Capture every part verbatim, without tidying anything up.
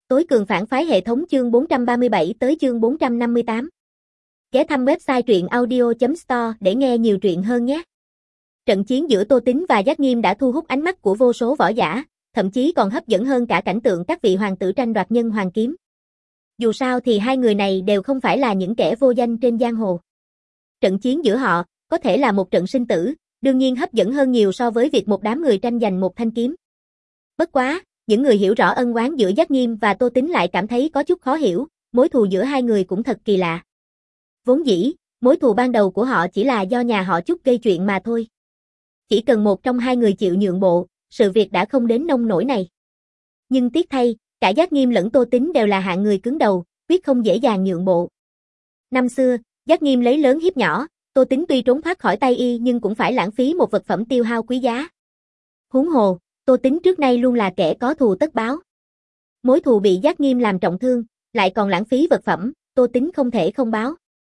Tối cường phản phái hệ thống chương bốn trăm ba mươi bảy tới chương bốn trăm năm mươi tám. Ghé thăm website truyện audio chấm store để nghe nhiều truyện hơn nhé. Trận chiến giữa Tô Tín và Giác Nghiêm đã thu hút ánh mắt của vô số võ giả, thậm chí còn hấp dẫn hơn cả cảnh tượng các vị hoàng tử tranh đoạt nhân hoàng kiếm. Dù sao thì hai người này đều không phải là những kẻ vô danh trên giang hồ. Trận chiến giữa họ có thể là một trận sinh tử, đương nhiên hấp dẫn hơn nhiều so với việc một đám người tranh giành một thanh kiếm. Bất quá, những người hiểu rõ ân oán giữa Giác Nghiêm và Tô Tín lại cảm thấy có chút khó hiểu, mối thù giữa hai người cũng thật kỳ lạ. Vốn dĩ, mối thù ban đầu của họ chỉ là do nhà họ Chúc gây chuyện mà thôi. Chỉ cần một trong hai người chịu nhượng bộ, sự việc đã không đến nông nỗi này. Nhưng tiếc thay, cả Giác Nghiêm lẫn Tô Tín đều là hạng người cứng đầu, quyết không dễ dàng nhượng bộ. Năm xưa, Giác Nghiêm lấy lớn hiếp nhỏ, Tô Tín tuy trốn thoát khỏi tay y nhưng cũng phải lãng phí một vật phẩm tiêu hao quý giá. Huống hồ, Tô Tín trước nay luôn là kẻ có thù tất báo. Mối thù bị Giác Nghiêm làm trọng thương, lại còn lãng phí vật phẩm, Tô Tín không thể không báo.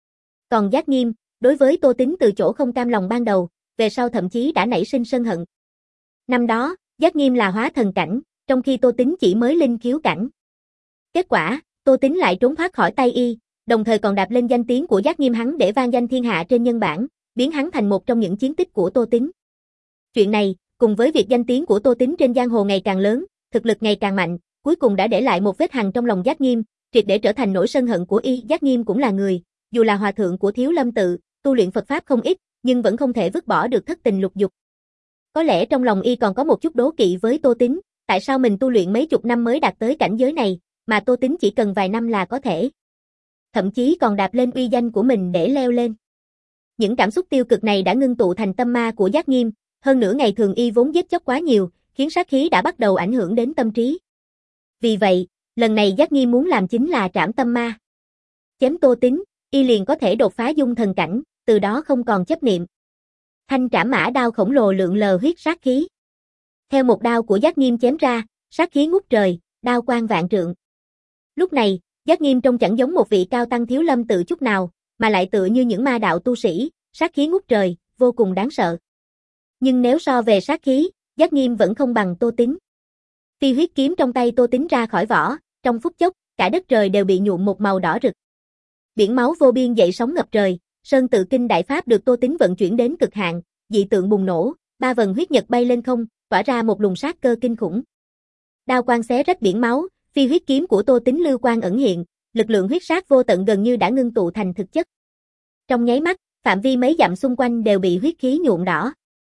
Còn Giác Nghiêm, đối với Tô Tín từ chỗ không cam lòng ban đầu, về sau thậm chí đã nảy sinh sân hận. Năm đó, Giác Nghiêm là hóa thần cảnh, trong khi Tô Tín chỉ mới linh khiếu cảnh. Kết quả, Tô Tín lại trốn thoát khỏi tay y, đồng thời còn đạp lên danh tiếng của Giác Nghiêm hắn để vang danh thiên hạ trên nhân bản, biến hắn thành một trong những chiến tích của Tô Tín. Chuyện này, cùng với việc danh tiếng của Tô Tín trên giang hồ ngày càng lớn, thực lực ngày càng mạnh, cuối cùng đã để lại một vết hằn trong lòng Giác Nghiêm, triệt để trở thành nỗi sân hận của y. Giác Nghiêm cũng là người, dù là hòa thượng của Thiếu Lâm tự, tu luyện Phật pháp không ít, nhưng vẫn không thể vứt bỏ được thất tình lục dục. Có lẽ trong lòng y còn có một chút đố kỵ với Tô Tín, tại sao mình tu luyện mấy chục năm mới đạt tới cảnh giới này, mà Tô Tín chỉ cần vài năm là có thể. Thậm chí còn đạp lên uy danh của mình để leo lên. Những cảm xúc tiêu cực này đã ngưng tụ thành tâm ma của Giác Nghiêm, hơn nữa ngày thường y vốn giết chóc quá nhiều, khiến sát khí đã bắt đầu ảnh hưởng đến tâm trí. Vì vậy, lần này Giác Nghiêm muốn làm chính là trảm tâm ma. Chém Tô Tín, y liền có thể đột phá dung thần cảnh, từ đó không còn chấp niệm. Thanh trảm mã đao khổng lồ lượn lờ huyết sát khí. Theo một đao của Giác Nghiêm chém ra, sát khí ngút trời, đao quang vạn trượng. Lúc này, Giác Nghiêm trông chẳng giống một vị cao tăng Thiếu Lâm tự chút nào, mà lại tựa như những ma đạo tu sĩ, sát khí ngút trời, vô cùng đáng sợ. Nhưng nếu so về sát khí, Giác Nghiêm vẫn không bằng Tô Tín. Phi huyết kiếm trong tay Tô Tín ra khỏi vỏ, trong phút chốc, cả đất trời đều bị nhuộm một màu đỏ rực. Biển máu vô biên dậy sóng ngập trời, Sơn Tự Kinh đại pháp được Tô Tín vận chuyển đến cực hạn, dị tượng bùng nổ, ba vần huyết nhật bay lên không, tỏa ra một luồng sát cơ kinh khủng. Đao quang xé rách biển máu, phi huyết kiếm của Tô Tín lưu quang ẩn hiện, lực lượng huyết sát vô tận gần như đã ngưng tụ thành thực chất. Trong nháy mắt, phạm vi mấy dặm xung quanh đều bị huyết khí nhuộm đỏ.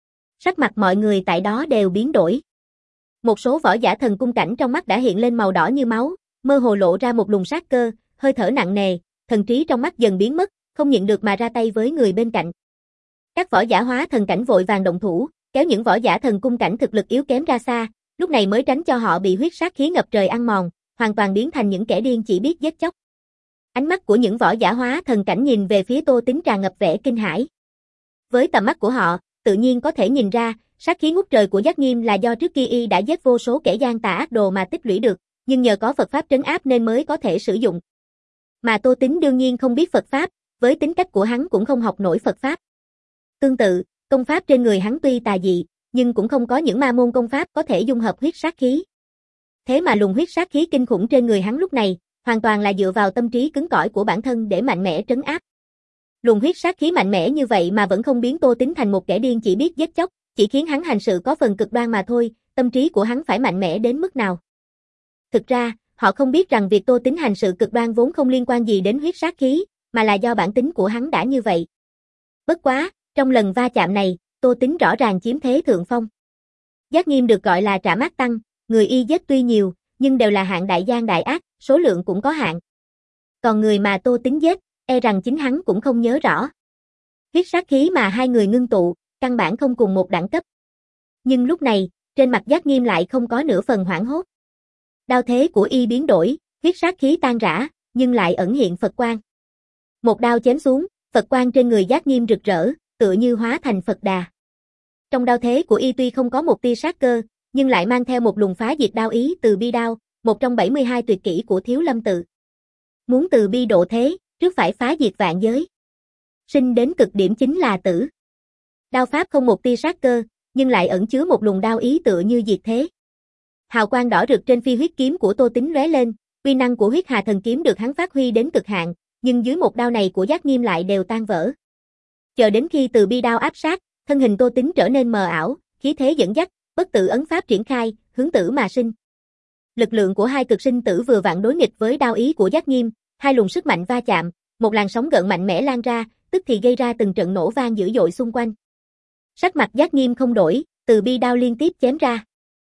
Sắc mặt mọi người tại đó đều biến đổi. Một số võ giả thần cung cảnh trong mắt đã hiện lên màu đỏ như máu, mơ hồ lộ ra một luồng sát cơ, hơi thở nặng nề, thần trí trong mắt dần biến mất, không nhịn được mà ra tay với người bên cạnh. Các võ giả hóa thần cảnh vội vàng động thủ, kéo những võ giả thần cung cảnh thực lực yếu kém ra xa, lúc này mới tránh cho họ bị huyết sát khí ngập trời ăn mòn, hoàn toàn biến thành những kẻ điên chỉ biết giết chóc. Ánh mắt của những võ giả hóa thần cảnh nhìn về phía Tô Tín tràn ngập vẻ kinh hãi. Với tầm mắt của họ, tự nhiên có thể nhìn ra, sát khí ngút trời của Giác Nghiêm là do trước kia y đã giết vô số kẻ gian tà ác đồ mà tích lũy được, nhưng nhờ có Phật pháp trấn áp nên mới có thể sử dụng. Mà Tô Tín đương nhiên không biết Phật pháp, với tính cách của hắn cũng không học nổi Phật pháp. Tương tự, công pháp trên người hắn tuy tà dị, nhưng cũng không có những ma môn công pháp có thể dung hợp huyết sát khí. Thế mà luồng huyết sát khí kinh khủng trên người hắn lúc này, hoàn toàn là dựa vào tâm trí cứng cỏi của bản thân để mạnh mẽ trấn áp. Luồng huyết sát khí mạnh mẽ như vậy mà vẫn không biến Tô Tín thành một kẻ điên chỉ biết giết chóc, chỉ khiến hắn hành sự có phần cực đoan mà thôi, tâm trí của hắn phải mạnh mẽ đến mức nào. Thực ra, họ không biết rằng việc Tô Tín hành sự cực đoan vốn không liên quan gì đến huyết sát khí, mà là do bản tính của hắn đã như vậy. Bất quá, trong lần va chạm này, Tô Tín rõ ràng chiếm thế thượng phong. Giác Nghiêm được gọi là trảm ác tăng, người y giết tuy nhiều, nhưng đều là hạng đại gian đại ác, số lượng cũng có hạn. Còn người mà Tô Tín giết, e rằng chính hắn cũng không nhớ rõ. Huyết sát khí mà hai người ngưng tụ, căn bản không cùng một đẳng cấp. Nhưng lúc này, trên mặt Giác Nghiêm lại không có nửa phần hoảng hốt. Đao thế của y biến đổi, huyết sát khí tan rã, nhưng lại ẩn hiện Phật quang. Một đao chém xuống, Phật quang trên người Giác Nghiêm rực rỡ, tựa như hóa thành Phật đà. Trong đao thế của y tuy không có một tia sát cơ, nhưng lại mang theo một luồng phá diệt đao ý từ bi đao, một trong bảy mươi hai tuyệt kỹ của Thiếu Lâm tự. Muốn từ bi độ thế, trước phải phá diệt vạn giới. Sinh đến cực điểm chính là tử. Đao pháp không một tia sát cơ, nhưng lại ẩn chứa một luồng đao ý tựa như diệt thế. Hào quang đỏ rực trên phi huyết kiếm của Tô Tín lóe lên, Uy năng của huyết hà thần kiếm được hắn phát huy đến cực hạn, nhưng dưới một đao này của Giác Nghiêm lại đều tan vỡ. Chờ đến khi từ bi đao áp sát, thân hình Tô Tín trở nên mờ ảo, khí thế dẫn dắt, bất tử ấn pháp triển khai, hướng tử mà sinh. Lực lượng của hai cực sinh tử vừa vặn đối nghịch với đao ý của Giác Nghiêm, hai luồng sức mạnh va chạm, một làn sóng gợn mạnh mẽ lan ra, tức thì gây ra từng trận nổ vang dữ dội xung quanh. Sắc mặt Giác Nghiêm không đổi, từ bi đao liên tiếp chém ra.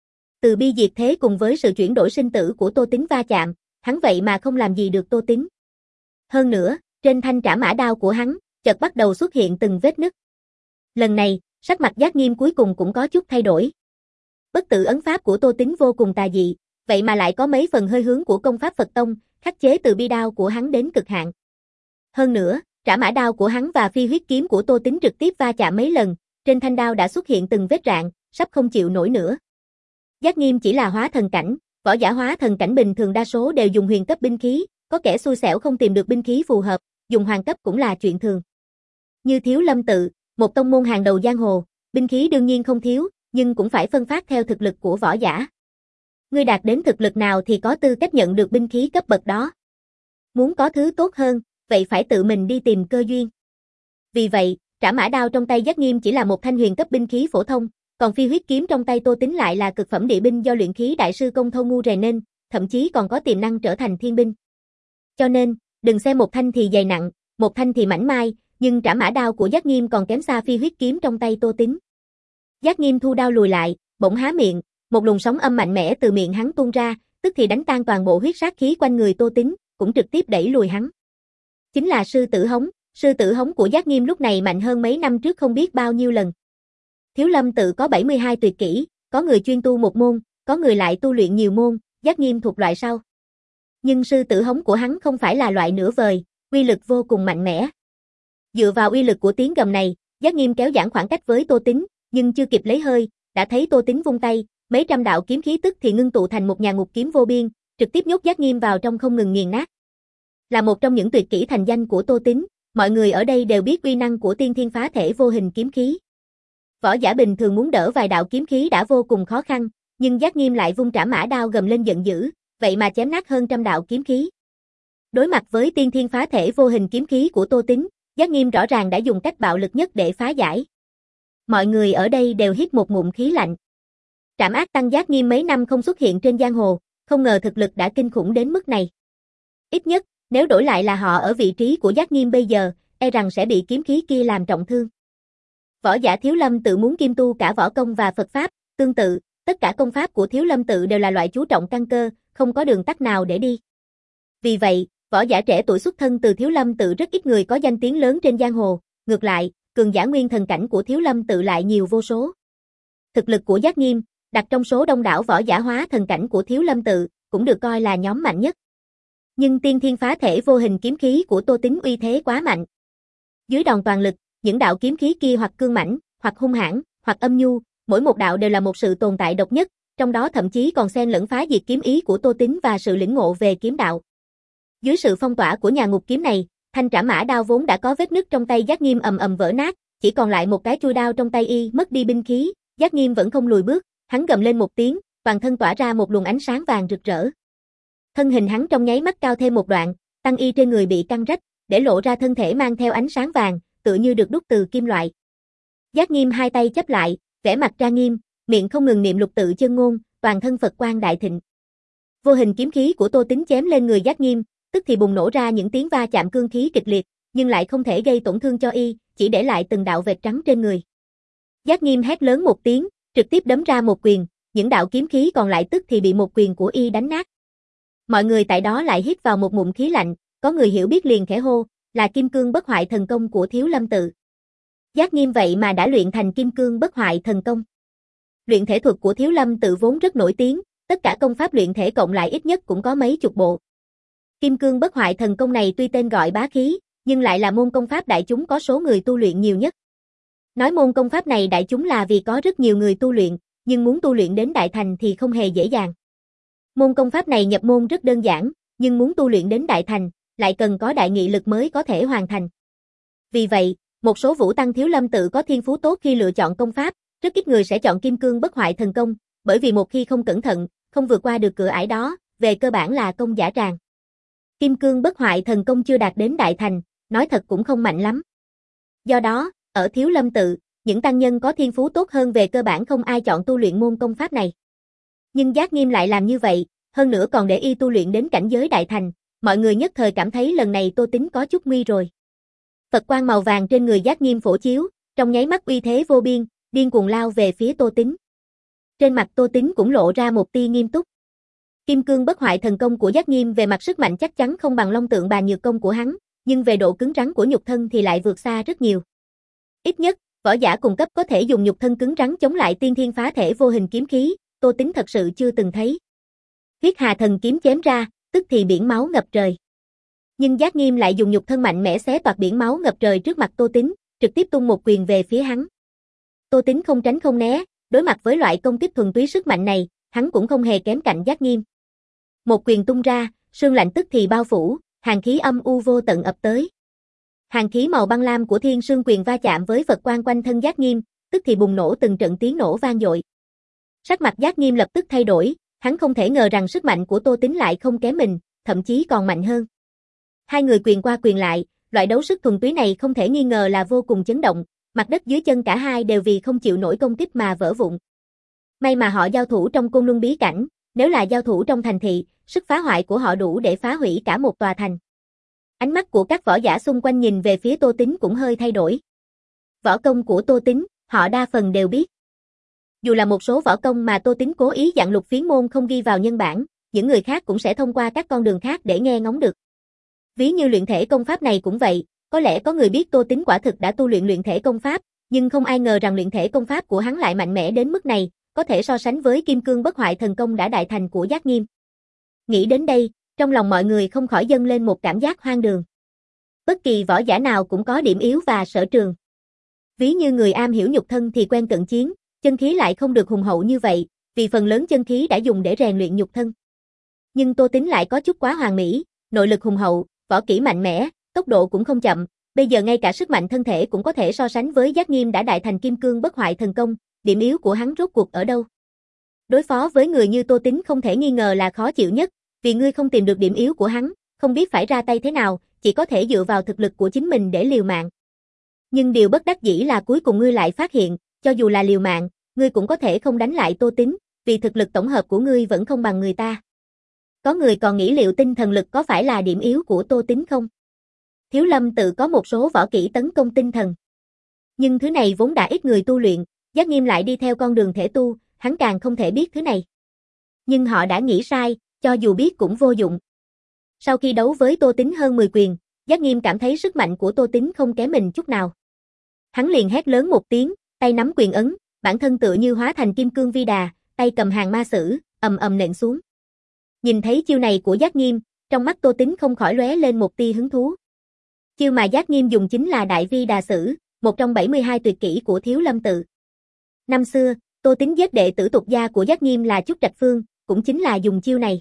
Từ bi diệt thế cùng với sự chuyển đổi sinh tử của Tô Tín va chạm, hắn vậy mà không làm gì được Tô Tín. Hơn nữa, trên thanh trảm mã đao của hắn, chợt bắt đầu xuất hiện từng vết nứt. Lần này, sắc mặt Giác Nghiêm cuối cùng cũng có chút thay đổi. Bất tử ấn pháp của Tô Tín vô cùng tà dị, vậy mà lại có mấy phần hơi hướng của công pháp Phật Tông, khắc chế từ bi đao của hắn đến cực hạn. Hơn nữa, trảm mã đao của hắn và phi huyết kiếm của Tô Tín trực tiếp va chạm mấy lần, trên thanh đao đã xuất hiện từng vết rạn, sắp không chịu nổi nữa. Giác Nghiêm chỉ là hóa thần cảnh, võ giả hóa thần cảnh bình thường đa số đều dùng huyền cấp binh khí, có kẻ xui xẻo không tìm được binh khí phù hợp, dùng hoàng cấp cũng là chuyện thường. Như Thiếu Lâm tự, một tông môn hàng đầu giang hồ, binh khí đương nhiên không thiếu, nhưng cũng phải phân phát theo thực lực của võ giả. Ngươi đạt đến thực lực nào thì có tư cách nhận được binh khí cấp bậc đó. Muốn có thứ tốt hơn, vậy phải tự mình đi tìm cơ duyên. Vì vậy, trảm mã đao trong tay Giác Nghiêm chỉ là một thanh huyền cấp binh khí phổ thông, còn phi huyết kiếm trong tay Tô Tín lại là cực phẩm địa binh do luyện khí đại sư Công Thâu Ngu rèn nên, thậm chí còn có tiềm năng trở thành thiên binh. Cho nên, đừng xem một thanh thì dày nặng, một thanh thì mảnh mai, nhưng trảm mã đao của Giác Nghiêm còn kém xa phi huyết kiếm trong tay Tô Tín. Giác Nghiêm thu đao lùi lại, bỗng há miệng, một luồng sóng âm mạnh mẽ từ miệng hắn tuôn ra, tức thì đánh tan toàn bộ huyết sát khí quanh người Tô Tín, cũng trực tiếp đẩy lùi hắn. Chính là sư tử hống, sư tử hống của Giác Nghiêm lúc này mạnh hơn mấy năm trước không biết bao nhiêu lần. Thiếu Lâm tự có bảy mươi hai tuyệt kỹ, có người chuyên tu một môn, có người lại tu luyện nhiều môn, Giác Nghiêm thuộc loại sau. Nhưng sư tử hống của hắn không phải là loại nửa vời, uy lực vô cùng mạnh mẽ. Dựa vào uy lực của tiếng gầm này, Giác Nghiêm kéo giãn khoảng cách với Tô Tín, nhưng chưa kịp lấy hơi, đã thấy Tô Tín vung tay, mấy trăm đạo kiếm khí tức thì ngưng tụ thành một nhà ngục kiếm vô biên, trực tiếp nhốt Giác Nghiêm vào trong không ngừng nghiền nát. Là một trong những tuyệt kỹ thành danh của Tô Tín, mọi người ở đây đều biết uy năng của tiên thiên phá thể vô hình kiếm khí. Võ giả bình thường muốn đỡ vài đạo kiếm khí đã vô cùng khó khăn, nhưng Giác Nghiêm lại vung trảm mã đao gầm lên giận dữ, vậy mà chém nát hơn trăm đạo kiếm khí. Đối mặt với tiên thiên phá thể vô hình kiếm khí của Tô Tín, Giác Nghiêm rõ ràng đã dùng cách bạo lực nhất để phá giải. Mọi người ở đây đều hít một ngụm khí lạnh. Trảm ác tăng Giác Nghiêm mấy năm không xuất hiện trên giang hồ, không ngờ thực lực đã kinh khủng đến mức này. Ít nhất, nếu đổi lại là họ ở vị trí của Giác Nghiêm bây giờ, e rằng sẽ bị kiếm khí kia làm trọng thương. Võ giả Thiếu Lâm tự muốn kiêm tu cả võ công và Phật pháp, tương tự, tất cả công pháp của Thiếu Lâm tự đều là loại chú trọng căn cơ, không có đường tắt nào để đi. Vì vậy, võ giả trẻ tuổi xuất thân từ Thiếu Lâm tự rất ít người có danh tiếng lớn trên giang hồ, ngược lại, cường giả nguyên thần cảnh của Thiếu Lâm tự lại nhiều vô số. Thực lực của Giác Nghiêm, đặt trong số đông đảo võ giả hóa thần cảnh của Thiếu Lâm tự, cũng được coi là nhóm mạnh nhất. Nhưng tiên thiên phá thể vô hình kiếm khí của Tô Tín uy thế quá mạnh. Dưới đòn toàn lực, những đạo kiếm khí kia hoặc cương mãnh, hoặc hung hãn, hoặc âm nhu, mỗi một đạo đều là một sự tồn tại độc nhất, trong đó thậm chí còn xen lẫn phá diệt kiếm ý của Tô Tín và sự lĩnh ngộ về kiếm đạo. Dưới sự phong tỏa của nhà ngục kiếm này, thanh trảm mã đao vốn đã có vết nứt trong tay Giác Nghiêm ầm ầm vỡ nát, chỉ còn lại một cái chui đao trong tay y, mất đi binh khí, Giác Nghiêm vẫn không lùi bước, hắn gầm lên một tiếng, toàn thân tỏa ra một luồng ánh sáng vàng rực rỡ. Thân hình hắn trong nháy mắt cao thêm một đoạn, tăng y trên người bị căng rách, để lộ ra thân thể mang theo ánh sáng vàng, tựa như được đúc từ kim loại. Giác Nghiêm hai tay chắp lại, vẻ mặt trang nghiêm, miệng không ngừng niệm lục tự chân ngôn, toàn thân Phật quang đại thịnh. Vô hình kiếm khí của Tô Tín chém lên người Giác Nghiêm, tức thì bùng nổ ra những tiếng va chạm cương khí kịch liệt, nhưng lại không thể gây tổn thương cho y, chỉ để lại từng đạo vệt trắng trên người. Giác Nghiêm hét lớn một tiếng, trực tiếp đấm ra một quyền, những đạo kiếm khí còn lại tức thì bị một quyền của y đánh nát. Mọi người tại đó lại hít vào một ngụm khí lạnh, có người hiểu biết liền khẽ hô, là kim cương bất hoại thần công của Thiếu Lâm tự. Giác Nghiêm vậy mà đã luyện thành kim cương bất hoại thần công. Luyện thể thuật của Thiếu Lâm tự vốn rất nổi tiếng, tất cả công pháp luyện thể cộng lại ít nhất cũng có mấy chục bộ. Kim cương bất hoại thần công này tuy tên gọi bá khí, nhưng lại là môn công pháp đại chúng có số người tu luyện nhiều nhất. Nói môn công pháp này đại chúng là vì có rất nhiều người tu luyện, nhưng muốn tu luyện đến đại thành thì không hề dễ dàng. Môn công pháp này nhập môn rất đơn giản, nhưng muốn tu luyện đến đại thành, lại cần có đại nghị lực mới có thể hoàn thành. Vì vậy, một số vũ tăng Thiếu Lâm tự có thiên phú tốt khi lựa chọn công pháp, rất ít người sẽ chọn kim cương bất hoại thần công, bởi vì một khi không cẩn thận, không vượt qua được cửa ải đó, về cơ bản là công giả tràng. Kim cương bất hoại thần công chưa đạt đến đại thành, nói thật cũng không mạnh lắm. Do đó, ở Thiếu Lâm tự, những tăng nhân có thiên phú tốt hơn về cơ bản không ai chọn tu luyện môn công pháp này. Nhưng Giác Nghiêm lại làm như vậy, hơn nữa còn để y tu luyện đến cảnh giới đại thành, mọi người nhất thời cảm thấy lần này Tô Tín có chút nguy rồi. Phật quang màu vàng trên người Giác Nghiêm phổ chiếu, trong nháy mắt uy thế vô biên, điên cuồng lao về phía Tô Tín. Trên mặt Tô Tín cũng lộ ra một tia nghiêm túc. Kim cương bất hoại thần công của Giác Nghiêm về mặt sức mạnh chắc chắn không bằng Long Tượng Bàn Nhược công của hắn, nhưng về độ cứng rắn của nhục thân thì lại vượt xa rất nhiều. Ít nhất, võ giả cùng cấp có thể dùng nhục thân cứng rắn chống lại tiên thiên phá thể vô hình kiếm khí, Tô Tín thật sự chưa từng thấy. Huyết Hà thần kiếm chém ra, tức thì biển máu ngập trời. Nhưng Giác Nghiêm lại dùng nhục thân mạnh mẽ xé toạc biển máu ngập trời trước mặt Tô Tín, trực tiếp tung một quyền về phía hắn. Tô Tín không tránh không né, đối mặt với loại công kích thuần túy sức mạnh này, hắn cũng không hề kém cạnh Giác Nghiêm. Một quyền tung ra, sương lạnh tức thì bao phủ, hàn khí âm u vô tận ập tới. Hàn khí màu băng lam của Thiên Sương quyền va chạm với Phật quang quanh thân Giác Nghiêm, tức thì bùng nổ từng trận tiếng nổ vang dội. Sắc mặt Giác Nghiêm lập tức thay đổi, hắn không thể ngờ rằng sức mạnh của Tô Tín lại không kém mình, thậm chí còn mạnh hơn. Hai người quyền qua quyền lại, loại đấu sức thuần túy này không thể nghi ngờ là vô cùng chấn động, mặt đất dưới chân cả hai đều vì không chịu nổi công kích mà vỡ vụn. May mà họ giao thủ trong Côn Luân bí cảnh, nếu là giao thủ trong thành thị, sức phá hoại của họ đủ để phá hủy cả một tòa thành. Ánh mắt của các võ giả xung quanh nhìn về phía Tô Tín cũng hơi thay đổi. Võ công của Tô Tín, họ đa phần đều biết. Dù là một số võ công mà Tô Tín cố ý dặn Lục Phiến môn không ghi vào nhân bản, những người khác cũng sẽ thông qua các con đường khác để nghe ngóng được. Ví như luyện thể công pháp này cũng vậy, có lẽ có người biết Tô Tín quả thực đã tu luyện luyện thể công pháp, nhưng không ai ngờ rằng luyện thể công pháp của hắn lại mạnh mẽ đến mức này, có thể so sánh với kim cương bất hoại thần công đã đại thành của Giác Nghiêm. Nghĩ đến đây, trong lòng mọi người không khỏi dâng lên một cảm giác hoang đường. Bất kỳ võ giả nào cũng có điểm yếu và sở trường. Ví như người am hiểu nhục thân thì quen cận chiến, chân khí lại không được hùng hậu như vậy, vì phần lớn chân khí đã dùng để rèn luyện nhục thân. Nhưng Tô Tín lại có chút quá hoàn mỹ, nội lực hùng hậu, võ kỹ mạnh mẽ, tốc độ cũng không chậm, bây giờ ngay cả sức mạnh thân thể cũng có thể so sánh với Giác Nghiêm đã đại thành kim cương bất hoại thần công, điểm yếu của hắn rốt cuộc ở đâu? Đối phó với người như Tô Tín không thể nghi ngờ là khó chịu nhất, vì ngươi không tìm được điểm yếu của hắn, không biết phải ra tay thế nào, chỉ có thể dựa vào thực lực của chính mình để liều mạng. Nhưng điều bất đắc dĩ là cuối cùng ngươi lại phát hiện, cho dù là liều mạng, ngươi cũng có thể không đánh lại Tô Tín, vì thực lực tổng hợp của ngươi vẫn không bằng người ta. Có người còn nghĩ liệu tinh thần lực có phải là điểm yếu của Tô Tín không? Thiếu Lâm tự có một số võ kỹ tấn công tinh thần. Nhưng thứ này vốn đã ít người tu luyện, Giác Nghiêm lại đi theo con đường thể tu, hắn càng không thể biết thứ này. Nhưng họ đã nghĩ sai, cho dù biết cũng vô dụng. Sau khi đấu với Tô Tín hơn mười quyền, Giác Nghiêm cảm thấy sức mạnh của Tô Tín không kém mình chút nào. Hắn liền hét lớn một tiếng, tay nắm quyền ấn, bản thân tựa như hóa thành kim cương vi đà, tay cầm hàng ma sử, ầm ầm nện xuống. Nhìn thấy chiêu này của Giác Nghiêm, trong mắt Tô Tín không khỏi lóe lên một tia hứng thú. Chiêu mà Giác Nghiêm dùng chính là Đại Vi Đà Sử, một trong bảy mươi hai tuyệt kỹ của Thiếu Lâm tự. Năm xưa, Tô Tín giết đệ tử tục gia của Giác Nghiêm là Trúc Trạch Phương, cũng chính là dùng chiêu này.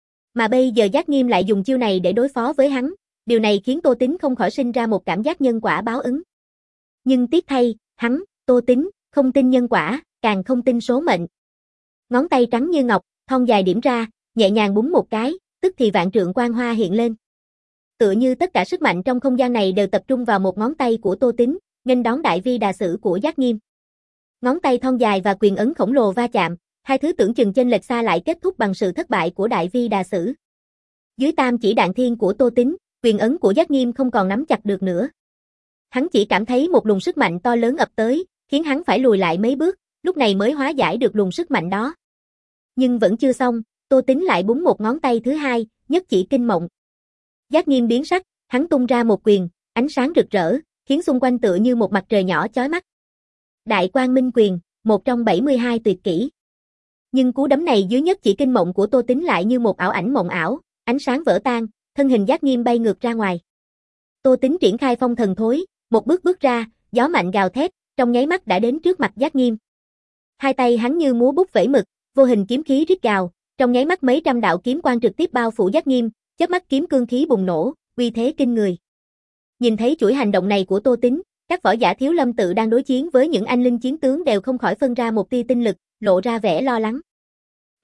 Mà bây giờ Giác Nghiêm lại dùng chiêu này để đối phó với hắn, điều này khiến Tô Tín không khỏi sinh ra một cảm giác nhân quả báo ứng. Nhưng tiếc thay, hắn, Tô Tín, không tin nhân quả, càng không tin số mệnh. Ngón tay trắng như ngọc, thon dài điểm ra, nhẹ nhàng búng một cái, tức thì vạn trượng quang hoa hiện lên. Tựa như tất cả sức mạnh trong không gian này đều tập trung vào một ngón tay của Tô Tín, nghênh đón Đại Vi Đà Sử của Giác Nghiêm. Ngón tay thon dài và quyền ấn khổng lồ va chạm, hai thứ tưởng chừng chênh lệch xa lại kết thúc bằng sự thất bại của Đại Vi Đà Sử. Dưới tam chỉ đạn thiên của Tô Tín, quyền ấn của Giác Nghiêm không còn nắm chặt được nữa. Hắn chỉ cảm thấy một luồng sức mạnh to lớn ập tới, khiến hắn phải lùi lại mấy bước, lúc này mới hóa giải được luồng sức mạnh đó. Nhưng vẫn chưa xong, Tô Tín lại búng một ngón tay thứ hai, nhất chỉ kinh mộng. Giác Nghiêm biến sắc, hắn tung ra một quyền, ánh sáng rực rỡ, khiến xung quanh tựa như một mặt trời nhỏ chói mắt. Đại Quang Minh quyền, một trong bảy mươi hai tuyệt kỹ. Nhưng cú đấm này dưới nhất chỉ kinh mộng của Tô Tín lại như một ảo ảnh mộng ảo, ánh sáng vỡ tan, thân hình Giác Nghiêm bay ngược ra ngoài. Tô Tín triển khai phong thần thối, một bước bước ra, gió mạnh gào thét, trong nháy mắt đã đến trước mặt Giác Nghiêm. Hai tay hắn như múa bút vẩy mực, vô hình kiếm khí rít gào, trong nháy mắt mấy trăm đạo kiếm quang trực tiếp bao phủ Giác Nghiêm, chớp mắt kiếm cương khí bùng nổ, uy thế kinh người. Nhìn thấy chuỗi hành động này của Tô Tín, các võ giả Thiếu Lâm tự đang đối chiến với những anh linh chiến tướng đều không khỏi phân ra một tia tinh lực, lộ ra vẻ lo lắng.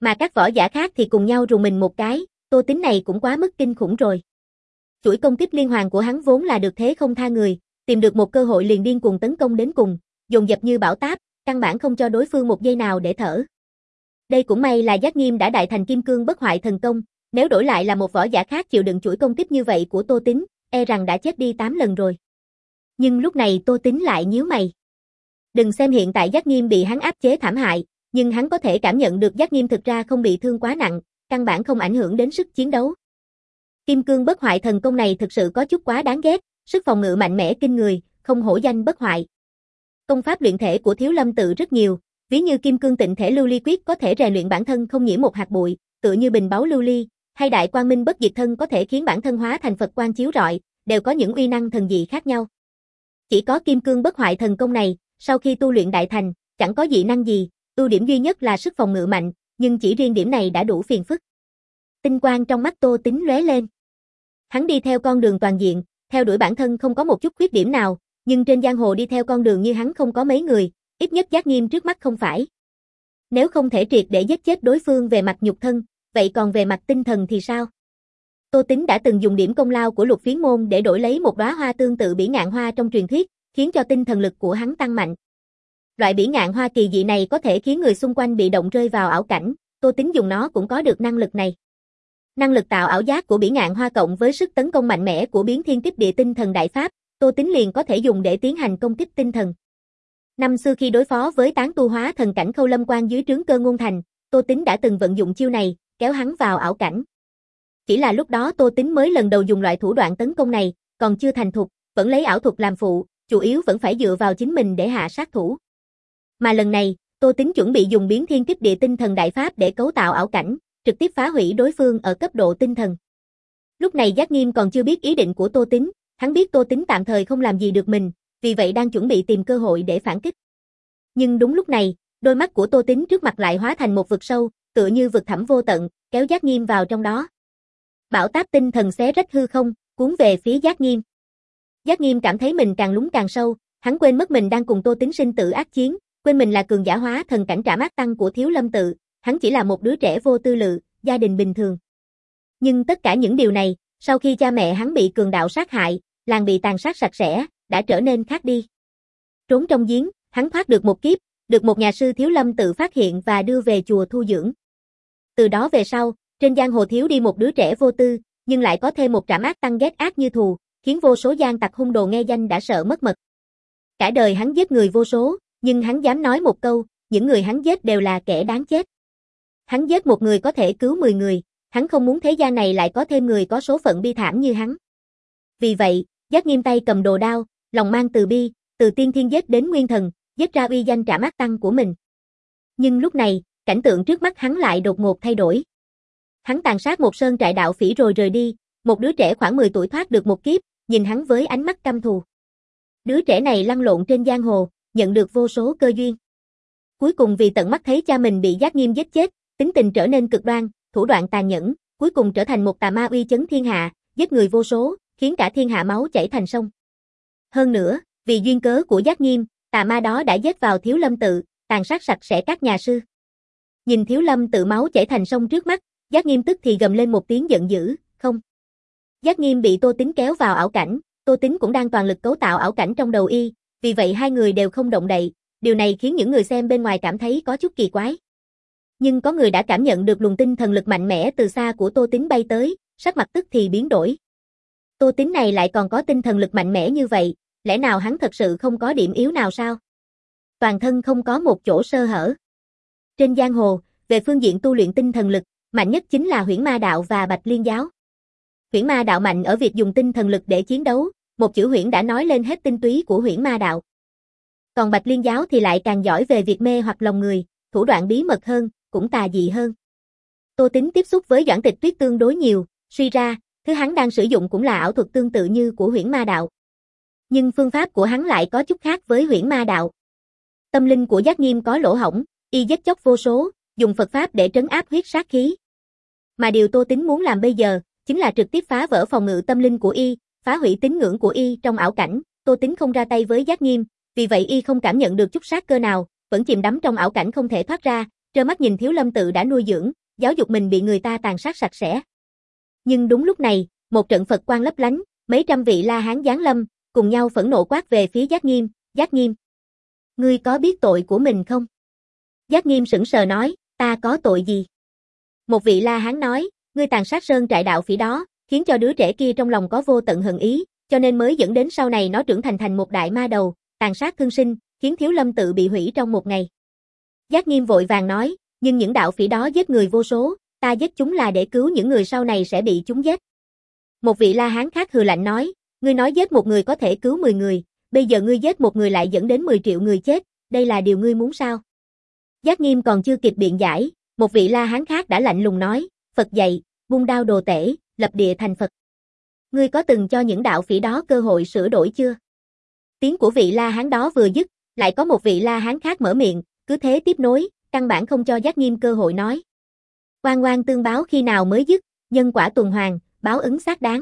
Mà các võ giả khác thì cùng nhau rùng mình một cái, Tô Tính này cũng quá mức kinh khủng rồi. Chuỗi công kích liên hoàn của hắn vốn là được thế không tha người, tìm được một cơ hội liền điên cuồng tấn công đến cùng, dồn dập như bão táp, căn bản không cho đối phương một giây nào để thở. Đây cũng may là Giác Nghiêm đã đại thành kim cương bất hoại thần công, nếu đổi lại là một võ giả khác chịu đựng chuỗi công kích như vậy của Tô Tính, e rằng đã chết đi tám lần rồi. Nhưng lúc này Tô Tính lại nhíu mày. Đừng xem hiện tại Giác Nghiêm bị hắn áp chế thảm hại, nhưng hắn có thể cảm nhận được Giác Nghiêm thực ra không bị thương quá nặng, căn bản không ảnh hưởng đến sức chiến đấu. Kim cương bất hoại thần công này thực sự có chút quá đáng ghét, sức phòng ngự mạnh mẽ kinh người, không hổ danh bất hoại. Công pháp luyện thể của Thiếu Lâm Tự rất nhiều, ví như Kim Cương Tịnh Thể Lưu Ly Quyết có thể rèn luyện bản thân không nhiễm một hạt bụi, tựa như Bình Báu Lưu Ly, hay Đại Quang Minh Bất Diệt Thân có thể khiến bản thân hóa thành Phật quang chiếu rọi, đều có những uy năng thần dị khác nhau. Chỉ có Kim Cương Bất Hoại thần công này, sau khi tu luyện đại thành, chẳng có dị năng gì, ưu điểm duy nhất là sức phòng ngự mạnh, nhưng chỉ riêng điểm này đã đủ phiền phức. Tinh quang trong mắt Tô Tính lóe lên. Hắn đi theo con đường toàn diện, theo đuổi bản thân không có một chút khuyết điểm nào, nhưng trên giang hồ đi theo con đường như hắn không có mấy người, ít nhất Giác Nghiêm trước mắt không phải. Nếu không thể triệt để giết chết đối phương về mặt nhục thân, vậy còn về mặt tinh thần thì sao? Tô Tính đã từng dùng điểm công lao của Lục Phiến môn để đổi lấy một đóa hoa tương tự bỉ ngạn hoa trong truyền thuyết, khiến cho tinh thần lực của hắn tăng mạnh. Loại bỉ ngạn hoa kỳ dị này có thể khiến người xung quanh bị động rơi vào ảo cảnh, Tô Tính dùng nó cũng có được năng lực này. Năng lực tạo ảo giác của bỉ ngạn hoa cộng với sức tấn công mạnh mẽ của biến thiên kích địa tinh thần đại pháp, Tô Tính liền có thể dùng để tiến hành công kích tinh thần. Năm xưa khi đối phó với tán tu hóa thần cảnh Khâu Lâm Quan dưới trướng Cơ Ngôn Thành, Tô Tính đã từng vận dụng chiêu này, kéo hắn vào ảo cảnh. Chỉ là lúc đó Tô Tính mới lần đầu dùng loại thủ đoạn tấn công này, còn chưa thành thục, vẫn lấy ảo thuật làm phụ, chủ yếu vẫn phải dựa vào chính mình để hạ sát thủ. Mà lần này, Tô Tính chuẩn bị dùng biến thiên kích địa tinh thần đại pháp để cấu tạo ảo cảnh, trực tiếp phá hủy đối phương ở cấp độ tinh thần. Lúc này Giác Nghiêm còn chưa biết ý định của Tô Tính, hắn biết Tô Tính tạm thời không làm gì được mình, vì vậy đang chuẩn bị tìm cơ hội để phản kích. Nhưng đúng lúc này, đôi mắt của Tô Tính trước mặt lại hóa thành một vực sâu, tựa như vực thẳm vô tận, kéo Giác Nghiêm vào trong đó. Bão táp tinh thần xé rách hư không, cuốn về phía Giác Nghiêm. Giác Nghiêm cảm thấy mình càng lún càng sâu, hắn quên mất mình đang cùng Tô Tính sinh tử ác chiến, quên mình là cường giả hóa thần cảnh Trảm Ác Tăng của Thiếu Lâm Tự, hắn chỉ là một đứa trẻ vô tư lự, gia đình bình thường. Nhưng tất cả những điều này, sau khi cha mẹ hắn bị cường đạo sát hại, làng bị tàn sát sạch sẽ, đã trở nên khác đi. Trốn trong giếng, hắn thoát được một kiếp, được một nhà sư Thiếu Lâm Tự phát hiện và đưa về chùa thu dưỡng. Từ đó về sau, trên giang hồ thiếu đi một đứa trẻ vô tư, nhưng lại có thêm một Trảm Ác Tăng ghét ác như thù, khiến vô số gian tặc hung đồ nghe danh đã sợ mất mật. Cả đời hắn giết người vô số, nhưng hắn dám nói một câu, những người hắn giết đều là kẻ đáng chết. Hắn giết một người có thể cứu mười người, hắn không muốn thế gian này lại có thêm người có số phận bi thảm như hắn. Vì vậy, Giác Nghiêm tay cầm đồ đao, lòng mang từ bi, từ tiên thiên giết đến nguyên thần, giết ra uy danh Trảm Ác Tăng của mình. Nhưng lúc này, cảnh tượng trước mắt hắn lại đột ngột thay đổi. Hắn tàn sát một sơn trại đạo phỉ rồi rời đi, một đứa trẻ khoảng mười tuổi thoát được một kiếp, nhìn hắn với ánh mắt căm thù. Đứa trẻ này lăn lộn trên giang hồ, nhận được vô số cơ duyên. Cuối cùng vì tận mắt thấy cha mình bị Giác Nghiêm giết chết, tính tình trở nên cực đoan, thủ đoạn tàn nhẫn, cuối cùng trở thành một tà ma uy chấn thiên hạ, giết người vô số, khiến cả thiên hạ máu chảy thành sông. Hơn nữa, vì duyên cớ của Giác Nghiêm, tà ma đó đã giết vào Thiếu Lâm Tự, tàn sát sạch sẽ các nhà sư. Nhìn Thiếu Lâm Tự máu chảy thành sông trước mắt, Giác Nghiêm tức thì gầm lên một tiếng giận dữ, không. Giác Nghiêm bị Tô Tính kéo vào ảo cảnh, Tô Tính cũng đang toàn lực cấu tạo ảo cảnh trong đầu y, vì vậy hai người đều không động đậy, điều này khiến những người xem bên ngoài cảm thấy có chút kỳ quái. Nhưng có người đã cảm nhận được luồng tinh thần lực mạnh mẽ từ xa của Tô Tính bay tới, sắc mặt tức thì biến đổi. Tô Tính này lại còn có tinh thần lực mạnh mẽ như vậy, lẽ nào hắn thật sự không có điểm yếu nào sao? Toàn thân không có một chỗ sơ hở. Trên giang hồ, về phương diện tu luyện tinh thần lực, mạnh nhất chính là Huyễn Ma Đạo và Bạch Liên Giáo. Huyễn Ma Đạo mạnh ở việc dùng tinh thần lực để chiến đấu, một chữ huyễn đã nói lên hết tinh túy của Huyễn Ma Đạo. Còn Bạch Liên Giáo thì lại càng giỏi về việc mê hoặc lòng người, thủ đoạn bí mật hơn, cũng tà dị hơn. Tô Tính tiếp xúc với Doãn Tịch Tuyết tương đối nhiều, suy ra, thứ hắn đang sử dụng cũng là ảo thuật tương tự như của Huyễn Ma Đạo. Nhưng phương pháp của hắn lại có chút khác với Huyễn Ma Đạo. Tâm linh của Giác Nghiêm có lỗ hổng, y giết chóc vô số, dùng Phật pháp để trấn áp huyết sát khí. Mà điều Tô Tính muốn làm bây giờ, chính là trực tiếp phá vỡ phòng ngự tâm linh của y, phá hủy tín ngưỡng của y trong ảo cảnh. Tô Tính không ra tay với Giác Nghiêm, vì vậy y không cảm nhận được chút sát cơ nào, vẫn chìm đắm trong ảo cảnh không thể thoát ra, trơ mắt nhìn Thiếu Lâm Tự đã nuôi dưỡng, giáo dục mình bị người ta tàn sát sạch sẽ. Nhưng đúng lúc này, một trận Phật quang lấp lánh, mấy trăm vị La Hán giáng lâm, cùng nhau phẫn nộ quát về phía Giác Nghiêm, Giác Nghiêm. Ngươi có biết tội của mình không? Giác Nghiêm sững sờ nói, ta có tội gì? Một vị La Hán nói, ngươi tàn sát sơn trại đạo phỉ đó, khiến cho đứa trẻ kia trong lòng có vô tận hận ý, cho nên mới dẫn đến sau này nó trưởng thành thành một đại ma đầu, tàn sát thương sinh, khiến Thiếu Lâm Tự bị hủy trong một ngày. Giác Nghiêm vội vàng nói, nhưng những đạo phỉ đó giết người vô số, ta giết chúng là để cứu những người sau này sẽ bị chúng giết. Một vị La Hán khác hừ lạnh nói, ngươi nói giết một người có thể cứu mười người, bây giờ ngươi giết một người lại dẫn đến mười triệu người chết, đây là điều ngươi muốn sao? Giác Nghiêm còn chưa kịp biện giải, một vị La Hán khác đã lạnh lùng nói, Phật dạy, buông đao đồ tể, lập địa thành Phật. Ngươi có từng cho những đạo phỉ đó cơ hội sửa đổi chưa? Tiếng của vị La Hán đó vừa dứt, lại có một vị La Hán khác mở miệng, cứ thế tiếp nối, căn bản không cho Giác Nghiêm cơ hội nói. Oan oan tương báo khi nào mới dứt, nhân quả tuần hoàn, báo ứng xác đáng.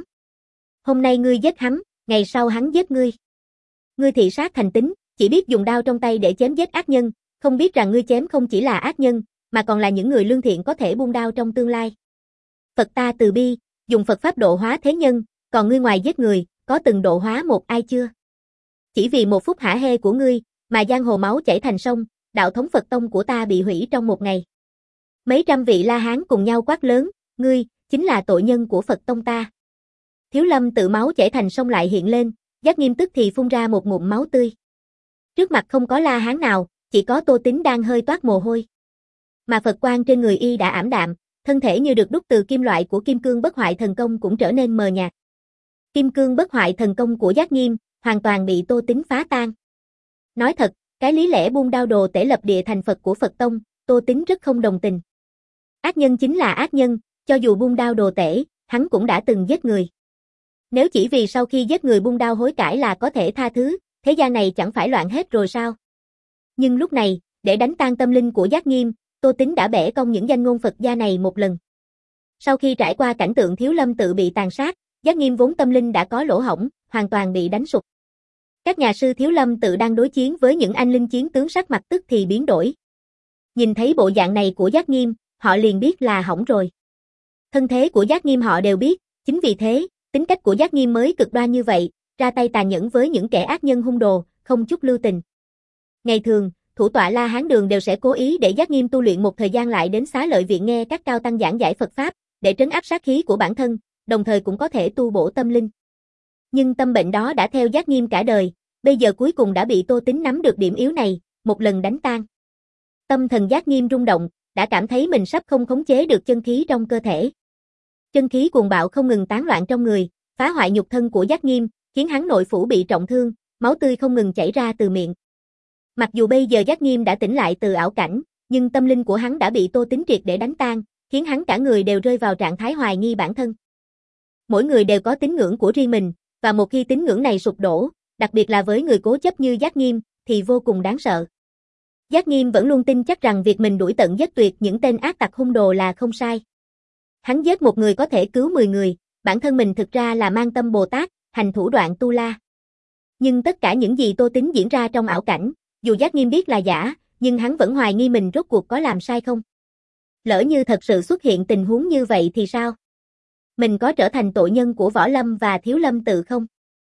Hôm nay ngươi giết hắn, ngày sau hắn giết ngươi. Ngươi thị sát thành tính, chỉ biết dùng đao trong tay để chém giết ác nhân, không biết rằng ngươi chém không chỉ là ác nhân, mà còn là những người lương thiện có thể buông đao trong tương lai. Phật ta từ bi, dùng Phật pháp độ hóa thế nhân, còn ngươi ngoài giết người, có từng độ hóa một ai chưa? Chỉ vì một phút hả hê của ngươi, mà giang hồ máu chảy thành sông, đạo thống Phật tông của ta bị hủy trong một ngày. Mấy trăm vị La Hán cùng nhau quát lớn, ngươi, chính là tội nhân của Phật tông ta. Thiếu Lâm Tự máu chảy thành sông lại hiện lên, Giác Nghiêm tức thì phun ra một ngụm máu tươi. Trước mặt không có La Hán nào, chỉ có Tô Tín đang hơi toát mồ hôi. Mà Phật quang trên người y đã ảm đạm, thân thể như được đúc từ kim loại của Kim Cương Bất Hoại Thần Công cũng trở nên mờ nhạt. Kim Cương Bất Hoại Thần Công của Giác Nghiêm hoàn toàn bị Tô Tín phá tan. Nói thật, cái lý lẽ buông đao đồ tể lập địa thành Phật của Phật tông, Tô Tín rất không đồng tình. Ác nhân chính là ác nhân, cho dù buông đao đồ tể, hắn cũng đã từng giết người. Nếu chỉ vì sau khi giết người buông đao hối cải là có thể tha thứ, thế gian này chẳng phải loạn hết rồi sao? Nhưng lúc này, để đánh tan tâm linh của Giác Nghiêm, Tô Tín đã bẻ cong những danh ngôn Phật gia này một lần. Sau khi trải qua cảnh tượng Thiếu Lâm Tự bị tàn sát, Giác Nghiêm vốn tâm linh đã có lỗ hổng, hoàn toàn bị đánh sụp. Các nhà sư Thiếu Lâm Tự đang đối chiến với những anh linh chiến tướng sắc mặt tức thì biến đổi. Nhìn thấy bộ dạng này của Giác Nghiêm, họ liền biết là hỏng rồi. Thân thế của Giác Nghiêm họ đều biết, chính vì thế, tính cách của Giác Nghiêm mới cực đoan như vậy, ra tay tàn nhẫn với những kẻ ác nhân hung đồ, không chút lưu tình. Ngày thường, thủ tọa La Hán Đường đều sẽ cố ý để Giác Nghiêm tu luyện một thời gian lại đến Xá Lợi Viện nghe các cao tăng giảng giải Phật Pháp, để trấn áp sát khí của bản thân, đồng thời cũng có thể tu bổ tâm linh. Nhưng tâm bệnh đó đã theo Giác Nghiêm cả đời, bây giờ cuối cùng đã bị Tô Tín nắm được điểm yếu này, một lần đánh tan. Tâm thần Giác Nghiêm rung động, đã cảm thấy mình sắp không khống chế được chân khí trong cơ thể. Chân khí cuồng bạo không ngừng tán loạn trong người, phá hoại nhục thân của Giác Nghiêm, khiến hắn nội phủ bị trọng thương, máu tươi không ngừng chảy ra từ miệng. Mặc dù bây giờ Giác Nghiêm đã tỉnh lại từ ảo cảnh, nhưng tâm linh của hắn đã bị Tô Tín triệt để đánh tan, khiến hắn cả người đều rơi vào trạng thái hoài nghi bản thân. Mỗi người đều có tín ngưỡng của riêng mình, và một khi tín ngưỡng này sụp đổ, đặc biệt là với người cố chấp như Giác Nghiêm, thì vô cùng đáng sợ. Giác Nghiêm vẫn luôn tin chắc rằng việc mình đuổi tận giết tuyệt những tên ác tặc hung đồ là không sai. Hắn giết một người có thể cứu mười người, bản thân mình thực ra là mang tâm Bồ Tát, hành thủ đoạn tu la. Nhưng tất cả những gì Tô Tín diễn ra trong ảo cảnh, dù Giác Nghiêm biết là giả, nhưng hắn vẫn hoài nghi mình rốt cuộc có làm sai không. Lỡ như thật sự xuất hiện tình huống như vậy thì sao? Mình có trở thành tội nhân của Võ Lâm và Thiếu Lâm Tự không?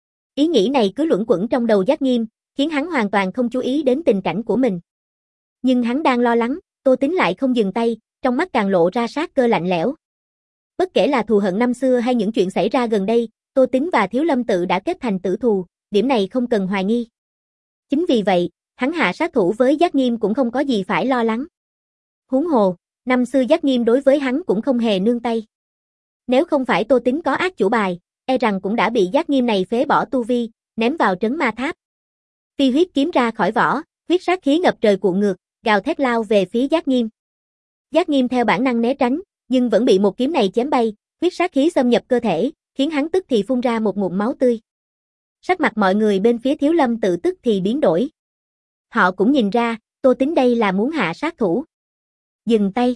Ý nghĩ này cứ luẩn quẩn trong đầu Giác Nghiêm, khiến hắn hoàn toàn không chú ý đến tình cảnh của mình. Nhưng hắn đang lo lắng, Tô Tín lại không dừng tay, trong mắt càng lộ ra sát cơ lạnh lẽo. Bất kể là thù hận năm xưa hay những chuyện xảy ra gần đây, Tô Tín và Thiếu Lâm Tự đã kết thành tử thù, điểm này không cần hoài nghi. Chính vì vậy, hắn hạ sát thủ với Giác Nghiêm cũng không có gì phải lo lắng. Huống hồ, năm xưa Giác Nghiêm đối với hắn cũng không hề nương tay. Nếu không phải Tô Tín có ác chủ bài, e rằng cũng đã bị Giác Nghiêm này phế bỏ tu vi, ném vào trấn ma tháp. Phi huyết kiếm ra khỏi vỏ, huyết sát khí ngập trời cuộn ngược, gào thét lao về phía Giác Nghiêm. Giác Nghiêm theo bản năng né tránh, nhưng vẫn bị một kiếm này chém bay, huyết sát khí xâm nhập cơ thể, khiến hắn tức thì phun ra một ngụm máu tươi. Sắc mặt mọi người bên phía Thiếu Lâm Tự tức thì biến đổi. Họ cũng nhìn ra, Tô Tín đây là muốn hạ sát thủ. Dừng tay.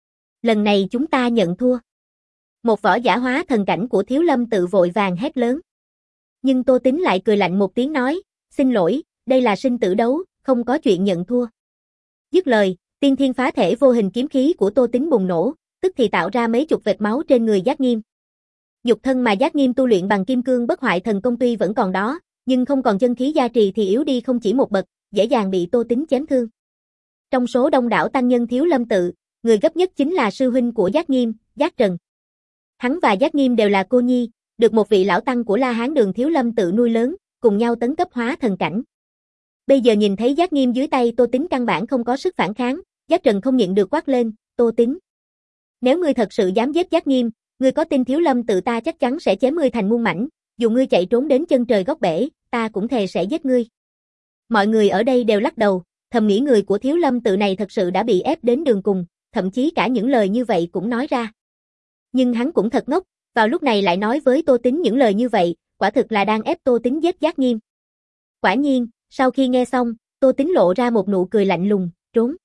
Lần này chúng ta nhận thua. Một võ giả hóa thần cảnh của Thiếu Lâm Tự vội vàng hét lớn. Nhưng Tô Tín lại cười lạnh một tiếng nói, xin lỗi, đây là sinh tử đấu, không có chuyện nhận thua. Dứt lời, Tiên thiên phá thể vô hình kiếm khí của Tô Tín bùng nổ, tức thì tạo ra mấy chục vệt máu trên người Giác Nghiêm. Nhục thân mà Giác Nghiêm tu luyện bằng kim cương bất hoại thần công tuy vẫn còn đó, nhưng không còn chân khí gia trì thì yếu đi không chỉ một bậc, dễ dàng bị Tô Tín chém thương. Trong số đông đảo tăng nhân Thiếu Lâm tự, người gấp nhất chính là sư huynh của Giác Nghiêm, Giác Trần. Hắn và Giác Nghiêm đều là cô nhi, được một vị lão tăng của La Hán Đường Thiếu Lâm tự nuôi lớn, cùng nhau tấn cấp hóa thần cảnh. Bây giờ nhìn thấy Giác Nghiêm dưới tay Tô Tín căn bản không có sức phản kháng, Giác Trần không nhịn được quát lên, Tô Tín. Nếu ngươi thật sự dám giết Giác Nghiêm, ngươi có tin Thiếu Lâm tự ta chắc chắn sẽ chém ngươi thành muôn mảnh, dù ngươi chạy trốn đến chân trời góc bể, ta cũng thề sẽ giết ngươi. Mọi người ở đây đều lắc đầu, thầm nghĩ người của Thiếu Lâm tự này thật sự đã bị ép đến đường cùng, thậm chí cả những lời như vậy cũng nói ra. Nhưng hắn cũng thật ngốc, vào lúc này lại nói với Tô Tín những lời như vậy, quả thực là đang ép Tô Tín giết Giác Nghiêm. Quả nhiên, sau khi nghe xong, Tô Tín lộ ra một nụ cười lạnh lùng, trốn.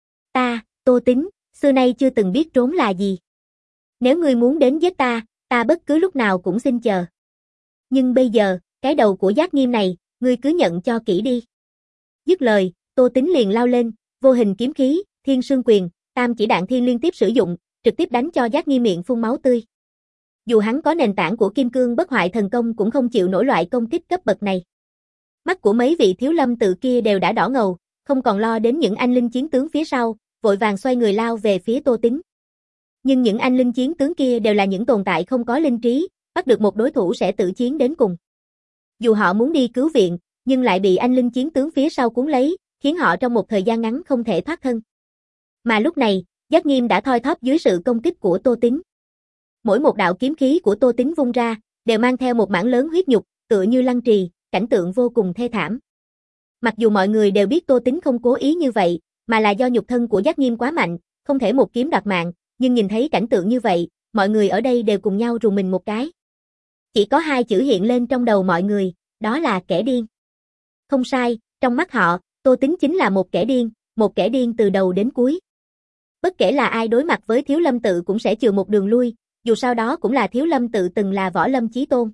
Ta, Tô Tín, xưa nay chưa từng biết trốn là gì. Nếu ngươi muốn đến giết ta, ta bất cứ lúc nào cũng xin chờ. Nhưng bây giờ, cái đầu của Giác Nghiêm này, ngươi cứ nhận cho kỹ đi. Dứt lời, Tô Tín liền lao lên, vô hình kiếm khí, thiên sương quyền, tam chỉ đạn thiên liên tiếp sử dụng, trực tiếp đánh cho Giác Nghiêm miệng phun máu tươi. Dù hắn có nền tảng của kim cương bất hoại thần công cũng không chịu nổi loại công kích cấp bậc này. Mắt của mấy vị Thiếu Lâm tự kia đều đã đỏ ngầu, không còn lo đến những anh linh chiến tướng phía sau, vội vàng xoay người lao về phía Tô Tín. Nhưng những anh linh chiến tướng kia đều là những tồn tại không có linh trí, bắt được một đối thủ sẽ tự chiến đến cùng. Dù họ muốn đi cứu viện, nhưng lại bị anh linh chiến tướng phía sau cuốn lấy, khiến họ trong một thời gian ngắn không thể thoát thân. Mà lúc này, Giác Nghiêm đã thoi thóp dưới sự công kích của Tô Tín. Mỗi một đạo kiếm khí của Tô Tín vung ra, đều mang theo một mảng lớn huyết nhục, tựa như lăng trì, cảnh tượng vô cùng thê thảm. Mặc dù mọi người đều biết Tô Tín không cố ý như vậy, mà là do nhục thân của Giác Nghiêm quá mạnh, không thể một kiếm đoạt mạng, nhưng nhìn thấy cảnh tượng như vậy, mọi người ở đây đều cùng nhau rùng mình một cái. Chỉ có hai chữ hiện lên trong đầu mọi người, đó là kẻ điên. Không sai, trong mắt họ, Tô Tín chính là một kẻ điên, một kẻ điên từ đầu đến cuối. Bất kể là ai đối mặt với Thiếu Lâm tự cũng sẽ chừa một đường lui, dù sau đó cũng là Thiếu Lâm tự từng là Võ Lâm chí tôn.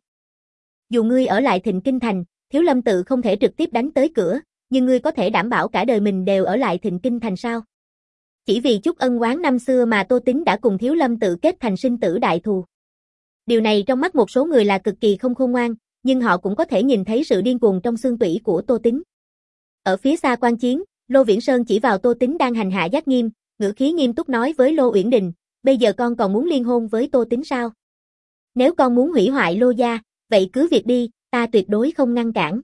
Dù ngươi ở lại Thịnh Kinh Thành, Thiếu Lâm tự không thể trực tiếp đánh tới cửa, nhưng ngươi có thể đảm bảo cả đời mình đều ở lại Thịnh Kinh Thành sao? Chỉ vì chút ân oán năm xưa mà Tô Tín đã cùng Thiếu Lâm tự kết thành sinh tử đại thù. Điều này trong mắt một số người là cực kỳ không khôn ngoan, nhưng họ cũng có thể nhìn thấy sự điên cuồng trong xương tủy của Tô Tín. Ở phía xa quan chiến, Lô Viễn Sơn chỉ vào Tô Tín đang hành hạ Giác Nghiêm, ngữ khí nghiêm túc nói với Lô Uyển Đình, bây giờ con còn muốn liên hôn với Tô Tín sao? Nếu con muốn hủy hoại Lô gia, vậy cứ việc đi, ta tuyệt đối không ngăn cản.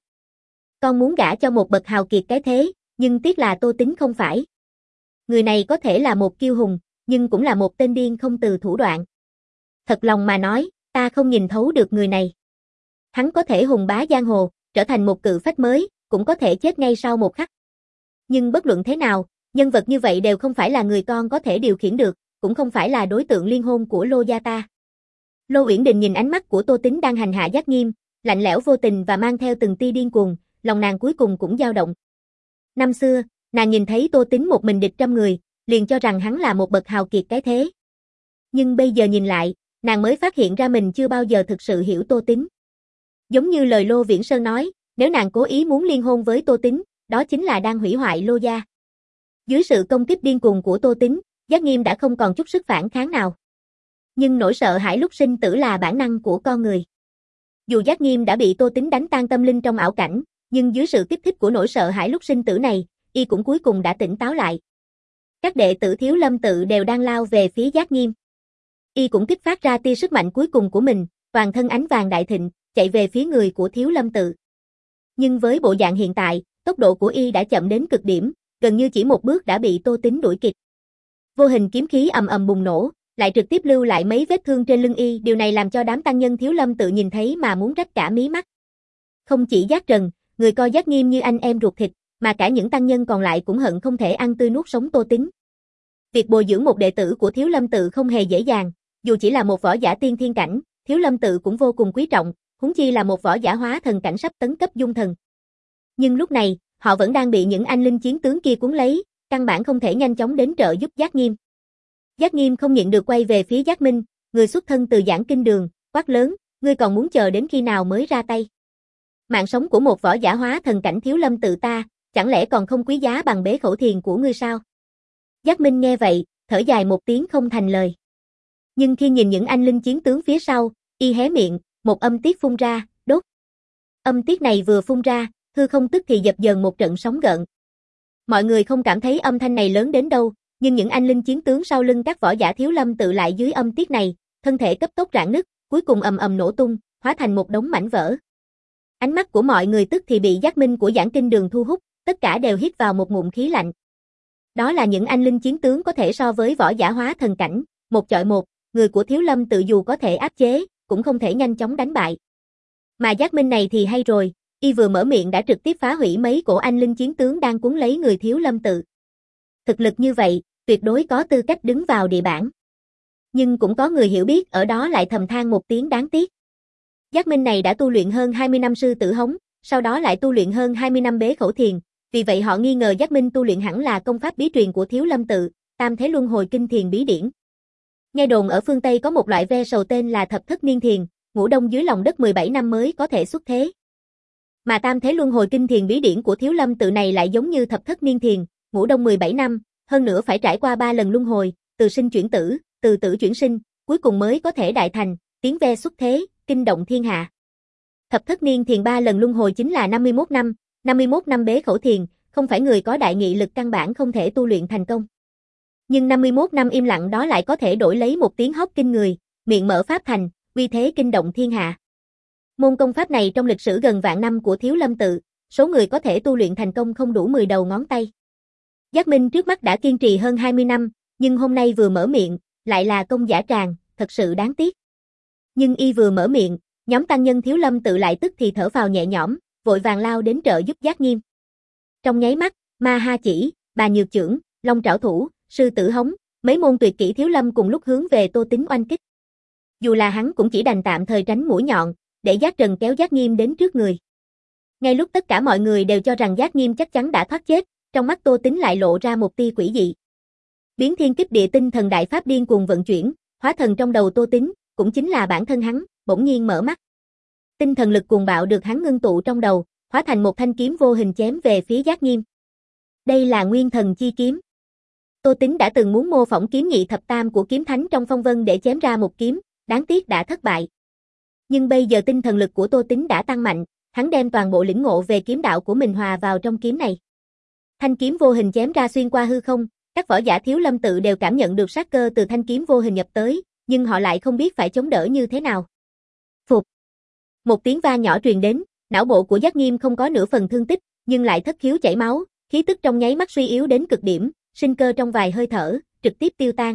Con muốn gả cho một bậc hào kiệt cái thế, nhưng tiếc là Tô Tín không phải. Người này có thể là một kiêu hùng, nhưng cũng là một tên điên không từ thủ đoạn. Thật lòng mà nói, ta không nhìn thấu được người này. Hắn có thể hùng bá giang hồ, trở thành một cự phách mới, cũng có thể chết ngay sau một khắc. Nhưng bất luận thế nào, nhân vật như vậy đều không phải là người con có thể điều khiển được, cũng không phải là đối tượng liên hôn của Lô gia ta. Lô Uyển Đình nhìn ánh mắt của Tô Tín đang hành hạ Giác Nghiêm, lạnh lẽo vô tình và mang theo từng tia điên cuồng, lòng nàng cuối cùng cũng dao động. Năm xưa, nàng nhìn thấy Tô Tín một mình địch trăm người, liền cho rằng hắn là một bậc hào kiệt cái thế. Nhưng bây giờ nhìn lại, nàng mới phát hiện ra mình chưa bao giờ thực sự hiểu Tô Tín. Giống như lời Lô Viễn Sơn nói, nếu nàng cố ý muốn liên hôn với Tô Tín, đó chính là đang hủy hoại Lô gia. Dưới sự công kích điên cuồng của Tô Tín, Giác Nghiêm đã không còn chút sức phản kháng nào. Nhưng nỗi sợ hãi lúc sinh tử là bản năng của con người. Dù Giác Nghiêm đã bị Tô Tín đánh tan tâm linh trong ảo cảnh, nhưng dưới sự kích thích của nỗi sợ hãi lúc sinh tử này, y cũng cuối cùng đã tỉnh táo lại. Các đệ tử Thiếu Lâm tự đều đang lao về phía Giác Nghiêm. Y cũng kích phát ra tia sức mạnh cuối cùng của mình, toàn thân ánh vàng đại thịnh, chạy về phía người của Thiếu Lâm tự. Nhưng với bộ dạng hiện tại, tốc độ của y đã chậm đến cực điểm, gần như chỉ một bước đã bị Tô Tín đuổi kịp. Vô hình kiếm khí ầm ầm bùng nổ, lại trực tiếp lưu lại mấy vết thương trên lưng y, điều này làm cho đám tăng nhân Thiếu Lâm tự nhìn thấy mà muốn rách cả mí mắt. Không chỉ Giác Trần, người coi Giác Nghiêm như anh em ruột thịt, mà cả những tăng nhân còn lại cũng hận không thể ăn tươi nuốt sống Tô Tín. Việc bồi dưỡng một đệ tử của Thiếu Lâm tự không hề dễ dàng, dù chỉ là một võ giả tiên thiên cảnh, Thiếu Lâm tự cũng vô cùng quý trọng, huống chi là một võ giả hóa thần cảnh sắp tấn cấp dung thần. Nhưng lúc này, họ vẫn đang bị những anh linh chiến tướng kia cuốn lấy, căn bản không thể nhanh chóng đến trợ giúp Giác Nghiêm. Giác Nghiêm không nhịn được quay về phía Giác Minh, người xuất thân từ Giảng Kinh Đường, quát lớn, ngươi còn muốn chờ đến khi nào mới ra tay? Mạng sống của một võ giả hóa thần cảnh Thiếu Lâm tự ta, chẳng lẽ còn không quý giá bằng bế khẩu thiền của ngươi sao? Giác Minh nghe vậy, thở dài một tiếng không thành lời. Nhưng khi nhìn những anh linh chiến tướng phía sau, y hé miệng, một âm tiết phun ra, đốt. Âm tiết này vừa phun ra, hư không tức thì dập dờn một trận sóng gợn. Mọi người không cảm thấy âm thanh này lớn đến đâu, nhưng những anh linh chiến tướng sau lưng các võ giả Thiếu Lâm Tự lại dưới âm tiết này, thân thể cấp tốc rạn nứt, cuối cùng ầm ầm nổ tung, hóa thành một đống mảnh vỡ. Ánh mắt của mọi người tức thì bị giác minh của Giảng Kinh Đường thu hút, tất cả đều hít vào một ngụm khí lạnh. Đó là những anh linh chiến tướng có thể so với võ giả hóa thần cảnh, một chọi một, người của Thiếu Lâm Tự dù có thể áp chế, cũng không thể nhanh chóng đánh bại. Mà giác minh này thì hay rồi, y vừa mở miệng đã trực tiếp phá hủy mấy cổ anh linh chiến tướng đang cuốn lấy người Thiếu Lâm Tự. Thực lực như vậy, tuyệt đối có tư cách đứng vào địa bảng. Nhưng cũng có người hiểu biết ở đó lại thầm than một tiếng đáng tiếc. Giác minh này đã tu luyện hơn hai mươi năm sư tử hống, sau đó lại tu luyện hơn hai mươi năm bế khẩu thiền, vì vậy họ nghi ngờ giác minh tu luyện hẳn là công pháp bí truyền của Thiếu Lâm Tự, Tam Thế Luân Hồi Kinh Thiền bí điển. Nghe đồn ở phương Tây có một loại ve sầu tên là Thập Thất Niên Thiền, ngủ đông dưới lòng đất mười bảy năm mới có thể xuất thế. Mà Tam Thế Luân Hồi Kinh Thiền bí điển của Thiếu Lâm Tự này lại giống như Thập Thất Niên Thiền, ngủ đông mười bảy năm, hơn nữa phải trải qua ba lần luân hồi, từ sinh chuyển tử, từ tử chuyển sinh, cuối cùng mới có thể đại thành, tiến ve xuất thế, kinh động thiên hạ. Thập Thất Niên Thiền ba lần luân hồi chính là năm mươi mốt năm, năm mươi mốt năm bế khẩu thiền, không phải người có đại nghị lực căn bản không thể tu luyện thành công. Nhưng năm mươi mốt năm im lặng đó lại có thể đổi lấy một tiếng hót kinh người, miệng mở pháp thành, uy thế kinh động thiên hạ. Môn công pháp này trong lịch sử gần vạn năm của Thiếu Lâm Tự, số người có thể tu luyện thành công không đủ mười đầu ngón tay. Giác Minh trước mắt đã kiên trì hơn hai mươi năm, nhưng hôm nay vừa mở miệng, lại là công giả tràng, thật sự đáng tiếc. Nhưng y vừa mở miệng, nhóm tăng nhân Thiếu Lâm Tự lại tức thì thở phào nhẹ nhõm, vội vàng lao đến trợ giúp Giác Nghiêm. Trong nháy mắt, Ma Ha Chỉ, Bà Nhược Chưởng, Long Trảo Thủ, Sư Tử Hống, mấy môn tuyệt kỹ Thiếu Lâm cùng lúc hướng về Tô Tín oanh kích. Dù là hắn cũng chỉ đành tạm thời tránh mũi nhọn, để Giác Trần kéo Giác Nghiêm đến trước người. Ngay lúc tất cả mọi người đều cho rằng Giác Nghiêm chắc chắn đã thoát chết, trong mắt Tô Tín lại lộ ra một tia quỷ dị. Biến Thiên Kích Địa Tinh Thần đại pháp điên cuồng vận chuyển, hóa thần trong đầu Tô Tín, cũng chính là bản thân hắn, bỗng nhiên mở mắt. Tinh thần lực cuồng bạo được hắn ngưng tụ trong đầu, hóa thành một thanh kiếm vô hình chém về phía Giác Nghiêm. Đây là Nguyên Thần Chi Kiếm. Tô Tín đã từng muốn mô phỏng kiếm nghị thập tam của kiếm thánh trong phong vân để chém ra một kiếm, đáng tiếc đã thất bại. Nhưng bây giờ tinh thần lực của Tô Tín đã tăng mạnh, hắn đem toàn bộ lĩnh ngộ về kiếm đạo của mình hòa vào trong kiếm này. Thanh kiếm vô hình chém ra xuyên qua hư không, các võ giả Thiếu Lâm Tự đều cảm nhận được sát cơ từ thanh kiếm vô hình nhập tới, nhưng họ lại không biết phải chống đỡ như thế nào. Phục. Một tiếng va nhỏ truyền đến, não bộ của Giác Nghiêm không có nửa phần thương tích, nhưng lại thất khiếu chảy máu, khí tức trong nháy mắt suy yếu đến cực điểm, sinh cơ trong vài hơi thở, trực tiếp tiêu tan.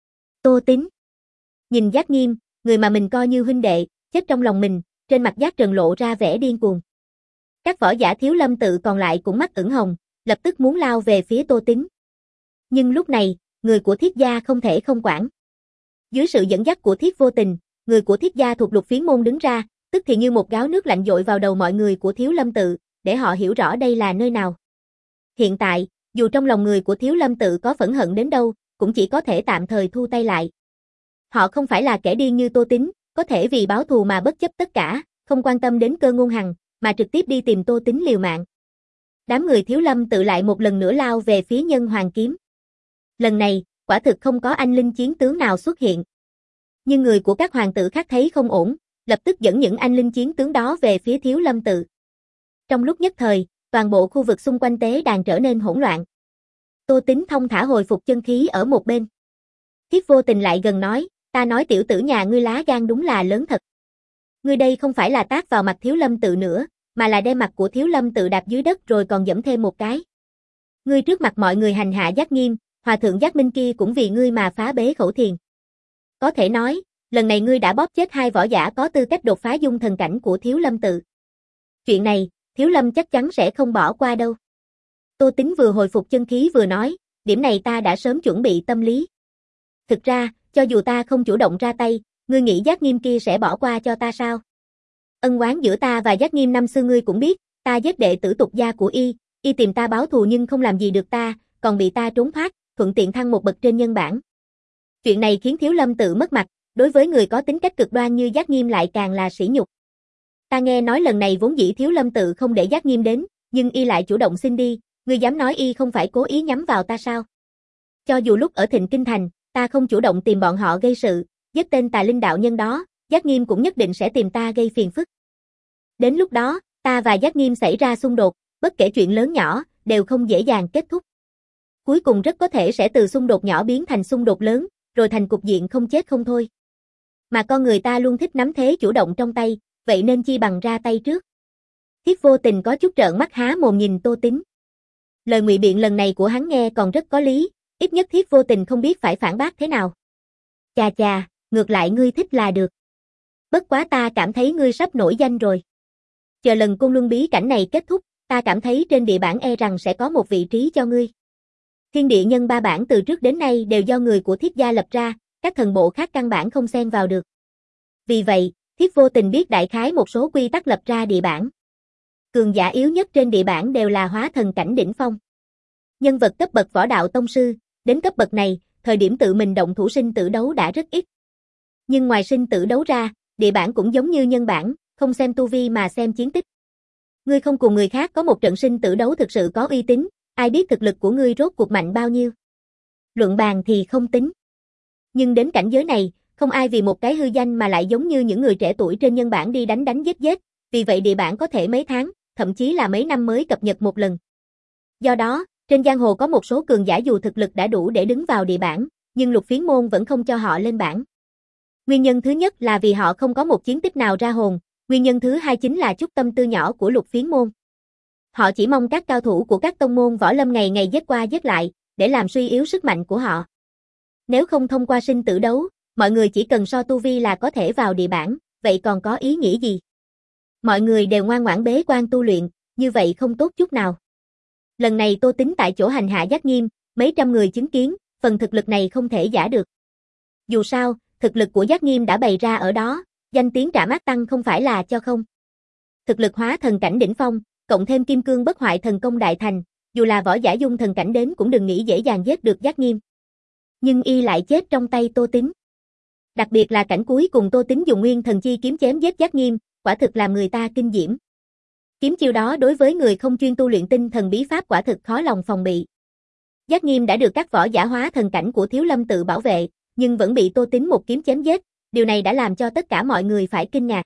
Tô Tín. Nhìn Giác Nghiêm, người mà mình coi như huynh đệ, chết trong lòng mình, trên mặt Giác Trần lộ ra vẻ điên cuồng. Các võ giả Thiếu Lâm Tự còn lại cũng mắt ửng hồng, lập tức muốn lao về phía Tô Tín. Nhưng lúc này, người của Thiết gia không thể không quản. Dưới sự dẫn dắt của Thiết Vô Tình, người của Thiết gia thuộc Lục Phiến môn đứng ra, tức thì như một gáo nước lạnh dội vào đầu mọi người của Thiếu Lâm Tự, để họ hiểu rõ đây là nơi nào. Hiện tại, dù trong lòng người của Thiếu Lâm Tự có phẫn hận đến đâu, cũng chỉ có thể tạm thời thu tay lại. Họ không phải là kẻ điên như Tô Tín, có thể vì báo thù mà bất chấp tất cả, không quan tâm đến Cơ Ngôn Hằng, mà trực tiếp đi tìm Tô Tín liều mạng. Đám người Thiếu Lâm Tự lại một lần nữa lao về phía Nhân Hoàng Kiếm. Lần này, quả thực không có anh linh chiến tướng nào xuất hiện. Nhưng người của các hoàng tử khác thấy không ổn, lập tức dẫn những anh linh chiến tướng đó về phía Thiếu Lâm Tự. Trong lúc nhất thời, toàn bộ khu vực xung quanh tế đàn trở nên hỗn loạn. Tô Tín thông thả hồi phục chân khí ở một bên. Thiết Vô Tình lại gần nói, ta nói tiểu tử nhà ngươi lá gan đúng là lớn thật. Ngươi đây không phải là tát vào mặt Thiếu Lâm Tự nữa, mà là đem mặt của Thiếu Lâm Tự đạp dưới đất rồi còn giẫm thêm một cái. Ngươi trước mặt mọi người hành hạ Giác Nghiêm, hòa thượng Giác Minh kia cũng vì ngươi mà phá bế khẩu thiền. Có thể nói, lần này ngươi đã bóp chết hai võ giả có tư cách đột phá dung thần cảnh của Thiếu Lâm Tự. Chuyện này, Thiếu Lâm chắc chắn sẽ không bỏ qua đâu. Tô Tín vừa hồi phục chân khí vừa nói, điểm này ta đã sớm chuẩn bị tâm lý. Thực ra, cho dù ta không chủ động ra tay, ngươi nghĩ Giác Nghiêm kia sẽ bỏ qua cho ta sao? Ân oán giữa ta và Giác Nghiêm năm xưa ngươi cũng biết, ta giết đệ tử tục gia của y, y tìm ta báo thù nhưng không làm gì được ta, còn bị ta trốn thoát, thuận tiện thăng một bậc trên nhân bản. Chuyện này khiến Thiếu Lâm Tự mất mặt, đối với người có tính cách cực đoan như Giác Nghiêm lại càng là sỉ nhục. Ta nghe nói lần này vốn dĩ Thiếu Lâm Tự không để Giác Nghiêm đến, nhưng y lại chủ động xin đi, ngươi dám nói y không phải cố ý nhắm vào ta sao? Cho dù lúc ở Thịnh Kinh Thành, ta không chủ động tìm bọn họ gây sự, giết tên tà linh đạo nhân đó, Giác Nghiêm cũng nhất định sẽ tìm ta gây phiền phức. Đến lúc đó, ta và Giác Nghiêm xảy ra xung đột, bất kể chuyện lớn nhỏ, đều không dễ dàng kết thúc. Cuối cùng rất có thể sẽ từ xung đột nhỏ biến thành xung đột lớn, rồi thành cục diện không chết không thôi. Mà con người ta luôn thích nắm thế chủ động trong tay, vậy nên chi bằng ra tay trước. Thiết Vô Tình có chút trợn mắt há mồm nhìn Tô Tín. Lời ngụy biện lần này của hắn nghe còn rất có lý, ít nhất Thiết Vô Tình không biết phải phản bác thế nào. Chà chà, ngược lại ngươi thích là được. Bất quá ta cảm thấy ngươi sắp nổi danh rồi. Chờ lần Côn Luân bí cảnh này kết thúc, ta cảm thấy trên địa bản e rằng sẽ có một vị trí cho ngươi. Thiên địa nhân ba bản từ trước đến nay đều do người của Thiết gia lập ra, các thần bộ khác căn bản không xen vào được. Vì vậy, Thiết Vô Tình biết đại khái một số quy tắc lập ra địa bản. Cường giả yếu nhất trên địa bản đều là hóa thần cảnh đỉnh phong. Nhân vật cấp bậc võ đạo tông sư, đến cấp bậc này, thời điểm tự mình động thủ sinh tử đấu đã rất ít. Nhưng ngoài sinh tử đấu ra, địa bản cũng giống như nhân bản, không xem tu vi mà xem chiến tích. Ngươi không cùng người khác có một trận sinh tử đấu thực sự có uy tín, ai biết thực lực của ngươi rốt cuộc mạnh bao nhiêu. Luận bàn thì không tính. Nhưng đến cảnh giới này, không ai vì một cái hư danh mà lại giống như những người trẻ tuổi trên nhân bản đi đánh đánh giết giết, vì vậy địa bản có thể mấy tháng, thậm chí là mấy năm mới cập nhật một lần. Do đó, trên giang hồ có một số cường giả dù thực lực đã đủ để đứng vào địa bản, nhưng Lục Phiến môn vẫn không cho họ lên bảng. Nguyên nhân thứ nhất là vì họ không có một chiến tích nào ra hồn, nguyên nhân thứ hai chính là chút tâm tư nhỏ của Lục Phiến môn. Họ chỉ mong các cao thủ của các tông môn võ lâm ngày ngày giết qua giết lại, để làm suy yếu sức mạnh của họ. Nếu không thông qua sinh tử đấu, mọi người chỉ cần so tu vi là có thể vào địa bản, vậy còn có ý nghĩa gì? Mọi người đều ngoan ngoãn bế quan tu luyện, như vậy không tốt chút nào. Lần này Tô Tín tại chỗ hành hạ Giác Nghiêm, mấy trăm người chứng kiến, phần thực lực này không thể giả được. Dù sao, thực lực của Giác Nghiêm đã bày ra ở đó, danh tiếng Trảm Ác Tăng không phải là cho không. Thực lực hóa thần cảnh đỉnh phong, cộng thêm kim cương bất hoại thần công đại thành, dù là võ giả dung thần cảnh đến cũng đừng nghĩ dễ dàng giết được Giác Nghiêm. Nhưng y lại chết trong tay Tô Tín. Đặc biệt là cảnh cuối cùng Tô Tín dùng nguyên thần chi kiếm chém giết Giác Nghiêm, quả thực làm người ta kinh diễm. Kiếm chiêu đó đối với người không chuyên tu luyện tinh thần bí pháp quả thực khó lòng phòng bị. Giác Nghiêm đã được các võ giả hóa thần cảnh của Thiếu Lâm tự bảo vệ, nhưng vẫn bị Tô Tín một kiếm chém giết, điều này đã làm cho tất cả mọi người phải kinh ngạc.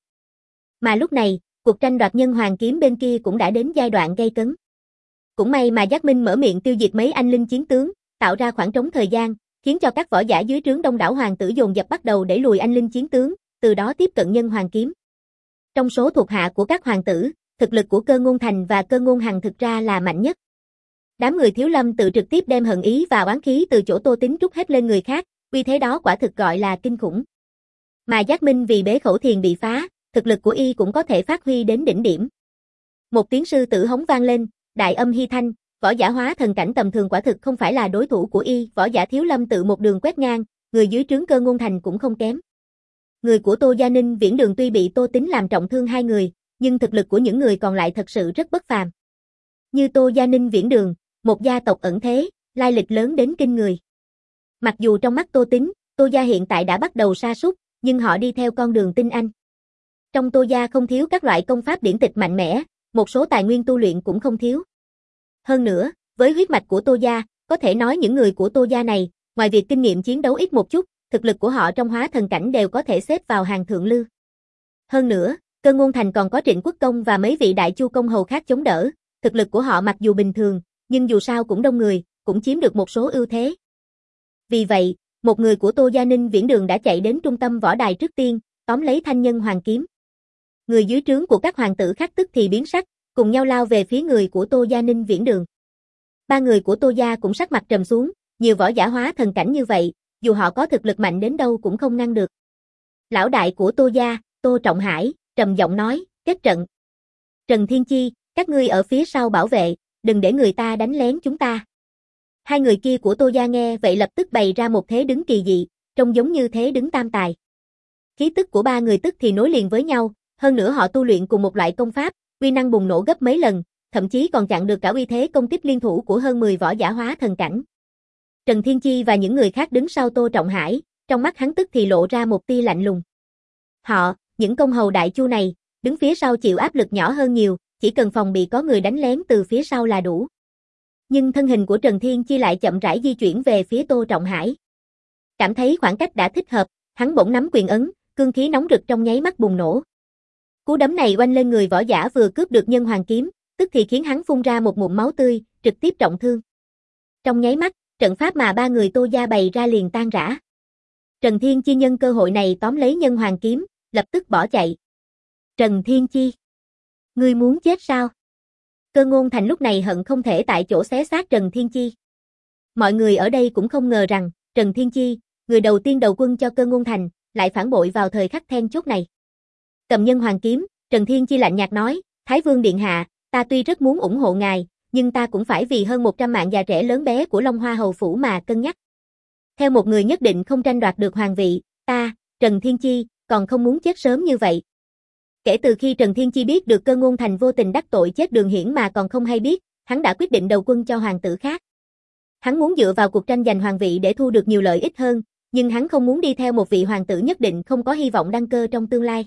Mà lúc này, cuộc tranh đoạt nhân hoàng kiếm bên kia cũng đã đến giai đoạn gay cấn. Cũng may mà Giác Minh mở miệng tiêu diệt mấy anh linh chiến tướng, tạo ra khoảng trống thời gian, khiến cho các võ giả dưới trướng đông đảo hoàng tử dồn dập bắt đầu đẩy lùi anh linh chiến tướng, từ đó tiếp cận nhân hoàng kiếm. Trong số thuộc hạ của các hoàng tử, thực lực của Cơ Ngôn Thành và Cơ Ngôn Hằng thực ra là mạnh nhất. Đám người Thiếu Lâm tự trực tiếp đem hận ý và oán khí từ chỗ Tô Tín trút hết lên người khác, uy thế đó quả thực gọi là kinh khủng. Mà Giác Minh vì bế khẩu thiền bị phá, thực lực của y cũng có thể phát huy đến đỉnh điểm. Một tiếng sư tử hống vang lên, đại âm hy thanh, võ giả hóa thần cảnh tầm thường quả thực không phải là đối thủ của y, võ giả Thiếu Lâm tự một đường quét ngang, người dưới trướng Cơ Ngôn Thành cũng không kém. Người của Tô Gia Ninh Viễn Đường tuy bị Tô Tín làm trọng thương hai người, nhưng thực lực của những người còn lại thật sự rất bất phàm. Như Tô Gia Ninh Viễn Đường, một gia tộc ẩn thế, lai lịch lớn đến kinh người. Mặc dù trong mắt Tô Tín, Tô Gia hiện tại đã bắt đầu sa sút, nhưng họ đi theo con đường tinh anh. Trong Tô Gia không thiếu các loại công pháp điển tịch mạnh mẽ, một số tài nguyên tu luyện cũng không thiếu. Hơn nữa, với huyết mạch của Tô Gia, có thể nói những người của Tô Gia này, ngoài việc kinh nghiệm chiến đấu ít một chút, thực lực của họ trong hóa thần cảnh đều có thể xếp vào hàng thượng lưu. Hơn nữa, Cơ Ngôn Thành còn có Trịnh Quốc Công và mấy vị đại chu công hầu khác chống đỡ, thực lực của họ mặc dù bình thường, nhưng dù sao cũng đông người, cũng chiếm được một số ưu thế. Vì vậy, một người của Tô Gia Ninh Viễn Đường đã chạy đến trung tâm võ đài trước tiên, tóm lấy thanh nhân hoàng kiếm. Người dưới trướng của các hoàng tử khác tức thì biến sắc, cùng nhau lao về phía người của Tô Gia Ninh Viễn Đường. Ba người của Tô Gia cũng sắc mặt trầm xuống, nhiều võ giả hóa thần cảnh như vậy, dù họ có thực lực mạnh đến đâu cũng không ngăn được. Lão đại của Tô Gia, Tô Trọng Hải, trầm giọng nói, kết trận. Trần Thiên Chi, các ngươi ở phía sau bảo vệ, đừng để người ta đánh lén chúng ta. Hai người kia của Tô Gia nghe vậy lập tức bày ra một thế đứng kỳ dị, trông giống như thế đứng tam tài. Khí tức của ba người tức thì nối liền với nhau, hơn nữa họ tu luyện cùng một loại công pháp, uy năng bùng nổ gấp mấy lần, thậm chí còn chặn được cả uy thế công kích liên thủ của hơn mười võ giả hóa thần cảnh. Trần Thiên Chi và những người khác đứng sau Tô Trọng Hải, trong mắt hắn tức thì lộ ra một tia lạnh lùng. Họ, những công hầu đại chu này, đứng phía sau chịu áp lực nhỏ hơn nhiều, chỉ cần phòng bị có người đánh lén từ phía sau là đủ. Nhưng thân hình của Trần Thiên Chi lại chậm rãi di chuyển về phía Tô Trọng Hải. Cảm thấy khoảng cách đã thích hợp, hắn bỗng nắm quyền ấn, cương khí nóng rực trong nháy mắt bùng nổ. Cú đấm này oanh lên người võ giả vừa cướp được nhân hoàng kiếm, tức thì khiến hắn phun ra một ngụm máu tươi, trực tiếp trọng thương. Trong nháy mắt, trận pháp mà ba người Tô gia bày ra liền tan rã. Trần Thiên Chi nhân cơ hội này tóm lấy nhân hoàng kiếm, lập tức bỏ chạy. Trần Thiên Chi, ngươi muốn chết sao? Cơ Ngôn Thành lúc này hận không thể tại chỗ xé xác Trần Thiên Chi. Mọi người ở đây cũng không ngờ rằng, Trần Thiên Chi, người đầu tiên đầu quân cho Cơ Ngôn Thành, lại phản bội vào thời khắc then chốt này. Cầm nhân hoàng kiếm, Trần Thiên Chi lạnh nhạt nói, Thái Vương Điện Hạ, ta tuy rất muốn ủng hộ ngài, nhưng ta cũng phải vì hơn một trăm mạng già trẻ lớn bé của Long Hoa Hầu Phủ mà cân nhắc. Theo một người nhất định không tranh đoạt được hoàng vị, ta, Trần Thiên Chi, còn không muốn chết sớm như vậy. Kể từ khi Trần Thiên Chi biết được Cơ Ngôn Thành vô tình đắc tội chết Đường Hiển mà còn không hay biết, hắn đã quyết định đầu quân cho hoàng tử khác. Hắn muốn dựa vào cuộc tranh giành hoàng vị để thu được nhiều lợi ích hơn, nhưng hắn không muốn đi theo một vị hoàng tử nhất định không có hy vọng đăng cơ trong tương lai.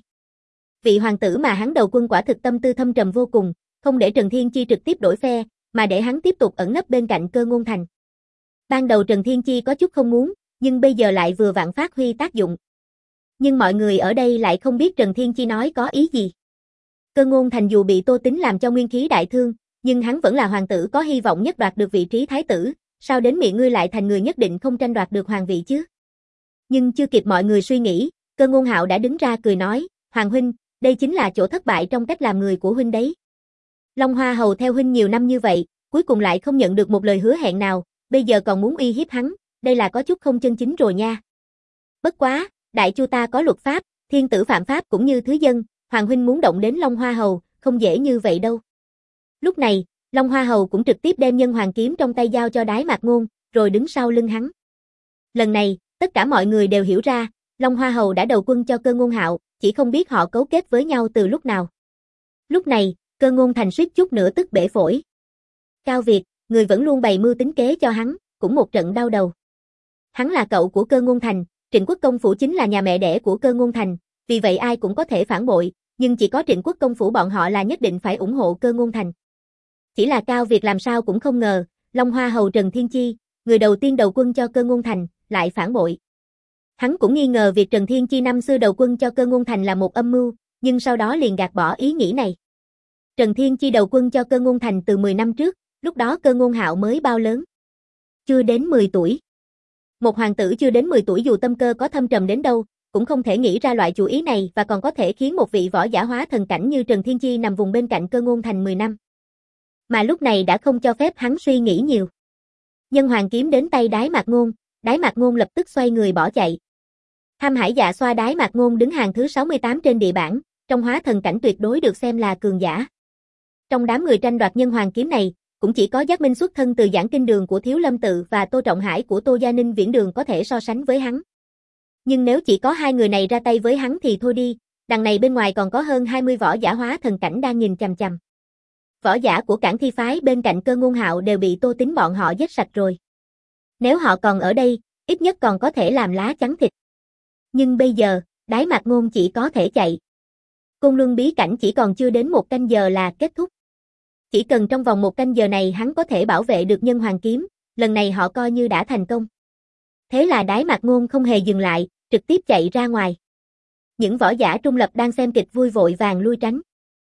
Vị hoàng tử mà hắn đầu quân quả thực tâm tư thâm trầm vô cùng, không để Trần Thiên Chi trực tiếp đổi phe, mà để hắn tiếp tục ẩn nấp bên cạnh Cơ Ngôn Thành. Ban đầu Trần Thiên Chi có chút không muốn, nhưng bây giờ lại vừa vặn phát huy tác dụng. Nhưng mọi người ở đây lại không biết Trần Thiên Chi nói có ý gì. Cơ Ngôn Thành dù bị Tô Tính làm cho nguyên khí đại thương, nhưng hắn vẫn là hoàng tử có hy vọng nhất đoạt được vị trí thái tử, sao đến miệng ngươi lại thành người nhất định không tranh đoạt được hoàng vị chứ? Nhưng chưa kịp mọi người suy nghĩ, Cơ Ngôn Hạo đã đứng ra cười nói, Hoàng huynh, đây chính là chỗ thất bại trong cách làm người của huynh đấy. Long Hoa Hầu theo huynh nhiều năm như vậy, cuối cùng lại không nhận được một lời hứa hẹn nào, bây giờ còn muốn uy hiếp hắn, đây là có chút không chân chính rồi nha. Bất quá, Đại Chu ta có luật pháp, thiên tử phạm pháp cũng như thứ dân, Hoàng huynh muốn động đến Long Hoa Hầu, không dễ như vậy đâu. Lúc này, Long Hoa Hầu cũng trực tiếp đem nhân hoàng kiếm trong tay giao cho Đái Mạc Ngôn, rồi đứng sau lưng hắn. Lần này, tất cả mọi người đều hiểu ra, Long Hoa Hầu đã đầu quân cho Cơ Ngôn Hạo, chỉ không biết họ cấu kết với nhau từ lúc nào. Lúc này, Cơ Ngôn Thành suýt chút nữa tức bể phổi. Cao Việt, người vẫn luôn bày mưu tính kế cho hắn, cũng một trận đau đầu. Hắn là cậu của Cơ Ngôn Thành, Trịnh Quốc Công Phủ chính là nhà mẹ đẻ của Cơ Ngôn Thành, vì vậy ai cũng có thể phản bội, nhưng chỉ có Trịnh Quốc Công Phủ bọn họ là nhất định phải ủng hộ Cơ Ngôn Thành. Chỉ là Cao Việt làm sao cũng không ngờ, Long Hoa Hầu Trần Thiên Chi, người đầu tiên đầu quân cho Cơ Ngôn Thành, lại phản bội. Hắn cũng nghi ngờ việc Trần Thiên Chi năm xưa đầu quân cho Cơ Ngôn Thành là một âm mưu, nhưng sau đó liền gạt bỏ ý nghĩ này. Trần Thiên Chi đầu quân cho Cơ Ngôn Thành từ mười năm trước, lúc đó Cơ Ngôn Hạo mới bao lớn? Chưa đến mười tuổi. Một hoàng tử chưa đến mười tuổi dù tâm cơ có thâm trầm đến đâu, cũng không thể nghĩ ra loại chủ ý này và còn có thể khiến một vị võ giả hóa thần cảnh như Trần Thiên Chi nằm vùng bên cạnh Cơ Ngôn Thành mười năm. Mà lúc này đã không cho phép hắn suy nghĩ nhiều. Nhân hoàng kiếm đến tay Đái Mạc Ngôn, Đái Mạc Ngôn lập tức xoay người bỏ chạy. Tham Hải Dạ Xoa Đái Mạc Ngôn đứng hàng thứ sáu mươi tám trên địa bảng, trong hóa thần cảnh tuyệt đối được xem là cường giả. Trong đám người tranh đoạt nhân hoàng kiếm này, cũng chỉ có Giác Minh xuất thân từ Giảng Kinh Đường của Thiếu Lâm Tự và Tô Trọng Hải của Tô Gia Ninh Viễn Đường có thể so sánh với hắn. Nhưng nếu chỉ có hai người này ra tay với hắn thì thôi đi, đằng này bên ngoài còn có hơn hai mươi võ giả hóa thần cảnh đang nhìn chằm chằm. Võ giả của Cảng Thi phái bên cạnh Cơ Ngôn Hạo đều bị Tô Tính bọn họ giết sạch rồi. Nếu họ còn ở đây, ít nhất còn có thể làm lá chắn thịt. Nhưng bây giờ, Đái Mạc Ngôn chỉ có thể chạy. Côn Luân bí cảnh chỉ còn chưa đến một canh giờ là kết thúc. Chỉ cần trong vòng một canh giờ này hắn có thể bảo vệ được nhân hoàng kiếm, lần này họ coi như đã thành công. Thế là Đái Mạc Ngôn không hề dừng lại, trực tiếp chạy ra ngoài. Những võ giả trung lập đang xem kịch vui vội vàng lui tránh.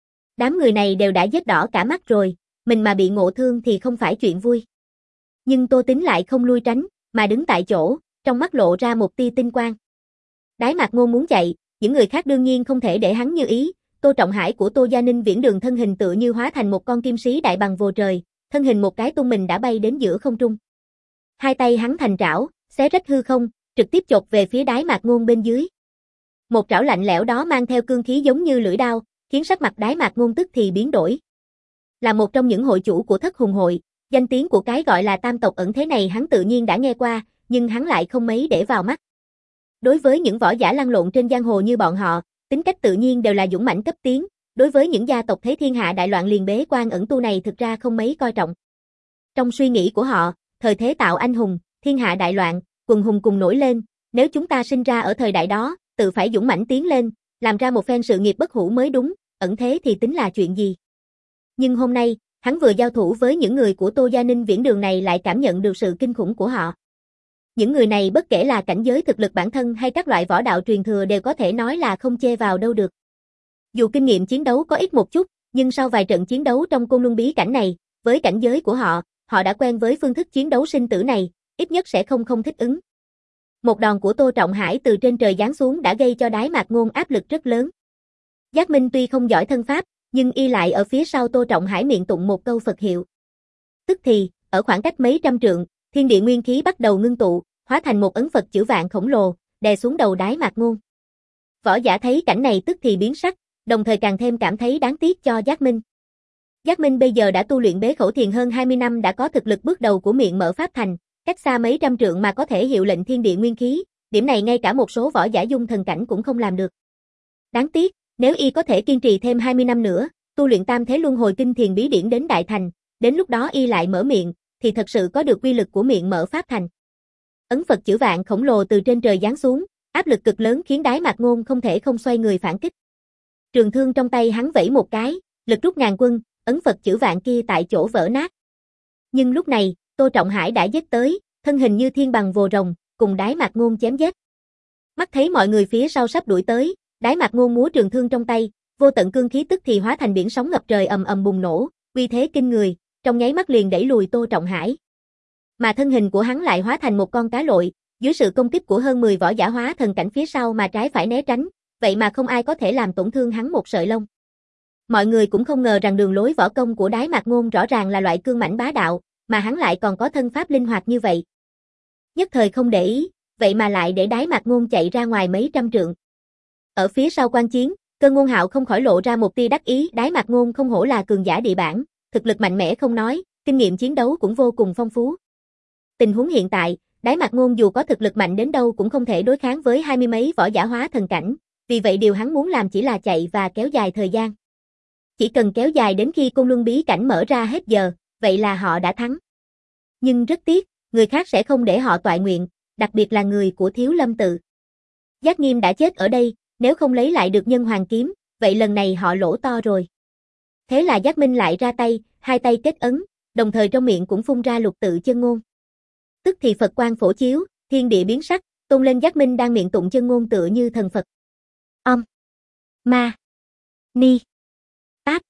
Đám người này đều đã giết đỏ cả mắt rồi, mình mà bị ngộ thương thì không phải chuyện vui. Nhưng Tô Tính lại không lui tránh, mà đứng tại chỗ, trong mắt lộ ra một tia tinh quang. Đái Mạc Ngôn muốn chạy, những người khác đương nhiên không thể để hắn như ý. Tô Trọng Hải của Tô Gia Ninh Viễn Đường thân hình tựa như hóa thành một con kim sĩ đại bằng vồ trời, thân hình một cái tung mình đã bay đến giữa không trung. Hai tay hắn thành trảo, xé rách hư không, trực tiếp chộp về phía Đái Mạc Ngôn bên dưới. Một trảo lạnh lẽo đó mang theo cương khí giống như lưỡi đao, khiến sắc mặt Đái Mạc Ngôn tức thì biến đổi. Là một trong những hội chủ của Thất Hùng hội, danh tiếng của cái gọi là tam tộc ẩn thế này hắn tự nhiên đã nghe qua, nhưng hắn lại không mấy để vào mắt. Đối với những võ giả lăn lộn trên giang hồ như bọn họ, tính cách tự nhiên đều là dũng mãnh cấp tiến, đối với những gia tộc thế thiên hạ đại loạn liền bế quan ẩn tu này thực ra không mấy coi trọng. Trong suy nghĩ của họ, thời thế tạo anh hùng, thiên hạ đại loạn, quần hùng cùng nổi lên, nếu chúng ta sinh ra ở thời đại đó, tự phải dũng mãnh tiến lên, làm ra một phen sự nghiệp bất hủ mới đúng, ẩn thế thì tính là chuyện gì. Nhưng hôm nay, Hắn vừa giao thủ với những người của Tô Gia Ninh Viễn Đường này lại cảm nhận được sự kinh khủng của họ. Những người này bất kể là cảnh giới thực lực bản thân hay các loại võ đạo truyền thừa đều có thể nói là không chê vào đâu được. Dù kinh nghiệm chiến đấu có ít một chút, nhưng sau vài trận chiến đấu trong Côn Luân bí cảnh này, với cảnh giới của họ, họ đã quen với phương thức chiến đấu sinh tử này, ít nhất sẽ không không thích ứng. Một đòn của Tô Trọng Hải từ trên trời giáng xuống đã gây cho Đái Mạc Ngôn áp lực rất lớn. Giác Minh tuy không giỏi thân pháp, nhưng y lại ở phía sau Tô Trọng Hải miệng tụng một câu Phật hiệu. Tức thì, ở khoảng cách mấy trăm trượng, thiên địa nguyên khí bắt đầu ngưng tụ, hóa thành một ấn Phật chữ vạn khổng lồ, đè xuống đầu Đái Mạc Ngôn. Võ giả thấy cảnh này tức thì biến sắc, đồng thời càng thêm cảm thấy đáng tiếc cho Giác Minh. Giác Minh bây giờ đã tu luyện bế khẩu thiền hơn hai mươi năm, đã có thực lực bước đầu của miệng mở pháp thành, cách xa mấy trăm trượng mà có thể hiệu lệnh thiên địa nguyên khí, điểm này ngay cả một số võ giả dung thần cảnh cũng không làm được. Đáng tiếc, nếu y có thể kiên trì thêm hai mươi năm nữa, tu luyện Tam Thế Luân Hồi Kinh Thiền bí điển đến đại thành, đến lúc đó y lại mở miệng, thì thật sự có được quy lực của miệng mở pháp thành. Ấn Phật chữ vạn khổng lồ từ trên trời giáng xuống, áp lực cực lớn khiến Đái Mạc Ngôn không thể không xoay người phản kích. Trường thương trong tay hắn vẫy một cái, lực rút ngàn quân, ấn Phật chữ vạn kia tại chỗ vỡ nát. Nhưng lúc này, Tô Trọng Hải đã giết tới, thân hình như thiên bằng vồ rồng, cùng Đái Mạc Ngôn chém giết. Mắt thấy mọi người phía sau sắp đuổi tới, Đái Mạc Ngôn múa trường thương trong tay, vô tận cương khí tức thì hóa thành biển sóng ngập trời ầm ầm bùng nổ, uy thế kinh người, trong nháy mắt liền đẩy lùi Tô Trọng Hải. Mà thân hình của hắn lại hóa thành một con cá lội, dưới sự công kích của hơn mười võ giả hóa thần cảnh phía sau mà trái phải né tránh, vậy mà không ai có thể làm tổn thương hắn một sợi lông. Mọi người cũng không ngờ rằng đường lối võ công của Đái Mạc Ngôn rõ ràng là loại cương mãnh bá đạo, mà hắn lại còn có thân pháp linh hoạt như vậy. Nhất thời không để ý, vậy mà lại để Đái Mạc Ngôn chạy ra ngoài mấy trăm trượng. Ở phía sau quan chiến, Cơ Ngôn Hạo không khỏi lộ ra một tia đắc ý, Đái Mạc Ngôn không hổ là cường giả địa bản, thực lực mạnh mẽ không nói, kinh nghiệm chiến đấu cũng vô cùng phong phú. Tình huống hiện tại, Đái Mạc Ngôn dù có thực lực mạnh đến đâu cũng không thể đối kháng với hai mươi mấy võ giả hóa thần cảnh, vì vậy điều hắn muốn làm chỉ là chạy và kéo dài thời gian. Chỉ cần kéo dài đến khi Côn Luân bí cảnh mở ra hết giờ, vậy là họ đã thắng. Nhưng rất tiếc, người khác sẽ không để họ toại nguyện, đặc biệt là người của Thiếu Lâm tự. Giác Nghiêm đã chết ở đây, nếu không lấy lại được Nhân Hoàng kiếm, vậy lần này họ lỗ to rồi. Thế là Giác Minh lại ra tay, hai tay kết ấn, đồng thời trong miệng cũng phun ra lục tự chân ngôn. Tức thì Phật quang phổ chiếu, thiên địa biến sắc, tôn lên Giác Minh đang miệng tụng chân ngôn tựa như thần Phật. Om, Ma, Ni, Tát,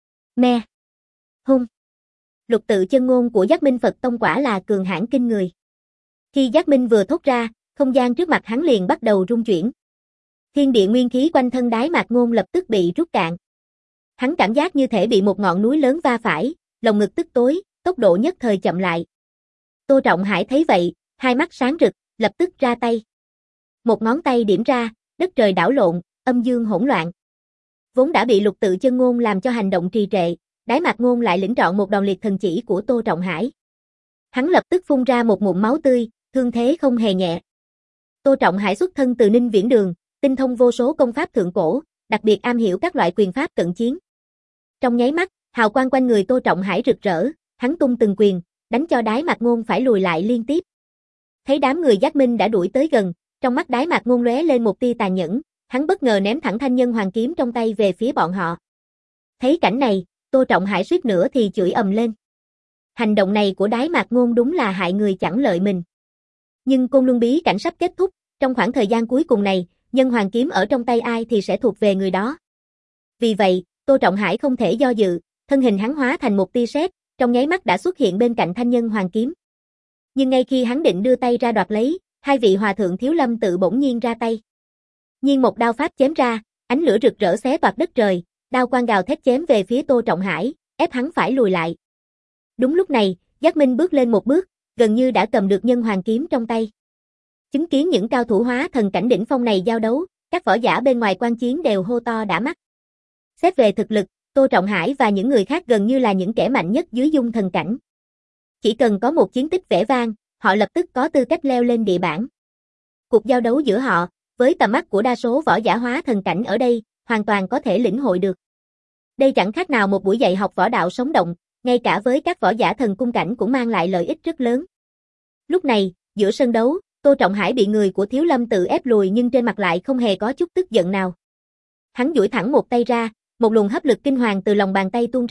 Me, Hung. Lục tự chân ngôn của Giác Minh Phật tông quả là cường hãn kinh người. Khi Giác Minh vừa thốt ra, không gian trước mặt hắn liền bắt đầu rung chuyển. Thiên địa nguyên khí quanh thân Đái Mạc Ngôn lập tức bị rút cạn. Hắn cảm giác như thể bị một ngọn núi lớn va phải, lồng ngực tức tối, tốc độ nhất thời chậm lại. Tô Trọng Hải thấy vậy, hai mắt sáng rực, lập tức ra tay. Một ngón tay điểm ra, đất trời đảo lộn, âm dương hỗn loạn. Vốn đã bị lục tự chân ngôn làm cho hành động trì trệ, Đái Mạc Ngôn lại lĩnh trọn một đòn liệt thần chỉ của Tô Trọng Hải. Hắn lập tức phun ra một ngụm máu tươi, thương thế không hề nhẹ. Tô Trọng Hải xuất thân từ Ninh Viễn Đường, tinh thông vô số công pháp thượng cổ, đặc biệt am hiểu các loại quyền pháp cận chiến. Trong nháy mắt, hào quang quanh người Tô Trọng Hải rực rỡ, hắn tung từng quyền, đánh cho Đái Mạc Ngôn phải lùi lại liên tiếp. Thấy đám người Giác Minh đã đuổi tới gần, trong mắt Đái Mạc Ngôn lóe lên một tia tàn nhẫn, hắn bất ngờ ném thẳng thanh nhân hoàng kiếm trong tay về phía bọn họ. Thấy cảnh này, Tô Trọng Hải suýt nữa thì chửi ầm lên. Hành động này của Đái Mạc Ngôn đúng là hại người chẳng lợi mình. Nhưng Côn Luân bí cảnh sắp kết thúc, trong khoảng thời gian cuối cùng này, nhân hoàng kiếm ở trong tay ai thì sẽ thuộc về người đó. Vì vậy, Tô Trọng Hải không thể do dự, thân hình hắn hóa thành một tia sét, trong nháy mắt đã xuất hiện bên cạnh thanh nhân hoàng kiếm. Nhưng ngay khi hắn định đưa tay ra đoạt lấy, hai vị hòa thượng Thiếu Lâm tự bỗng nhiên ra tay. Nhiên một đao pháp chém ra, ánh lửa rực rỡ xé toạc đất trời, đao quang gào thét chém về phía Tô Trọng Hải, ép hắn phải lùi lại. Đúng lúc này, Giác Minh bước lên một bước, gần như đã cầm được nhân hoàng kiếm trong tay. Chứng kiến những cao thủ hóa thần cảnh đỉnh phong này giao đấu, các võ giả bên ngoài quan chiến đều hô to đã mắt. Xét về thực lực, Tô Trọng Hải và những người khác gần như là những kẻ mạnh nhất dưới dung thần cảnh. Chỉ cần có một chiến tích vẻ vang, họ lập tức có tư cách leo lên địa bảng. Cuộc giao đấu giữa họ, với tầm mắt của đa số võ giả hóa thần cảnh ở đây, hoàn toàn có thể lĩnh hội được. Đây chẳng khác nào một buổi dạy học võ đạo sống động, ngay cả với các võ giả thần cung cảnh cũng mang lại lợi ích rất lớn. Lúc này, giữa sân đấu, Tô Trọng Hải bị người của Thiếu Lâm tự ép lùi nhưng trên mặt lại không hề có chút tức giận nào. Hắn duỗi thẳng một tay ra, một luồng hấp lực kinh hoàng từ lòng bàn tay tuôn ra,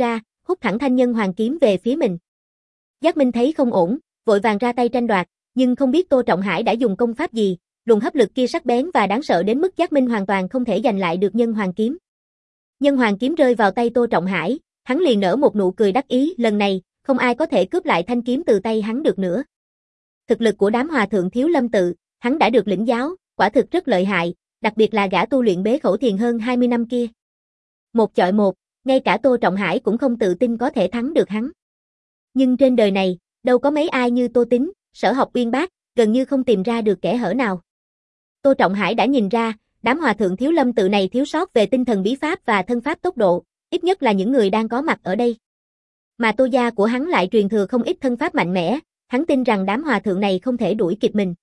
hút thẳng thanh nhân hoàng kiếm về phía mình. Giác Minh thấy không ổn, vội vàng ra tay tranh đoạt, nhưng không biết Tô Trọng Hải đã dùng công pháp gì, luồng hấp lực kia sắc bén và đáng sợ đến mức Giác Minh hoàn toàn không thể giành lại được nhân hoàng kiếm. Nhân hoàng kiếm rơi vào tay Tô Trọng Hải, hắn liền nở một nụ cười đắc ý, lần này, không ai có thể cướp lại thanh kiếm từ tay hắn được nữa. Thực lực của đám hòa thượng Thiếu Lâm tự, hắn đã được lĩnh giáo, quả thực rất lợi hại, đặc biệt là gã tu luyện bế khẩu thiền hơn hai mươi năm kia. Một chọi một, ngay cả Tô Trọng Hải cũng không tự tin có thể thắng được hắn. Nhưng trên đời này, đâu có mấy ai như Tô Tín, sở học uyên bác, gần như không tìm ra được kẽ hở nào. Tô Trọng Hải đã nhìn ra, đám hòa thượng Thiếu Lâm tự này thiếu sót về tinh thần bí pháp và thân pháp tốc độ, ít nhất là những người đang có mặt ở đây. Mà Tô gia của hắn lại truyền thừa không ít thân pháp mạnh mẽ, hắn tin rằng đám hòa thượng này không thể đuổi kịp mình.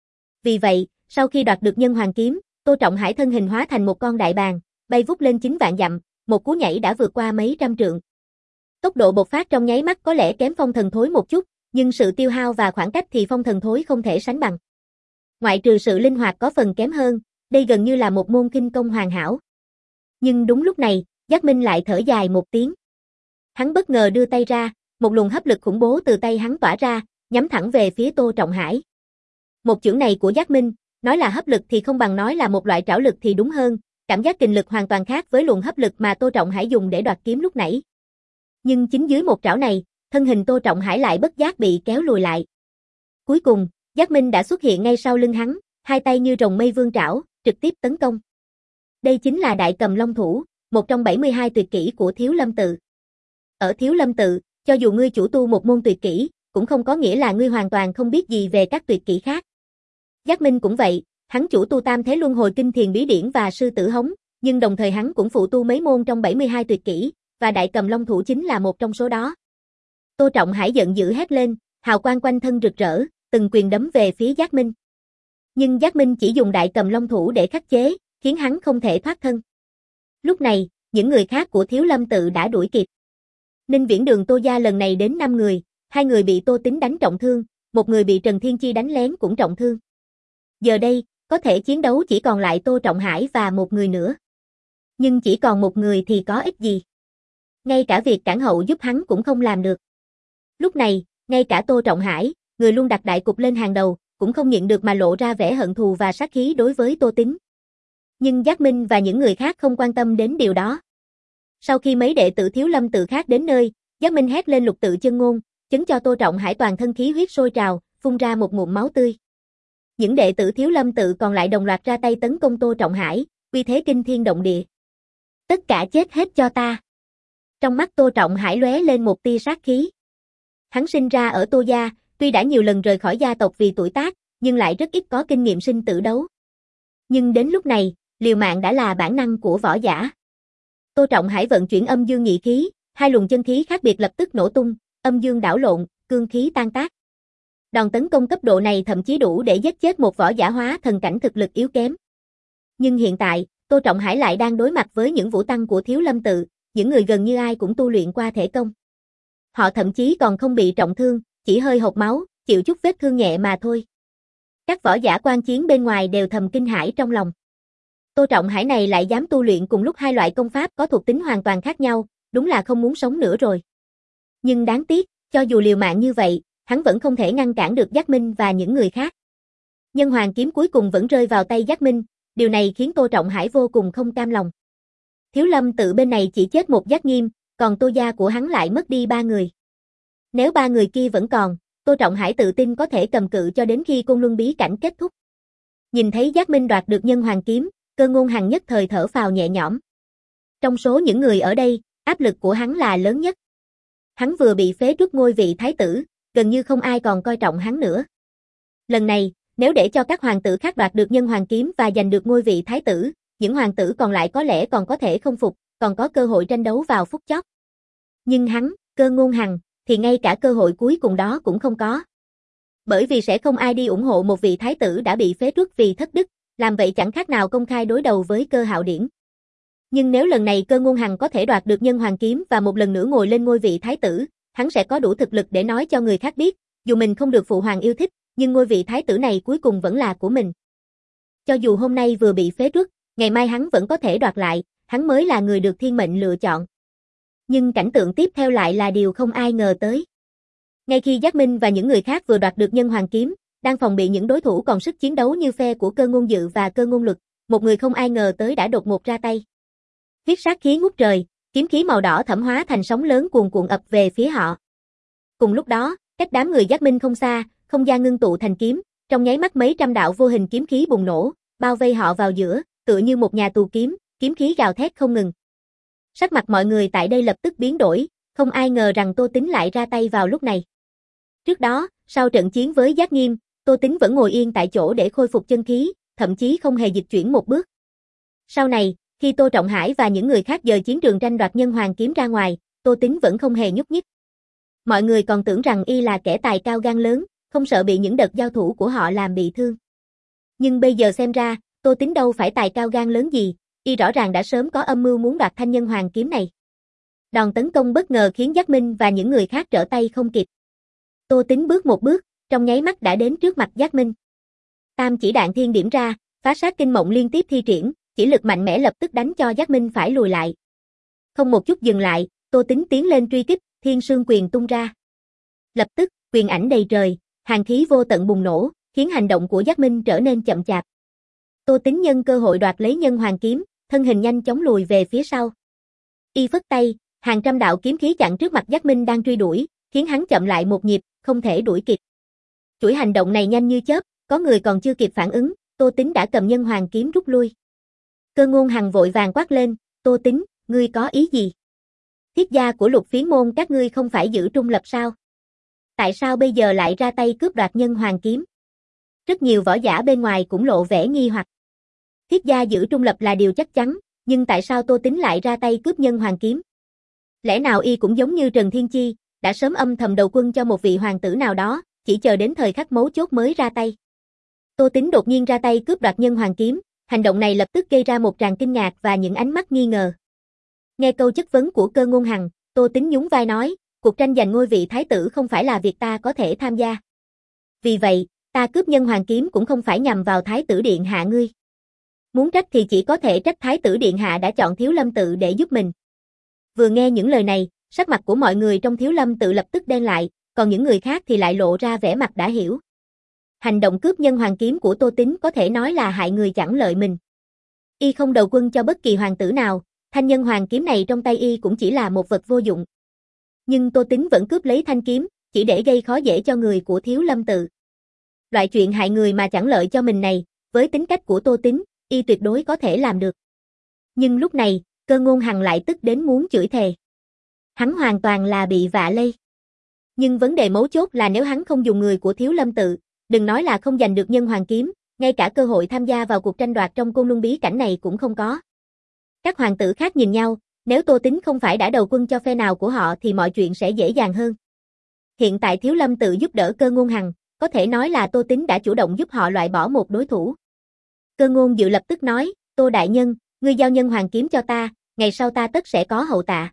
Vì vậy, sau khi đoạt được nhân hoàng kiếm, Tô Trọng Hải thân hình hóa thành một con đại bàng, bay vút lên chín vạn dặm, một cú nhảy đã vượt qua mấy trăm trượng. Tốc độ bộc phát trong nháy mắt có lẽ kém phong thần thối một chút, nhưng sự tiêu hao và khoảng cách thì phong thần thối không thể sánh bằng. Ngoại trừ sự linh hoạt có phần kém hơn, đây gần như là một môn khinh công hoàn hảo. Nhưng đúng lúc này, Giác Minh lại thở dài một tiếng. Hắn bất ngờ đưa tay ra, một luồng hấp lực khủng bố từ tay hắn tỏa ra, nhắm thẳng về phía Tô Trọng Hải. Một chưởng này của Giác Minh, nói là hấp lực thì không bằng nói là một loại trảo lực thì đúng hơn, cảm giác kình lực hoàn toàn khác với luồng hấp lực mà Tô Trọng Hải dùng để đoạt kiếm lúc nãy. Nhưng chính dưới một trảo này, thân hình Tô Trọng Hải lại bất giác bị kéo lùi lại. Cuối cùng, Giác Minh đã xuất hiện ngay sau lưng hắn, hai tay như rồng mây vương trảo, trực tiếp tấn công. Đây chính là Đại Cầm Long Thủ, một trong bảy mươi hai tuyệt kỹ của Thiếu Lâm tự. Ở Thiếu Lâm tự, cho dù ngươi chủ tu một môn tuyệt kỹ, cũng không có nghĩa là ngươi hoàn toàn không biết gì về các tuyệt kỹ khác. Giác Minh cũng vậy, hắn chủ tu Tam Thế Luân Hồi Kinh Thiền Bí Điển và Sư Tử Hống, nhưng đồng thời hắn cũng phụ tu mấy môn trong bảy mươi hai tuyệt kỹ, và Đại Cầm Long Thủ chính là một trong số đó. Tô Trọng Hải giận dữ hét lên, hào quang quanh thân rực rỡ, từng quyền đấm về phía Giác Minh. Nhưng Giác Minh chỉ dùng Đại Cầm Long Thủ để khắc chế, khiến hắn không thể thoát thân. Lúc này, những người khác của Thiếu Lâm tự đã đuổi kịp. Ninh Viễn Đường Tô gia lần này đến năm người, hai người bị Tô Tín đánh trọng thương, một người bị Trần Thiên Chi đánh lén cũng trọng thương. Giờ đây, có thể chiến đấu chỉ còn lại Tô Trọng Hải và một người nữa. Nhưng chỉ còn một người thì có ích gì? Ngay cả việc cản hậu giúp hắn cũng không làm được. Lúc này, ngay cả Tô Trọng Hải, người luôn đặt đại cục lên hàng đầu, cũng không nhịn được mà lộ ra vẻ hận thù và sát khí đối với Tô Tín. Nhưng Giác Minh và những người khác không quan tâm đến điều đó. Sau khi mấy đệ tử Thiếu Lâm tự khác đến nơi, Giác Minh hét lên lục tự chân ngôn, chấn cho Tô Trọng Hải toàn thân khí huyết sôi trào, phun ra một ngụm máu tươi. Những đệ tử Thiếu Lâm tự còn lại đồng loạt ra tay tấn công Tô Trọng Hải, uy thế kinh thiên động địa. Tất cả chết hết cho ta. Trong mắt Tô Trọng Hải lóe lên một tia sát khí. Hắn sinh ra ở Tô gia, tuy đã nhiều lần rời khỏi gia tộc vì tuổi tác, nhưng lại rất ít có kinh nghiệm sinh tử đấu. Nhưng đến lúc này, liều mạng đã là bản năng của võ giả. Tô Trọng Hải vận chuyển âm dương nhị khí, hai luồng chân khí khác biệt lập tức nổ tung, âm dương đảo lộn, cương khí tan tác. Đòn tấn công cấp độ này thậm chí đủ để giết chết một võ giả hóa thần cảnh thực lực yếu kém. Nhưng hiện tại, Tô Trọng Hải lại đang đối mặt với những vũ tăng của Thiếu Lâm tự, những người gần như ai cũng tu luyện qua thể công. Họ thậm chí còn không bị trọng thương, chỉ hơi hộc máu, chịu chút vết thương nhẹ mà thôi. Các võ giả quan chiến bên ngoài đều thầm kinh hãi trong lòng. Tô Trọng Hải này lại dám tu luyện cùng lúc hai loại công pháp có thuộc tính hoàn toàn khác nhau, đúng là không muốn sống nữa rồi. Nhưng đáng tiếc, cho dù liều mạng như vậy, hắn vẫn không thể ngăn cản được Giác Minh và những người khác. Nhân hoàng kiếm cuối cùng vẫn rơi vào tay Giác Minh, điều này khiến Tô Trọng Hải vô cùng không cam lòng. Thiếu Lâm tự bên này chỉ chết một Giác Nghiêm, còn Tô gia của hắn lại mất đi ba người. Nếu ba người kia vẫn còn, Tô Trọng Hải tự tin có thể cầm cự cho đến khi Côn Luân bí cảnh kết thúc. Nhìn thấy Giác Minh đoạt được nhân hoàng kiếm, Cơ Ngôn Hằng nhất thời thở phào nhẹ nhõm. Trong số những người ở đây, áp lực của hắn là lớn nhất. Hắn vừa bị phế truất ngôi vị thái tử, gần như không ai còn coi trọng hắn nữa. Lần này, nếu để cho các hoàng tử khác đoạt được nhân hoàng kiếm và giành được ngôi vị thái tử, những hoàng tử còn lại có lẽ còn có thể không phục, còn có cơ hội tranh đấu vào phút chót. Nhưng hắn, Cơ Ngôn Hằng, thì ngay cả cơ hội cuối cùng đó cũng không có. Bởi vì sẽ không ai đi ủng hộ một vị thái tử đã bị phế truất vì thất đức, làm vậy chẳng khác nào công khai đối đầu với Cơ Hạo Điển. Nhưng nếu lần này Cơ Ngôn Hằng có thể đoạt được nhân hoàng kiếm và một lần nữa ngồi lên ngôi vị thái tử, hắn sẽ có đủ thực lực để nói cho người khác biết, dù mình không được phụ hoàng yêu thích, nhưng ngôi vị thái tử này cuối cùng vẫn là của mình. Cho dù hôm nay vừa bị phế truất, ngày mai hắn vẫn có thể đoạt lại, hắn mới là người được thiên mệnh lựa chọn. Nhưng cảnh tượng tiếp theo lại là điều không ai ngờ tới. Ngay khi Giác Minh và những người khác vừa đoạt được Nhân Hoàng kiếm, đang phòng bị những đối thủ còn sức chiến đấu như phe của Cơ Ngôn Dự và Cơ Ngôn Luật, một người không ai ngờ tới đã đột ngột ra tay. Huyết sát khí ngút trời, kiếm khí màu đỏ thẫm hóa thành sóng lớn cuồn cuộn ập về phía họ. Cùng lúc đó, cách đám người Giác Minh không xa, không gian ngưng tụ thành kiếm, trong nháy mắt mấy trăm đạo vô hình kiếm khí bùng nổ, bao vây họ vào giữa, tựa như một nhà tù kiếm, kiếm khí gào thét không ngừng. Sắc mặt mọi người tại đây lập tức biến đổi, không ai ngờ rằng Tô Tính lại ra tay vào lúc này. Trước đó, sau trận chiến với Giác Nghiêm, Tô Tính vẫn ngồi yên tại chỗ để khôi phục chân khí, thậm chí không hề dịch chuyển một bước. Sau này, khi Tô Trọng Hải và những người khác dời chiến trường tranh đoạt Nhân Hoàng kiếm ra ngoài, Tô Tính vẫn không hề nhúc nhích. Mọi người còn tưởng rằng y là kẻ tài cao gan lớn, không sợ bị những đợt giao thủ của họ làm bị thương. Nhưng bây giờ xem ra, Tô Tính đâu phải tài cao gan lớn gì, y rõ ràng đã sớm có âm mưu muốn đoạt thanh Nhân Hoàng kiếm này. Đòn tấn công bất ngờ khiến Giác Minh và những người khác trở tay không kịp. Tô Tính bước một bước, trong nháy mắt đã đến trước mặt Giác Minh. Tam chỉ đạn thiên điểm ra, phá sát kinh mộng liên tiếp thi triển, chỉ lực mạnh mẽ lập tức đánh cho Giác Minh phải lùi lại. Không một chút dừng lại, Tô Tính tiến lên truy kích, thiên sương quyền tung ra. Lập tức, quyền ảnh đầy trời, hàn khí vô tận bùng nổ, khiến hành động của Giác Minh trở nên chậm chạp. Tô Tính nhân cơ hội đoạt lấy Nhân Hoàng kiếm, thân hình nhanh chóng lùi về phía sau. Y phất tay, hàng trăm đạo kiếm khí chặn trước mặt Giác Minh đang truy đuổi, khiến hắn chậm lại một nhịp, không thể đuổi kịp. Chuỗi hành động này nhanh như chớp, có người còn chưa kịp phản ứng, Tô Tính đã cầm Nhân Hoàng kiếm rút lui. Cơ Ngôn Hằng vội vàng quát lên, Tô Tính, ngươi có ý gì? Thiết gia của Lục Phiến môn các ngươi không phải giữ trung lập sao? Tại sao bây giờ lại ra tay cướp đoạt Nhân Hoàng kiếm? Rất nhiều võ giả bên ngoài cũng lộ vẻ nghi hoặc. Thiết gia giữ trung lập là điều chắc chắn, nhưng tại sao Tô Tính lại ra tay cướp Nhân Hoàng kiếm? Lẽ nào y cũng giống như Trần Thiên Chi, đã sớm âm thầm đầu quân cho một vị hoàng tử nào đó, chỉ chờ đến thời khắc mấu chốt mới ra tay? Tô Tính đột nhiên ra tay cướp đoạt Nhân Hoàng kiếm, hành động này lập tức gây ra một tràng kinh ngạc và những ánh mắt nghi ngờ. Nghe câu chất vấn của Cơ Ngôn Hằng, Tô Tính nhún vai nói, cuộc tranh giành ngôi vị thái tử không phải là việc ta có thể tham gia. Vì vậy, ta cướp Nhân Hoàng kiếm cũng không phải nhằm vào thái tử điện hạ ngươi. Muốn trách thì chỉ có thể trách thái tử điện hạ đã chọn Thiếu Lâm tự để giúp mình. Vừa nghe những lời này, sắc mặt của mọi người trong Thiếu Lâm tự lập tức đen lại, còn những người khác thì lại lộ ra vẻ mặt đã hiểu. Hành động cướp Nhân Hoàng kiếm của Tô Tính có thể nói là hại người chẳng lợi mình. Y không đầu quân cho bất kỳ hoàng tử nào, thanh Nhân Hoàng kiếm này trong tay y cũng chỉ là một vật vô dụng. Nhưng Tô Tính vẫn cướp lấy thanh kiếm, chỉ để gây khó dễ cho người của Thiếu Lâm tự. Loại chuyện hại người mà chẳng lợi cho mình này, với tính cách của Tô Tính, y tuyệt đối có thể làm được. Nhưng lúc này, Cơ Ngôn Hằng lại tức đến muốn chửi thề. Hắn hoàn toàn là bị vạ lây. Nhưng vấn đề mấu chốt là nếu hắn không dùng người của Thiếu Lâm tự, đừng nói là không giành được Nhân Hoàng kiếm, ngay cả cơ hội tham gia vào cuộc tranh đoạt trong Côn Luân bí cảnh này cũng không có. Các hoàng tử khác nhìn nhau, nếu Tô Tính không phải đã đầu quân cho phe nào của họ thì mọi chuyện sẽ dễ dàng hơn. Hiện tại Thiếu Lâm tự giúp đỡ Cơ Ngôn Hằng, có thể nói là Tô Tính đã chủ động giúp họ loại bỏ một đối thủ. Cơ Ngôn Dự lập tức nói, Tô đại nhân, ngươi giao Nhân Hoàng kiếm cho ta, ngày sau ta tất sẽ có hậu tạ.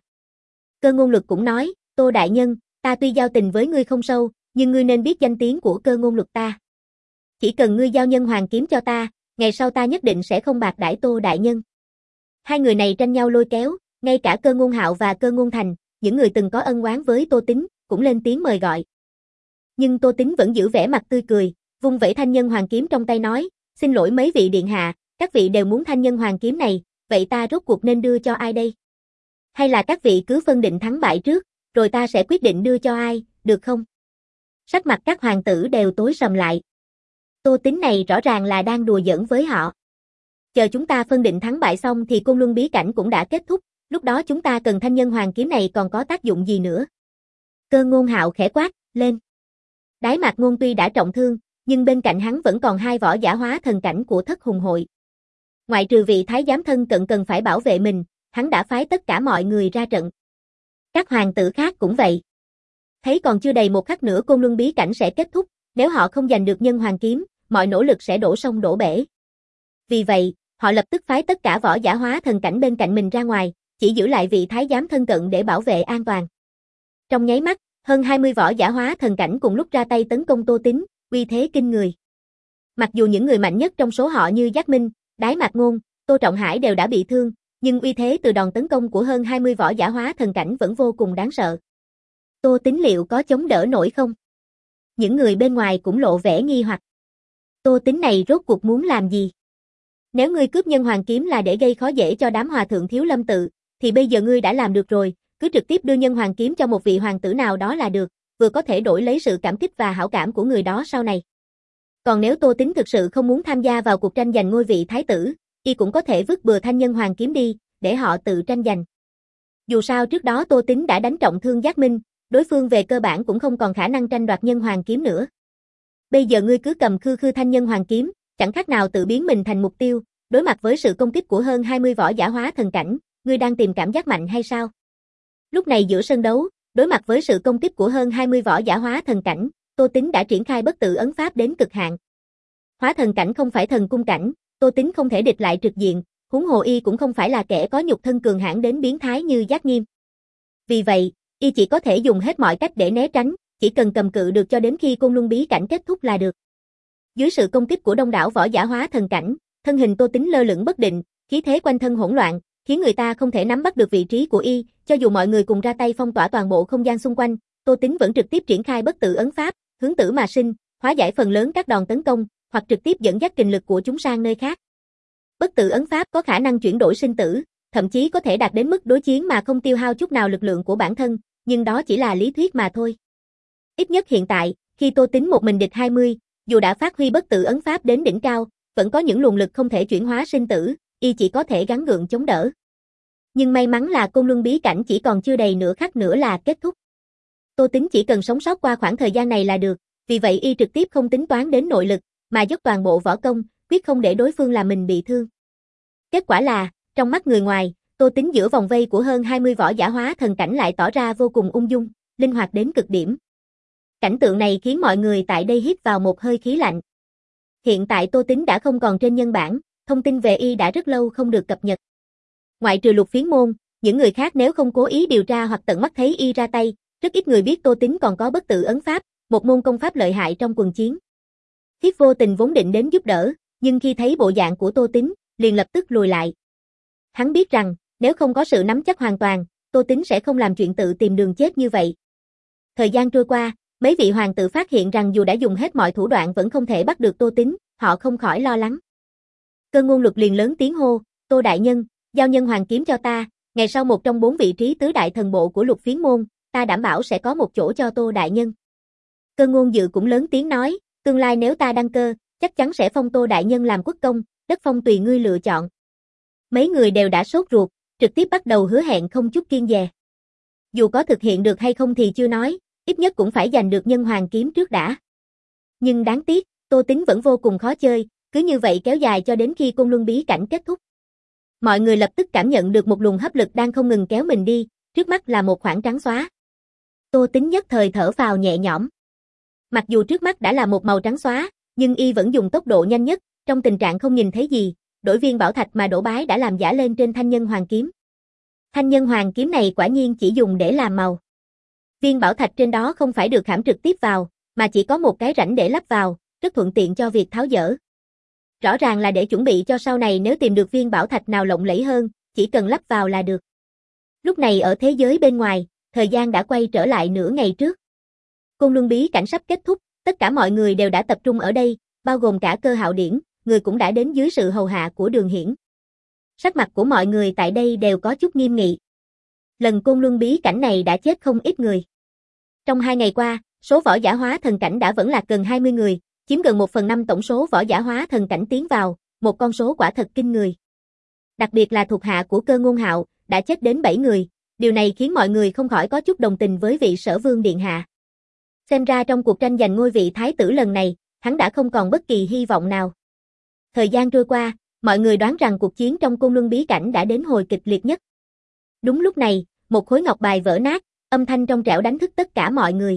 Cơ Ngôn Luật cũng nói, Tô đại nhân, ta tuy giao tình với ngươi không sâu, nhưng ngươi nên biết danh tiếng của Cơ Ngôn Luật ta. Chỉ cần ngươi giao Nhân Hoàng kiếm cho ta, ngày sau ta nhất định sẽ không bạc đãi Tô đại nhân. Hai người này tranh nhau lôi kéo, ngay cả Cơ Ngôn Hạo và Cơ Ngôn Thành, những người từng có ân oán với Tô Tính, cũng lên tiếng mời gọi. Nhưng Tô Tính vẫn giữ vẻ mặt tươi cười, vung vẩy thanh Nhân Hoàng kiếm trong tay nói, xin lỗi mấy vị điện hạ, các vị đều muốn thanh Nhân Hoàng kiếm này, vậy ta rốt cuộc nên đưa cho ai đây? Hay là các vị cứ phân định thắng bại trước, rồi ta sẽ quyết định đưa cho ai, được không? Sắc mặt các hoàng tử đều tối sầm lại. Tô Tính này rõ ràng là đang đùa giỡn với họ. Chờ chúng ta phân định thắng bại xong thì Côn Luân bí cảnh cũng đã kết thúc, lúc đó chúng ta cần thanh Nhân Hoàng kiếm này còn có tác dụng gì nữa? Cơ Ngôn Hạo khẽ quát, lên. Đái Mạc Ngôn tuy đã trọng thương, nhưng bên cạnh hắn vẫn còn hai võ giả hóa thần cảnh của Thất Hùng hội. Ngoại trừ vị thái giám thân cận cần phải bảo vệ mình, hắn đã phái tất cả mọi người ra trận. Các hoàng tử khác cũng vậy. Thấy còn chưa đầy một khắc nữa Côn Luân bí cảnh sẽ kết thúc, nếu họ không giành được Nhân Hoàng kiếm, mọi nỗ lực sẽ đổ sông đổ bể. Vì vậy, họ lập tức phái tất cả võ giả hóa thần cảnh bên cạnh mình ra ngoài, chỉ giữ lại vị thái giám thân cận để bảo vệ an toàn. Trong nháy mắt, hơn hai mươi võ giả hóa thần cảnh cùng lúc ra tay tấn công Tô Tính, uy thế kinh người. Mặc dù những người mạnh nhất trong số họ như Giác Minh, Đái Mạc Ngôn, Tô Trọng Hải đều đã bị thương, nhưng uy thế từ đòn tấn công của hơn hai mươi võ giả hóa thần cảnh vẫn vô cùng đáng sợ. Tô Tính liệu có chống đỡ nổi không? Những người bên ngoài cũng lộ vẻ nghi hoặc. Tô Tính này rốt cuộc muốn làm gì? Nếu ngươi cướp nhân hoàng kiếm là để gây khó dễ cho đám hòa thượng Thiếu Lâm tự, thì bây giờ ngươi đã làm được rồi, cứ trực tiếp đưa nhân hoàng kiếm cho một vị hoàng tử nào đó là được, vừa có thể đổi lấy sự cảm kích và hảo cảm của người đó sau này. Còn nếu Tô Tính thực sự không muốn tham gia vào cuộc tranh giành ngôi vị thái tử, y cũng có thể vứt bừa thanh nhân hoàng kiếm đi, để họ tự tranh giành. Dù sao trước đó Tô Tính đã đánh trọng thương Giác Minh, đối phương về cơ bản cũng không còn khả năng tranh đoạt nhân hoàng kiếm nữa. Bây giờ ngươi cứ cầm khư khư thanh nhân hoàng kiếm, chẳng khác nào tự biến mình thành mục tiêu, đối mặt với sự công kích của hơn hai mươi võ giả hóa thần cảnh, ngươi đang tìm cảm giác mạnh hay sao? Lúc này giữa sân đấu, đối mặt với sự công kích của hơn hai mươi võ giả hóa thần cảnh, Tô Tính đã triển khai bất tử ấn pháp đến cực hạn. Hóa thần cảnh không phải thần cung cảnh, Tô Tính không thể địch lại trực diện, huống hồ y cũng không phải là kẻ có nhục thân cường hãn đến biến thái như Giác Nghiêm. Vì vậy, y chỉ có thể dùng hết mọi cách để né tránh, chỉ cần cầm cự được cho đến khi Côn Luân bí cảnh kết thúc là được. Dưới sự công kích của đông đảo võ giả hóa thần cảnh, thân hình Tô Tính lơ lửng bất định, khí thế quanh thân hỗn loạn, khiến người ta không thể nắm bắt được vị trí của y, cho dù mọi người cùng ra tay phong tỏa toàn bộ không gian xung quanh, Tô Tính vẫn trực tiếp triển khai bất tử ấn pháp, hướng tử mà sinh, hóa giải phần lớn các đòn tấn công, hoặc trực tiếp dẫn dắt kình lực của chúng sang nơi khác. Bất tử ấn pháp có khả năng chuyển đổi sinh tử, thậm chí có thể đạt đến mức đối chiến mà không tiêu hao chút nào lực lượng của bản thân, nhưng đó chỉ là lý thuyết mà thôi. Ít nhất hiện tại, khi Tô Tính một mình địch hai mươi, dù đã phát huy bất tử ấn pháp đến đỉnh cao, vẫn có những luồng lực không thể chuyển hóa sinh tử, y chỉ có thể gắng gượng chống đỡ. Nhưng may mắn là Côn Luân bí cảnh chỉ còn chưa đầy nửa khắc nữa là kết thúc. Tô Tính chỉ cần sống sót qua khoảng thời gian này là được, vì vậy y trực tiếp không tính toán đến nội lực, mà dốc toàn bộ võ công, quyết không để đối phương làm mình bị thương. Kết quả là, trong mắt người ngoài, Tô Tính giữa vòng vây của hơn hai mươi võ giả hóa thần cảnh lại tỏ ra vô cùng ung dung, linh hoạt đến cực điểm. Cảnh tượng này khiến mọi người tại đây hít vào một hơi khí lạnh. Hiện tại Tô Tính đã không còn trên nhân bản, thông tin về y đã rất lâu không được cập nhật. Ngoại trừ Lục Phiến Môn, những người khác nếu không cố ý điều tra hoặc tận mắt thấy y ra tay, rất ít người biết Tô Tính còn có bất tử ấn pháp, một môn công pháp lợi hại trong quần chiến. Thiết Vô Tình vốn định đến giúp đỡ, nhưng khi thấy bộ dạng của Tô Tính, liền lập tức lùi lại. Hắn biết rằng, nếu không có sự nắm chắc hoàn toàn, Tô Tính sẽ không làm chuyện tự tìm đường chết như vậy. Thời gian trôi qua, mấy vị hoàng tử phát hiện rằng dù đã dùng hết mọi thủ đoạn vẫn không thể bắt được Tô Tính, họ không khỏi lo lắng. Cơ Ngôn Luật liền lớn tiếng hô, Tô đại nhân, giao nhân hoàng kiếm cho ta, ngày sau một trong bốn vị trí tứ đại thần bộ của Lục Phiến Môn, ta đảm bảo sẽ có một chỗ cho Tô đại nhân. Cơ Ngôn Dự cũng lớn tiếng nói, tương lai nếu ta đăng cơ, chắc chắn sẽ phong Tô đại nhân làm quốc công, đất phong tùy ngươi lựa chọn. Mấy người đều đã sốt ruột, trực tiếp bắt đầu hứa hẹn không chút kiêng dè. Dù có thực hiện được hay không thì chưa nói, ít nhất cũng phải giành được nhân hoàng kiếm trước đã. Nhưng đáng tiếc, Tô Tính vẫn vô cùng khó chơi, cứ như vậy kéo dài cho đến khi Côn Luân bí cảnh kết thúc. Mọi người lập tức cảm nhận được một luồng hấp lực đang không ngừng kéo mình đi, trước mắt là một khoảng trắng xóa. Tô Tính nhất thời thở phào nhẹ nhõm. Mặc dù trước mắt đã là một màu trắng xóa, nhưng y vẫn dùng tốc độ nhanh nhất, trong tình trạng không nhìn thấy gì, đổi viên bảo thạch mà Đỗ Bái đã làm giả lên trên thanh nhân hoàng kiếm. Thanh nhân hoàng kiếm này quả nhiên chỉ dùng để làm màu. Viên bảo thạch trên đó không phải được khảm trực tiếp vào, mà chỉ có một cái rãnh để lắp vào, rất thuận tiện cho việc tháo dỡ. Rõ ràng là để chuẩn bị cho sau này nếu tìm được viên bảo thạch nào lộng lẫy hơn, chỉ cần lắp vào là được. Lúc này ở thế giới bên ngoài, thời gian đã quay trở lại nửa ngày trước. Côn Luân bí cảnh sắp kết thúc, tất cả mọi người đều đã tập trung ở đây, bao gồm cả Cơ Hạo Điển, người cũng đã đến dưới sự hầu hạ của Đường Hiển. Sắc mặt của mọi người tại đây đều có chút nghiêm nghị. Lần Côn Luân bí cảnh này đã chết không ít người. Trong hai ngày qua, số võ giả hóa thần cảnh đã vẫn lạc gần hai mươi người, chiếm gần một phần năm tổng số võ giả hóa thần cảnh tiến vào, một con số quả thật kinh người. Đặc biệt là thuộc hạ của Cơ Ngôn Hạo, đã chết đến bảy người, điều này khiến mọi người không khỏi có chút đồng tình với vị Sở Vương điện hạ. Xem ra trong cuộc tranh giành ngôi vị thái tử lần này, hắn đã không còn bất kỳ hy vọng nào. Thời gian trôi qua, mọi người đoán rằng cuộc chiến trong Côn Luân bí cảnh đã đến hồi kịch liệt nhất. Đúng lúc này, một khối ngọc bài vỡ nát, âm thanh trong trẻo đánh thức tất cả mọi người.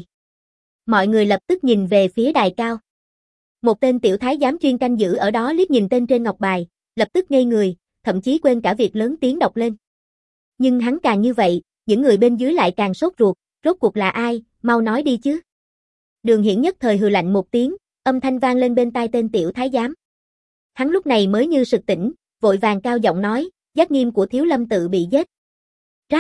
Mọi người lập tức nhìn về phía đài cao. Một tên tiểu thái giám chuyên canh giữ ở đó liếc nhìn tên trên ngọc bài, lập tức ngây người, thậm chí quên cả việc lớn tiếng đọc lên. Nhưng hắn càng như vậy, những người bên dưới lại càng sốt ruột, rốt cuộc là ai, mau nói đi chứ. Đường Hiển nhất thời hừ lạnh một tiếng, âm thanh vang lên bên tai tên tiểu thái giám. Hắn lúc này mới như sực tỉnh, vội vàng cao giọng nói, Giác Nghiêm của Thiếu Lâm Tự bị giết. Rắc.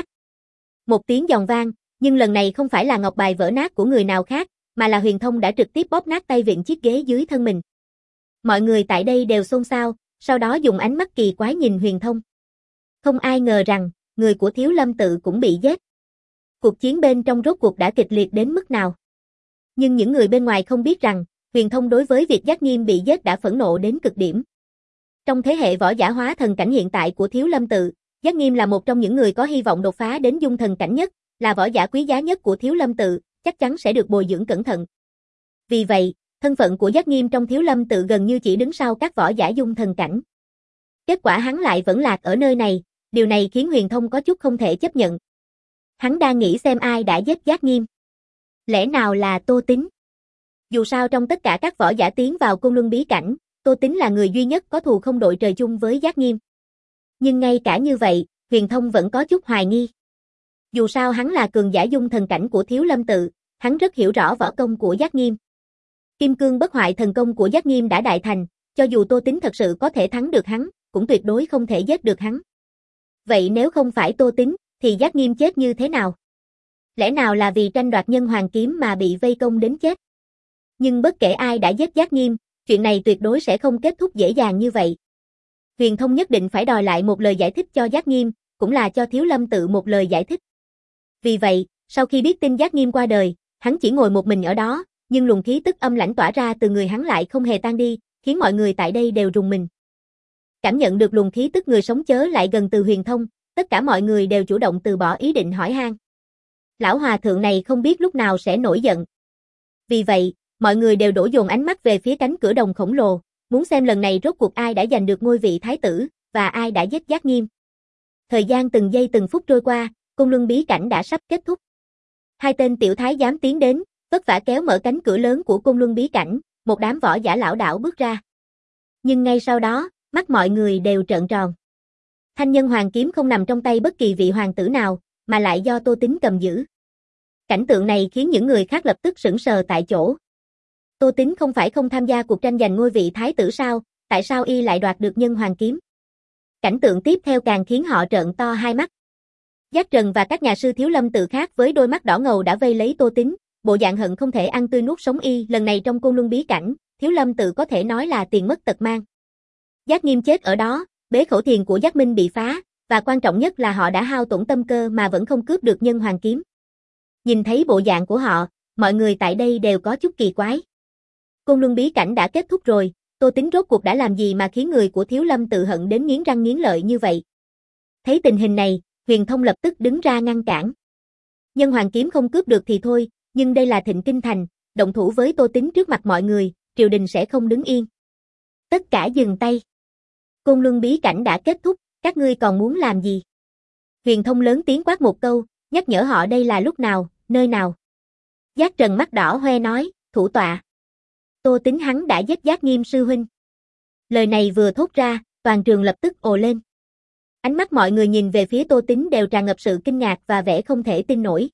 Một tiếng giòn vang, nhưng lần này không phải là ngọc bài vỡ nát của người nào khác, mà là Huyền Thông đã trực tiếp bóp nát tay vịn chiếc ghế dưới thân mình. Mọi người tại đây đều xôn xao, sau đó dùng ánh mắt kỳ quái nhìn Huyền Thông. Không ai ngờ rằng, người của Thiếu Lâm Tự cũng bị giết. Cuộc chiến bên trong rốt cuộc đã kịch liệt đến mức nào. Nhưng những người bên ngoài không biết rằng, Huyền Thông đối với việc Giác Nghiêm bị giết đã phẫn nộ đến cực điểm. Trong thế hệ võ giả hóa thần cảnh hiện tại của Thiếu Lâm Tự, Giác Nghiêm là một trong những người có hy vọng đột phá đến dung thần cảnh nhất, là võ giả quý giá nhất của Thiếu Lâm Tự, chắc chắn sẽ được bồi dưỡng cẩn thận. Vì vậy, thân phận của Giác Nghiêm trong Thiếu Lâm Tự gần như chỉ đứng sau các võ giả dung thần cảnh. Kết quả hắn lại vẫn lạc ở nơi này, điều này khiến Huyền Thông có chút không thể chấp nhận. Hắn đang nghĩ xem ai đã giết Giác Nghiêm. Lẽ nào là Tô Tín? Dù sao trong tất cả các võ giả tiến vào Côn Luân bí cảnh, Tô Tín là người duy nhất có thù không đội trời chung với Giác Nghiêm. Nhưng ngay cả như vậy, Huyền Thông vẫn có chút hoài nghi. Dù sao hắn là cường giả dung thần cảnh của Thiếu Lâm Tự, hắn rất hiểu rõ võ công của Giác Nghiêm. Kim cương bất hoại thần công của Giác Nghiêm đã đại thành, cho dù Tô Tín thật sự có thể thắng được hắn, cũng tuyệt đối không thể giết được hắn. Vậy nếu không phải Tô Tín, thì Giác Nghiêm chết như thế nào? Lẽ nào là vì tranh đoạt nhân hoàng kiếm mà bị vây công đến chết? Nhưng bất kể ai đã giết Giác Nghiêm, chuyện này tuyệt đối sẽ không kết thúc dễ dàng như vậy. Huyền Thông nhất định phải đòi lại một lời giải thích cho Giác Nghiêm, cũng là cho Thiếu Lâm Tự một lời giải thích. Vì vậy, sau khi biết tin Giác Nghiêm qua đời, hắn chỉ ngồi một mình ở đó, nhưng luồng khí tức âm lãnh tỏa ra từ người hắn lại không hề tan đi, khiến mọi người tại đây đều rùng mình. Cảm nhận được luồng khí tức người sống chớ lại gần từ Huyền Thông, tất cả mọi người đều chủ động từ bỏ ý định hỏi han. Lão hòa thượng này không biết lúc nào sẽ nổi giận. Vì vậy, mọi người đều đổ dồn ánh mắt về phía cánh cửa đồng khổng lồ, muốn xem lần này rốt cuộc ai đã giành được ngôi vị thái tử, và ai đã giết Giác Nghiêm. Thời gian từng giây từng phút trôi qua, Côn Luân bí cảnh đã sắp kết thúc. Hai tên tiểu thái giám tiến đến, vất vả kéo mở cánh cửa lớn của Côn Luân bí cảnh, một đám võ giả lão đảo bước ra. Nhưng ngay sau đó, mắt mọi người đều trợn tròn. Thanh nhân hoàng kiếm không nằm trong tay bất kỳ vị hoàng tử nào, mà lại do Tô Tín cầm giữ. Cảnh tượng này khiến những người khác lập tức sững sờ tại chỗ. Tô Tín không phải không tham gia cuộc tranh giành ngôi vị thái tử sao, tại sao y lại đoạt được nhân hoàng kiếm? Cảnh tượng tiếp theo càng khiến họ trợn to hai mắt. Giác Trần và các nhà sư Thiếu Lâm Tự khác với đôi mắt đỏ ngầu đã vây lấy Tô Tín, bộ dạng hận không thể ăn tươi nuốt sống y. Lần này trong Côn Luân bí cảnh, Thiếu Lâm Tự có thể nói là tiền mất tật mang. Giác Nghiêm chết ở đó, bế khẩu thiền của Giác Minh bị phá, và quan trọng nhất là họ đã hao tổn tâm cơ mà vẫn không cướp được nhân hoàng kiếm. Nhìn thấy bộ dạng của họ, mọi người tại đây đều có chút kỳ quái. Côn Luân bí cảnh đã kết thúc rồi, Tô Tín rốt cuộc đã làm gì mà khiến người của Thiếu Lâm Tự hận đến nghiến răng nghiến lợi như vậy? Thấy tình hình này, Huyền Thông lập tức đứng ra ngăn cản. Nhân hoàng kiếm không cướp được thì thôi, nhưng đây là Thịnh Kinh Thành, động thủ với Tô Tín trước mặt mọi người, triều đình sẽ không đứng yên. Tất cả dừng tay. Côn Luân bí cảnh đã kết thúc, các ngươi còn muốn làm gì? Huyền Thông lớn tiếng quát một câu, nhắc nhở họ đây là lúc nào, nơi nào. Giác Trần mắt đỏ hoe nói, thủ tọa. Tô Tín hắn đã giết Giác Nghiêm sư huynh. Lời này vừa thốt ra, toàn trường lập tức ồ lên. Ánh mắt mọi người nhìn về phía Tô Tín đều tràn ngập sự kinh ngạc và vẻ không thể tin nổi.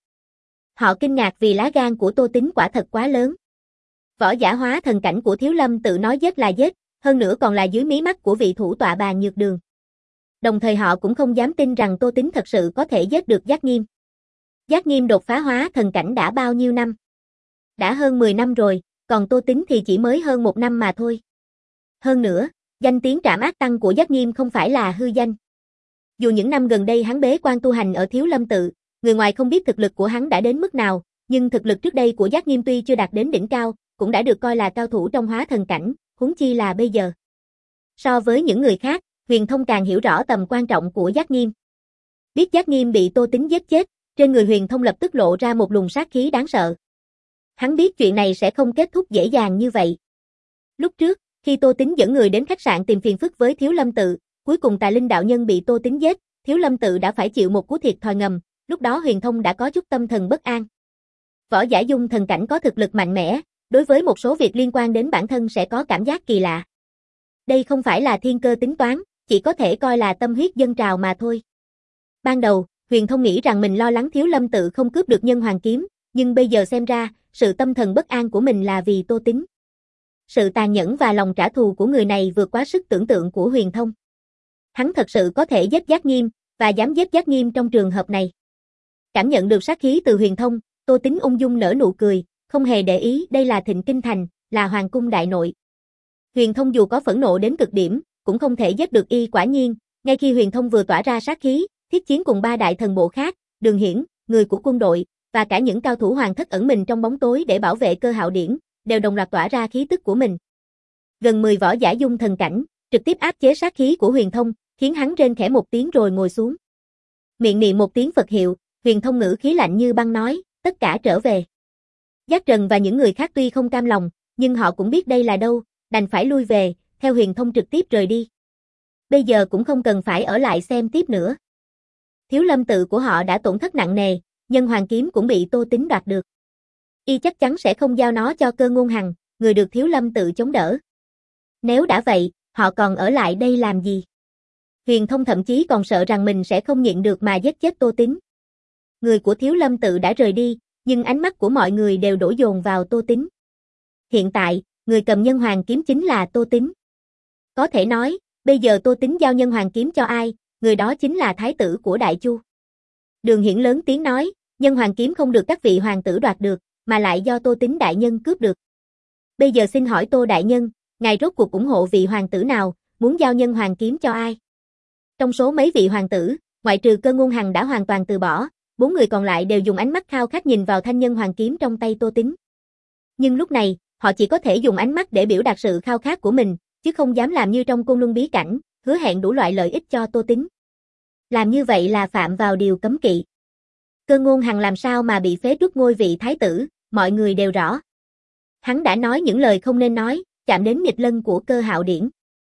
Họ kinh ngạc vì lá gan của Tô Tín quả thật quá lớn. Võ giả hóa thần cảnh của Thiếu Lâm Tự nói giết là giết, hơn nữa còn là dưới mí mắt của vị thủ tọa Bàn Nhược Đường. Đồng thời họ cũng không dám tin rằng Tô Tín thật sự có thể giết được Giác Nghiêm. Giác Nghiêm đột phá hóa thần cảnh đã bao nhiêu năm? Đã hơn mười năm rồi, còn Tô Tín thì chỉ mới hơn một năm mà thôi. Hơn nữa, danh tiếng Trảm Ác Tăng của Giác Nghiêm không phải là hư danh. Dù những năm gần đây hắn bế quan tu hành ở Thiếu Lâm Tự, người ngoài không biết thực lực của hắn đã đến mức nào, nhưng thực lực trước đây của Giác Nghiêm tuy chưa đạt đến đỉnh cao, cũng đã được coi là cao thủ trong hóa thần cảnh, huống chi là bây giờ. So với những người khác, Huyền Thông càng hiểu rõ tầm quan trọng của Giác Nghiêm. Biết Giác Nghiêm bị Tô Tín giết chết, trên người Huyền Thông lập tức lộ ra một luồng sát khí đáng sợ. Hắn biết chuyện này sẽ không kết thúc dễ dàng như vậy. Lúc trước, khi Tô Tín dẫn người đến khách sạn tìm phiền phức với Thiếu Lâm Tự, cuối cùng Tà Linh đạo nhân bị Tô Tín giết, Thiếu Lâm Tự đã phải chịu một cú thiệt thòi ngầm, lúc đó Huyền Thông đã có chút tâm thần bất an. Võ giả dung thần cảnh có thực lực mạnh mẽ, đối với một số việc liên quan đến bản thân sẽ có cảm giác kỳ lạ. Đây không phải là thiên cơ tính toán, chỉ có thể coi là tâm huyết dâng trào mà thôi. Ban đầu, Huyền Thông nghĩ rằng mình lo lắng Thiếu Lâm Tự không cướp được nhân hoàng kiếm, nhưng bây giờ xem ra, sự tâm thần bất an của mình là vì Tô Tín. Sự tàn nhẫn và lòng trả thù của người này vượt quá sức tưởng tượng của Huyền Thông. Hắn thật sự có thể giết Giác Nghiêm, và dám giết Giác Nghiêm trong trường hợp này. Cảm nhận được sát khí từ Huyền Thông, Tô Tính ung dung nở nụ cười, không hề để ý đây là Thịnh Kinh Thành, là hoàng cung đại nội. Huyền Thông dù có phẫn nộ đến cực điểm, cũng không thể giết được y. Quả nhiên, ngay khi Huyền Thông vừa tỏa ra sát khí, thiết chiến cùng ba đại thần bộ khác, Đường Hiển, người của quân đội, và cả những cao thủ hoàng thất ẩn mình trong bóng tối để bảo vệ Cơ Hạo Điển, đều đồng loạt tỏa ra khí tức của mình. Gần mười võ giả dung thần cảnh, trực tiếp áp chế sát khí của Huyền Thông, khiến hắn rên khẽ một tiếng rồi ngồi xuống. Miệng niệm một tiếng Phật hiệu, Huyền Thông ngữ khí lạnh như băng nói, tất cả trở về. Giác Trần và những người khác tuy không cam lòng, nhưng họ cũng biết đây là đâu, đành phải lui về, theo Huyền Thông trực tiếp rời đi. Bây giờ cũng không cần phải ở lại xem tiếp nữa. Thiếu lâm tự của họ đã tổn thất nặng nề, Nhân Hoàng kiếm cũng bị Tô Tính đoạt được. Y chắc chắn sẽ không giao nó cho Cơ Ngôn Hằng, người được Thiếu lâm tự chống đỡ. Nếu đã vậy, họ còn ở lại đây làm gì? Huyền Thông thậm chí còn sợ rằng mình sẽ không nhịn được mà giết chết Tô Tính. Người của Thiếu lâm tự đã rời đi, nhưng ánh mắt của mọi người đều đổ dồn vào Tô Tính. Hiện tại, người cầm Nhân Hoàng kiếm chính là Tô Tính. Có thể nói, bây giờ Tô Tính giao Nhân Hoàng kiếm cho ai, người đó chính là thái tử của Đại Chu. Đường Hiển lớn tiếng nói, Nhân Hoàng kiếm không được các vị hoàng tử đoạt được, mà lại do Tô Tính đại nhân cướp được. Bây giờ xin hỏi Tô đại nhân, ngài rốt cuộc ủng hộ vị hoàng tử nào, muốn giao Nhân Hoàng kiếm cho ai? Trong số mấy vị hoàng tử, ngoại trừ Cơ Ngôn Hằng đã hoàn toàn từ bỏ, bốn người còn lại đều dùng ánh mắt khao khát nhìn vào thanh Nhân Hoàng kiếm trong tay Tô Tính. Nhưng lúc này, họ chỉ có thể dùng ánh mắt để biểu đạt sự khao khát của mình, chứ không dám làm như trong Côn Luân bí cảnh, hứa hẹn đủ loại lợi ích cho Tô Tính. Làm như vậy là phạm vào điều cấm kỵ. Cơ Ngôn Hằng làm sao mà bị phế truất ngôi vị thái tử, mọi người đều rõ. Hắn đã nói những lời không nên nói, chạm đến nghịch lân của Cơ Hạo Điển.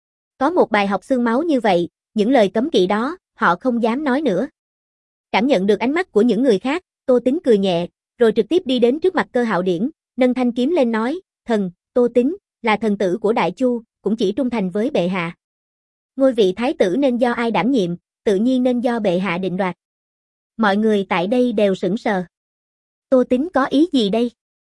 Có một bài học xương máu như vậy, những lời cấm kỵ đó, họ không dám nói nữa. Cảm nhận được ánh mắt của những người khác, Tô Tính cười nhẹ, rồi trực tiếp đi đến trước mặt Cơ Hạo Điển, nâng thanh kiếm lên nói, thần, Tô Tính, là thần tử của Đại Chu, cũng chỉ trung thành với bệ hạ. Ngôi vị thái tử nên do ai đảm nhiệm, tự nhiên nên do bệ hạ định đoạt. Mọi người tại đây đều sững sờ. Tô Tính có ý gì đây?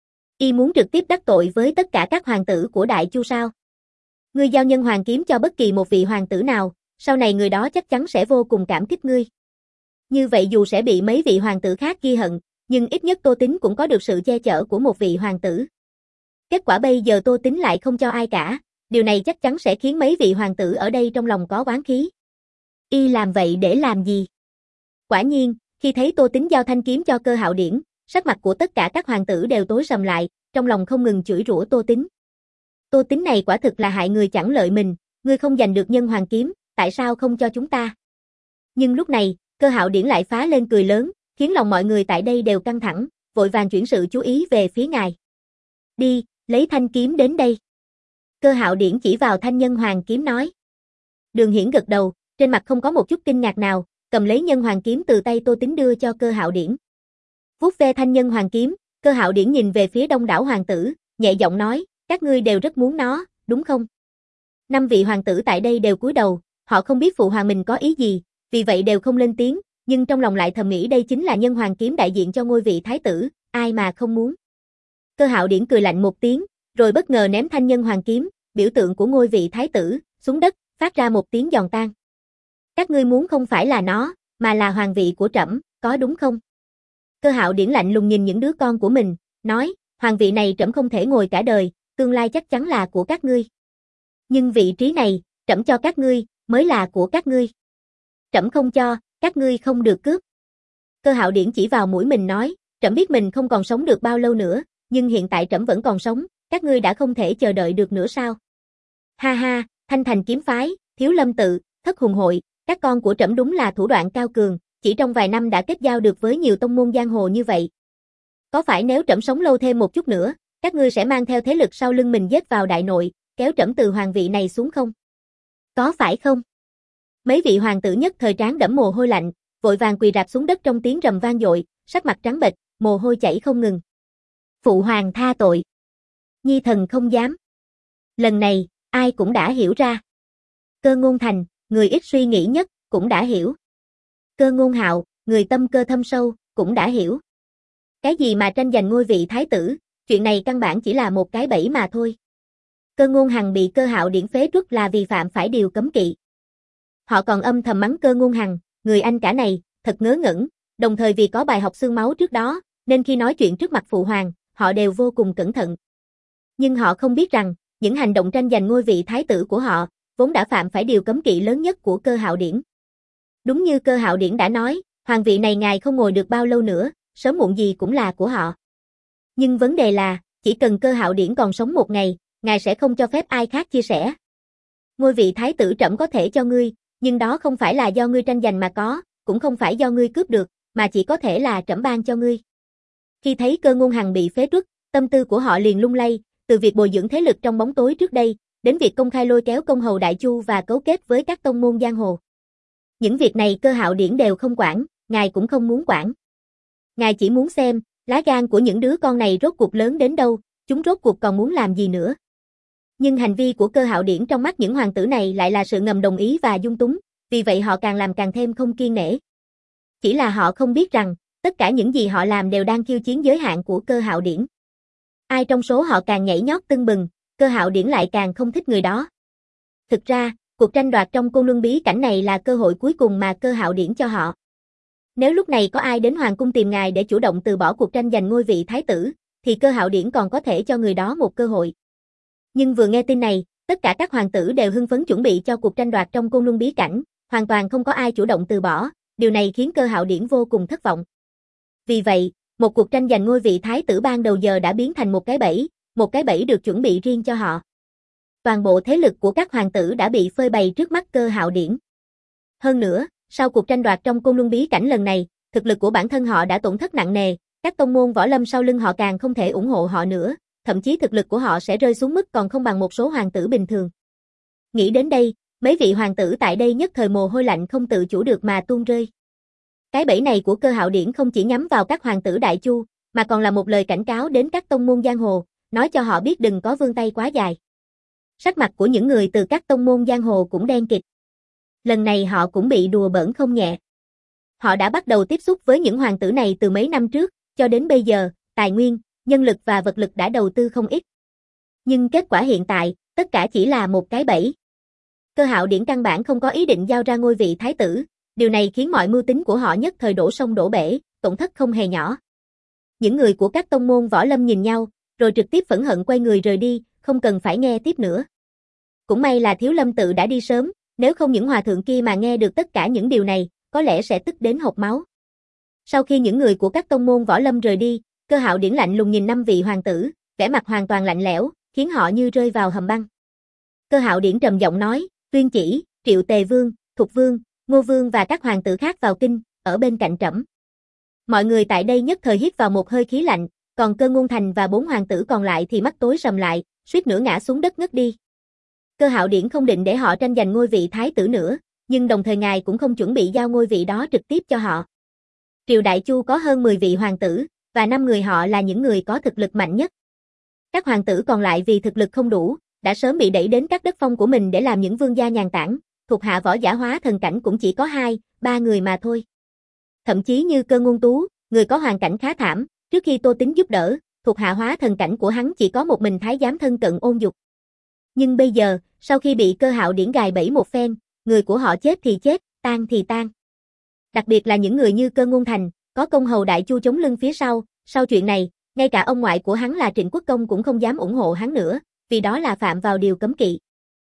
Y muốn trực tiếp đắc tội với tất cả các hoàng tử của Đại Chu sao? Ngươi giao Nhân Hoàng kiếm cho bất kỳ một vị hoàng tử nào, sau này người đó chắc chắn sẽ vô cùng cảm kích ngươi. Như vậy dù sẽ bị mấy vị hoàng tử khác ghi hận, nhưng ít nhất Tô Tính cũng có được sự che chở của một vị hoàng tử. Kết quả bây giờ Tô Tính lại không cho ai cả, điều này chắc chắn sẽ khiến mấy vị hoàng tử ở đây trong lòng có oán khí. Y làm vậy để làm gì? Quả nhiên, khi thấy Tô Tính giao thanh kiếm cho Cơ Hạo Điển, sắc mặt của tất cả các hoàng tử đều tối sầm lại, trong lòng không ngừng chửi rủa Tô Tính. Tô Tính này quả thực là hại người chẳng lợi mình, ngươi không giành được Nhân Hoàng kiếm, tại sao không cho chúng ta? Nhưng lúc này, Cơ Hạo Điển lại phá lên cười lớn, khiến lòng mọi người tại đây đều căng thẳng, vội vàng chuyển sự chú ý về phía ngài. Đi, lấy thanh kiếm đến đây. Cơ Hạo Điển chỉ vào thanh Nhân Hoàng kiếm nói. Đường Hiển gật đầu, trên mặt không có một chút kinh ngạc nào, cầm lấy Nhân Hoàng kiếm từ tay Tô Tính đưa cho Cơ Hạo Điển. Vuốt ve thanh Nhân Hoàng kiếm, Cơ Hạo Điển nhìn về phía đông đảo hoàng tử, nhẹ giọng nói, các ngươi đều rất muốn nó, đúng không? Năm vị hoàng tử tại đây đều cúi đầu, họ không biết phụ hoàng mình có ý gì, vì vậy đều không lên tiếng, nhưng trong lòng lại thầm nghĩ đây chính là Nhân Hoàng kiếm đại diện cho ngôi vị thái tử, ai mà không muốn. Cơ Hạo Điển cười lạnh một tiếng, rồi bất ngờ ném thanh Nhân Hoàng kiếm, biểu tượng của ngôi vị thái tử, xuống đất, phát ra một tiếng giòn tan. Các ngươi muốn không phải là nó, mà là hoàng vị của trẫm, có đúng không? Cơ Hạo Điển lạnh lùng nhìn những đứa con của mình, nói, hoàng vị này trẫm không thể ngồi cả đời, tương lai chắc chắn là của các ngươi. Nhưng vị trí này, trẫm cho các ngươi, mới là của các ngươi. Trẫm không cho, các ngươi không được cướp. Cơ Hạo Điển chỉ vào mũi mình nói, trẫm biết mình không còn sống được bao lâu nữa, nhưng hiện tại trẫm vẫn còn sống, các ngươi đã không thể chờ đợi được nữa sao? Ha ha, Thanh Thành kiếm phái, Thiếu lâm tự, Thất hùng hội, các con của trẫm đúng là thủ đoạn cao cường, chỉ trong vài năm đã kết giao được với nhiều tông môn giang hồ như vậy. Có phải nếu trẫm sống lâu thêm một chút nữa, các ngươi sẽ mang theo thế lực sau lưng mình giết vào đại nội, kéo trẫm từ hoàng vị này xuống không? Có phải không? Mấy vị hoàng tử nhất thời trán đẫm mồ hôi lạnh, vội vàng quỳ rạp xuống đất trong tiếng rầm vang dội, sắc mặt trắng bệch, mồ hôi chảy không ngừng. Phụ hoàng tha tội. Nhi thần không dám. Lần này, ai cũng đã hiểu ra. Cơ Ngôn Thành, người ít suy nghĩ nhất, cũng đã hiểu. Cơ Ngôn Hạo, người tâm cơ thâm sâu, cũng đã hiểu. Cái gì mà tranh giành ngôi vị thái tử, chuyện này căn bản chỉ là một cái bẫy mà thôi. Cơ Ngôn Hằng bị Cơ Hạo Điển phế truất là vì phạm phải điều cấm kỵ. Họ còn âm thầm mắng Cơ Ngôn Hằng, người anh cả này, thật ngớ ngẩn, đồng thời vì có bài học xương máu trước đó, nên khi nói chuyện trước mặt phụ hoàng, họ đều vô cùng cẩn thận. Nhưng họ không biết rằng, những hành động tranh giành ngôi vị thái tử của họ, vốn đã phạm phải điều cấm kỵ lớn nhất của Cơ Hạo Điển. Đúng như Cơ Hạo Điển đã nói, hoàng vị này ngài không ngồi được bao lâu nữa, sớm muộn gì cũng là của họ. Nhưng vấn đề là, chỉ cần Cơ Hạo Điển còn sống một ngày, ngài sẽ không cho phép ai khác chia sẻ. Ngôi vị thái tử trẫm có thể cho ngươi, nhưng đó không phải là do ngươi tranh giành mà có, cũng không phải do ngươi cướp được, mà chỉ có thể là trẫm ban cho ngươi. Khi thấy Cơ Ngôn Hằng bị phế truất, tâm tư của họ liền lung lay, từ việc bồi dưỡng thế lực trong bóng tối trước đây, đến việc công khai lôi kéo công hầu Đại Chu và cấu kết với các tông môn giang hồ. Những việc này Cơ Hạo Điển đều không quản, ngài cũng không muốn quản. Ngài chỉ muốn xem, lá gan của những đứa con này rốt cuộc lớn đến đâu, chúng rốt cuộc còn muốn làm gì nữa. Nhưng hành vi của Cơ Hạo Điển trong mắt những hoàng tử này lại là sự ngầm đồng ý và dung túng, vì vậy họ càng làm càng thêm không kiên nể. Chỉ là họ không biết rằng, tất cả những gì họ làm đều đang khiêu chiến giới hạn của Cơ Hạo Điển. Ai trong số họ càng nhảy nhót tưng bừng, Cơ Hạo Điển lại càng không thích người đó. Thực ra, cuộc tranh đoạt trong Côn Luân bí cảnh này là cơ hội cuối cùng mà Cơ Hạo Điển cho họ. Nếu lúc này có ai đến hoàng cung tìm ngài để chủ động từ bỏ cuộc tranh giành ngôi vị thái tử, thì Cơ Hạo Điển còn có thể cho người đó một cơ hội. Nhưng vừa nghe tin này, tất cả các hoàng tử đều hưng phấn chuẩn bị cho cuộc tranh đoạt trong Côn Luân bí cảnh, hoàn toàn không có ai chủ động từ bỏ, điều này khiến Cơ Hạo Điển vô cùng thất vọng. Vì vậy, một cuộc tranh giành ngôi vị thái tử ban đầu giờ đã biến thành một cái bẫy, một cái bẫy được chuẩn bị riêng cho họ. Toàn bộ thế lực của các hoàng tử đã bị phơi bày trước mắt Cơ Hạo Điển. Hơn nữa, sau cuộc tranh đoạt trong Côn Luân bí cảnh lần này, thực lực của bản thân họ đã tổn thất nặng nề, các tông môn võ lâm sau lưng họ càng không thể ủng hộ họ nữa, thậm chí thực lực của họ sẽ rơi xuống mức còn không bằng một số hoàng tử bình thường. Nghĩ đến đây, mấy vị hoàng tử tại đây nhất thời mồ hôi lạnh không tự chủ được mà tuôn rơi. Cái bẫy này của Cơ Hạo Điển không chỉ nhắm vào các hoàng tử Đại Chu, mà còn là một lời cảnh cáo đến các tông môn giang hồ, nói cho họ biết đừng có vươn tay quá dài. Sắc mặt của những người từ các tông môn giang hồ cũng đen kịt. Lần này họ cũng bị đùa bỡn không nhẹ. Họ đã bắt đầu tiếp xúc với những hoàng tử này từ mấy năm trước, cho đến bây giờ, tài nguyên, nhân lực và vật lực đã đầu tư không ít. Nhưng kết quả hiện tại, tất cả chỉ là một cái bẫy. Cơ Hạo Điển căn bản không có ý định giao ra ngôi vị thái tử, điều này khiến mọi mưu tính của họ nhất thời đổ sông đổ bể, tổn thất không hề nhỏ. Những người của các tông môn võ lâm nhìn nhau, rồi trực tiếp phẫn hận quay người rời đi, không cần phải nghe tiếp nữa. Cũng may là Thiếu Lâm Tự đã đi sớm, nếu không những hòa thượng kia mà nghe được tất cả những điều này, có lẽ sẽ tức đến hộc máu. Sau khi những người của các tông môn võ lâm rời đi, Cơ Hạo Điển lạnh lùng nhìn năm vị hoàng tử, vẻ mặt hoàn toàn lạnh lẽo, khiến họ như rơi vào hầm băng. Cơ Hạo Điển trầm giọng nói, Tuyên Chỉ, Triệu Tề Vương, Thục Vương, Ngô Vương và các hoàng tử khác vào kinh, ở bên cạnh trẫm. Mọi người tại đây nhất thời hít vào một hơi khí lạnh, còn Cơ Ngôn Thành và bốn hoàng tử còn lại thì mắt tối sầm lại, suýt nữa ngã xuống đất ngất đi. Cơ Hạo Điển không định để họ tranh giành ngôi vị thái tử nữa, nhưng đồng thời ngài cũng không chuẩn bị giao ngôi vị đó trực tiếp cho họ. Triều Đại Chu có hơn mười vị hoàng tử, và năm người họ là những người có thực lực mạnh nhất. Các hoàng tử còn lại vì thực lực không đủ, đã sớm bị đẩy đến các đất phong của mình để làm những vương gia nhàn tản, thuộc hạ võ giả hóa thần cảnh cũng chỉ có hai, ba người mà thôi. Thậm chí như Cơ Ngôn Tú, người có hoàn cảnh khá thảm, trước khi Tô Tín giúp đỡ, thuộc hạ hóa thần cảnh của hắn chỉ có một mình thái giám thân cận Ôn Dục. Nhưng bây giờ, sau khi bị Cơ Hạo Điển gài bẫy một phen, người của họ chết thì chết, tan thì tan. Đặc biệt là những người như Cơ Ngôn Thành, có công hầu Đại Chu chống lưng phía sau, sau chuyện này, ngay cả ông ngoại của hắn là Trịnh Quốc Công cũng không dám ủng hộ hắn nữa, vì đó là phạm vào điều cấm kỵ.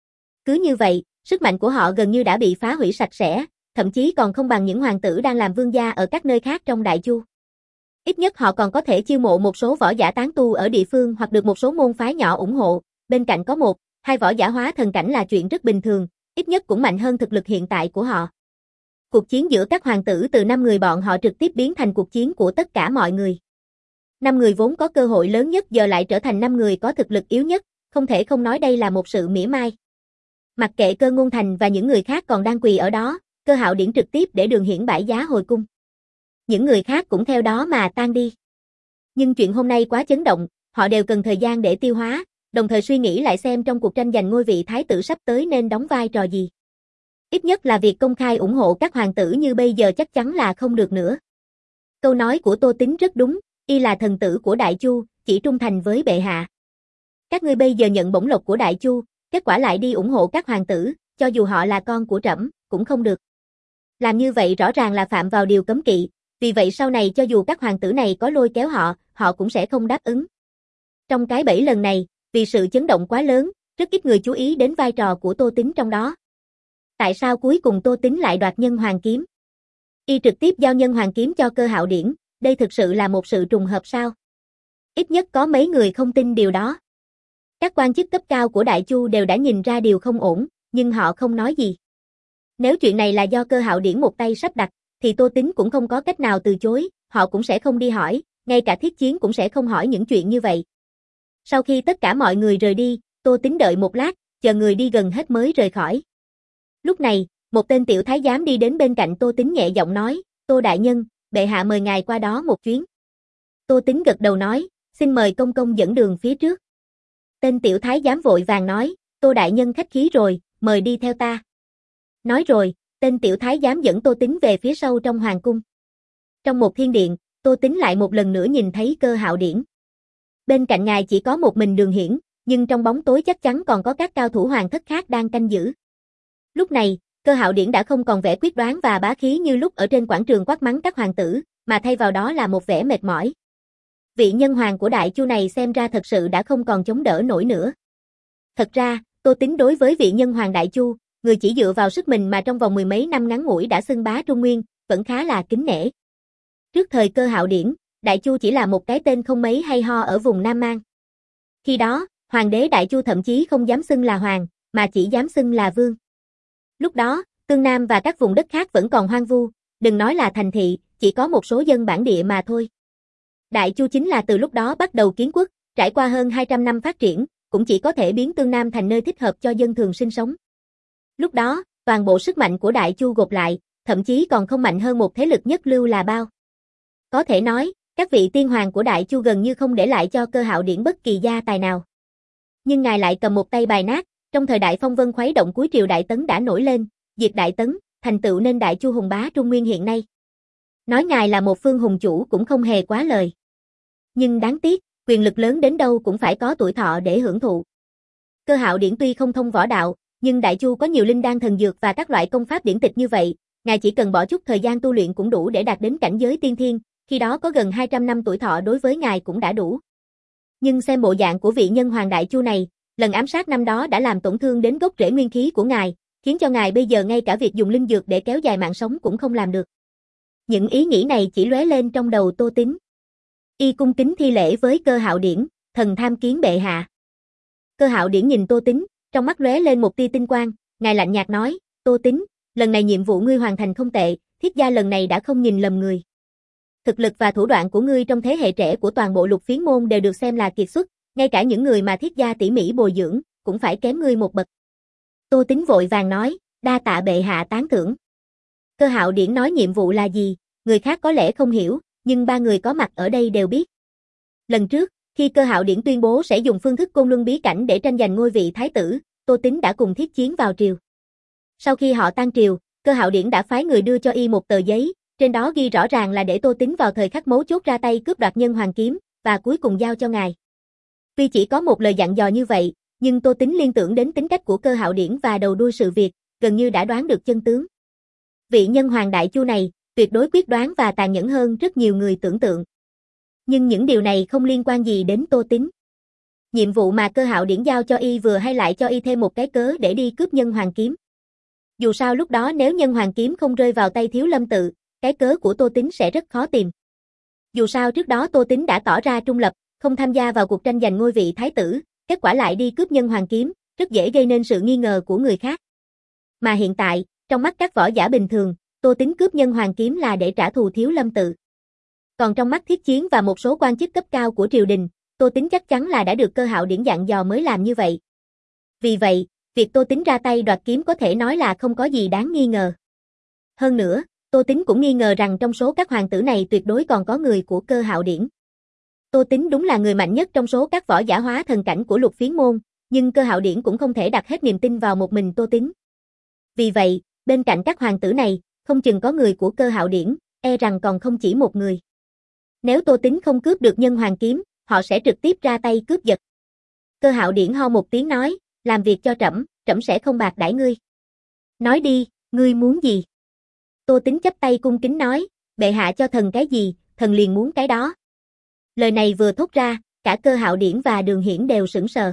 Cứ như vậy, sức mạnh của họ gần như đã bị phá hủy sạch sẽ, thậm chí còn không bằng những hoàng tử đang làm vương gia ở các nơi khác trong Đại Chu. Ít nhất họ còn có thể chiêu mộ một số võ giả tán tu ở địa phương hoặc được một số môn phái nhỏ ủng hộ, bên cạnh có một, hai võ giả hóa thần cảnh là chuyện rất bình thường, ít nhất cũng mạnh hơn thực lực hiện tại của họ. Cuộc chiến giữa các hoàng tử từ năm người bọn họ trực tiếp biến thành cuộc chiến của tất cả mọi người. Năm người vốn có cơ hội lớn nhất giờ lại trở thành năm người có thực lực yếu nhất, không thể không nói đây là một sự mỉa mai. Mặc kệ Cơ Ngôn Thành và những người khác còn đang quỳ ở đó, Cơ Hạo Điển trực tiếp để Đường Hiển bãi giá hồi cung. Những người khác cũng theo đó mà tan đi. Nhưng chuyện hôm nay quá chấn động, họ đều cần thời gian để tiêu hóa, đồng thời suy nghĩ lại xem trong cuộc tranh giành ngôi vị thái tử sắp tới nên đóng vai trò gì. Ít nhất là việc công khai ủng hộ các hoàng tử như bây giờ chắc chắn là không được nữa. Câu nói của Tô Tín rất đúng, y là thần tử của Đại Chu, chỉ trung thành với bệ hạ. Các ngươi bây giờ nhận bổng lộc của Đại Chu, kết quả lại đi ủng hộ các hoàng tử, cho dù họ là con của trẫm, cũng không được. Làm như vậy rõ ràng là phạm vào điều cấm kỵ, vì vậy sau này cho dù các hoàng tử này có lôi kéo họ, họ cũng sẽ không đáp ứng. Trong cái bẫy lần này, vì sự chấn động quá lớn, rất ít người chú ý đến vai trò của Tô Tín trong đó. Tại sao cuối cùng Tô Tín lại đoạt Nhân Hoàng kiếm? Y trực tiếp giao Nhân Hoàng kiếm cho Cơ Hạo Điển, đây thực sự là một sự trùng hợp sao? Ít nhất có mấy người không tin điều đó. Các quan chức cấp cao của Đại Chu đều đã nhìn ra điều không ổn, nhưng họ không nói gì. Nếu chuyện này là do Cơ Hạo Điển một tay sắp đặt, thì Tô Tín cũng không có cách nào từ chối, họ cũng sẽ không đi hỏi, ngay cả Thiết Chiến cũng sẽ không hỏi những chuyện như vậy. Sau khi tất cả mọi người rời đi, Tô Tín đợi một lát, chờ người đi gần hết mới rời khỏi. Lúc này, một tên tiểu thái giám đi đến bên cạnh Tô Tín nhẹ giọng nói, Tô đại nhân, bệ hạ mời ngài qua đó một chuyến. Tô Tín gật đầu nói, xin mời công công dẫn đường phía trước. Tên tiểu thái giám vội vàng nói, Tô đại nhân khách khí rồi, mời đi theo ta. Nói rồi, tên tiểu thái giám dẫn Tô Tín về phía sâu trong hoàng cung. Trong một thiên điện, Tô Tín lại một lần nữa nhìn thấy Cơ Hạo Điển. Bên cạnh ngài chỉ có một mình Đường Hiển, nhưng trong bóng tối chắc chắn còn có các cao thủ hoàng thất khác đang canh giữ. Lúc này, Cơ Hạo Điển đã không còn vẻ quyết đoán và bá khí như lúc ở trên quảng trường quát mắng các hoàng tử, mà thay vào đó là một vẻ mệt mỏi. Vị nhân hoàng của Đại Chu này xem ra thật sự đã không còn chống đỡ nổi nữa. Thật ra, Tô Tín đối với vị nhân hoàng Đại Chu, người chỉ dựa vào sức mình mà trong vòng mười mấy năm ngắn ngủi đã xưng bá Trung Nguyên, vẫn khá là kính nể. Trước thời Cơ Hạo Điển, Đại Chu chỉ là một cái tên không mấy hay ho ở vùng Nam Mang. Khi đó, hoàng đế Đại Chu thậm chí không dám xưng là hoàng, mà chỉ dám xưng là vương. Lúc đó, Tương Nam và các vùng đất khác vẫn còn hoang vu, đừng nói là thành thị, chỉ có một số dân bản địa mà thôi. Đại Chu chính là từ lúc đó bắt đầu kiến quốc, trải qua hơn hai trăm năm phát triển, cũng chỉ có thể biến Tương Nam thành nơi thích hợp cho dân thường sinh sống. Lúc đó, toàn bộ sức mạnh của Đại Chu gộp lại, thậm chí còn không mạnh hơn một thế lực nhất lưu là bao. Có thể nói, các vị tiên hoàng của Đại Chu gần như không để lại cho Cơ Hạo Điển bất kỳ gia tài nào. Nhưng ngài lại cầm một tay bài nát, trong thời đại phong vân khuấy động cuối triều Đại Tấn đã nổi lên, diệt Đại Tấn, thành tựu nên Đại Chu hùng bá Trung Nguyên hiện nay. Nói ngài là một phương hùng chủ cũng không hề quá lời. Nhưng đáng tiếc, quyền lực lớn đến đâu cũng phải có tuổi thọ để hưởng thụ. Cơ Hạo Điển tuy không thông võ đạo, nhưng Đại Chu có nhiều linh đan thần dược và các loại công pháp điển tịch như vậy, ngài chỉ cần bỏ chút thời gian tu luyện cũng đủ để đạt đến cảnh giới tiên thiên, khi đó có gần hai trăm năm tuổi thọ đối với ngài cũng đã đủ. Nhưng xem bộ dạng của vị nhân hoàng Đại Chu này, lần ám sát năm đó đã làm tổn thương đến gốc rễ nguyên khí của ngài, khiến cho ngài bây giờ ngay cả việc dùng linh dược để kéo dài mạng sống cũng không làm được. Những ý nghĩ này chỉ lóe lên trong đầu Tô Tín. Y cung kính thi lễ với Cơ Hạo Điển, thần tham kiến bệ hạ. Cơ Hạo Điển nhìn Tô Tín, trong mắt lóe lên một tia tinh quang, ngài lạnh nhạt nói, Tô Tín, lần này nhiệm vụ ngươi hoàn thành không tệ, Thiết gia lần này đã không nhìn lầm người. Thực lực và thủ đoạn của ngươi trong thế hệ trẻ của toàn bộ Lục Phiến môn đều được xem là kiệt xuất, ngay cả những người mà Thiết gia tỉ mỉ bồi dưỡng, cũng phải kém ngươi một bậc. Tô Tín vội vàng nói, đa tạ bệ hạ tán thưởng. Cơ Hạo Điển nói nhiệm vụ là gì, người khác có lẽ không hiểu, nhưng ba người có mặt ở đây đều biết. Lần trước, khi Cơ Hạo Điển tuyên bố sẽ dùng phương thức Côn Luân bí cảnh để tranh giành ngôi vị thái tử, Tô Tín đã cùng Thiết Chiến vào triều. Sau khi họ tan triều, Cơ Hạo Điển đã phái người đưa cho y một tờ giấy, trên đó ghi rõ ràng là để Tô Tín vào thời khắc mấu chốt ra tay cướp đoạt Nhân Hoàng kiếm, và cuối cùng giao cho ngài. Tuy chỉ có một lời dặn dò như vậy, nhưng Tô Tín liên tưởng đến tính cách của Cơ Hạo Điển và đầu đuôi sự việc, gần như đã đoán được chân tướng. Vị nhân hoàng Đại Chu này, tuyệt đối quyết đoán và tàn nhẫn hơn rất nhiều người tưởng tượng. Nhưng những điều này không liên quan gì đến Tô Tín. Nhiệm vụ mà Cơ Hạo Điển giao cho y vừa hay lại cho y thêm một cái cớ để đi cướp Nhân Hoàng kiếm. Dù sao lúc đó nếu Nhân Hoàng kiếm không rơi vào tay Thiếu Lâm Tự, cái cớ của Tô Tín sẽ rất khó tìm. Dù sao trước đó Tô Tín đã tỏ ra trung lập, không tham gia vào cuộc tranh giành ngôi vị thái tử, kết quả lại đi cướp Nhân Hoàng kiếm, rất dễ gây nên sự nghi ngờ của người khác. Mà hiện tại, trong mắt các võ giả bình thường, Tô Tín cướp Nhân Hoàng kiếm là để trả thù Thiếu Lâm Tự. Còn trong mắt Thiết Chiến và một số quan chức cấp cao của triều đình, Tô Tín chắc chắn là đã được Cơ Hạo Điển dặn dò mới làm như vậy. Vì vậy, việc Tô Tín ra tay đoạt kiếm có thể nói là không có gì đáng nghi ngờ. Hơn nữa, Tô Tín cũng nghi ngờ rằng trong số các hoàng tử này tuyệt đối còn có người của Cơ Hạo Điển. Tô Tín đúng là người mạnh nhất trong số các võ giả hóa thần cảnh của Lục Phiến môn, nhưng Cơ Hạo Điển cũng không thể đặt hết niềm tin vào một mình Tô Tín. Vì vậy, bên cạnh các hoàng tử này, không chừng có người của Cơ Hạo Điển, e rằng còn không chỉ một người. Nếu Tô Tín không cướp được Nhân Hoàng kiếm, họ sẽ trực tiếp ra tay cướp giật. Cơ Hạo Điển ho một tiếng nói, làm việc cho trẫm, trẫm sẽ không bạc đãi ngươi. Nói đi, Ngươi muốn gì? Tô Tính chắp tay cung kính nói, bệ hạ cho thần cái gì, thần liền muốn cái đó. Lời này vừa thốt ra, cả Cơ Hạo Điển và Đường Hiển đều sững sờ.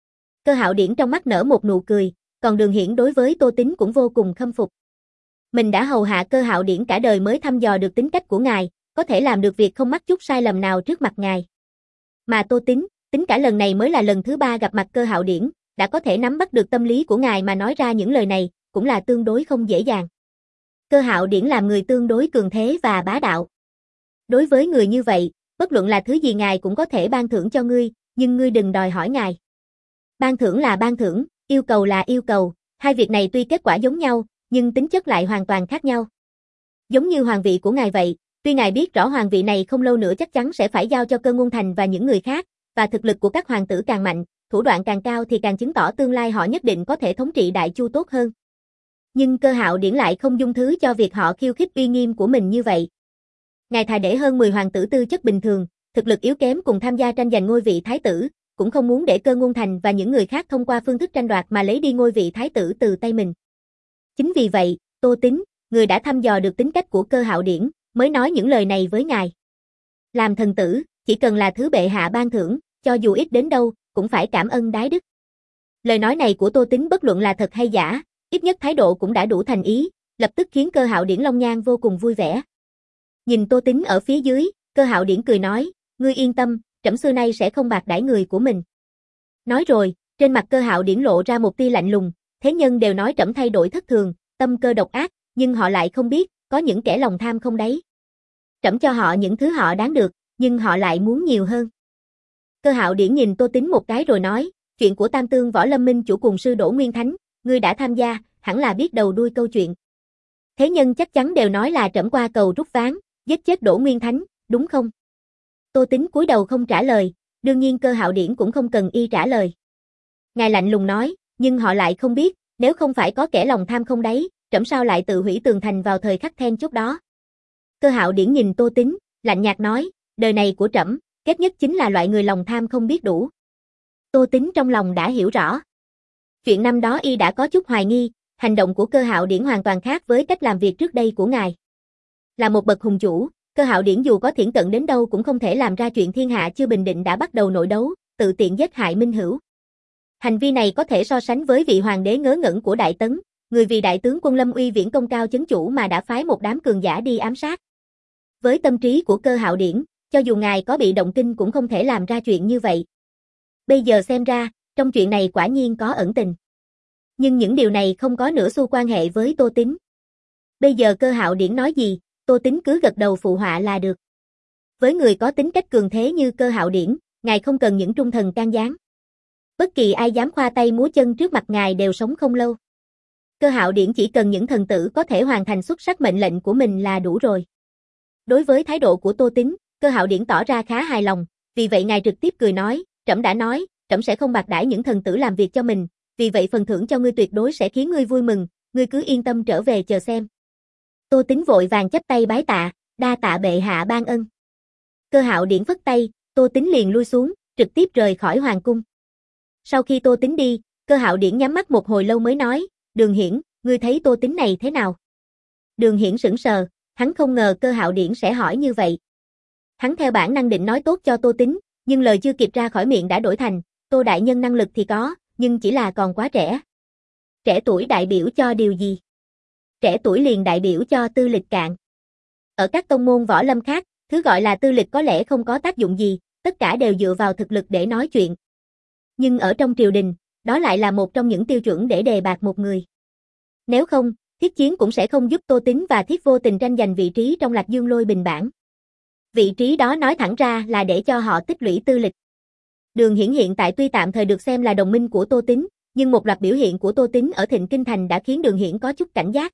Cơ Hạo Điển trong mắt nở một nụ cười, còn Đường Hiển đối với Tô Tính cũng vô cùng khâm phục. Mình đã hầu hạ Cơ Hạo Điển cả đời mới thăm dò được tính cách của ngài, có thể làm được việc không mắc chút sai lầm nào trước mặt ngài. Mà Tô Tính, tính cả lần này mới là lần thứ ba gặp mặt Cơ Hạo Điển, đã có thể nắm bắt được tâm lý của ngài mà nói ra những lời này, cũng là tương đối không dễ dàng. Cơ Hạo Điển làm người tương đối cường thế và bá đạo. Đối với người như vậy, bất luận là thứ gì ngài cũng có thể ban thưởng cho ngươi, nhưng ngươi đừng đòi hỏi ngài. Ban thưởng là ban thưởng, yêu cầu là yêu cầu, hai việc này tuy kết quả giống nhau, nhưng tính chất lại hoàn toàn khác nhau. Giống như hoàng vị của ngài vậy, tuy ngài biết rõ hoàng vị này không lâu nữa chắc chắn sẽ phải giao cho Cơ Ngôn Thành và những người khác, và thực lực của các hoàng tử càng mạnh, thủ đoạn càng cao thì càng chứng tỏ tương lai họ nhất định có thể thống trị Đại Chu tốt hơn. Nhưng Cơ Hạo Điển lại không dung thứ cho việc họ khiêu khích uy nghiêm của mình như vậy. Ngài thà để hơn mười hoàng tử tư chất bình thường, thực lực yếu kém cùng tham gia tranh giành ngôi vị thái tử, cũng không muốn để Cơ Ngôn Thành và những người khác thông qua phương thức tranh đoạt mà lấy đi ngôi vị thái tử từ tay mình. Chính vì vậy, Tô Tính, người đã thăm dò được tính cách của Cơ Hạo Điển, mới nói những lời này với ngài. Làm thần tử, chỉ cần là thứ bệ hạ ban thưởng, cho dù ít đến đâu, cũng phải cảm ơn đái đức. Lời nói này của Tô Tính bất luận là thật hay giả, ít nhất thái độ cũng đã đủ thành ý, lập tức khiến Cơ Hạo Điển Long Nhan vô cùng vui vẻ. Nhìn Tô Tính ở phía dưới, Cơ Hạo Điển cười nói, ngươi yên tâm, trẫm xưa nay sẽ không bạc đãi người của mình. Nói rồi, trên mặt Cơ Hạo Điển lộ ra một tia lạnh lùng, thế nhân đều nói trẫm thay đổi thất thường, tâm cơ độc ác, nhưng họ lại không biết, có những kẻ lòng tham không đáy. Trẫm cho họ những thứ họ đáng được, nhưng họ lại muốn nhiều hơn. Cơ Hạo Điển nhìn Tô Tính một cái rồi nói, chuyện của Tam Tương Võ Lâm Minh chủ cùng sư Đỗ Nguyên Thánh, ngươi đã tham gia, hẳn là biết đầu đuôi câu chuyện. Thế nhân chắc chắn đều nói là trẫm qua cầu rút ván, giết chết Đỗ Nguyên Thánh, đúng không? Tô Tính cúi đầu không trả lời, đương nhiên Cơ Hạo Điển cũng không cần y trả lời. Ngài lạnh lùng nói, nhưng họ lại không biết, nếu không phải có kẻ lòng tham không đáy, trẫm sao lại tự hủy tường thành vào thời khắc then chốt đó. Cơ Hạo Điển nhìn Tô Tính, lạnh nhạt nói, đời này của trẫm, ghét nhất chính là loại người lòng tham không biết đủ. Tô Tính trong lòng đã hiểu rõ. Chuyện năm đó y đã có chút hoài nghi, hành động của Cơ Hạo Điển hoàn toàn khác với cách làm việc trước đây của ngài. Là một bậc hùng chủ, Cơ Hạo Điển dù có thiển cận đến đâu cũng không thể làm ra chuyện thiên hạ chưa bình định đã bắt đầu nội đấu, tự tiện giết hại minh hữu. Hành vi này có thể so sánh với vị hoàng đế ngớ ngẩn của Đại Tấn, người vì đại tướng quân Lâm Uy viễn công cao chấn chủ mà đã phái một đám cường giả đi ám sát. Với tâm trí của Cơ Hạo Điển, cho dù ngài có bị động kinh cũng không thể làm ra chuyện như vậy. Bây giờ xem ra, trong chuyện này quả nhiên có ẩn tình. Nhưng những điều này không có nửa xu quan hệ với Tô Tính. Bây giờ Cơ Hạo Điển nói gì, Tô Tính cứ gật đầu phụ họa là được. Với người có tính cách cường thế như Cơ Hạo Điển, ngài không cần những trung thần can gián. Bất kỳ ai dám khoa tay múa chân trước mặt ngài đều sống không lâu. Cơ Hạo Điển chỉ cần những thần tử có thể hoàn thành xuất sắc mệnh lệnh của mình là đủ rồi. Đối với thái độ của Tô Tính, Cơ Hạo Điển tỏ ra khá hài lòng, vì vậy ngài trực tiếp cười nói, trẫm đã nói, trẫm sẽ không bạc đãi những thần tử làm việc cho mình, vì vậy phần thưởng cho ngươi tuyệt đối sẽ khiến ngươi vui mừng, ngươi cứ yên tâm trở về chờ xem. Tô Tính vội vàng chắp tay bái tạ, đa tạ bệ hạ ban ân. Cơ Hạo Điển phất tay, Tô Tính liền lui xuống, trực tiếp rời khỏi hoàng cung. Sau khi Tô Tính đi, Cơ Hạo Điển nhắm mắt một hồi lâu mới nói, Đường Hiển, ngươi thấy Tô Tính này thế nào? Đường Hiển sững sờ, hắn không ngờ Cơ Hạo Điển sẽ hỏi như vậy. Hắn theo bản năng định nói tốt cho Tô Tính, nhưng lời chưa kịp ra khỏi miệng đã đổi thành, Tô đại nhân năng lực thì có, nhưng chỉ là còn quá trẻ. Trẻ tuổi đại biểu cho điều gì? Trẻ tuổi liền đại biểu cho tư lịch cạn. Ở các tông môn võ lâm khác, thứ gọi là tư lịch có lẽ không có tác dụng gì, tất cả đều dựa vào thực lực để nói chuyện. Nhưng ở trong triều đình, đó lại là một trong những tiêu chuẩn để đề bạt một người. Nếu không, Thiết Chiến cũng sẽ không giúp Tô Tính và Thiết Vô Tình tranh giành vị trí trong Lạc Dương Lôi Bình bảng. Vị trí đó nói thẳng ra là để cho họ tích lũy tư lịch. Đường Hiển hiện tại tuy tạm thời được xem là đồng minh của Tô Tính, nhưng một loạt biểu hiện của Tô Tính ở Thịnh Kinh Thành đã khiến Đường Hiển có chút cảnh giác.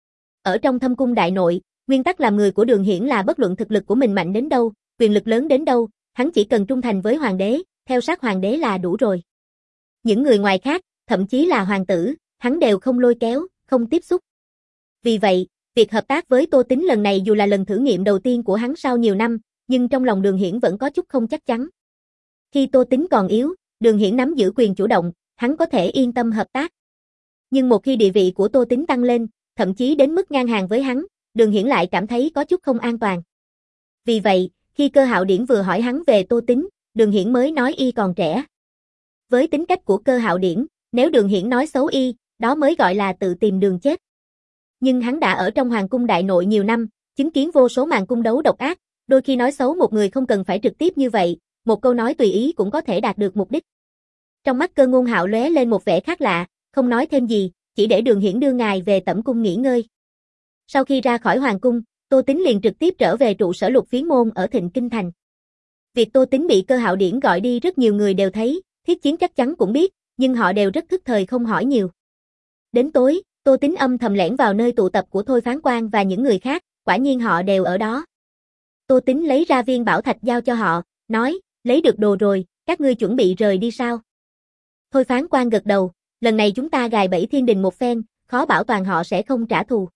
Ở trong Thâm Cung Đại Nội, nguyên tắc làm người của Đường Hiển là bất luận thực lực của mình mạnh đến đâu, quyền lực lớn đến đâu, hắn chỉ cần trung thành với hoàng đế, theo sát hoàng đế là đủ rồi. Những người ngoài khác, thậm chí là hoàng tử, hắn đều không lôi kéo, không tiếp xúc. Vì vậy, việc hợp tác với Tô Tính lần này dù là lần thử nghiệm đầu tiên của hắn sau nhiều năm, nhưng trong lòng Đường Hiển vẫn có chút không chắc chắn. Khi Tô Tính còn yếu, Đường Hiển nắm giữ quyền chủ động, hắn có thể yên tâm hợp tác. Nhưng một khi địa vị của Tô Tính tăng lên, thậm chí đến mức ngang hàng với hắn, Đường Hiển lại cảm thấy có chút không an toàn. Vì vậy, khi Cơ Hạo Điển vừa hỏi hắn về Tô Tín, Đường Hiển mới nói y còn trẻ. Với tính cách của Cơ Hạo Điển, nếu Đường Hiển nói xấu y, đó mới gọi là tự tìm đường chết. Nhưng hắn đã ở trong hoàng cung đại nội nhiều năm, chứng kiến vô số màn cung đấu độc ác, đôi khi nói xấu một người không cần phải trực tiếp như vậy, một câu nói tùy ý cũng có thể đạt được mục đích. Trong mắt Cơ Ngôn Hạo lóe lên một vẻ khác lạ, không nói thêm gì, chỉ để Đường Hiển đưa ngài về tẩm cung nghỉ ngơi. Sau khi ra khỏi hoàng cung, Tô Tín liền trực tiếp trở về trụ sở Lục Phiến môn ở Thịnh Kinh thành. Việc Tô Tín bị Cơ Hạo Điển gọi đi rất nhiều người đều thấy, Thiết Chiến chắc chắn cũng biết, nhưng họ đều rất thức thời không hỏi nhiều. Đến tối, Tô Tín âm thầm lẻn vào nơi tụ tập của Thôi Phán Quan và những người khác, quả nhiên họ đều ở đó. Tô Tín lấy ra viên bảo thạch giao cho họ, nói, lấy được đồ rồi, các ngươi chuẩn bị rời đi sao? Thôi Phán Quan gật đầu, lần này chúng ta gài bẫy thiên đình một phen, khó bảo toàn họ sẽ không trả thù.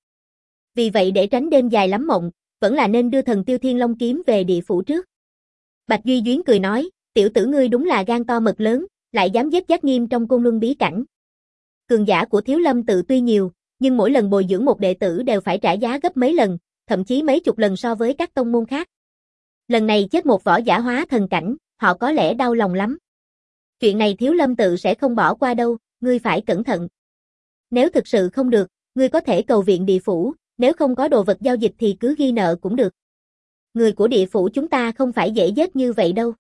Vì vậy để tránh đêm dài lắm mộng, vẫn là nên đưa thần Tiêu Thiên Long kiếm về địa phủ trước. Bạch Duy Duyến cười nói, tiểu tử ngươi đúng là gan to mật lớn, lại dám giết Giác Nghiêm trong Côn Luân bí cảnh. Cường giả của Thiếu Lâm tự tuy nhiều, nhưng mỗi lần bồi dưỡng một đệ tử đều phải trả giá gấp mấy lần, thậm chí mấy chục lần so với các tông môn khác. Lần này chết một võ giả hóa thần cảnh, họ có lẽ đau lòng lắm. Chuyện này Thiếu Lâm tự sẽ không bỏ qua đâu, ngươi phải cẩn thận. Nếu thực sự không được, ngươi có thể cầu viện địa phủ, nếu không có đồ vật giao dịch thì cứ ghi nợ cũng được. Người của địa phủ chúng ta không phải dễ giết như vậy đâu.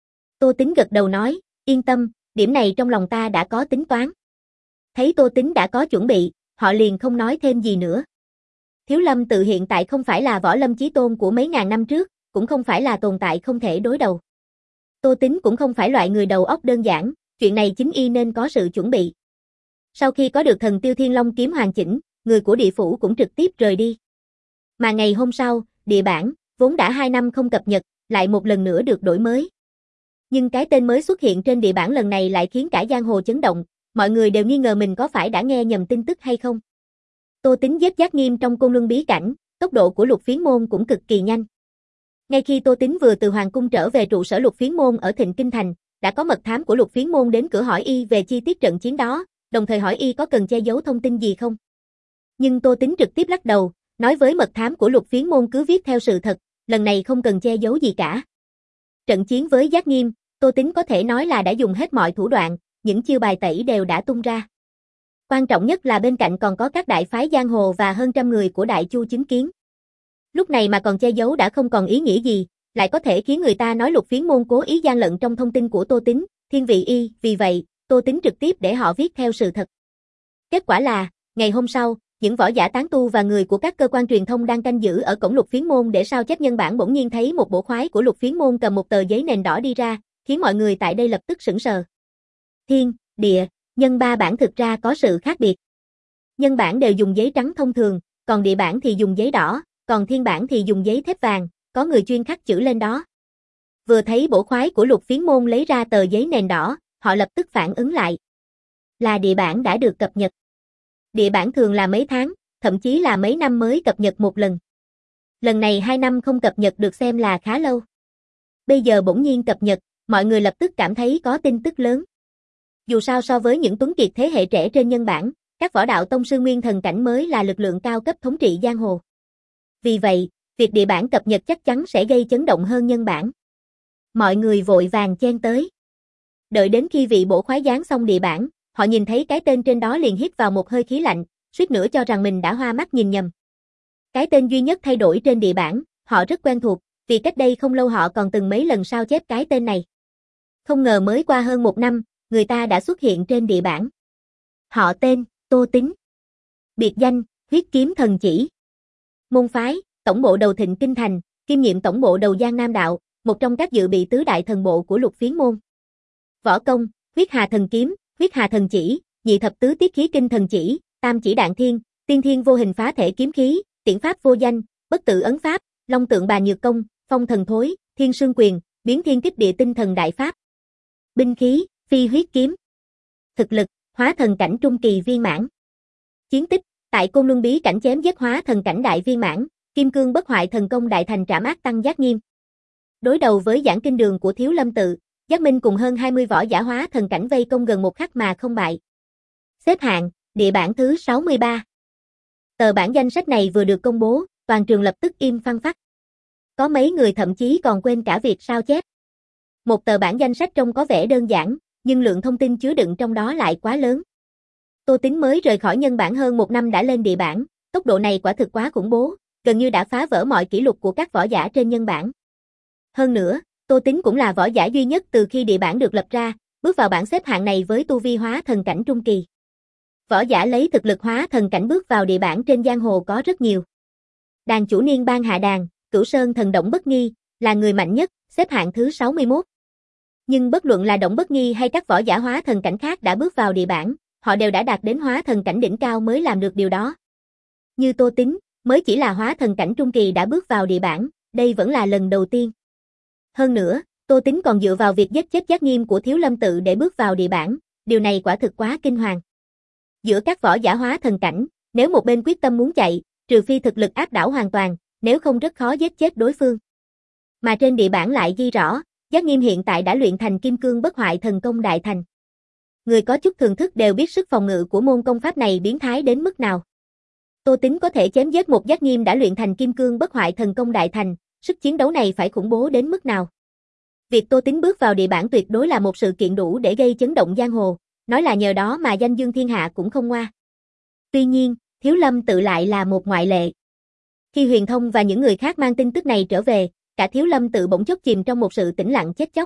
Tô Tín gật đầu nói, yên tâm, điểm này trong lòng ta đã có tính toán. Thấy Tô Tín đã có chuẩn bị, họ liền không nói thêm gì nữa. Thiếu Lâm tự hiện tại không phải là Võ Lâm chí tôn của mấy ngàn năm trước, cũng không phải là tồn tại không thể đối đầu. Tô Tín cũng không phải loại người đầu óc đơn giản, chuyện này chính y nên có sự chuẩn bị. Sau khi có được thần Tiêu Thiên Long kiếm hoàn chỉnh, người của địa phủ cũng trực tiếp rời đi. Mà ngày hôm sau, địa bản, vốn đã hai năm không cập nhật, lại một lần nữa được đổi mới. Nhưng cái tên mới xuất hiện trên địa bản lần này lại khiến cả giang hồ chấn động, mọi người đều nghi ngờ mình có phải đã nghe nhầm tin tức hay không. Tô Tín giết Giác Nghiêm trong Côn Luân bí cảnh, tốc độ của Lục Phiến môn cũng cực kỳ nhanh. Ngay khi Tô Tín vừa từ hoàng cung trở về trụ sở Lục Phiến môn ở Thịnh Kinh thành, đã có mật thám của Lục Phiến môn đến cửa hỏi y về chi tiết trận chiến đó, đồng thời hỏi y có cần che giấu thông tin gì không. Nhưng Tô Tín trực tiếp lắc đầu, nói với mật thám của Lục Phiến môn cứ viết theo sự thật, lần này không cần che giấu gì cả. Trận chiến với Giác Nghiêm, Tô Tín có thể nói là đã dùng hết mọi thủ đoạn, những chiêu bài tẩy đều đã tung ra. Quan trọng nhất là bên cạnh còn có các đại phái giang hồ và hơn trăm người của Đại Chu chứng kiến. Lúc này mà còn che giấu đã không còn ý nghĩa gì, lại có thể khiến người ta nói Lục Phiến môn cố ý gian lận trong thông tin của Tô Tín, thiên vị y, vì vậy, Tô Tín trực tiếp để họ viết theo sự thật. Kết quả là, ngày hôm sau, những võ giả tán tu và người của các cơ quan truyền thông đang canh giữ ở cổng Lục Phiến môn để sao chép nhân bản bỗng nhiên thấy một bổ khoái của Lục Phiến môn cầm một tờ giấy nền đỏ đi ra, khiến mọi người tại đây lập tức sửng sờ. Thiên, địa, nhân ba bản thực ra có sự khác biệt. Nhân bản đều dùng giấy trắng thông thường, còn địa bản thì dùng giấy đỏ, còn thiên bản thì dùng giấy thép vàng, có người chuyên khắc chữ lên đó. Vừa thấy bổ khoái của Lục Phiến môn lấy ra tờ giấy nền đỏ, họ lập tức phản ứng lại. Là địa bản đã được cập nhật. Địa bản thường là mấy tháng, thậm chí là mấy năm mới cập nhật một lần. Lần này hai năm không cập nhật được xem là khá lâu. Bây giờ bỗng nhiên cập nhật, mọi người lập tức cảm thấy có tin tức lớn. Dù sao so với những tuấn kiệt thế hệ trẻ trên nhân bản, các võ đạo tông sư nguyên thần cảnh mới là lực lượng cao cấp thống trị giang hồ. Vì vậy, việc địa bản cập nhật chắc chắn sẽ gây chấn động hơn nhân bản. Mọi người vội vàng chen tới. Đợi đến khi vị bổ khoái dán xong địa bản, họ nhìn thấy cái tên trên đó liền hít vào một hơi khí lạnh, suýt nữa cho rằng mình đã hoa mắt nhìn nhầm. Cái tên duy nhất thay đổi trên địa bản, họ rất quen thuộc, vì cách đây không lâu họ còn từng mấy lần sao chép cái tên này. Không ngờ mới qua hơn một năm, người ta đã xuất hiện trên địa bản. Họ tên, Tô Tín. Biệt danh, huyết kiếm thần chỉ. Môn phái, tổng bộ đầu Thịnh Kinh thành, kiêm nhiệm tổng bộ đầu Giang Nam đạo, một trong các dự bị tứ đại thần bộ của Lục Phiến môn. Võ công, huyết hà thần kiếm, huyết hà thần chỉ, nhị thập tứ tiết khí kinh thần chỉ, tam chỉ đạn thiên, tiên thiên vô hình phá thể kiếm khí, tiễn pháp vô danh, bất tự ấn pháp, long tượng bà nhược công, phong thần thối, thiên sương quyền, biến thiên kích địa tinh thần đại pháp. Binh khí, phi huyết kiếm. Thực lực, hóa thần cảnh trung kỳ viên mãn. Chiến tích, tại Côn Luân bí cảnh chém giết hóa thần cảnh đại viên mãn, kim cương bất hoại thần công đại thành trảm ác tăng Giác Nghiêm. Đối đầu với giảng kinh đường của Thiếu Lâm tự, Giác Minh cùng hơn hai mươi võ giả hóa thần cảnh vây công gần một khắc mà không bại. Xếp hạng, địa bản thứ sáu mươi ba. Tờ bản danh sách này vừa được công bố, toàn trường lập tức im phăng phắc. Có mấy người thậm chí còn quên cả việc sao chép. Một tờ bản danh sách trông có vẻ đơn giản, nhưng lượng thông tin chứa đựng trong đó lại quá lớn. Tô Tính mới rời khỏi nhân bản hơn một năm đã lên địa bản, tốc độ này quả thực quá khủng bố, gần như đã phá vỡ mọi kỷ lục của các võ giả trên nhân bản. Hơn nữa, Tô Tính cũng là võ giả duy nhất từ khi địa bản được lập ra, bước vào bảng xếp hạng này với tu vi hóa thần cảnh trung kỳ. Võ giả lấy thực lực hóa thần cảnh bước vào địa bản trên giang hồ có rất nhiều. Đàn chủ Niên Bang Hạ Đàn, Cửu Sơn Thần Động Bất Nghi, là người mạnh nhất, xếp hạng thứ sáu mươi mốt. Nhưng bất luận là Động Bất Nghi hay các võ giả hóa thần cảnh khác đã bước vào địa bản, họ đều đã đạt đến hóa thần cảnh đỉnh cao mới làm được điều đó. Như Tô Tính, mới chỉ là hóa thần cảnh trung kỳ đã bước vào địa bản, đây vẫn là lần đầu tiên. Hơn nữa, Tô Tính còn dựa vào việc giết chết Giác Nghiêm của Thiếu Lâm Tự để bước vào địa bản, điều này quả thực quá kinh hoàng. Giữa các võ giả hóa thần cảnh, nếu một bên quyết tâm muốn chạy, trừ phi thực lực áp đảo hoàn toàn, nếu không rất khó giết chết đối phương. Mà trên địa bản lại ghi rõ, Giác Nghiêm hiện tại đã luyện thành Kim Cương Bất Hoại Thần Công Đại Thành. Người có chút thường thức đều biết sức phòng ngự của môn công pháp này biến thái đến mức nào. Tô Tính có thể chém giết một Giác Nghiêm đã luyện thành Kim Cương Bất Hoại Thần Công Đại Thành, sức chiến đấu này phải khủng bố đến mức nào. Việc Tô Tính bước vào địa bản tuyệt đối là một sự kiện đủ để gây chấn động giang hồ, nói là nhờ đó mà danh dương thiên hạ cũng không ngoa. Tuy nhiên, Thiếu Lâm Tự lại là một ngoại lệ. Khi Huyền Thông và những người khác mang tin tức này trở về, cả Thiếu Lâm Tự bỗng chốc chìm trong một sự tĩnh lặng chết chóc.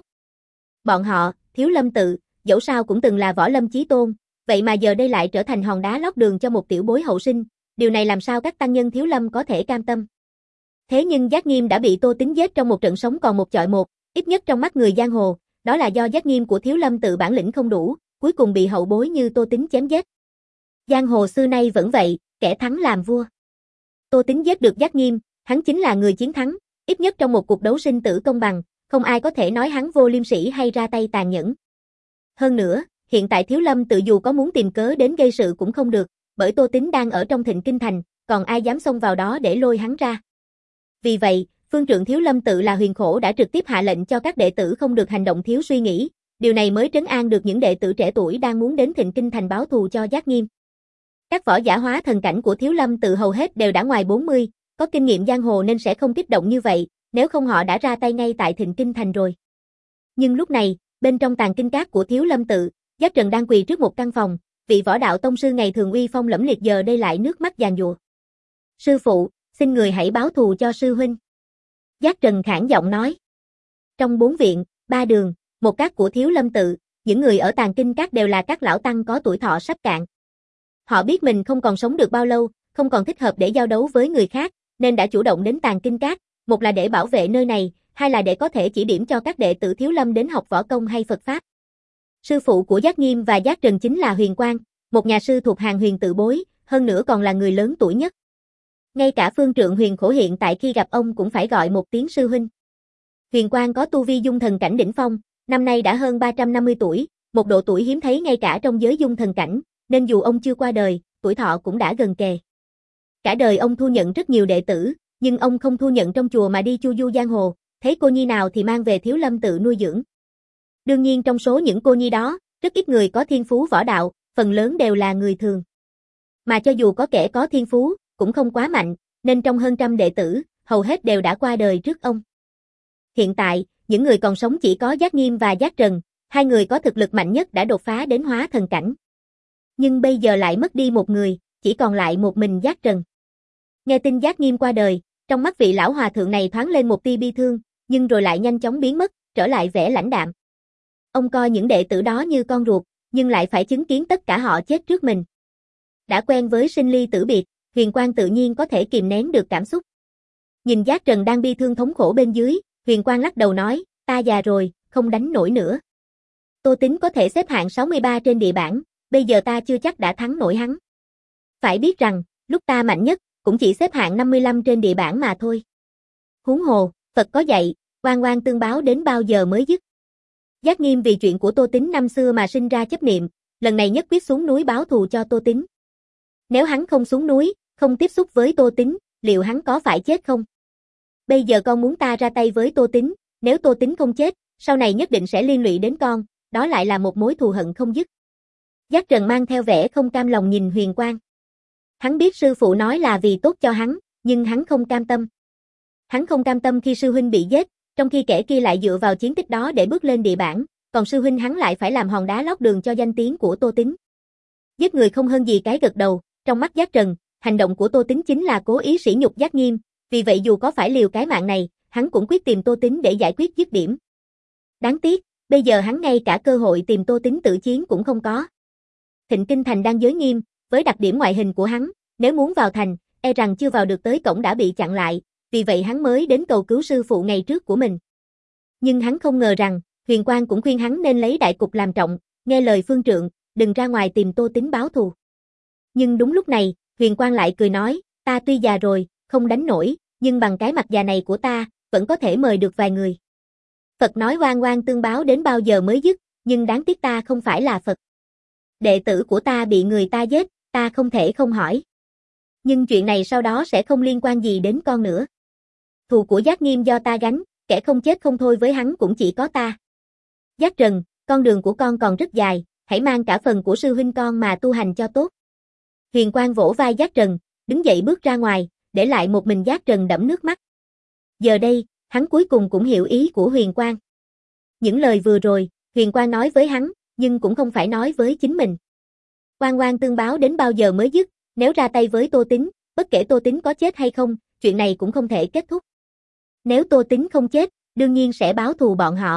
Bọn họ, Thiếu Lâm Tự, dẫu sao cũng từng là võ lâm chí tôn, vậy mà giờ đây lại trở thành hòn đá lót đường cho một tiểu bối hậu sinh, điều này làm sao các tăng nhân Thiếu Lâm có thể cam tâm. Thế nhưng Giác Nghiêm đã bị Tô Tính giết trong một trận sống còn một chọi một, ít nhất trong mắt người giang hồ, đó là do Giác Nghiêm của Thiếu Lâm Tự bản lĩnh không đủ, cuối cùng bị hậu bối như Tô Tính chém giết. Giang hồ xưa nay vẫn vậy, kẻ thắng làm vua. Tô Tính giết được Giác Nghiêm, hắn chính là người chiến thắng, ít nhất trong một cuộc đấu sinh tử công bằng, không ai có thể nói hắn vô liêm sỉ hay ra tay tàn nhẫn. Hơn nữa, hiện tại Thiếu Lâm Tự dù có muốn tìm cớ đến gây sự cũng không được, bởi Tô Tính đang ở trong Thịnh Kinh Thành, còn ai dám xông vào đó để lôi hắn ra. Vì vậy, phương trượng Thiếu Lâm Tự là Huyền Khổ đã trực tiếp hạ lệnh cho các đệ tử không được hành động thiếu suy nghĩ, điều này mới trấn an được những đệ tử trẻ tuổi đang muốn đến Thịnh Kinh Thành báo thù cho Giác Nghiêm. Các võ giả hóa thần cảnh của Thiếu Lâm Tự hầu hết đều đã ngoài bốn mươi, có kinh nghiệm giang hồ nên sẽ không kích động như vậy, nếu không họ đã ra tay ngay tại Thịnh Kinh Thành rồi. Nhưng lúc này, bên trong tàng kinh các của Thiếu Lâm Tự, Giác Trần đang quỳ trước một căn phòng, vị võ đạo tông sư ngày thường uy phong lẫm liệt giờ đây lại nước mắt giàn giụa. "Sư phụ, xin người hãy báo thù cho sư huynh." Giác Trần khản giọng nói. Trong bốn viện, ba đường, một các của Thiếu Lâm Tự, những người ở tàng kinh các đều là các lão tăng có tuổi thọ sắp cạn. Họ biết mình không còn sống được bao lâu, không còn thích hợp để giao đấu với người khác, nên đã chủ động đến tàng kinh các, một là để bảo vệ nơi này, hai là để có thể chỉ điểm cho các đệ tử Thiếu Lâm đến học võ công hay Phật Pháp. Sư phụ của Giác Nghiêm và Giác Trần chính là Huyền Quang, một nhà sư thuộc hàng Huyền Tự bối, hơn nữa còn là người lớn tuổi nhất. Ngay cả phương trượng Huyền Khổ hiện tại khi gặp ông cũng phải gọi một tiếng sư huynh. Huyền Quang có tu vi dung thần cảnh đỉnh phong, năm nay đã hơn ba trăm năm mươi tuổi, một độ tuổi hiếm thấy ngay cả trong giới dung thần cảnh, nên dù ông chưa qua đời, tuổi thọ cũng đã gần kề. Cả đời ông thu nhận rất nhiều đệ tử, nhưng ông không thu nhận trong chùa mà đi chu du giang hồ, thấy cô nhi nào thì mang về Thiếu Lâm Tự nuôi dưỡng. Đương nhiên trong số những cô nhi đó, rất ít người có thiên phú võ đạo, phần lớn đều là người thường. Mà cho dù có kẻ có thiên phú, cũng không quá mạnh, nên trong hơn trăm đệ tử, hầu hết đều đã qua đời trước ông. Hiện tại, những người còn sống chỉ có Giác Nghiêm và Giác Trần, hai người có thực lực mạnh nhất đã đột phá đến hóa thần cảnh. Nhưng bây giờ lại mất đi một người, chỉ còn lại một mình Giác Trần. Nghe tin Giác Nghiêm qua đời, trong mắt vị lão hòa thượng này thoáng lên một tia bi thương, nhưng rồi lại nhanh chóng biến mất, trở lại vẻ lãnh đạm. Ông coi những đệ tử đó như con ruột, nhưng lại phải chứng kiến tất cả họ chết trước mình. Đã quen với sinh ly tử biệt, Huyền Quang tự nhiên có thể kìm nén được cảm xúc. Nhìn Giác Trần đang bi thương thống khổ bên dưới, Huyền Quang lắc đầu nói, ta già rồi, không đánh nổi nữa. Tô Tính có thể xếp hạng sáu mươi ba trên địa bảng, bây giờ ta chưa chắc đã thắng nổi hắn. Phải biết rằng, lúc ta mạnh nhất, cũng chỉ xếp hạng năm mươi lăm trên địa bảng mà thôi. Huống hồ, Phật có dạy, oan oan tương báo đến bao giờ mới dứt. Giác Nghiêm vì chuyện của Tô Tính năm xưa mà sinh ra chấp niệm, lần này nhất quyết xuống núi báo thù cho Tô Tính. Nếu hắn không xuống núi, không tiếp xúc với Tô Tính, liệu hắn có phải chết không? Bây giờ con muốn ta ra tay với Tô Tính, nếu Tô Tính không chết, sau này nhất định sẽ liên lụy đến con, đó lại là một mối thù hận không dứt. Giác Trần mang theo vẻ không cam lòng nhìn Huyền Quang. Hắn biết sư phụ nói là vì tốt cho hắn, nhưng hắn không cam tâm. Hắn không cam tâm khi sư huynh bị giết, trong khi kẻ kia lại dựa vào chiến tích đó để bước lên địa bảng, còn sư huynh hắn lại phải làm hòn đá lót đường cho danh tiếng của Tô Tín. Giết người không hơn gì cái gật đầu, trong mắt Giác Trần, hành động của Tô Tín chính là cố ý sỉ nhục Giác Nghiêm, vì vậy dù có phải liều cái mạng này, hắn cũng quyết tìm Tô Tín để giải quyết dứt điểm. Đáng tiếc, bây giờ hắn ngay cả cơ hội tìm Tô Tín tự chiến cũng không có. Thịnh Kinh Thành đang giới nghiêm, với đặc điểm ngoại hình của hắn, nếu muốn vào thành, e rằng chưa vào được tới cổng đã bị chặn lại, vì vậy hắn mới đến cầu cứu sư phụ ngày trước của mình. Nhưng hắn không ngờ rằng, Huyền Quang cũng khuyên hắn nên lấy đại cục làm trọng, nghe lời phương trượng, đừng ra ngoài tìm Tô Tín báo thù. Nhưng đúng lúc này, Huyền Quang lại cười nói, ta tuy già rồi, không đánh nổi, nhưng bằng cái mặt già này của ta, vẫn có thể mời được vài người. Phật nói oan oan tương báo đến bao giờ mới dứt, nhưng đáng tiếc ta không phải là Phật. Đệ tử của ta bị người ta giết, ta không thể không hỏi. Nhưng chuyện này sau đó sẽ không liên quan gì đến con nữa. Thù của Giác Nghiêm do ta gánh, kẻ không chết không thôi với hắn cũng chỉ có ta. Giác Trần, con đường của con còn rất dài, hãy mang cả phần của sư huynh con mà tu hành cho tốt. Huyền Quang vỗ vai Giác Trần, đứng dậy bước ra ngoài, để lại một mình Giác Trần đẫm nước mắt. Giờ đây, hắn cuối cùng cũng hiểu ý của Huyền Quang. Những lời vừa rồi, Huyền Quang nói với hắn, nhưng cũng không phải nói với chính mình. Oan oan tương báo đến bao giờ mới dứt, nếu ra tay với Tô Tín, bất kể Tô Tín có chết hay không, chuyện này cũng không thể kết thúc. Nếu Tô Tín không chết, đương nhiên sẽ báo thù bọn họ.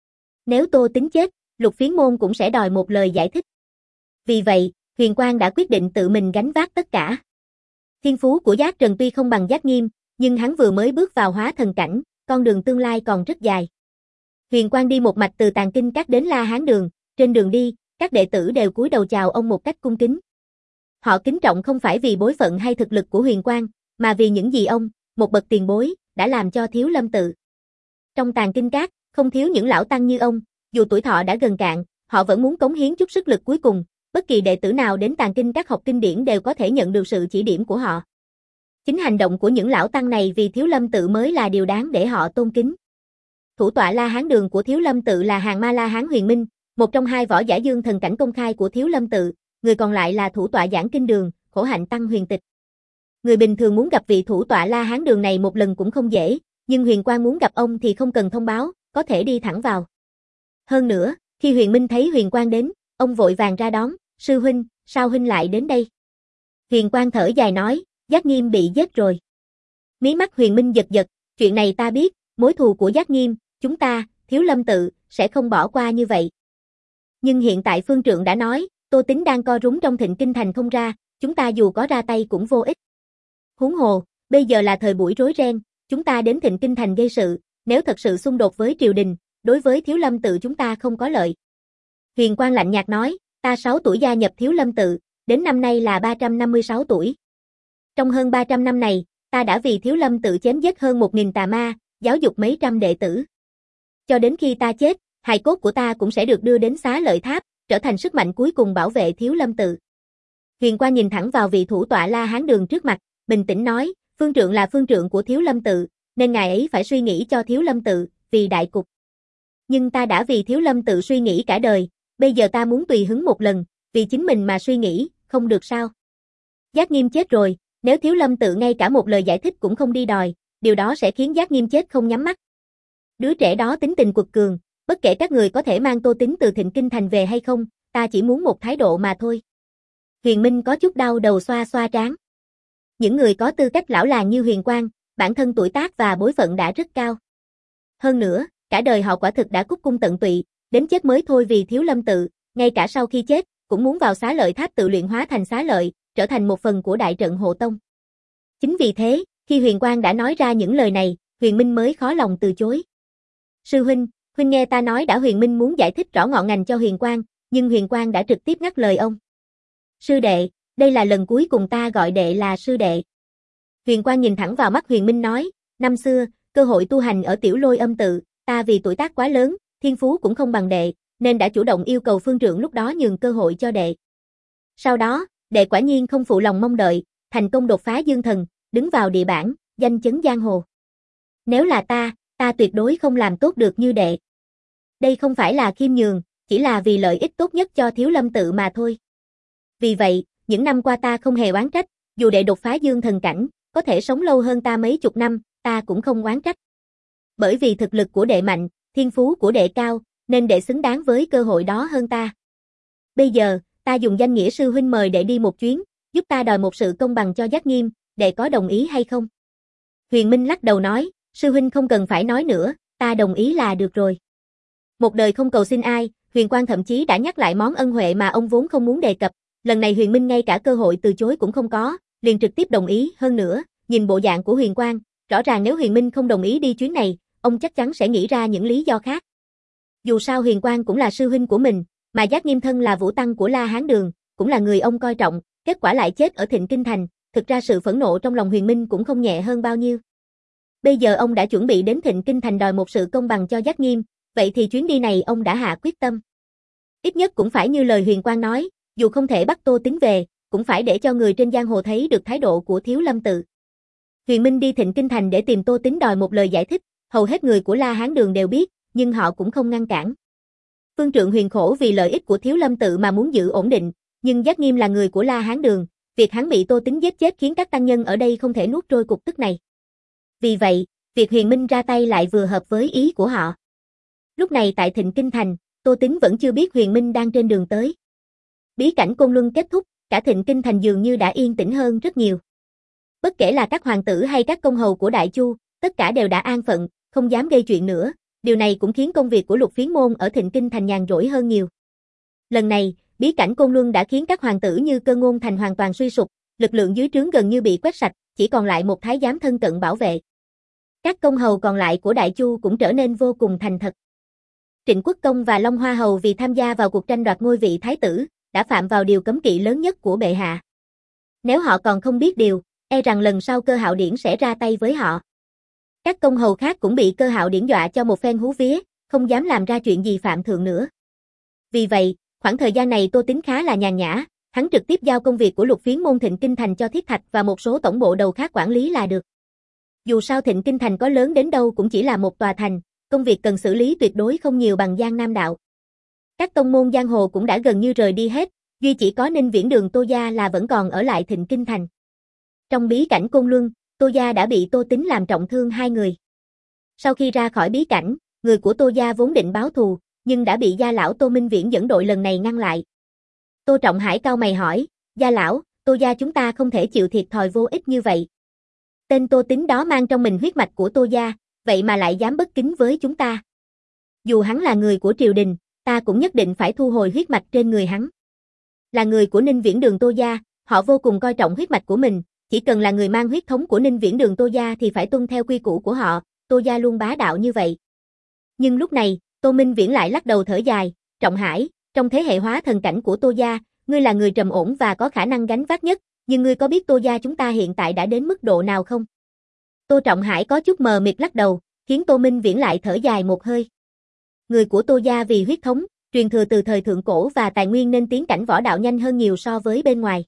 Nếu Tô Tín chết, Lục Phiến Môn cũng sẽ đòi một lời giải thích. Vì vậy, Huyền Quang đã quyết định tự mình gánh vác tất cả. Thiên phú của Giác Trần tuy không bằng Giác Nghiêm, nhưng hắn vừa mới bước vào hóa thần cảnh, con đường tương lai còn rất dài. Huyền Quang đi một mạch từ Tàng Kinh Các đến La Hán Đường, trên đường đi, các đệ tử đều cúi đầu chào ông một cách cung kính. Họ kính trọng không phải vì bối phận hay thực lực của Huyền Quang, mà vì những gì ông, một bậc tiền bối, đã làm cho Thiếu Lâm Tự. Trong Tàng Kinh Các, không thiếu những lão tăng như ông, dù tuổi thọ đã gần cạn, họ vẫn muốn cống hiến chút sức lực cuối cùng, bất kỳ đệ tử nào đến Tàng Kinh Các học kinh điển đều có thể nhận được sự chỉ điểm của họ. Chính hành động của những lão tăng này vì Thiếu Lâm Tự mới là điều đáng để họ tôn kính. Thủ tọa La Hán Đường của Thiếu Lâm Tự là Hàng Ma La Hán Huyền Minh, một trong hai võ giả dương thần cảnh công khai của Thiếu Lâm Tự, người còn lại là thủ tọa Giảng Kinh Đường, Khổ Hạnh Tăng Huyền Tịch. Người bình thường muốn gặp vị thủ tọa La Hán Đường này một lần cũng không dễ, nhưng Huyền Quang muốn gặp ông thì không cần thông báo, có thể đi thẳng vào. Hơn nữa, khi Huyền Minh thấy Huyền Quang đến, ông vội vàng ra đón, sư huynh, sao huynh lại đến đây? Huyền Quang thở dài nói, Giác Nghiêm bị giết rồi. Mí mắt Huyền Minh giật giật, chuyện này ta biết, mối thù của Giác Nghiêm, chúng ta, Thiếu Lâm Tự, sẽ không bỏ qua như vậy. Nhưng hiện tại phương trượng đã nói, Tô Tín đang co rúm trong Thịnh Kinh Thành không ra, chúng ta dù có ra tay cũng vô ích. Huống hồ, bây giờ là thời buổi rối ren, chúng ta đến Thịnh Kinh Thành gây sự, nếu thật sự xung đột với triều đình, đối với Thiếu Lâm Tự chúng ta không có lợi. Huyền Quang lạnh nhạt nói, ta sáu tuổi gia nhập Thiếu Lâm Tự, đến năm nay là ba trăm năm mươi sáu tuổi. Trong hơn ba trăm năm này, ta đã vì Thiếu Lâm Tự chém giết hơn một nghìn tà ma, giáo dục mấy trăm đệ tử. Cho đến khi ta chết, hài cốt của ta cũng sẽ được đưa đến Xá Lợi Tháp, trở thành sức mạnh cuối cùng bảo vệ Thiếu Lâm Tự. Huyền Quang nhìn thẳng vào vị thủ tọa La Hán Đường trước mặt, bình tĩnh nói, phương trượng là phương trượng của Thiếu Lâm Tự, nên ngài ấy phải suy nghĩ cho Thiếu Lâm Tự, vì đại cục. Nhưng ta đã vì Thiếu Lâm Tự suy nghĩ cả đời, bây giờ ta muốn tùy hứng một lần, vì chính mình mà suy nghĩ, không được sao? Giác Nghiêm chết rồi, nếu Thiếu Lâm Tự ngay cả một lời giải thích cũng không đi đòi, điều đó sẽ khiến Giác Nghiêm chết không nhắm mắt. Đứa trẻ đó tính tình quật cường, bất kể các người có thể mang Tô Tín từ Thịnh Kinh Thành về hay không, ta chỉ muốn một thái độ mà thôi. Huyền Minh có chút đau đầu xoa xoa trán. Những người có tư cách lão làng như Huyền Quang, bản thân tuổi tác và bối phận đã rất cao. Hơn nữa, cả đời họ quả thực đã cúc cung tận tụy, đến chết mới thôi vì Thiếu Lâm Tự, ngay cả sau khi chết, cũng muốn vào Xá Lợi Tháp tự luyện hóa thành xá lợi, trở thành một phần của đại trận hộ tông. Chính vì thế, khi Huyền Quang đã nói ra những lời này, Huyền Minh mới khó lòng từ chối. Sư huynh, huynh nghe ta nói đã. Huyền Minh muốn giải thích rõ ngọn ngành cho Huyền Quang, nhưng Huyền Quang đã trực tiếp ngắt lời ông. Sư đệ, đây là lần cuối cùng ta gọi đệ là sư đệ. Huyền Quang nhìn thẳng vào mắt Huyền Minh nói, năm xưa, cơ hội tu hành ở Tiểu Lôi Âm Tự, ta vì tuổi tác quá lớn, thiên phú cũng không bằng đệ, nên đã chủ động yêu cầu phương trượng lúc đó nhường cơ hội cho đệ. Sau đó, đệ quả nhiên không phụ lòng mong đợi, thành công đột phá dương thần, đứng vào địa bảng, danh chấn giang hồ. Nếu là ta, ta tuyệt đối không làm tốt được như đệ. Đây không phải là khiêm nhường, chỉ là vì lợi ích tốt nhất cho Thiếu Lâm Tự mà thôi. Vì vậy, những năm qua ta không hề oán trách, Dù đệ đột phá dương thần cảnh, có thể sống lâu hơn ta mấy chục năm, ta cũng không oán trách. Bởi vì thực lực của đệ mạnh, thiên phú của đệ cao, nên đệ xứng đáng với cơ hội đó hơn ta. Bây giờ, ta dùng danh nghĩa sư huynh mời đệ đi một chuyến, giúp ta đòi một sự công bằng cho Giác Nghiêm, đệ có đồng ý hay không? Huyền Minh lắc đầu nói, sư huynh không cần phải nói nữa, ta đồng ý là được rồi. Một đời không cầu xin ai, Huyền Quang thậm chí đã nhắc lại món ân huệ mà ông vốn không muốn đề cập, lần này Huyền Minh ngay cả cơ hội từ chối cũng không có, liền trực tiếp đồng ý, hơn nữa, nhìn bộ dạng của Huyền Quang, rõ ràng nếu Huyền Minh không đồng ý đi chuyến này, ông chắc chắn sẽ nghĩ ra những lý do khác. Dù sao Huyền Quang cũng là sư huynh của mình, mà Giác Nghiêm thân là vũ tăng của La Hán Đường, cũng là người ông coi trọng, kết quả lại chết ở Thịnh Kinh Thành, thực ra sự phẫn nộ trong lòng Huyền Minh cũng không nhẹ hơn bao nhiêu. Bây giờ ông đã chuẩn bị đến Thịnh Kinh Thành đòi một sự công bằng cho Giác Nghiêm, vậy thì chuyến đi này ông đã hạ quyết tâm. Ít nhất cũng phải như lời Huyền Quang nói, dù không thể bắt Tô Tín về, cũng phải để cho người trên giang hồ thấy được thái độ của Thiếu Lâm tự. Huyền Minh đi Thịnh Kinh Thành để tìm Tô Tín đòi một lời giải thích, hầu hết người của La Hán Đường đều biết, nhưng họ cũng không ngăn cản. Phương Trượng Huyền khổ vì lợi ích của Thiếu Lâm tự mà muốn giữ ổn định, nhưng Giác Nghiêm là người của La Hán Đường, việc hắn bị Tô Tín giết chết khiến các tăng nhân ở đây không thể nuốt trôi cục tức này. Vì vậy, việc Huyền Minh ra tay lại vừa hợp với ý của họ. Lúc này tại Thịnh Kinh Thành, Tô Tín vẫn chưa biết Huyền Minh đang trên đường tới. Bí cảnh Côn Luân kết thúc, cả Thịnh Kinh Thành dường như đã yên tĩnh hơn rất nhiều. Bất kể là các hoàng tử hay các công hầu của Đại Chu, tất cả đều đã an phận, không dám gây chuyện nữa, điều này cũng khiến công việc của Lục Phiến môn ở Thịnh Kinh Thành nhàn rỗi hơn nhiều. Lần này, bí cảnh Côn Luân đã khiến các hoàng tử như Cơ Ngôn Thành hoàn toàn suy sụp, lực lượng dưới trướng gần như bị quét sạch, chỉ còn lại một thái giám thân cận bảo vệ. Các công hầu còn lại của Đại Chu cũng trở nên vô cùng thành thật. Trịnh Quốc Công và Long Hoa Hầu vì tham gia vào cuộc tranh đoạt ngôi vị thái tử, đã phạm vào điều cấm kỵ lớn nhất của bệ hạ. Nếu họ còn không biết điều, e rằng lần sau Cơ Hạo Điển sẽ ra tay với họ. Các công hầu khác cũng bị Cơ Hạo Điển dọa cho một phen hú vía, không dám làm ra chuyện gì phạm thượng nữa. Vì vậy, khoảng thời gian này Tô Tín khá là nhàn nhã, hắn trực tiếp giao công việc của Lục Phiến môn Thịnh Kinh Thành cho Thiết Thạch và một số tổng bộ đầu khác quản lý là được. Dù sao Thịnh Kinh Thành có lớn đến đâu cũng chỉ là một tòa thành, công việc cần xử lý tuyệt đối không nhiều bằng Giang Nam Đạo. Các tông môn giang hồ cũng đã gần như rời đi hết, duy chỉ có Ninh Viễn Đường Tô Gia là vẫn còn ở lại Thịnh Kinh Thành. Trong bí cảnh Côn Luân, Tô Gia đã bị Tô Tín làm trọng thương hai người. Sau khi ra khỏi bí cảnh, người của Tô Gia vốn định báo thù, nhưng đã bị gia lão Tô Minh Viễn dẫn đội lần này ngăn lại. Tô Trọng Hải cau mày hỏi, gia lão, Tô Gia chúng ta không thể chịu thiệt thòi vô ích như vậy. Tên Tô Tín đó mang trong mình huyết mạch của Tô Gia, vậy mà lại dám bất kính với chúng ta. Dù hắn là người của triều đình, ta cũng nhất định phải thu hồi huyết mạch trên người hắn. Là người của Ninh Viễn Đường Tô Gia, họ vô cùng coi trọng huyết mạch của mình, chỉ cần là người mang huyết thống của Ninh Viễn Đường Tô Gia thì phải tuân theo quy củ của họ, Tô Gia luôn bá đạo như vậy. Nhưng lúc này, Tô Minh Viễn lại lắc đầu thở dài, Trọng Hải, trong thế hệ hóa thần cảnh của Tô Gia, ngươi là người trầm ổn và có khả năng gánh vác nhất, nhưng ngươi có biết Tô Gia chúng ta hiện tại đã đến mức độ nào không? Tô Trọng Hải có chút mờ mịt lắc đầu, khiến Tô Minh Viễn lại thở dài một hơi. Người của Tô Gia vì huyết thống, truyền thừa từ thời thượng cổ và tài nguyên nên tiến cảnh võ đạo nhanh hơn nhiều so với bên ngoài.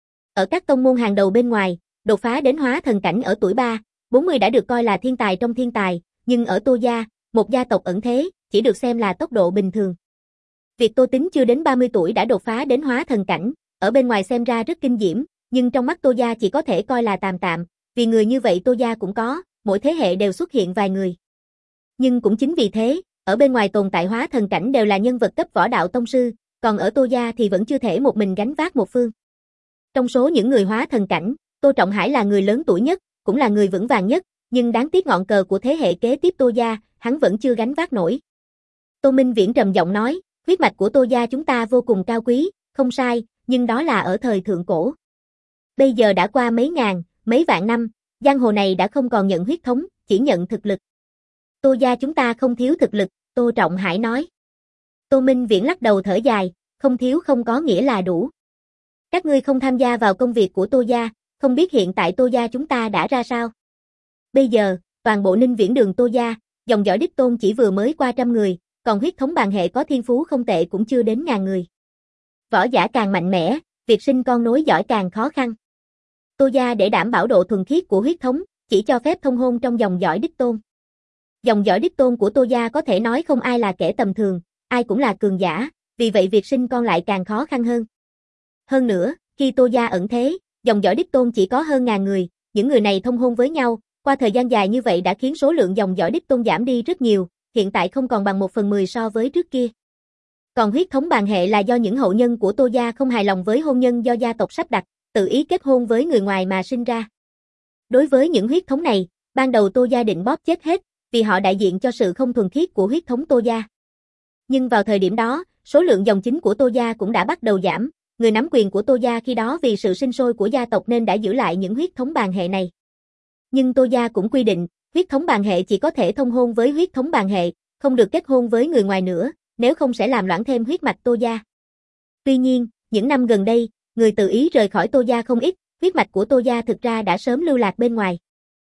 Ở các tông môn hàng đầu bên ngoài, đột phá đến hóa thần cảnh ở tuổi ba, bốn mươi đã được coi là thiên tài trong thiên tài, nhưng ở Tô Gia, một gia tộc ẩn thế, chỉ được xem là tốc độ bình thường. Việc Tô Tín chưa đến ba mươi tuổi đã đột phá đến hóa thần cảnh, ở bên ngoài xem ra rất kinh diễm, nhưng trong mắt Tô Gia chỉ có thể coi là tạm tạm, vì người như vậy Tô Gia cũng có, mỗi thế hệ đều xuất hiện vài người. Nhưng cũng chính vì thế, ở bên ngoài tồn tại hóa thần cảnh đều là nhân vật cấp võ đạo tông sư, còn ở Tô Gia thì vẫn chưa thể một mình gánh vác một phương. Trong số những người hóa thần cảnh, Tô Trọng Hải là người lớn tuổi nhất, cũng là người vững vàng nhất, nhưng đáng tiếc ngọn cờ của thế hệ kế tiếp Tô Gia, hắn vẫn chưa gánh vác nổi. Tô Minh Viễn trầm giọng nói, huyết mạch của Tô Gia chúng ta vô cùng cao quý, không sai, nhưng đó là ở thời thượng cổ. Bây giờ đã qua mấy ngàn, mấy vạn năm, giang hồ này đã không còn nhận huyết thống, chỉ nhận thực lực. Tô Gia chúng ta không thiếu thực lực, Tô Trọng Hải nói. Tô Minh Viễn lắc đầu thở dài, không thiếu không có nghĩa là đủ. Các ngươi không tham gia vào công việc của Tô Gia, không biết hiện tại Tô Gia chúng ta đã ra sao. Bây giờ, toàn bộ Ninh Viễn Đường Tô Gia, dòng dõi đích tôn chỉ vừa mới qua trăm người, còn huyết thống bàn hệ có thiên phú không tệ cũng chưa đến ngàn người. Võ giả càng mạnh mẽ, việc sinh con nối dõi càng khó khăn. Tô Gia để đảm bảo độ thuần khiết của huyết thống, chỉ cho phép thông hôn trong dòng dõi đích tôn. Dòng dõi đích tôn của Tô Gia có thể nói không ai là kẻ tầm thường, ai cũng là cường giả, vì vậy việc sinh con lại càng khó khăn hơn. Hơn nữa, khi Tô Gia ẩn thế, Dòng dõi đích tôn chỉ có hơn ngàn người, những người này thông hôn với nhau, qua thời gian dài như vậy đã khiến số lượng dòng dõi đích tôn giảm đi rất nhiều, hiện tại không còn bằng một phần mười so với trước kia. Còn huyết thống bàn hệ là do những hậu nhân của Tô gia không hài lòng với hôn nhân do gia tộc sắp đặt, tự ý kết hôn với người ngoài mà sinh ra. Đối với những huyết thống này, ban đầu Tô gia định bóp chết hết, vì họ đại diện cho sự không thuần khiết của huyết thống Tô gia. Nhưng vào thời điểm đó, số lượng dòng chính của Tô gia cũng đã bắt đầu giảm, người nắm quyền của Tô gia khi đó vì sự sinh sôi của gia tộc nên đã giữ lại những huyết thống bàn hệ này. Nhưng Tô gia cũng quy định, huyết thống bàn hệ chỉ có thể thông hôn với huyết thống bàn hệ, không được kết hôn với người ngoài nữa, nếu không sẽ làm loãng thêm huyết mạch Tô gia. Tuy nhiên, những năm gần đây, người tự ý rời khỏi Tô gia không ít, huyết mạch của Tô gia thực ra đã sớm lưu lạc bên ngoài.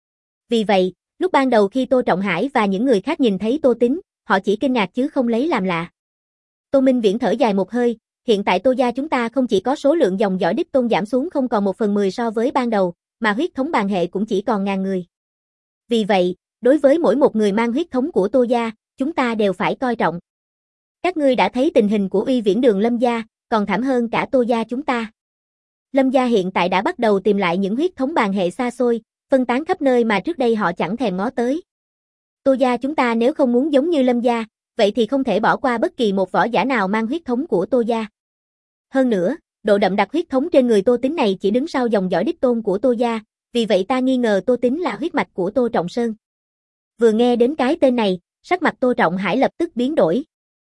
Vì vậy, lúc ban đầu khi Tô Trọng Hải và những người khác nhìn thấy Tô Tín, họ chỉ kinh ngạc chứ không lấy làm lạ. Tô Minh Viễn thở dài một hơi, hiện tại Tô gia chúng ta không chỉ có số lượng dòng dõi đích tôn giảm xuống không còn một phần mười so với ban đầu, mà huyết thống bàn hệ cũng chỉ còn ngàn người. Vì vậy, đối với mỗi một người mang huyết thống của Tô gia, chúng ta đều phải coi trọng. Các ngươi đã thấy tình hình của Uy Viễn Đường Lâm gia, còn thảm hơn cả Tô gia chúng ta. Lâm gia hiện tại đã bắt đầu tìm lại những huyết thống bàn hệ xa xôi, phân tán khắp nơi mà trước đây họ chẳng thèm ngó tới. Tô gia chúng ta nếu không muốn giống như Lâm gia, vậy thì không thể bỏ qua bất kỳ một võ giả nào mang huyết thống của Tô gia. Hơn nữa, độ đậm đặc huyết thống trên người Tô Tín này chỉ đứng sau dòng dõi đích tôn của Tô gia, vì vậy ta nghi ngờ Tô Tín là huyết mạch của Tô Trọng Sơn. Vừa nghe đến cái tên này, sắc mặt Tô Trọng Hải lập tức biến đổi.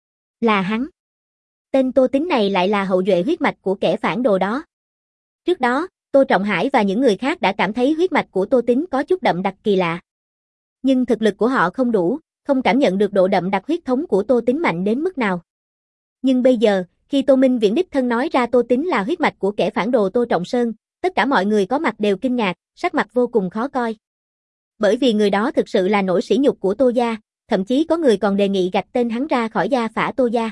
Là hắn. Tên Tô Tín này lại là hậu duệ huyết mạch của kẻ phản đồ đó. Trước đó, Tô Trọng Hải và những người khác đã cảm thấy huyết mạch của Tô Tín có chút đậm đặc kỳ lạ. Nhưng thực lực của họ không đủ, không cảm nhận được độ đậm đặc huyết thống của Tô Tín mạnh đến mức nào. Nhưng bây giờ, khi Tô Minh Viễn đích thân nói ra Tô Tín là huyết mạch của kẻ phản đồ Tô Trọng Sơn, tất cả mọi người có mặt đều kinh ngạc, sắc mặt vô cùng khó coi. Bởi vì người đó thực sự là nỗi sỉ nhục của Tô gia, thậm chí có người còn đề nghị gạch tên hắn ra khỏi gia phả Tô gia.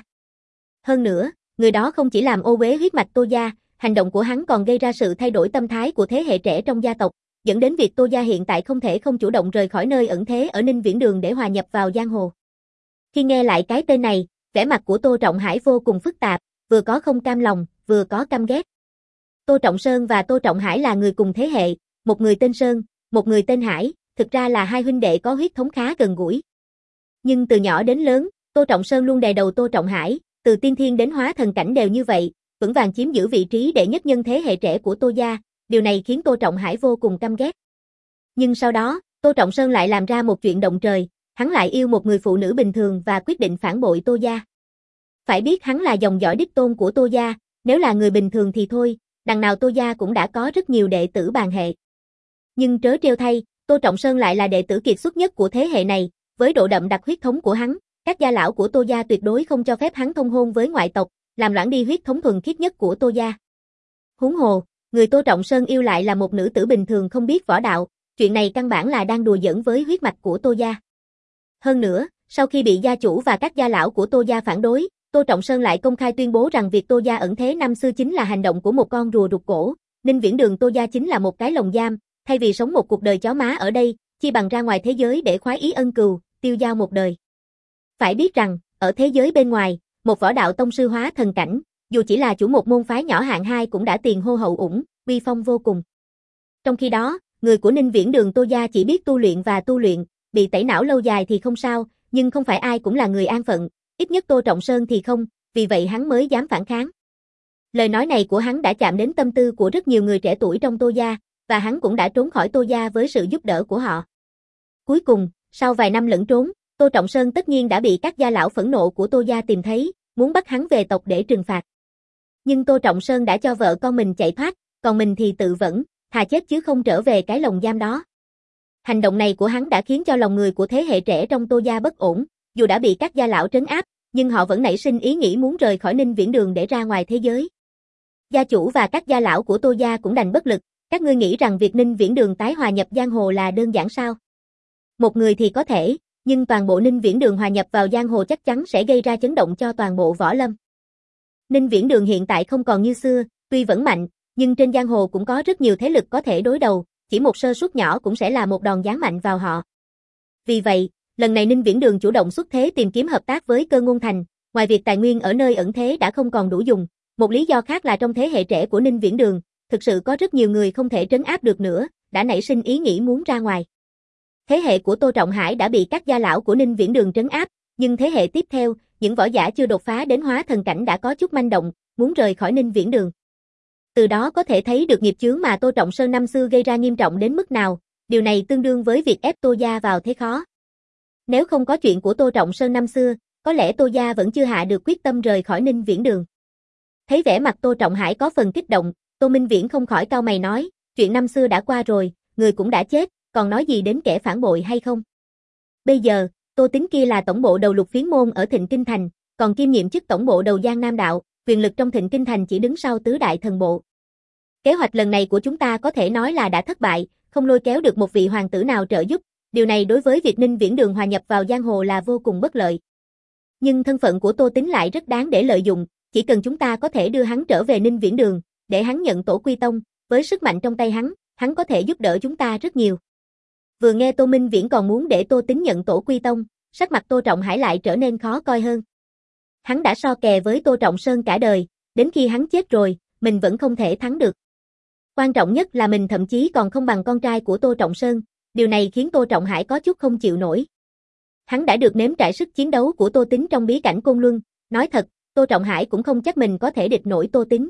Hơn nữa, người đó không chỉ làm ô uế huyết mạch Tô gia, hành động của hắn còn gây ra sự thay đổi tâm thái của thế hệ trẻ trong gia tộc, dẫn đến việc Tô gia hiện tại không thể không chủ động rời khỏi nơi ẩn thế ở Ninh Viễn Đường để hòa nhập vào giang hồ. Khi nghe lại cái tên này, vẻ mặt của Tô Trọng Hải vô cùng phức tạp, vừa có không cam lòng, vừa có căm ghét. Tô Trọng Sơn và Tô Trọng Hải là người cùng thế hệ, một người tên Sơn, một người tên Hải, thực ra là hai huynh đệ có huyết thống khá gần gũi. Nhưng từ nhỏ đến lớn, Tô Trọng Sơn luôn đè đầu Tô Trọng Hải, từ tiên thiên đến hóa thần cảnh đều như vậy, vững vàng chiếm giữ vị trí đệ nhất nhân thế hệ trẻ của Tô gia, điều này khiến Tô Trọng Hải vô cùng căm ghét. Nhưng sau đó, Tô Trọng Sơn lại làm ra một chuyện động trời, hắn lại yêu một người phụ nữ bình thường và quyết định phản bội Tô gia. Phải biết hắn là dòng dõi đích tôn của Tô gia, nếu là người bình thường thì thôi, đằng nào Tô gia cũng đã có rất nhiều đệ tử bàn hệ. Nhưng trớ trêu thay, Tô Trọng Sơn lại là đệ tử kiệt xuất nhất của thế hệ này, với độ đậm đặc huyết thống của hắn, các gia lão của Tô gia tuyệt đối không cho phép hắn thông hôn với ngoại tộc, làm loãng đi huyết thống thuần khiết nhất của Tô gia. Huống hồ, người Tô Trọng Sơn yêu lại là một nữ tử bình thường không biết võ đạo, chuyện này căn bản là đang đùa giỡn với huyết mạch của Tô gia. Hơn nữa, sau khi bị gia chủ và các gia lão của Tô gia phản đối, Tô Trọng Sơn lại công khai tuyên bố rằng việc Tô gia ẩn thế năm xưa chính là hành động của một con rùa rụt cổ, Ninh Viễn Đường Tô gia chính là một cái lồng giam, thay vì sống một cuộc đời chó má ở đây, chi bằng ra ngoài thế giới để khoái ý ân cừu, tiêu dao một đời. Phải biết rằng, ở thế giới bên ngoài, một võ đạo tông sư hóa thần cảnh, dù chỉ là chủ một môn phái nhỏ hạng hai cũng đã tiền hô hậu ủng, uy phong vô cùng. Trong khi đó, người của Ninh Viễn Đường Tô gia chỉ biết tu luyện và tu luyện, bị tẩy não lâu dài thì không sao, nhưng không phải ai cũng là người an phận, ít nhất Tô Trọng Sơn thì không, vì vậy hắn mới dám phản kháng. Lời nói này của hắn đã chạm đến tâm tư của rất nhiều người trẻ tuổi trong Tô gia, và hắn cũng đã trốn khỏi Tô gia với sự giúp đỡ của họ. Cuối cùng, sau vài năm lẫn trốn, Tô Trọng Sơn tất nhiên đã bị các gia lão phẫn nộ của Tô gia tìm thấy, muốn bắt hắn về tộc để trừng phạt. Nhưng Tô Trọng Sơn đã cho vợ con mình chạy thoát, còn mình thì tự vẫn, thà chết chứ không trở về cái lồng giam đó. Hành động này của hắn đã khiến cho lòng người của thế hệ trẻ trong Tô gia bất ổn, dù đã bị các gia lão trấn áp, nhưng họ vẫn nảy sinh ý nghĩ muốn rời khỏi Ninh Viễn Đường để ra ngoài thế giới. Gia chủ và các gia lão của Tô gia cũng đành bất lực, các ngươi nghĩ rằng việc Ninh Viễn Đường tái hòa nhập giang hồ là đơn giản sao? Một người thì có thể, nhưng toàn bộ Ninh Viễn Đường hòa nhập vào giang hồ chắc chắn sẽ gây ra chấn động cho toàn bộ võ lâm. Ninh Viễn Đường hiện tại không còn như xưa, tuy vẫn mạnh, nhưng trên giang hồ cũng có rất nhiều thế lực có thể đối đầu, chỉ một sơ suất nhỏ cũng sẽ là một đòn giáng mạnh vào họ. Vì vậy, lần này Ninh Viễn Đường chủ động xuất thế tìm kiếm hợp tác với Cơ Ngôn Thành, ngoài việc tài nguyên ở nơi ẩn thế đã không còn đủ dùng, một lý do khác là trong thế hệ trẻ của Ninh Viễn Đường, thực sự có rất nhiều người không thể trấn áp được nữa, đã nảy sinh ý nghĩ muốn ra ngoài. Thế hệ của Tô Trọng Hải đã bị các gia lão của Ninh Viễn Đường trấn áp, nhưng thế hệ tiếp theo, những võ giả chưa đột phá đến hóa thần cảnh đã có chút manh động, muốn rời khỏi Ninh Viễn Đường. Từ đó có thể thấy được nghiệp chướng mà Tô Trọng Sơn năm xưa gây ra nghiêm trọng đến mức nào, điều này tương đương với việc ép Tô gia vào thế khó. Nếu không có chuyện của Tô Trọng Sơn năm xưa, có lẽ Tô gia vẫn chưa hạ được quyết tâm rời khỏi Ninh Viễn Đường. Thấy vẻ mặt Tô Trọng Hải có phần kích động, Tô Minh Viễn không khỏi cau mày nói, chuyện năm xưa đã qua rồi, người cũng đã chết, còn nói gì đến kẻ phản bội hay không? Bây giờ, Tô Tính kia là tổng bộ đầu Lục Phiến môn ở Thịnh Kinh Thành, còn kiêm nhiệm chức tổng bộ đầu Giang Nam đạo, quyền lực trong Thịnh Kinh Thành chỉ đứng sau tứ đại thần bộ. Kế hoạch lần này của chúng ta có thể nói là đã thất bại, không lôi kéo được một vị hoàng tử nào trợ giúp, điều này đối với việc Ninh Viễn Đường hòa nhập vào giang hồ là vô cùng bất lợi. Nhưng thân phận của Tô Tính lại rất đáng để lợi dụng, chỉ cần chúng ta có thể đưa hắn trở về Ninh Viễn Đường, để hắn nhận tổ quy tông, với sức mạnh trong tay hắn, hắn có thể giúp đỡ chúng ta rất nhiều. Vừa nghe Tô Minh Viễn còn muốn để Tô Tính nhận tổ quy tông, sắc mặt Tô Trọng Hải lại trở nên khó coi hơn. Hắn đã so kè với Tô Trọng Sơn cả đời, đến khi hắn chết rồi, mình vẫn không thể thắng được. Quan trọng nhất là mình thậm chí còn không bằng con trai của Tô Trọng Sơn, điều này khiến Tô Trọng Hải có chút không chịu nổi. Hắn đã được nếm trải sức chiến đấu của Tô Tính trong bí cảnh Côn Luân, nói thật, Tô Trọng Hải cũng không chắc mình có thể địch nổi Tô Tính.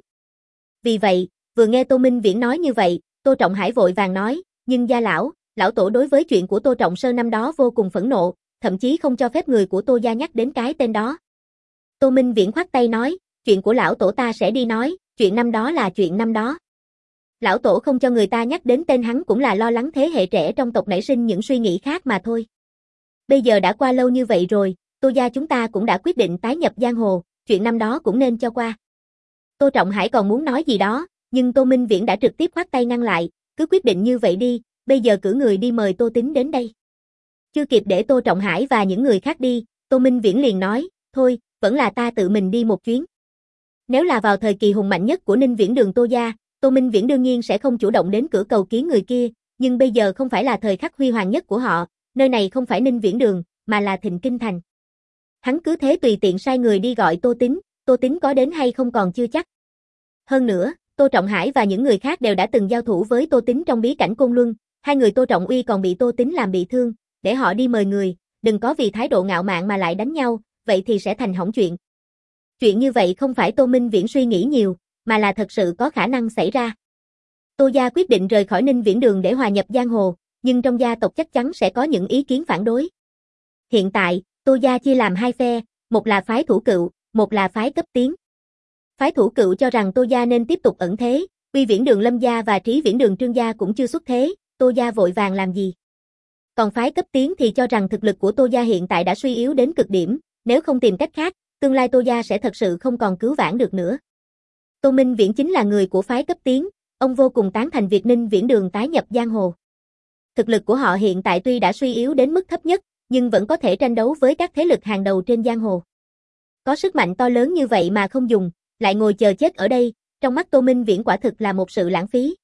Vì vậy, vừa nghe Tô Minh Viễn nói như vậy, Tô Trọng Hải vội vàng nói, nhưng gia lão, lão tổ đối với chuyện của Tô Trọng Sơn năm đó vô cùng phẫn nộ, thậm chí không cho phép người của Tô gia nhắc đến cái tên đó. Tô Minh Viễn khoát tay nói, chuyện của lão tổ ta sẽ đi nói, chuyện năm đó là chuyện năm đó. Lão tổ không cho người ta nhắc đến tên hắn cũng là lo lắng thế hệ trẻ trong tộc nảy sinh những suy nghĩ khác mà thôi. Bây giờ đã qua lâu như vậy rồi, Tô gia chúng ta cũng đã quyết định tái nhập giang hồ, chuyện năm đó cũng nên cho qua. Tô Trọng Hải còn muốn nói gì đó, nhưng Tô Minh Viễn đã trực tiếp khoát tay ngăn lại, cứ quyết định như vậy đi, bây giờ cử người đi mời Tô Tính đến đây. Chưa kịp để Tô Trọng Hải và những người khác đi, Tô Minh Viễn liền nói, thôi, vẫn là ta tự mình đi một chuyến. Nếu là vào thời kỳ hùng mạnh nhất của Ninh Viễn Đường Tô gia, Tô Minh Viễn đương nhiên sẽ không chủ động đến cửa cầu kiến người kia, nhưng bây giờ không phải là thời khắc huy hoàng nhất của họ, nơi này không phải Ninh Viễn Đường, mà là Thịnh Kinh Thành. Hắn cứ thế tùy tiện sai người đi gọi Tô Tính, Tô Tính có đến hay không còn chưa chắc. Hơn nữa, Tô Trọng Hải và những người khác đều đã từng giao thủ với Tô Tính trong bí cảnh Côn Luân, hai người Tô Trọng Uy còn bị Tô Tính làm bị thương, để họ đi mời người, đừng có vì thái độ ngạo mạn mà lại đánh nhau, vậy thì sẽ thành hỏng chuyện. Chuyện như vậy không phải Tô Minh Viễn suy nghĩ nhiều, mà là thật sự có khả năng xảy ra. Tô gia quyết định rời khỏi Ninh Viễn Đường để hòa nhập giang hồ, nhưng trong gia tộc chắc chắn sẽ có những ý kiến phản đối. Hiện tại, Tô gia chia làm hai phe, một là phái thủ cựu, một là phái cấp tiến. Phái thủ cựu cho rằng Tô gia nên tiếp tục ẩn thế, Uy Viễn Đường Lâm gia và Trí Viễn Đường Trương gia cũng chưa xuất thế, Tô gia vội vàng làm gì. Còn phái cấp tiến thì cho rằng thực lực của Tô gia hiện tại đã suy yếu đến cực điểm, nếu không tìm cách khác, tương lai Tô gia sẽ thật sự không còn cứu vãn được nữa. Tô Minh Viễn chính là người của phái cấp tiến, ông vô cùng tán thành việc Ninh Viễn Đường tái nhập giang hồ. Thực lực của họ hiện tại tuy đã suy yếu đến mức thấp nhất, nhưng vẫn có thể tranh đấu với các thế lực hàng đầu trên giang hồ. Có sức mạnh to lớn như vậy mà không dùng, lại ngồi chờ chết ở đây, trong mắt Tô Minh Viễn quả thực là một sự lãng phí.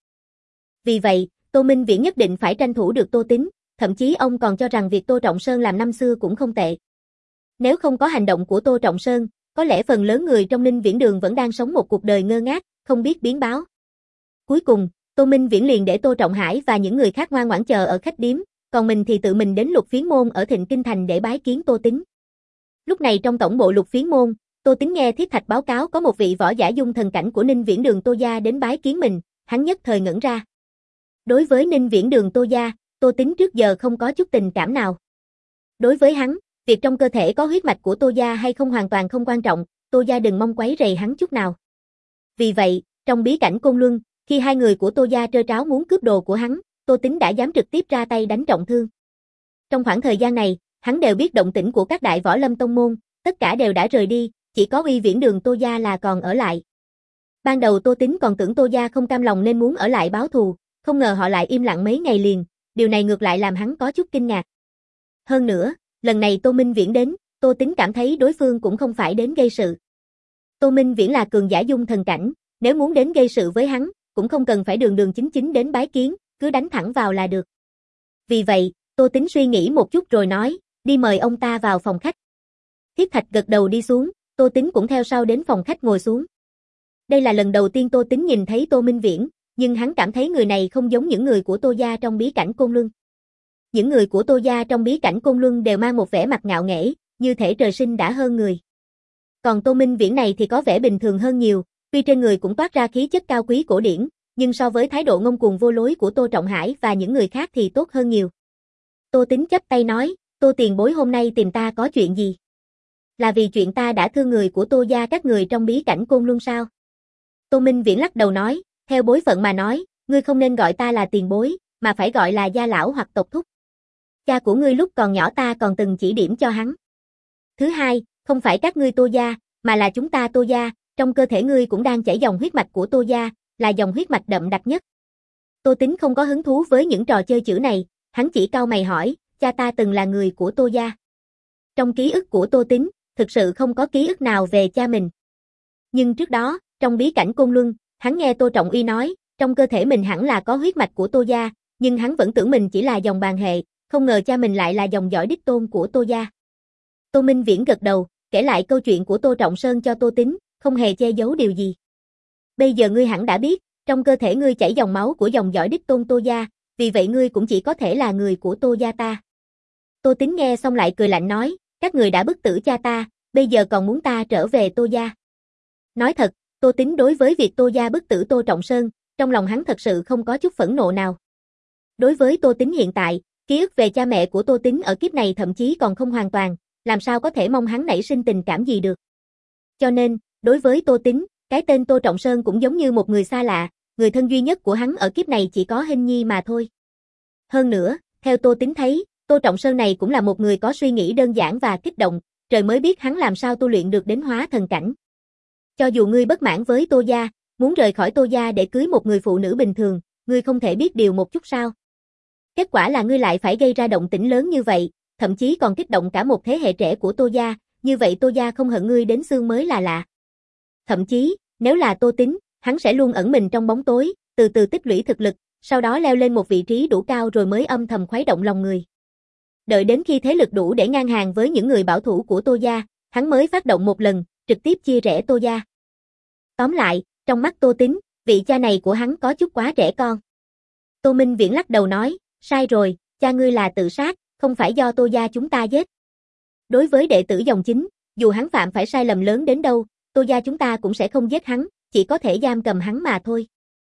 Vì vậy, Tô Minh Viễn nhất định phải tranh thủ được Tô Tính, thậm chí ông còn cho rằng việc Tô Trọng Sơn làm năm xưa cũng không tệ. Nếu không có hành động của Tô Trọng Sơn, có lẽ phần lớn người trong Ninh Viễn Đường vẫn đang sống một cuộc đời ngơ ngác, không biết biến báo. Cuối cùng, Tô Minh Viễn liền để Tô Trọng Hải và những người khác ngoan ngoãn chờ ở khách điếm, còn mình thì tự mình đến Lục Phiến môn ở Thịnh Kinh Thành để bái kiến Tô Tính. Lúc này trong tổng bộ Lục Phiến môn, Tô Tính nghe Thiết Thạch báo cáo có một vị võ giả dung thần cảnh của Ninh Viễn Đường Tô gia đến bái kiến mình, hắn nhất thời ngẩn ra. Đối với Ninh Viễn Đường Tô gia, Tô Tính trước giờ không có chút tình cảm nào. Đối với hắn, việc trong cơ thể có huyết mạch của Tô gia hay không hoàn toàn không quan trọng, Tô gia đừng mong quấy rầy hắn chút nào. Vì vậy, trong bí cảnh Côn Luân, khi hai người của Tô gia trơ tráo muốn cướp đồ của hắn, Tô Tính đã dám trực tiếp ra tay đánh trọng thương. Trong khoảng thời gian này, hắn đều biết động tĩnh của các đại võ lâm tông môn, tất cả đều đã rời đi, chỉ có Uy Viễn Đường Tô gia là còn ở lại. Ban đầu Tô Tính còn tưởng Tô gia không cam lòng nên muốn ở lại báo thù, không ngờ họ lại im lặng mấy ngày liền, điều này ngược lại làm hắn có chút kinh ngạc. Hơn nữa, lần này Tô Minh Viễn đến, Tô Tính cảm thấy đối phương cũng không phải đến gây sự. Tô Minh Viễn là cường giả dung thần cảnh, nếu muốn đến gây sự với hắn, cũng không cần phải đường đường chính chính đến bái kiến, cứ đánh thẳng vào là được. Vì vậy, Tô Tính suy nghĩ một chút rồi nói, đi mời ông ta vào phòng khách. Thiết Thạch gật đầu đi xuống, Tô Tính cũng theo sau đến phòng khách ngồi xuống. Đây là lần đầu tiên Tô Tính nhìn thấy Tô Minh Viễn, nhưng hắn cảm thấy người này không giống những người của Tô gia trong bí cảnh Côn Luân. Những người của Tô gia trong bí cảnh Côn Luân đều mang một vẻ mặt ngạo nghễ, như thể trời sinh đã hơn người. Còn Tô Minh Viễn này thì có vẻ bình thường hơn nhiều, tuy trên người cũng toát ra khí chất cao quý cổ điển, nhưng so với thái độ ngông cuồng vô lối của Tô Trọng Hải và những người khác thì tốt hơn nhiều. Tô Tính chắp tay nói, Tô tiền bối hôm nay tìm ta có chuyện gì? Là vì chuyện ta đã thương người của Tô gia các người trong bí cảnh Côn Luân sao? Tô Minh Viễn lắc đầu nói, theo bối phận mà nói, ngươi không nên gọi ta là tiền bối, mà phải gọi là gia lão hoặc tộc thúc. Cha của ngươi lúc còn nhỏ ta còn từng chỉ điểm cho hắn. Thứ hai, không phải các ngươi Tô gia, mà là chúng ta Tô gia, trong cơ thể ngươi cũng đang chảy dòng huyết mạch của Tô gia, là dòng huyết mạch đậm đặc nhất. Tô Tính không có hứng thú với những trò chơi chữ này, hắn chỉ cau mày hỏi, cha ta từng là người của Tô gia. Trong ký ức của Tô Tính, thực sự không có ký ức nào về cha mình. Nhưng trước đó, trong bí cảnh Côn Luân, hắn nghe Tô Trọng Uy nói, trong cơ thể mình hẳn là có huyết mạch của Tô gia, nhưng hắn vẫn tưởng mình chỉ là dòng bàn hệ, không ngờ cha mình lại là dòng dõi đích tôn của Tô gia. Tô Minh Viễn gật đầu, kể lại câu chuyện của Tô Trọng Sơn cho Tô Tính, không hề che giấu điều gì. Bây giờ ngươi hẳn đã biết, trong cơ thể ngươi chảy dòng máu của dòng dõi đích tôn Tô gia, vì vậy ngươi cũng chỉ có thể là người của Tô gia ta. Tô Tính nghe xong lại cười lạnh nói, các người đã bức tử cha ta, bây giờ còn muốn ta trở về Tô gia. Nói thật, Tô Tính đối với việc Tô gia bức tử Tô Trọng Sơn, trong lòng hắn thật sự không có chút phẫn nộ nào. Đối với Tô Tính hiện tại, ký ức về cha mẹ của Tô Tính ở kiếp này thậm chí còn không hoàn toàn, làm sao có thể mong hắn nảy sinh tình cảm gì được. Cho nên, đối với Tô Tính, cái tên Tô Trọng Sơn cũng giống như một người xa lạ, người thân duy nhất của hắn ở kiếp này chỉ có Hinh Nhi mà thôi. Hơn nữa, theo Tô Tính thấy, Tô Trọng Sơn này cũng là một người có suy nghĩ đơn giản và kích động, trời mới biết hắn làm sao tu luyện được đến hóa thần cảnh. Cho dù ngươi bất mãn với Tô gia, muốn rời khỏi Tô gia để cưới một người phụ nữ bình thường, ngươi không thể biết điều một chút sao? Kết quả là ngươi lại phải gây ra động tĩnh lớn như vậy, thậm chí còn kích động cả một thế hệ trẻ của Tô gia, như vậy Tô gia không hận ngươi đến xương mới là lạ. Thậm chí, nếu là Tô Tính, hắn sẽ luôn ẩn mình trong bóng tối, từ từ tích lũy thực lực, sau đó leo lên một vị trí đủ cao rồi mới âm thầm khuấy động lòng người. Đợi đến khi thế lực đủ để ngang hàng với những người bảo thủ của Tô gia, hắn mới phát động một lần, trực tiếp chia rẽ Tô gia. Tóm lại, trong mắt Tô Tính, vị cha này của hắn có chút quá trẻ con. Tô Minh Viễn lắc đầu nói, sai rồi, cha ngươi là tự sát, không phải do Tô gia chúng ta giết. Đối với đệ tử dòng chính, dù hắn phạm phải sai lầm lớn đến đâu, Tô gia chúng ta cũng sẽ không giết hắn, chỉ có thể giam cầm hắn mà thôi.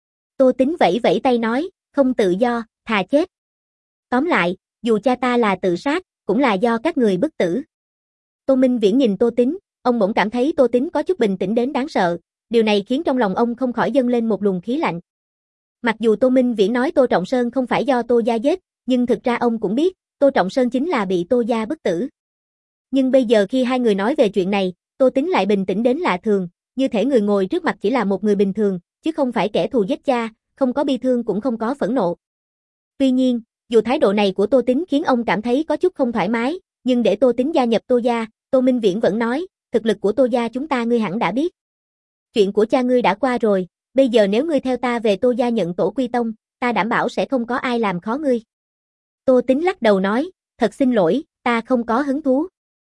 Tô Tính vẫy vẫy tay nói, không tự do, thà chết. Tóm lại, dù cha ta là tự sát, cũng là do các người bức tử. Tô Minh Viễn nhìn Tô Tính, ông bỗng cảm thấy Tô Tính có chút bình tĩnh đến đáng sợ, điều này khiến trong lòng ông không khỏi dâng lên một luồng khí lạnh. Mặc dù Tô Minh Viễn nói Tô Trọng Sơn không phải do Tô gia giết, nhưng thực ra ông cũng biết, Tô Trọng Sơn chính là bị Tô gia bức tử. Nhưng bây giờ khi hai người nói về chuyện này, Tô Tính lại bình tĩnh đến lạ thường, như thể người ngồi trước mặt chỉ là một người bình thường, chứ không phải kẻ thù giết cha, không có bi thương cũng không có phẫn nộ. Tuy nhiên, dù thái độ này của Tô Tính khiến ông cảm thấy có chút không thoải mái, nhưng để Tô Tính gia nhập Tô gia, Tô Minh Viễn vẫn nói, thực lực của Tô gia chúng ta ngươi hẳn đã biết. Chuyện của cha ngươi đã qua rồi, bây giờ nếu ngươi theo ta về Tô gia nhận tổ quy tông, ta đảm bảo sẽ không có ai làm khó ngươi. Tô Tính lắc đầu nói, thật xin lỗi, ta không có hứng thú.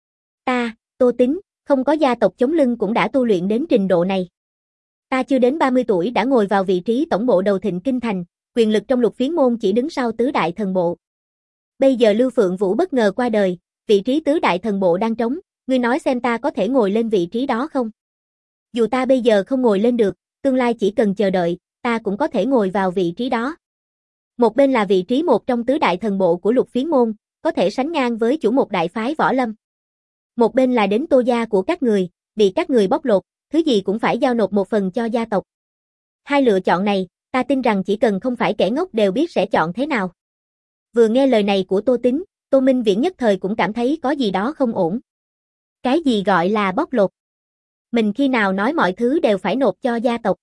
Ta, Tô Tính, không có gia tộc chống lưng cũng đã tu luyện đến trình độ này. Ta chưa đến ba mươi tuổi đã ngồi vào vị trí tổng bộ đầu thịnh kinh thành, quyền lực trong Lục Phiến môn chỉ đứng sau tứ đại thần bộ. Bây giờ Lưu Phượng Vũ bất ngờ qua đời, vị trí tứ đại thần bộ đang trống, ngươi nói xem ta có thể ngồi lên vị trí đó không? Dù ta bây giờ không ngồi lên được, tương lai chỉ cần chờ đợi, ta cũng có thể ngồi vào vị trí đó. Một bên là vị trí một trong tứ đại thần bộ của Lục Phiến môn, có thể sánh ngang với chủ một đại phái võ lâm. Một bên là đến Tô gia của các người, bị các người bóc lột, thứ gì cũng phải giao nộp một phần cho gia tộc. Hai lựa chọn này, ta tin rằng chỉ cần không phải kẻ ngốc đều biết sẽ chọn thế nào. Vừa nghe lời này của Tô Tính, Tô Minh Viễn nhất thời cũng cảm thấy có gì đó không ổn. Cái gì gọi là bóc lột? Mình khi nào nói mọi thứ đều phải nộp cho gia tộc?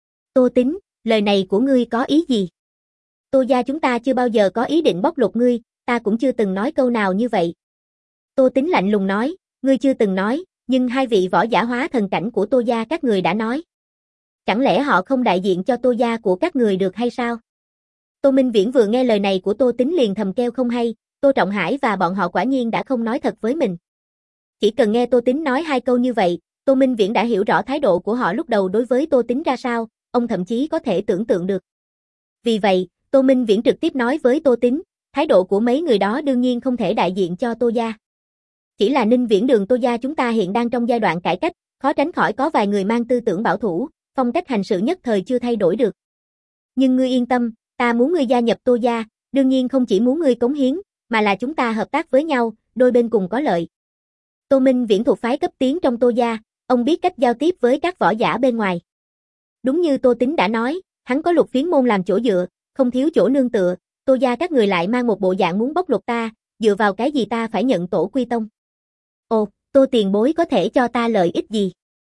Tô Tính, lời này của ngươi có ý gì? Tô gia chúng ta chưa bao giờ có ý định bóc lột ngươi, ta cũng chưa từng nói câu nào như vậy. Tô Tính lạnh lùng nói, ngươi chưa từng nói, nhưng hai vị võ giả hóa thần cảnh của Tô gia các người đã nói. Chẳng lẽ họ không đại diện cho Tô gia của các người được hay sao? Tô Minh Viễn vừa nghe lời này của Tô Tính liền thầm kêu không hay, Tô Trọng Hải và bọn họ quả nhiên đã không nói thật với mình. Chỉ cần nghe Tô Tính nói hai câu như vậy, Tô Minh Viễn đã hiểu rõ thái độ của họ lúc đầu đối với Tô Tính ra sao, ông thậm chí có thể tưởng tượng được. Vì vậy, Tô Minh Viễn trực tiếp nói với Tô Tín, thái độ của mấy người đó đương nhiên không thể đại diện cho Tô gia. Chỉ là Ninh Viễn Đường Tô gia chúng ta hiện đang trong giai đoạn cải cách, khó tránh khỏi có vài người mang tư tưởng bảo thủ, phong cách hành sự nhất thời chưa thay đổi được. Nhưng ngươi yên tâm, ta muốn ngươi gia nhập Tô gia, đương nhiên không chỉ muốn ngươi cống hiến, mà là chúng ta hợp tác với nhau, đôi bên cùng có lợi. Tô Minh Viễn thuộc phái cấp tiến trong Tô gia, ông biết cách giao tiếp với các võ giả bên ngoài. Đúng như Tô Tín đã nói, hắn có Lục Phiến môn làm chỗ dựa, không thiếu chỗ nương tựa, Tô gia các người lại mang một bộ dạng muốn bóc lột ta, dựa vào cái gì ta phải nhận tổ quy tông? Ồ, Tô tiền bối có thể cho ta lợi ích gì?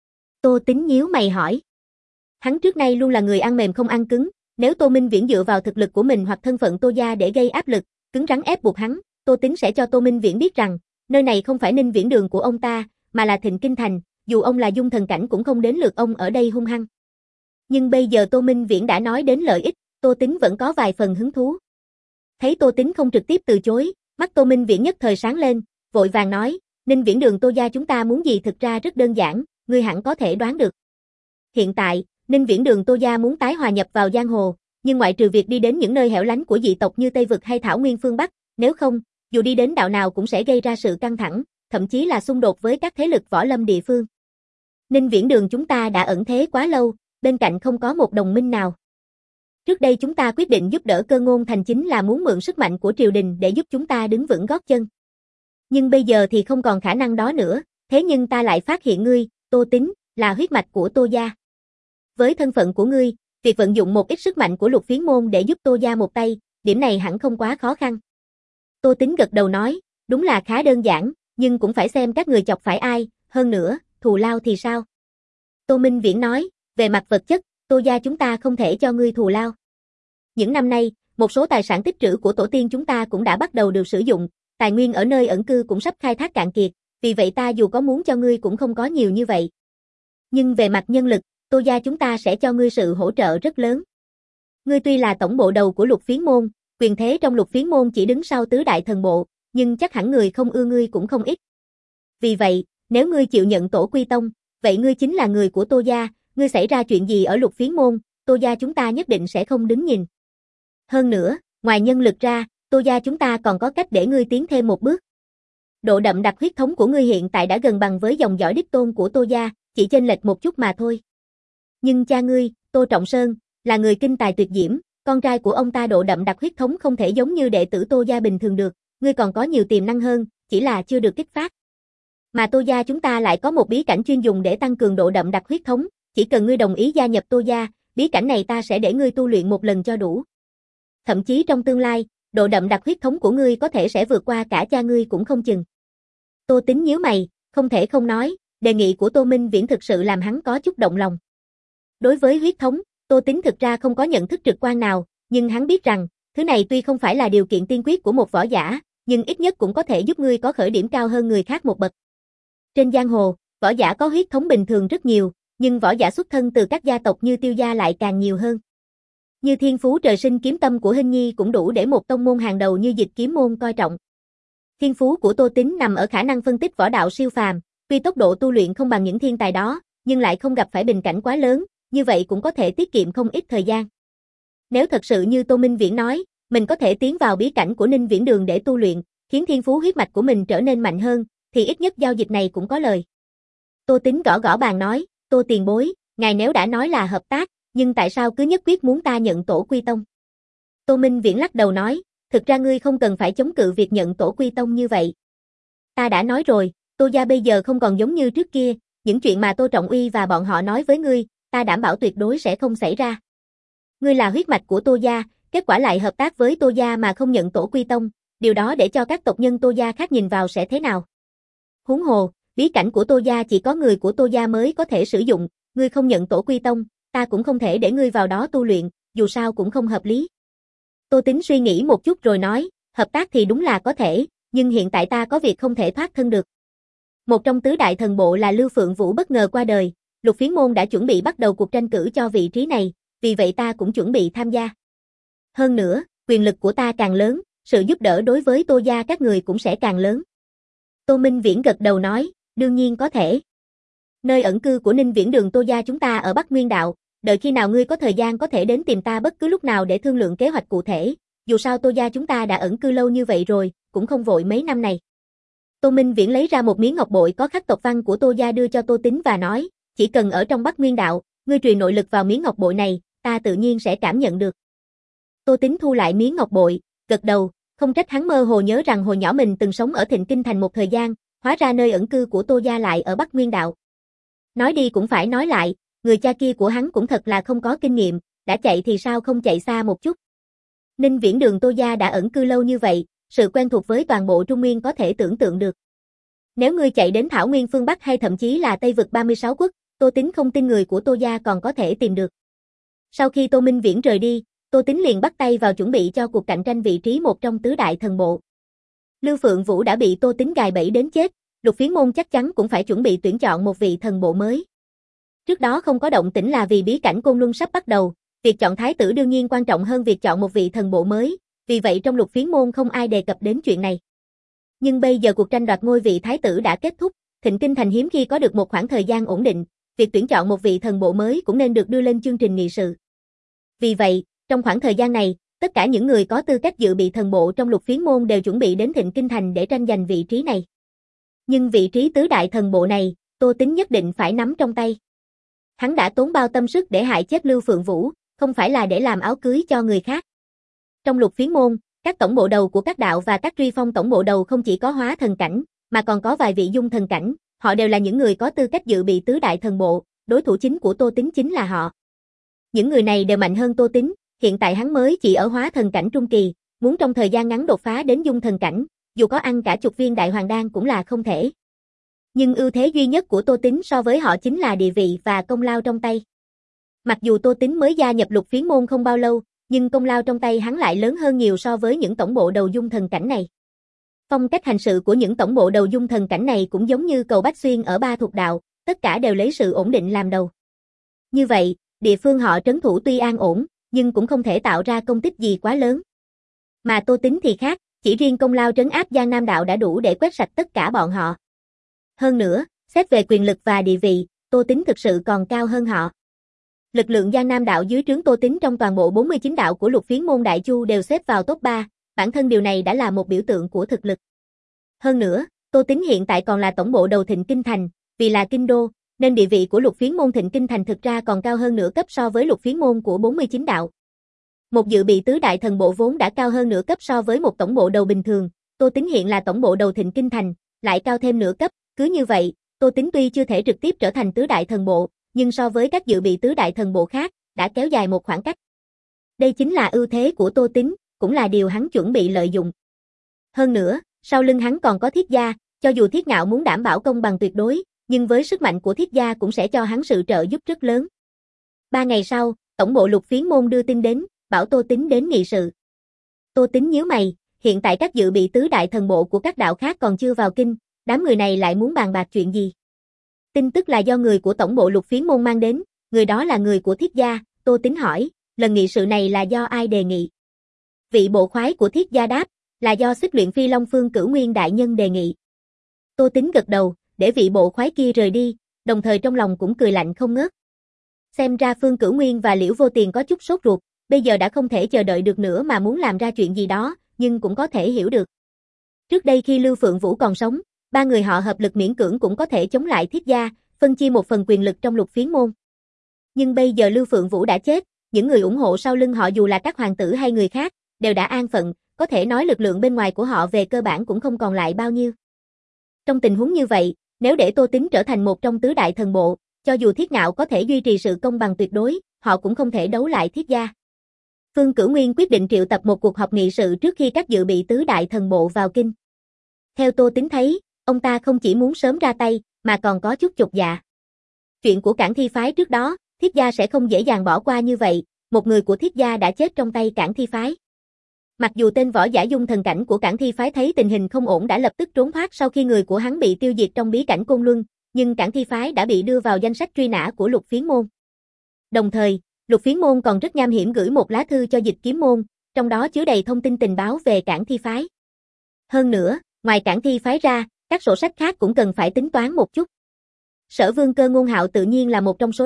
Tô Tín nhíu mày hỏi. Hắn trước nay luôn là người ăn mềm không ăn cứng, nếu Tô Minh Viễn dựa vào thực lực của mình hoặc thân phận Tô gia để gây áp lực, cứng rắn ép buộc hắn, Tô Tín sẽ cho Tô Minh Viễn biết rằng, nơi này không phải Ninh Viễn Đường của ông ta, mà là Thịnh Kinh Thành, dù ông là dung thần cảnh cũng không đến lượt ông ở đây hung hăng. Nhưng bây giờ Tô Minh Viễn đã nói đến lợi ích, Tô Tín vẫn có vài phần hứng thú. Thấy Tô Tín không trực tiếp từ chối, mắt Tô Minh Viễn nhất thời sáng lên, vội vàng nói, Ninh Viễn Đường Tô gia chúng ta muốn gì thực ra rất đơn giản, ngươi hẳn có thể đoán được. Hiện tại, Ninh Viễn Đường Tô gia muốn tái hòa nhập vào giang hồ, nhưng ngoại trừ việc đi đến những nơi hẻo lánh của dị tộc như Tây Vực hay Thảo Nguyên phương Bắc, nếu không, dù đi đến đạo nào cũng sẽ gây ra sự căng thẳng, thậm chí là xung đột với các thế lực võ lâm địa phương. Ninh Viễn Đường chúng ta đã ẩn thế quá lâu, bên cạnh không có một đồng minh nào. Trước đây chúng ta quyết định giúp đỡ Cơ Ngôn Thành chính là muốn mượn sức mạnh của triều đình để giúp chúng ta đứng vững gót chân. Nhưng bây giờ thì không còn khả năng đó nữa, thế nhưng ta lại phát hiện ngươi, Tô Tín, là huyết mạch của Tô gia. Với thân phận của ngươi, việc vận dụng một ít sức mạnh của Lục Phiến môn để giúp Tô gia một tay, điểm này hẳn không quá khó khăn. Tô Tín gật đầu nói, đúng là khá đơn giản, nhưng cũng phải xem các người chọc phải ai, hơn nữa, thù lao thì sao? Tô Minh Viễn nói, về mặt vật chất, Tô gia chúng ta không thể cho ngươi thù lao. Những năm nay, một số tài sản tích trữ của tổ tiên chúng ta cũng đã bắt đầu được sử dụng, tài nguyên ở nơi ẩn cư cũng sắp khai thác cạn kiệt, vì vậy ta dù có muốn cho ngươi cũng không có nhiều như vậy. Nhưng về mặt nhân lực, Tô gia chúng ta sẽ cho ngươi sự hỗ trợ rất lớn. Ngươi tuy là tổng bộ đầu của Lục Phiến môn, quyền thế trong Lục Phiến môn chỉ đứng sau tứ đại thần bộ, nhưng chắc hẳn người không ưa ngươi cũng không ít. Vì vậy, nếu ngươi chịu nhận tổ quy tông, vậy ngươi chính là người của Tô gia, ngươi xảy ra chuyện gì ở Lục Phiến môn, Tô gia chúng ta nhất định sẽ không đứng nhìn. Hơn nữa, ngoài nhân lực ra, Tô gia chúng ta còn có cách để ngươi tiến thêm một bước. Độ đậm đặc huyết thống của ngươi hiện tại đã gần bằng với dòng dõi đích tôn của Tô gia, chỉ chênh lệch một chút mà thôi. Nhưng cha ngươi, Tô Trọng Sơn, là người kinh tài tuyệt diễm, con trai của ông ta độ đậm đặc huyết thống không thể giống như đệ tử Tô gia bình thường được, ngươi còn có nhiều tiềm năng hơn, chỉ là chưa được kích phát. Mà Tô gia chúng ta lại có một bí cảnh chuyên dùng để tăng cường độ đậm đặc huyết thống, chỉ cần ngươi đồng ý gia nhập Tô gia, bí cảnh này ta sẽ để ngươi tu luyện một lần cho đủ. Thậm chí trong tương lai, độ đậm đặc huyết thống của ngươi có thể sẽ vượt qua cả cha ngươi cũng không chừng. Tô Tín nhíu mày, không thể không nói, đề nghị của Tô Minh Viễn thực sự làm hắn có chút động lòng. Đối với huyết thống, Tô Tín thực ra không có nhận thức trực quan nào, nhưng hắn biết rằng, thứ này tuy không phải là điều kiện tiên quyết của một võ giả, nhưng ít nhất cũng có thể giúp ngươi có khởi điểm cao hơn người khác một bậc. Trên giang hồ, võ giả có huyết thống bình thường rất nhiều, nhưng võ giả xuất thân từ các gia tộc như Tiêu gia lại càng nhiều hơn. Như thiên phú trời sinh kiếm tâm của Hinh Nhi cũng đủ để một tông môn hàng đầu như Dịch Kiếm môn coi trọng. Thiên phú của Tô Tín nằm ở khả năng phân tích võ đạo siêu phàm, tuy tốc độ tu luyện không bằng những thiên tài đó, nhưng lại không gặp phải bình cảnh quá lớn, như vậy cũng có thể tiết kiệm không ít thời gian. Nếu thật sự như Tô Minh Viễn nói, mình có thể tiến vào bí cảnh của Ninh Viễn Đường để tu luyện, khiến thiên phú huyết mạch của mình trở nên mạnh hơn, thì ít nhất giao dịch này cũng có lời. Tô Tín gõ gõ bàn nói, Tô tiền bối, ngài nếu đã nói là hợp tác, nhưng tại sao cứ nhất quyết muốn ta nhận tổ quy tông? Tô Minh Viễn lắc đầu nói, thực ra ngươi không cần phải chống cự việc nhận tổ quy tông như vậy. Ta đã nói rồi, Tô gia bây giờ không còn giống như trước kia, những chuyện mà Tô Trọng Uy và bọn họ nói với ngươi, ta đảm bảo tuyệt đối sẽ không xảy ra. Ngươi là huyết mạch của Tô gia, kết quả lại hợp tác với Tô gia mà không nhận tổ quy tông, điều đó để cho các tộc nhân Tô gia khác nhìn vào sẽ thế nào? Huống hồ, bí cảnh của Tô gia chỉ có người của Tô gia mới có thể sử dụng, ngươi không nhận tổ quy tông, ta cũng không thể để ngươi vào đó tu luyện, dù sao cũng không hợp lý. Tô Tín suy nghĩ một chút rồi nói, hợp tác thì đúng là có thể, nhưng hiện tại ta có việc không thể thoát thân được. Một trong tứ đại thần bộ là Lưu Phượng Vũ bất ngờ qua đời, Lục Phiến môn đã chuẩn bị bắt đầu cuộc tranh cử cho vị trí này, vì vậy ta cũng chuẩn bị tham gia. Hơn nữa, quyền lực của ta càng lớn, sự giúp đỡ đối với Tô gia các người cũng sẽ càng lớn. Tô Minh Viễn gật đầu nói, đương nhiên có thể. Nơi ẩn cư của Ninh Viễn Đường Tô gia chúng ta ở Bắc Nguyên Đạo, đợi khi nào ngươi có thời gian có thể đến tìm ta bất cứ lúc nào để thương lượng kế hoạch cụ thể, dù sao Tô gia chúng ta đã ẩn cư lâu như vậy rồi, cũng không vội mấy năm này. Tô Minh Viễn lấy ra một miếng ngọc bội có khắc tộc văn của Tô gia đưa cho Tô Tính và nói, chỉ cần ở trong Bắc Nguyên Đạo, ngươi truyền nội lực vào miếng ngọc bội này, ta tự nhiên sẽ cảm nhận được. Tô Tính thu lại miếng ngọc bội, gật đầu, không trách hắn mơ hồ nhớ rằng hồi nhỏ mình từng sống ở Thịnh Kinh Thành một thời gian, hóa ra nơi ẩn cư của Tô gia lại ở Bắc Nguyên Đạo. Nói đi cũng phải nói lại, người cha kia của hắn cũng thật là không có kinh nghiệm, đã chạy thì sao không chạy xa một chút. Ninh Viễn Đường Tô gia đã ẩn cư lâu như vậy, sự quen thuộc với toàn bộ Trung Nguyên có thể tưởng tượng được. Nếu ngươi chạy đến Thảo Nguyên phương Bắc hay thậm chí là Tây vực ba mươi sáu quốc, Tô Tính không tin người của Tô gia còn có thể tìm được. Sau khi Tô Minh Viễn rời đi, Tô Tính liền bắt tay vào chuẩn bị cho cuộc cạnh tranh vị trí một trong tứ đại thần bộ. Lưu Phượng Vũ đã bị Tô Tính gài bẫy đến chết, Lục Phiến Môn chắc chắn cũng phải chuẩn bị tuyển chọn một vị thần bộ mới. Trước đó không có động tĩnh là vì bí cảnh Côn Luân sắp bắt đầu, việc chọn thái tử đương nhiên quan trọng hơn việc chọn một vị thần bộ mới, vì vậy trong Lục Phiến Môn không ai đề cập đến chuyện này. Nhưng bây giờ cuộc tranh đoạt ngôi vị thái tử đã kết thúc, Thịnh Kinh Thành hiếm khi có được một khoảng thời gian ổn định, việc tuyển chọn một vị thần bộ mới cũng nên được đưa lên chương trình nghị sự. Vì vậy, trong khoảng thời gian này, tất cả những người có tư cách dự bị thần bộ trong Lục Phiến Môn đều chuẩn bị đến Thịnh Kinh Thành để tranh giành vị trí này. Nhưng vị trí tứ đại thần bộ này, Tô Tính nhất định phải nắm trong tay. Hắn đã tốn bao tâm sức để hại chết Lưu Phượng Vũ, không phải là để làm áo cưới cho người khác. Trong Lục Phiến Môn, các tổng bộ đầu của các đạo và các truy phong tổng bộ đầu không chỉ có hóa thần cảnh, mà còn có vài vị dung thần cảnh, họ đều là những người có tư cách dự bị tứ đại thần bộ, đối thủ chính của Tô Tính chính là họ. Những người này đều mạnh hơn Tô Tính, hiện tại hắn mới chỉ ở hóa thần cảnh trung kỳ, muốn trong thời gian ngắn đột phá đến dung thần cảnh, dù có ăn cả chục viên đại hoàng đan cũng là không thể. Nhưng ưu thế duy nhất của Tô Tính so với họ chính là địa vị và công lao trong tay. Mặc dù Tô Tính mới gia nhập Lục Phiến Môn không bao lâu, nhưng công lao trong tay hắn lại lớn hơn nhiều so với những tổng bộ đầu dung thần cảnh này. Phong cách hành sự của những tổng bộ đầu dung thần cảnh này cũng giống như cầu Bách Xuyên ở Ba Thuộc Đạo, tất cả đều lấy sự ổn định làm đầu. Như vậy, địa phương họ trấn thủ tuy an ổn, nhưng cũng không thể tạo ra công tích gì quá lớn. Mà Tô Tính thì khác, chỉ riêng công lao trấn áp Giang Nam Đạo đã đủ để quét sạch tất cả bọn họ. Hơn nữa, xét về quyền lực và địa vị, Tô Tính thực sự còn cao hơn họ. Lực lượng Giang Nam Đạo dưới trướng Tô Tính trong toàn bộ bốn mươi chín đạo của Lục Phiến Môn Đại Chu đều xếp vào top ba, bản thân điều này đã là một biểu tượng của thực lực. Hơn nữa, Tô Tính hiện tại còn là tổng bộ đầu Thịnh Kinh Thành, vì là kinh đô, nên địa vị của Lục Phiến Môn Thịnh Kinh Thành thực ra còn cao hơn nửa cấp so với Lục Phiến Môn của bốn mươi chín đạo. Một dự bị tứ đại thần bộ vốn đã cao hơn nửa cấp so với một tổng bộ đầu bình thường, Tô Tính hiện là tổng bộ đầu Thịnh Kinh Thành, lại cao thêm nửa cấp, cứ như vậy, Tô Tính tuy chưa thể trực tiếp trở thành tứ đại thần bộ, nhưng so với các dự bị tứ đại thần bộ khác, đã kéo dài một khoảng cách. Đây chính là ưu thế của Tô Tính, cũng là điều hắn chuẩn bị lợi dụng. Hơn nữa, sau lưng hắn còn có Thiết gia, cho dù Thiết Ngạo muốn đảm bảo công bằng tuyệt đối, nhưng với sức mạnh của Thiết gia cũng sẽ cho hắn sự trợ giúp rất lớn. Ba ngày sau, tổng bộ Lục Phiến Môn đưa tin đến, bảo Tô Tính đến nghị sự. Tô Tính nhíu mày, hiện tại các dự bị tứ đại thần bộ của các đạo khác còn chưa vào kinh, đám người này lại muốn bàn bạc chuyện gì? Tin tức là do người của tổng bộ Lục Phiến Môn mang đến, người đó là người của Thiết gia, Tô Tính hỏi, lần nghị sự này là do ai đề nghị? Vị bộ khoái của Thiết gia đáp, là do Xích Luyện Phi Long Phương Cửu Nguyên đại nhân đề nghị. Tô Tính gật đầu, để vị bộ khoái kia rời đi, đồng thời trong lòng cũng cười lạnh không ngớt. Xem ra Phương Cửu Nguyên và Liễu Vô Tiền có chút sốt ruột, bây giờ đã không thể chờ đợi được nữa mà muốn làm ra chuyện gì đó, nhưng cũng có thể hiểu được. Trước đây khi Lưu Phượng Vũ còn sống, ba người họ hợp lực miễn cưỡng cũng có thể chống lại Thiết gia, phân chia một phần quyền lực trong Lục Phiến Môn. Nhưng bây giờ Lưu Phượng Vũ đã chết, những người ủng hộ sau lưng họ dù là các hoàng tử hay người khác, đều đã an phận, có thể nói lực lượng bên ngoài của họ về cơ bản cũng không còn lại bao nhiêu. Trong tình huống như vậy, nếu để Tô Tính trở thành một trong tứ đại thần bộ, cho dù Thiết Ngạo có thể duy trì sự công bằng tuyệt đối, họ cũng không thể đấu lại Thiết gia. Phương Cửu Nguyên quyết định triệu tập một cuộc họp nghị sự trước khi các dự bị tứ đại thần bộ vào kinh. Theo Tô Tính thấy, ông ta không chỉ muốn sớm ra tay, mà còn có chút chột dạ. Chuyện của Cảng Thi phái trước đó, Thiết gia sẽ không dễ dàng bỏ qua như vậy, một người của Thiết gia đã chết trong tay Cảng Thi phái. Mặc dù tên võ giả dung thần cảnh của Cảng Thi phái thấy tình hình không ổn đã lập tức trốn thoát sau khi người của hắn bị tiêu diệt trong bí cảnh Côn Luân, nhưng Cảng Thi phái đã bị đưa vào danh sách truy nã của Lục Phiến Môn. Đồng thời, Lục Phiến Môn còn rất nham hiểm gửi một lá thư cho Dịch Kiếm Môn, trong đó chứa đầy thông tin tình báo về Cảng Thi phái. Hơn nữa, ngoài Cảng Thi phái ra, các sổ sách khác cũng cần phải tính toán một chút. Sở Vương Cơ Ngôn Hạo tự nhiên là một trong số đó,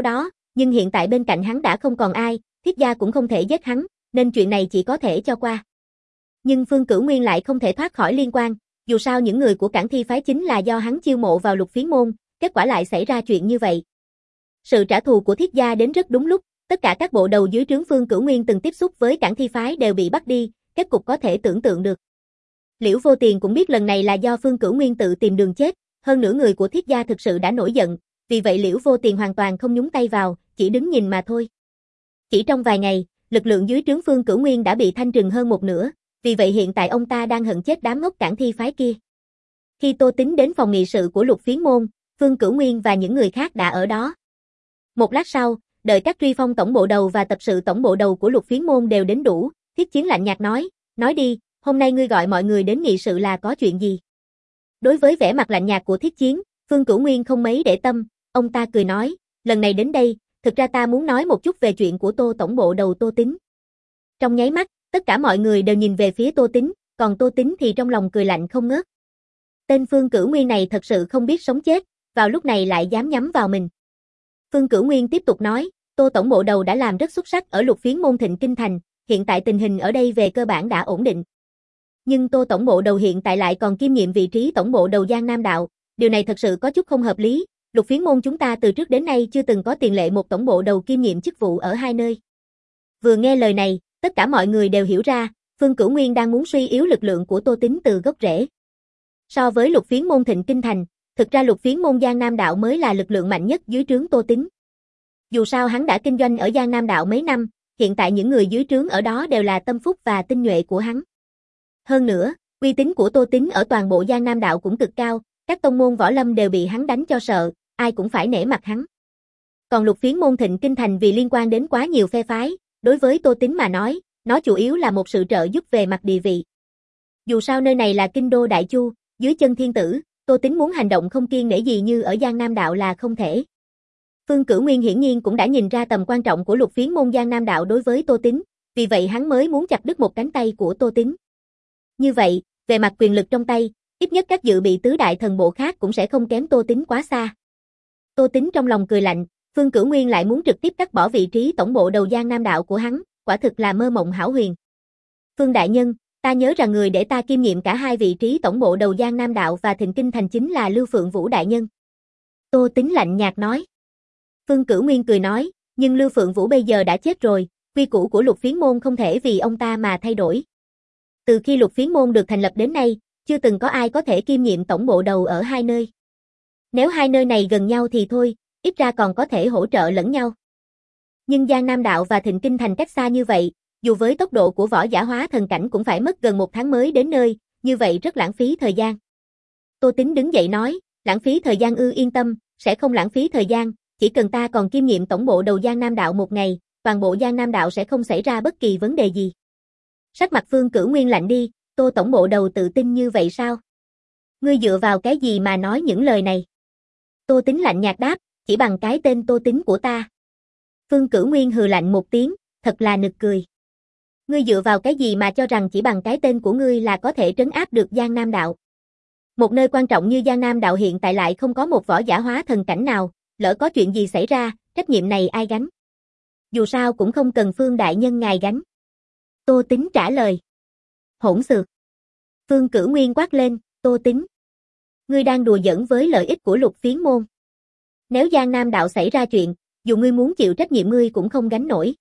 nhưng hiện tại bên cạnh hắn đã không còn ai, Thiết gia cũng không thể giết hắn, nên chuyện này chỉ có thể cho qua. Nhưng Phương Cửu Nguyên lại không thể thoát khỏi liên quan, dù sao những người của Cảng Thi phái chính là do hắn chiêu mộ vào Lục Phiến môn, kết quả lại xảy ra chuyện như vậy. Sự trả thù của Thiết gia đến rất đúng lúc, tất cả các bộ đầu dưới trướng Phương Cửu Nguyên từng tiếp xúc với Cảng Thi phái đều bị bắt đi, kết cục có thể tưởng tượng được. Liễu Vô Tiền cũng biết lần này là do Phương Cửu Nguyên tự tìm đường chết, hơn nữa người của Thiết gia thực sự đã nổi giận, vì vậy Liễu Vô Tiền hoàn toàn không nhúng tay vào, chỉ đứng nhìn mà thôi. Chỉ trong vài ngày, lực lượng dưới trướng Phương Cửu Nguyên đã bị thanh trừng hơn một nửa, vì vậy hiện tại ông ta đang hận chết đám ngốc Cảng Thi phái kia. Khi Tô Tính đến phòng nghị sự của Lục Phiến môn, Phương Cửu Nguyên và những người khác đã ở đó. Một lát sau, đợi các truy phong tổng bộ đầu và tập sự tổng bộ đầu của Lục Phiến môn đều đến đủ, Thiết Chiến lạnh nhạt nói, nói đi, hôm nay ngươi gọi mọi người đến nghị sự là có chuyện gì? Đối với vẻ mặt lạnh nhạt của Thiết Chiến, Phương Cửu Nguyên không mấy để tâm, ông ta cười nói, lần này đến đây, thực ra ta muốn nói một chút về chuyện của Tô tổng bộ đầu Tô Tính. Trong nháy mắt, tất cả mọi người đều nhìn về phía Tô Tính, còn Tô Tính thì trong lòng cười lạnh không ngớt. Tên Phương Cửu Nguyên này thật sự không biết sống chết, vào lúc này lại dám nhắm vào mình. Phương Cửu Nguyên tiếp tục nói, Tô tổng bộ đầu đã làm rất xuất sắc ở Lục Phiến môn Thịnh Kinh thành, hiện tại tình hình ở đây về cơ bản đã ổn định. Nhưng Tô tổng bộ đầu hiện tại lại còn kiêm nhiệm vị trí tổng bộ đầu Giang Nam đạo, điều này thật sự có chút không hợp lý, Lục Phiến môn chúng ta từ trước đến nay chưa từng có tiền lệ một tổng bộ đầu kiêm nhiệm chức vụ ở hai nơi. Vừa nghe lời này, tất cả mọi người đều hiểu ra, Phương Cửu Nguyên đang muốn suy yếu lực lượng của Tô Tính từ gốc rễ. So với Lục Phiến môn Thịnh Kinh thành, thực ra Lục Phiến môn Giang Nam đạo mới là lực lượng mạnh nhất dưới trướng Tô Tính. Dù sao hắn đã kinh doanh ở Giang Nam đạo mấy năm, hiện tại những người dưới trướng ở đó đều là tâm phúc và tinh nhuệ của hắn. Hơn nữa, uy tín của Tô Tính ở toàn bộ Giang Nam đạo cũng cực cao, các tông môn võ lâm đều bị hắn đánh cho sợ, ai cũng phải nể mặt hắn. Còn Lục Phiến môn Thịnh Kinh thành vì liên quan đến quá nhiều phe phái, đối với Tô Tính mà nói, nó chủ yếu là một sự trợ giúp về mặt địa vị. Dù sao nơi này là kinh đô Đại Chu, dưới chân thiên tử, Tô Tính muốn hành động không kiêng nể gì như ở Giang Nam đạo là không thể. Phương Cửu Nguyên hiển nhiên cũng đã nhìn ra tầm quan trọng của Lục Phiến môn Giang Nam đạo đối với Tô Tính, vì vậy hắn mới muốn chặt đứt một cánh tay của Tô Tính. Như vậy, về mặt quyền lực trong tay, ít nhất các dự bị tứ đại thần bộ khác cũng sẽ không kém Tô Tính quá xa. Tô Tính trong lòng cười lạnh, Phương Cửu Nguyên lại muốn trực tiếp cắt bỏ vị trí tổng bộ đầu Giang Nam đạo của hắn, quả thực là mơ mộng hão huyền. Phương đại nhân, ta nhớ rằng người để ta kiêm nhiệm cả hai vị trí tổng bộ đầu Giang Nam đạo và Thịnh Kinh thành chính là Lưu Phượng Vũ đại nhân. Tô Tính lạnh nhạt nói. Phương Cửu Nguyên cười nói, nhưng Lưu Phượng Vũ bây giờ đã chết rồi, quy củ của Lục Phiến môn không thể vì ông ta mà thay đổi. Từ khi Lục Phiến môn được thành lập đến nay, chưa từng có ai có thể kiêm nhiệm tổng bộ đầu ở hai nơi. Nếu hai nơi này gần nhau thì thôi, ít ra còn có thể hỗ trợ lẫn nhau. Nhưng Giang Nam đạo và Thịnh Kinh thành cách xa như vậy, dù với tốc độ của võ giả hóa thần cảnh cũng phải mất gần một tháng mới đến nơi, như vậy rất lãng phí thời gian. Tô Tính đứng dậy nói, lãng phí thời gian ư, yên tâm, sẽ không lãng phí thời gian, chỉ cần ta còn kiêm nhiệm tổng bộ đầu Giang Nam đạo một ngày, toàn bộ Giang Nam đạo sẽ không xảy ra bất kỳ vấn đề gì. Sắc mặt Phương Cửu Nguyên lạnh đi, Tô tổng bộ đầu tự tin như vậy sao? Ngươi dựa vào cái gì mà nói những lời này? Tô Tính lạnh nhạt đáp, chỉ bằng cái tên Tô Tính của ta. Phương Cửu Nguyên hừ lạnh một tiếng, thật là nực cười. Ngươi dựa vào cái gì mà cho rằng chỉ bằng cái tên của ngươi là có thể trấn áp được Giang Nam đạo? Một nơi quan trọng như Giang Nam đạo hiện tại lại không có một võ giả hóa thần cảnh nào, lỡ có chuyện gì xảy ra, trách nhiệm này ai gánh? Dù sao cũng không cần Phương đại nhân ngài gánh. Tô Tính trả lời. Hỗn xược. Phương Cửu Nguyên quát lên, Tô Tính. Ngươi đang đùa giỡn với lợi ích của Lục Phiến môn. Nếu Giang Nam đạo xảy ra chuyện, dù ngươi muốn chịu trách nhiệm ngươi cũng không gánh nổi.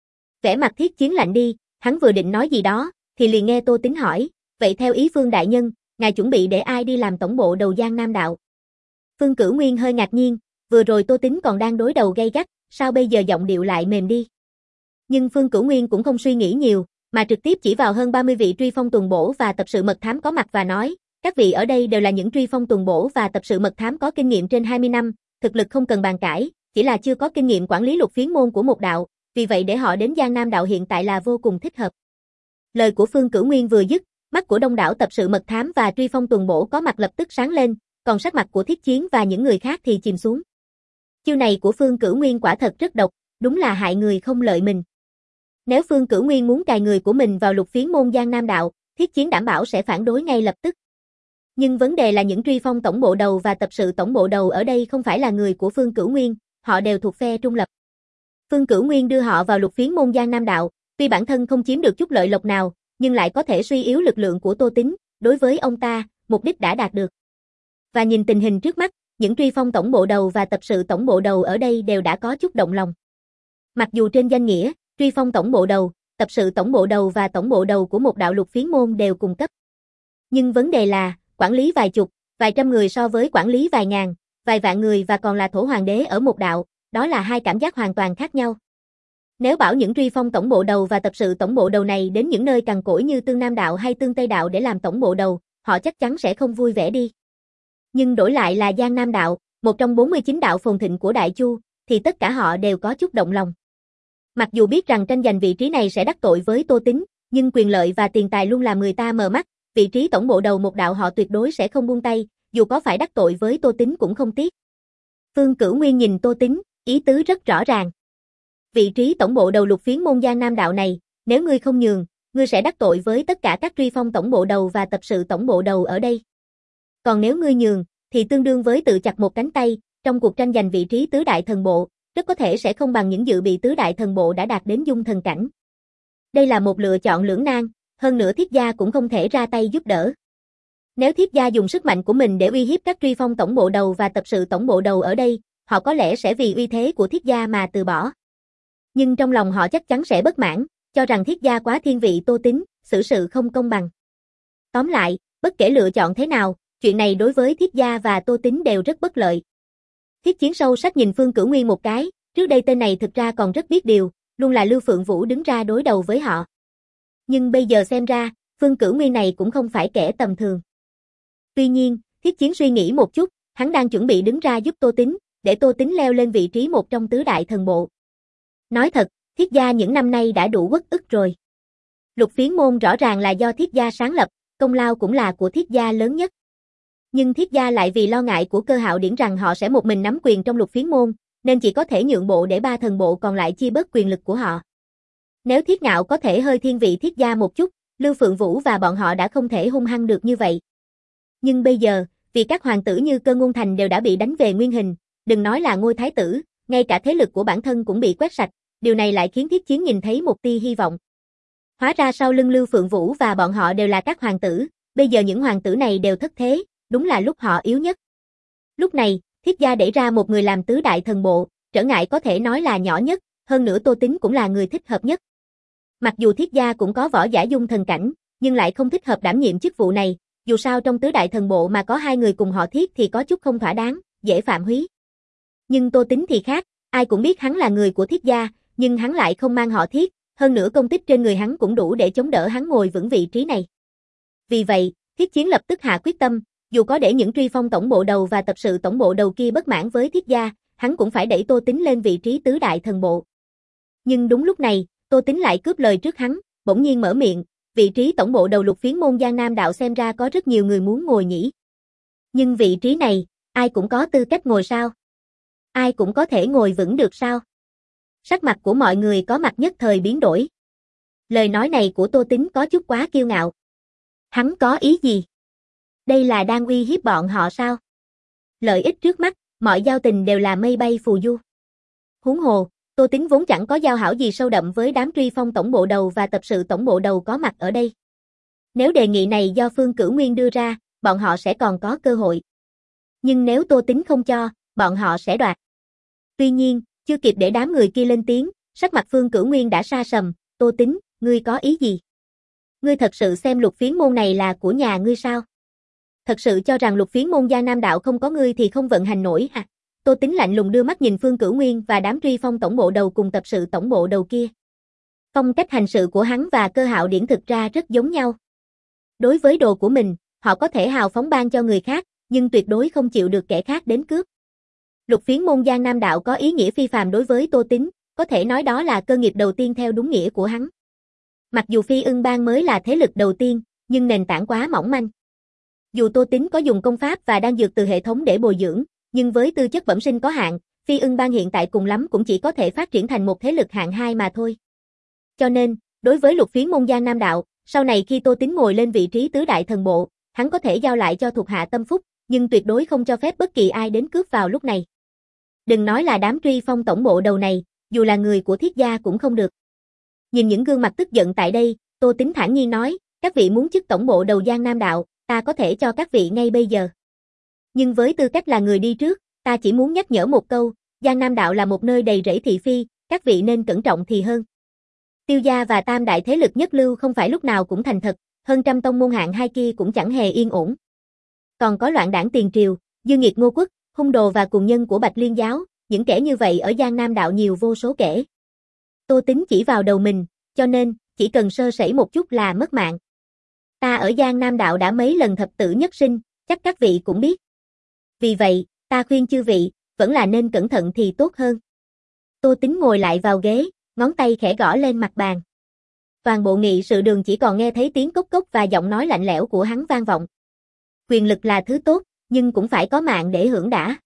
Vẻ mặt Thiết Chiến lạnh đi, hắn vừa định nói gì đó, thì liền nghe Tô Tính hỏi, vậy theo ý Phương đại nhân, ngài chuẩn bị để ai đi làm tổng bộ đầu Giang Nam đạo? Phương Cửu Nguyên hơi ngạc nhiên, vừa rồi Tô Tính còn đang đối đầu gay gắt, sao bây giờ giọng điệu lại mềm đi? Nhưng Phương Cửu Nguyên cũng không suy nghĩ nhiều, mà trực tiếp chỉ vào hơn ba mươi vị truy phong tuần bổ và tập sự mật thám có mặt và nói, các vị ở đây đều là những truy phong tuần bổ và tập sự mật thám có kinh nghiệm trên hai mươi năm, thực lực không cần bàn cãi, chỉ là chưa có kinh nghiệm quản lý Lục Phiến môn của một đạo, vì vậy để họ đến Giang Nam đạo hiện tại là vô cùng thích hợp. Lời của Phương Cửu Nguyên vừa dứt, mắt của đông đảo tập sự mật thám và truy phong tuần bổ có mặt lập tức sáng lên, còn sắc mặt của Thiết Chiến và những người khác thì chìm xuống. Chiêu này của Phương Cửu Nguyên quả thật rất độc, đúng là hại người không lợi mình. Nếu Phương Cửu Nguyên muốn cài người của mình vào Lục Phiến môn Giang Nam đạo, Thiết Chiến đảm bảo sẽ phản đối ngay lập tức. Nhưng vấn đề là những truy phong tổng bộ đầu và tập sự tổng bộ đầu ở đây không phải là người của Phương Cửu Nguyên, họ đều thuộc phe trung lập. Phương Cửu Nguyên đưa họ vào lục phiến môn Giang Nam đạo, tuy bản thân không chiếm được chút lợi lộc nào, nhưng lại có thể suy yếu lực lượng của Tô Tín, đối với ông ta, mục đích đã đạt được. Và nhìn tình hình trước mắt, những truy phong tổng bộ đầu và tập sự tổng bộ đầu ở đây đều đã có chút động lòng. Mặc dù trên danh nghĩa, truy phong tổng bộ đầu, tập sự tổng bộ đầu và tổng bộ đầu của một đạo lục phiến môn đều cùng cấp. Nhưng vấn đề là, quản lý vài chục, vài trăm người so với quản lý vài ngàn, vài vạn người và còn là thổ hoàng đế ở một đạo, đó là hai cảm giác hoàn toàn khác nhau. Nếu bảo những truy phong tổng bộ đầu và tập sự tổng bộ đầu này đến những nơi cằn cỗi như Tương Nam đạo hay Tương Tây đạo để làm tổng bộ đầu, họ chắc chắn sẽ không vui vẻ đi. Nhưng đổi lại là Giang Nam đạo, một trong bốn mươi chín đạo phồn thịnh của Đại Chu, thì tất cả họ đều có chút động lòng. Mặc dù biết rằng tranh giành vị trí này sẽ đắc tội với Tô Tín, nhưng quyền lợi và tiền tài luôn làm người ta mờ mắt, vị trí tổng bộ đầu một đạo họ tuyệt đối sẽ không buông tay, dù có phải đắc tội với Tô Tín cũng không tiếc. Phương Cửu Nguyên nhìn Tô Tín, ý tứ rất rõ ràng. Vị trí tổng bộ đầu lục phiến môn Giang Nam đạo này, nếu ngươi không nhường, ngươi sẽ đắc tội với tất cả các truy phong tổng bộ đầu và tập sự tổng bộ đầu ở đây. Còn nếu ngươi nhường, thì tương đương với tự chặt một cánh tay, trong cuộc tranh giành vị trí tứ đại thần bộ, rất có thể sẽ không bằng những dự bị tứ đại thần bộ đã đạt đến dung thần cảnh. Đây là một lựa chọn lưỡng nan, hơn nữa Thiết gia cũng không thể ra tay giúp đỡ. Nếu Thiết gia dùng sức mạnh của mình để uy hiếp các truy phong tổng bộ đầu và tập sự tổng bộ đầu ở đây, họ có lẽ sẽ vì uy thế của Thiết gia mà từ bỏ. Nhưng trong lòng họ chắc chắn sẽ bất mãn, cho rằng Thiết gia quá thiên vị Tô Tín, xử sự không công bằng. Tóm lại, bất kể lựa chọn thế nào, chuyện này đối với Thiết gia và Tô Tín đều rất bất lợi. Thiết Chiến sâu sắc nhìn Phương Cửu Nguyên một cái, trước đây tên này thực ra còn rất biết điều, luôn là Lưu Phượng Vũ đứng ra đối đầu với họ. Nhưng bây giờ xem ra, Phương Cửu Nguyên này cũng không phải kẻ tầm thường. Tuy nhiên, Thiết Chiến suy nghĩ một chút, hắn đang chuẩn bị đứng ra giúp Tô Tín, để Tô Tín leo lên vị trí một trong tứ đại thần bộ. Nói thật, Thiết gia những năm nay đã đủ uất ức rồi. Lục phiến môn rõ ràng là do Thiết gia sáng lập, công lao cũng là của Thiết gia lớn nhất. Nhưng Thiết gia lại vì lo ngại của Cơ Hạo Điển rằng họ sẽ một mình nắm quyền trong lục phiến môn, nên chỉ có thể nhượng bộ để ba thần bộ còn lại chia bớt quyền lực của họ. Nếu Thiết Ngạo có thể hơi thiên vị Thiết gia một chút, Lưu Phượng Vũ và bọn họ đã không thể hung hăng được như vậy. Nhưng bây giờ, vì các hoàng tử như Cơ Ngôn Thành đều đã bị đánh về nguyên hình, đừng nói là ngôi thái tử, ngay cả thế lực của bản thân cũng bị quét sạch, điều này lại khiến Thiết Chiến nhìn thấy một tia hy vọng. Hóa ra sau lưng Lưu Phượng Vũ và bọn họ đều là các hoàng tử, bây giờ những hoàng tử này đều thất thế, đúng là lúc họ yếu nhất. Lúc này, Thiết gia đẩy ra một người làm tứ đại thần bộ, trở ngại có thể nói là nhỏ nhất, hơn nữa Tô Tín cũng là người thích hợp nhất. Mặc dù Thiết gia cũng có võ giả dung thần cảnh, nhưng lại không thích hợp đảm nhiệm chức vụ này, dù sao trong tứ đại thần bộ mà có hai người cùng họ Thiết thì có chút không thỏa đáng, dễ phạm húy. Nhưng Tô Tín thì khác, ai cũng biết hắn là người của Thiết gia, nhưng hắn lại không mang họ Thiết, hơn nữa công tích trên người hắn cũng đủ để chống đỡ hắn ngồi vững vị trí này. Vì vậy, Thiết Chiến lập tức hạ quyết tâm, dù có để những truy phong tổng bộ đầu và tập sự tổng bộ đầu kia bất mãn với Thiết gia, hắn cũng phải đẩy Tô Tín lên vị trí tứ đại thần bộ. Nhưng đúng lúc này, Tô Tín lại cướp lời trước hắn, bỗng nhiên mở miệng, vị trí tổng bộ đầu lục phiến môn Giang Nam đạo xem ra có rất nhiều người muốn ngồi nhỉ. Nhưng vị trí này, ai cũng có tư cách ngồi sao? Ai cũng có thể ngồi vững được sao? Sắc mặt của mọi người có mặt nhất thời biến đổi. Lời nói này của Tô Tín có chút quá kiêu ngạo. Hắn có ý gì? Đây là đang uy hiếp bọn họ sao? Lợi ích trước mắt, mọi giao tình đều là mây bay phù du. Huống hồ, Tô Tín vốn chẳng có giao hảo gì sâu đậm với đám truy phong tổng bộ đầu và tập sự tổng bộ đầu có mặt ở đây. Nếu đề nghị này do Phương Cửu Nguyên đưa ra, bọn họ sẽ còn có cơ hội. Nhưng nếu Tô Tín không cho, bọn họ sẽ đoạt. Tuy nhiên, chưa kịp để đám người kia lên tiếng, sắc mặt Phương Cửu Nguyên đã sa sầm, Tô Tín, ngươi có ý gì? Ngươi thật sự xem lục phiến môn này là của nhà ngươi sao? Thật sự cho rằng lục phiến môn Giang Nam đạo không có ngươi thì không vận hành nổi à? Tô Tín lạnh lùng đưa mắt nhìn Phương Cửu Nguyên và đám truy phong tổng bộ đầu cùng tập sự tổng bộ đầu kia. Phong cách hành sự của hắn và Cơ Hạo Điển thực ra rất giống nhau. Đối với đồ của mình, họ có thể hào phóng ban cho người khác, nhưng tuyệt đối không chịu được kẻ khác đến cướp. Lục phiến môn Giang Nam đạo có ý nghĩa phi phàm đối với Tô Tín, có thể nói đó là cơ nghiệp đầu tiên theo đúng nghĩa của hắn. Mặc dù Phi Ưng Bang mới là thế lực đầu tiên, nhưng nền tảng quá mỏng manh. Dù Tô Tín có dùng công pháp và đan dược từ hệ thống để bồi dưỡng, nhưng với tư chất bẩm sinh có hạn, Phi Ưng Bang hiện tại cùng lắm cũng chỉ có thể phát triển thành một thế lực hạng hai mà thôi. Cho nên, đối với lục phiến môn Giang Nam đạo, sau này khi Tô Tín ngồi lên vị trí tứ đại thần bộ, hắn có thể giao lại cho thuộc hạ tâm phúc, nhưng tuyệt đối không cho phép bất kỳ ai đến cướp vào lúc này. Đừng nói là đám truy phong tổng bộ đầu này, dù là người của Thiết gia cũng không được. Nhìn những gương mặt tức giận tại đây, Tô Tính thản nhiên nói, các vị muốn chức tổng bộ đầu Giang Nam Đạo, ta có thể cho các vị ngay bây giờ. Nhưng với tư cách là người đi trước, ta chỉ muốn nhắc nhở một câu, Giang Nam Đạo là một nơi đầy rẫy thị phi, các vị nên cẩn trọng thì hơn. Tiêu gia và tam đại thế lực nhất lưu không phải lúc nào cũng thành thật, hơn trăm tông môn hạng hai kia cũng chẳng hề yên ổn. Còn có loạn đảng tiền triều, dư nghiệt Ngô Quốc, hung đồ và cùng nhân của Bạch Liên giáo, những kẻ như vậy ở Giang Nam Đạo nhiều vô số kể. Tô Tính chỉ vào đầu mình, cho nên, chỉ cần sơ sẩy một chút là mất mạng. Ta ở Giang Nam Đạo đã mấy lần thập tử nhất sinh, chắc các vị cũng biết. Vì vậy, ta khuyên chư vị, vẫn là nên cẩn thận thì tốt hơn. Tô Tính ngồi lại vào ghế, ngón tay khẽ gõ lên mặt bàn. Toàn bộ nghị sự đường chỉ còn nghe thấy tiếng cốc cốc và giọng nói lạnh lẽo của hắn vang vọng. Quyền lực là thứ tốt, nhưng cũng phải có mạng để hưởng đã.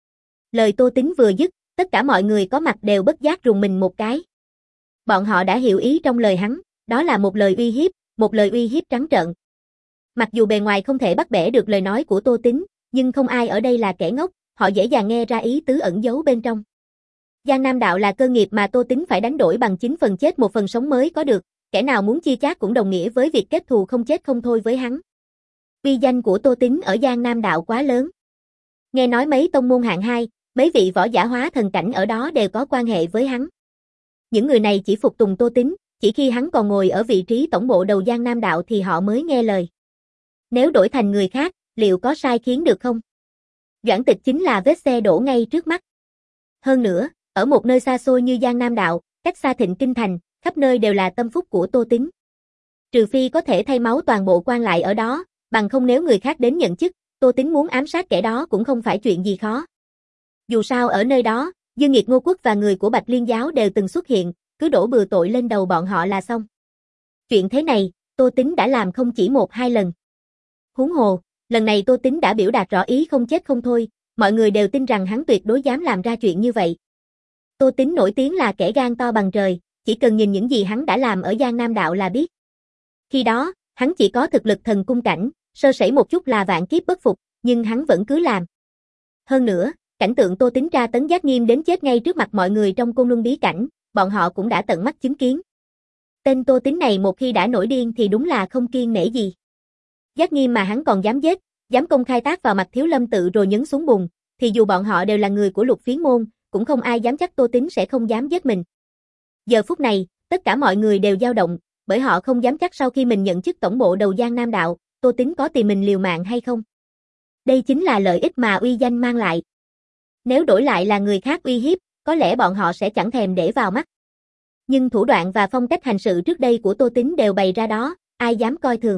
Lời Tô Tính vừa dứt, tất cả mọi người có mặt đều bất giác rùng mình một cái. Bọn họ đã hiểu ý trong lời hắn, đó là một lời uy hiếp, một lời uy hiếp trắng trợn. Mặc dù bề ngoài không thể bắt bẻ được lời nói của Tô Tính, nhưng không ai ở đây là kẻ ngốc, họ dễ dàng nghe ra ý tứ ẩn giấu bên trong. Giang Nam Đạo là cơ nghiệp mà Tô Tính phải đánh đổi bằng chín phần chết một phần sống mới có được, kẻ nào muốn chia chác cũng đồng nghĩa với việc kết thù không chết không thôi với hắn. Uy danh của Tô Tính ở Giang Nam Đạo quá lớn. Nghe nói mấy tông môn hạng hai, mấy vị võ giả hóa thần cảnh ở đó đều có quan hệ với hắn. Những người này chỉ phục tùng Tô Tính, chỉ khi hắn còn ngồi ở vị trí tổng bộ đầu Giang Nam Đạo thì họ mới nghe lời. Nếu đổi thành người khác, liệu có sai khiến được không? Doãn Tịch chính là vết xe đổ ngay trước mắt. Hơn nữa, ở một nơi xa xôi như Giang Nam Đạo, cách xa Thịnh Kinh Thành, khắp nơi đều là tâm phúc của Tô Tính. Trừ phi có thể thay máu toàn bộ quan lại ở đó, bằng không nếu người khác đến nhận chức, Tô Tính muốn ám sát kẻ đó cũng không phải chuyện gì khó. Dù sao ở nơi đó, dư nghiệt Ngô Quốc và người của Bạch Liên giáo đều từng xuất hiện, cứ đổ bừa tội lên đầu bọn họ là xong. Chuyện thế này, Tô Tính đã làm không chỉ một hai lần. Huống hồ, lần này Tô Tính đã biểu đạt rõ ý không chết không thôi, mọi người đều tin rằng hắn tuyệt đối dám làm ra chuyện như vậy. Tô Tính nổi tiếng là kẻ gan to bằng trời, chỉ cần nhìn những gì hắn đã làm ở Giang Nam Đạo là biết. Khi đó, hắn chỉ có thực lực thần cung cảnh, sơ sẩy một chút là vạn kiếp bất phục, nhưng hắn vẫn cứ làm. Hơn nữa, cảnh tượng Tô Tính tra tấn Giác Nghiêm đến chết ngay trước mặt mọi người trong Côn Luân bí cảnh, bọn họ cũng đã tận mắt chứng kiến. Tên Tô Tính này một khi đã nổi điên thì đúng là không kiêng nể gì. Giác Nghiêm mà hắn còn dám giết, dám công khai tác vào mặt Thiếu Lâm tự rồi nhấn xuống bùn, thì dù bọn họ đều là người của Lục Phiến môn, cũng không ai dám chắc Tô Tính sẽ không dám giết mình. Giờ phút này, tất cả mọi người đều dao động, bởi họ không dám chắc sau khi mình nhận chức tổng bộ đầu Giang Nam Đạo, Tô Tính có tìm mình liều mạng hay không. Đây chính là lợi ích mà uy danh mang lại. Nếu đổi lại là người khác uy hiếp, có lẽ bọn họ sẽ chẳng thèm để vào mắt. Nhưng thủ đoạn và phong cách hành sự trước đây của Tô Tính đều bày ra đó, ai dám coi thường.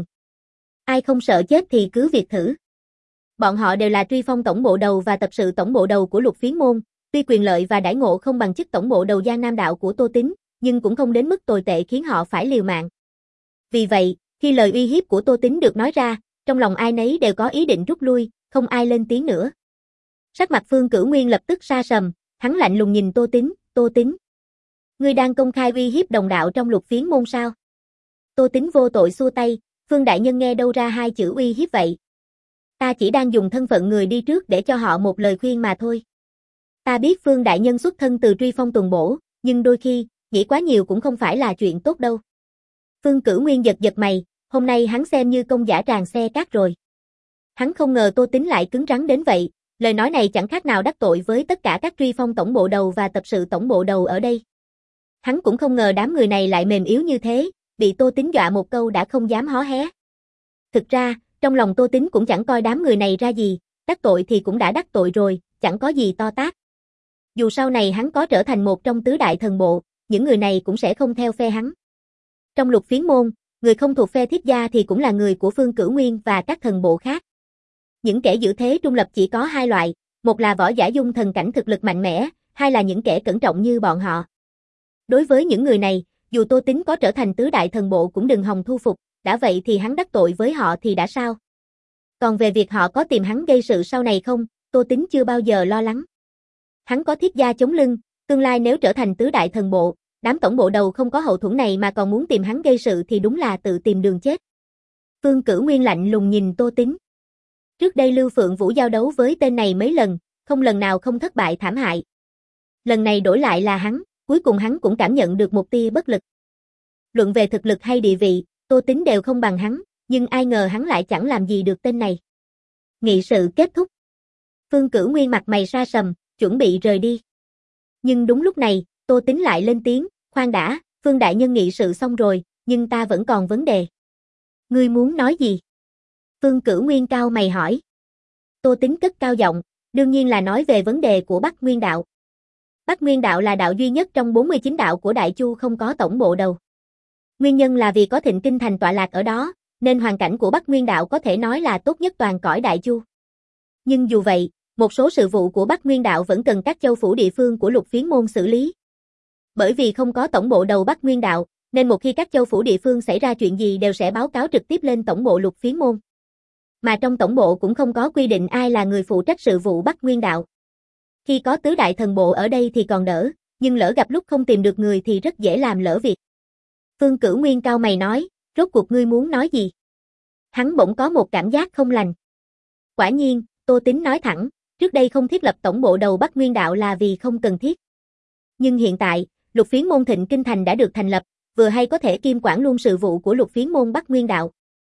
Ai không sợ chết thì cứ việc thử. Bọn họ đều là truy phong tổng bộ đầu và tập sự tổng bộ đầu của Lục Phiến môn, tuy quyền lợi và đãi ngộ không bằng chức tổng bộ đầu Giang Nam Đạo của Tô Tính, nhưng cũng không đến mức tồi tệ khiến họ phải liều mạng. Vì vậy, khi lời uy hiếp của Tô Tính được nói ra, trong lòng ai nấy đều có ý định rút lui, không ai lên tiếng nữa. Sắc mặt Phương Cửu Nguyên lập tức sa sầm, hắn lạnh lùng nhìn Tô Tính, Tô Tính. Ngươi đang công khai uy hiếp đồng đạo trong Lục Phiến môn sao? Tô Tính vô tội xua tay, Phương đại nhân nghe đâu ra hai chữ uy hiếp vậy? Ta chỉ đang dùng thân phận người đi trước để cho họ một lời khuyên mà thôi. Ta biết Phương đại nhân xuất thân từ truy phong tuần bổ, nhưng đôi khi, nghĩ quá nhiều cũng không phải là chuyện tốt đâu. Phương Cửu Nguyên giật giật mày, hôm nay hắn xem như công giả tràn xe cát rồi. Hắn không ngờ Tô Tính lại cứng rắn đến vậy, lời nói này chẳng khác nào đắc tội với tất cả các truy phong tổng bộ đầu và tập sự tổng bộ đầu ở đây. Hắn cũng không ngờ đám người này lại mềm yếu như thế, bị Tô Tính dọa một câu đã không dám hó hé. Thực ra, trong lòng Tô Tính cũng chẳng coi đám người này ra gì, đắc tội thì cũng đã đắc tội rồi, chẳng có gì to tát. Dù sau này hắn có trở thành một trong tứ đại thần bộ, những người này cũng sẽ không theo phe hắn. Trong Lục Phiến môn, người không thuộc phe Thiết gia thì cũng là người của Phương Cửu Nguyên và các thần bộ khác. Những kẻ giữ thế trung lập chỉ có hai loại, một là võ giả dung thần cảnh thực lực mạnh mẽ, hai là những kẻ cẩn trọng như bọn họ. Đối với những người này, dù Tô Tính có trở thành tứ đại thần bộ cũng đừng hòng thu phục, đã vậy thì hắn đắc tội với họ thì đã sao? Còn về việc họ có tìm hắn gây sự sau này không, Tô Tính chưa bao giờ lo lắng. Hắn có Thiết gia chống lưng, tương lai nếu trở thành tứ đại thần bộ, đám tổng bộ đầu không có hậu thuẫn này mà còn muốn tìm hắn gây sự thì đúng là tự tìm đường chết. Phương Cửu Nguyên lạnh lùng nhìn Tô Tính. Trước đây Lưu Phượng Vũ giao đấu với tên này mấy lần, không lần nào không thất bại thảm hại. Lần này đổi lại là hắn, cuối cùng hắn cũng cảm nhận được một tia bất lực. Luận về thực lực hay địa vị, Tô Tính đều không bằng hắn, nhưng ai ngờ hắn lại chẳng làm gì được tên này. Nghị sự kết thúc. Phương Cửu Nguyên mặt mày sa sầm, chuẩn bị rời đi. Nhưng đúng lúc này, Tô Tính lại lên tiếng, khoan đã, Phương đại nhân nghị sự xong rồi, nhưng ta vẫn còn vấn đề. Ngươi muốn nói gì? Phương Cửu Nguyên cao mày hỏi. Tô Tính cất cao giọng, đương nhiên là nói về vấn đề của Bắc Nguyên đạo. Bắc Nguyên đạo là đạo duy nhất trong bốn mươi chín đạo của Đại Chu không có tổng bộ đầu. Nguyên nhân là vì có Thịnh Kinh Thành tọa lạc ở đó, nên hoàn cảnh của Bắc Nguyên đạo có thể nói là tốt nhất toàn cõi Đại Chu. Nhưng dù vậy, một số sự vụ của Bắc Nguyên đạo vẫn cần các châu phủ địa phương của Lục Phiến môn xử lý. Bởi vì không có tổng bộ đầu Bắc Nguyên đạo, nên một khi các châu phủ địa phương xảy ra chuyện gì đều sẽ báo cáo trực tiếp lên tổng bộ Lục Phiến môn. Mà trong tổng bộ cũng không có quy định ai là người phụ trách sự vụ Bắc Nguyên đạo. Khi có tứ đại thần bộ ở đây thì còn đỡ, nhưng lỡ gặp lúc không tìm được người thì rất dễ làm lỡ việc. Phương Cửu Nguyên cao mày nói, rốt cuộc ngươi muốn nói gì? Hắn bỗng có một cảm giác không lành. Quả nhiên, Tô Tính nói thẳng, trước đây không thiết lập tổng bộ đầu Bắc Nguyên đạo là vì không cần thiết. Nhưng hiện tại, Lục Phiến môn Thịnh Kinh Thành đã được thành lập, vừa hay có thể kiêm quản luôn sự vụ của Lục Phiến môn Bắc Nguyên đạo.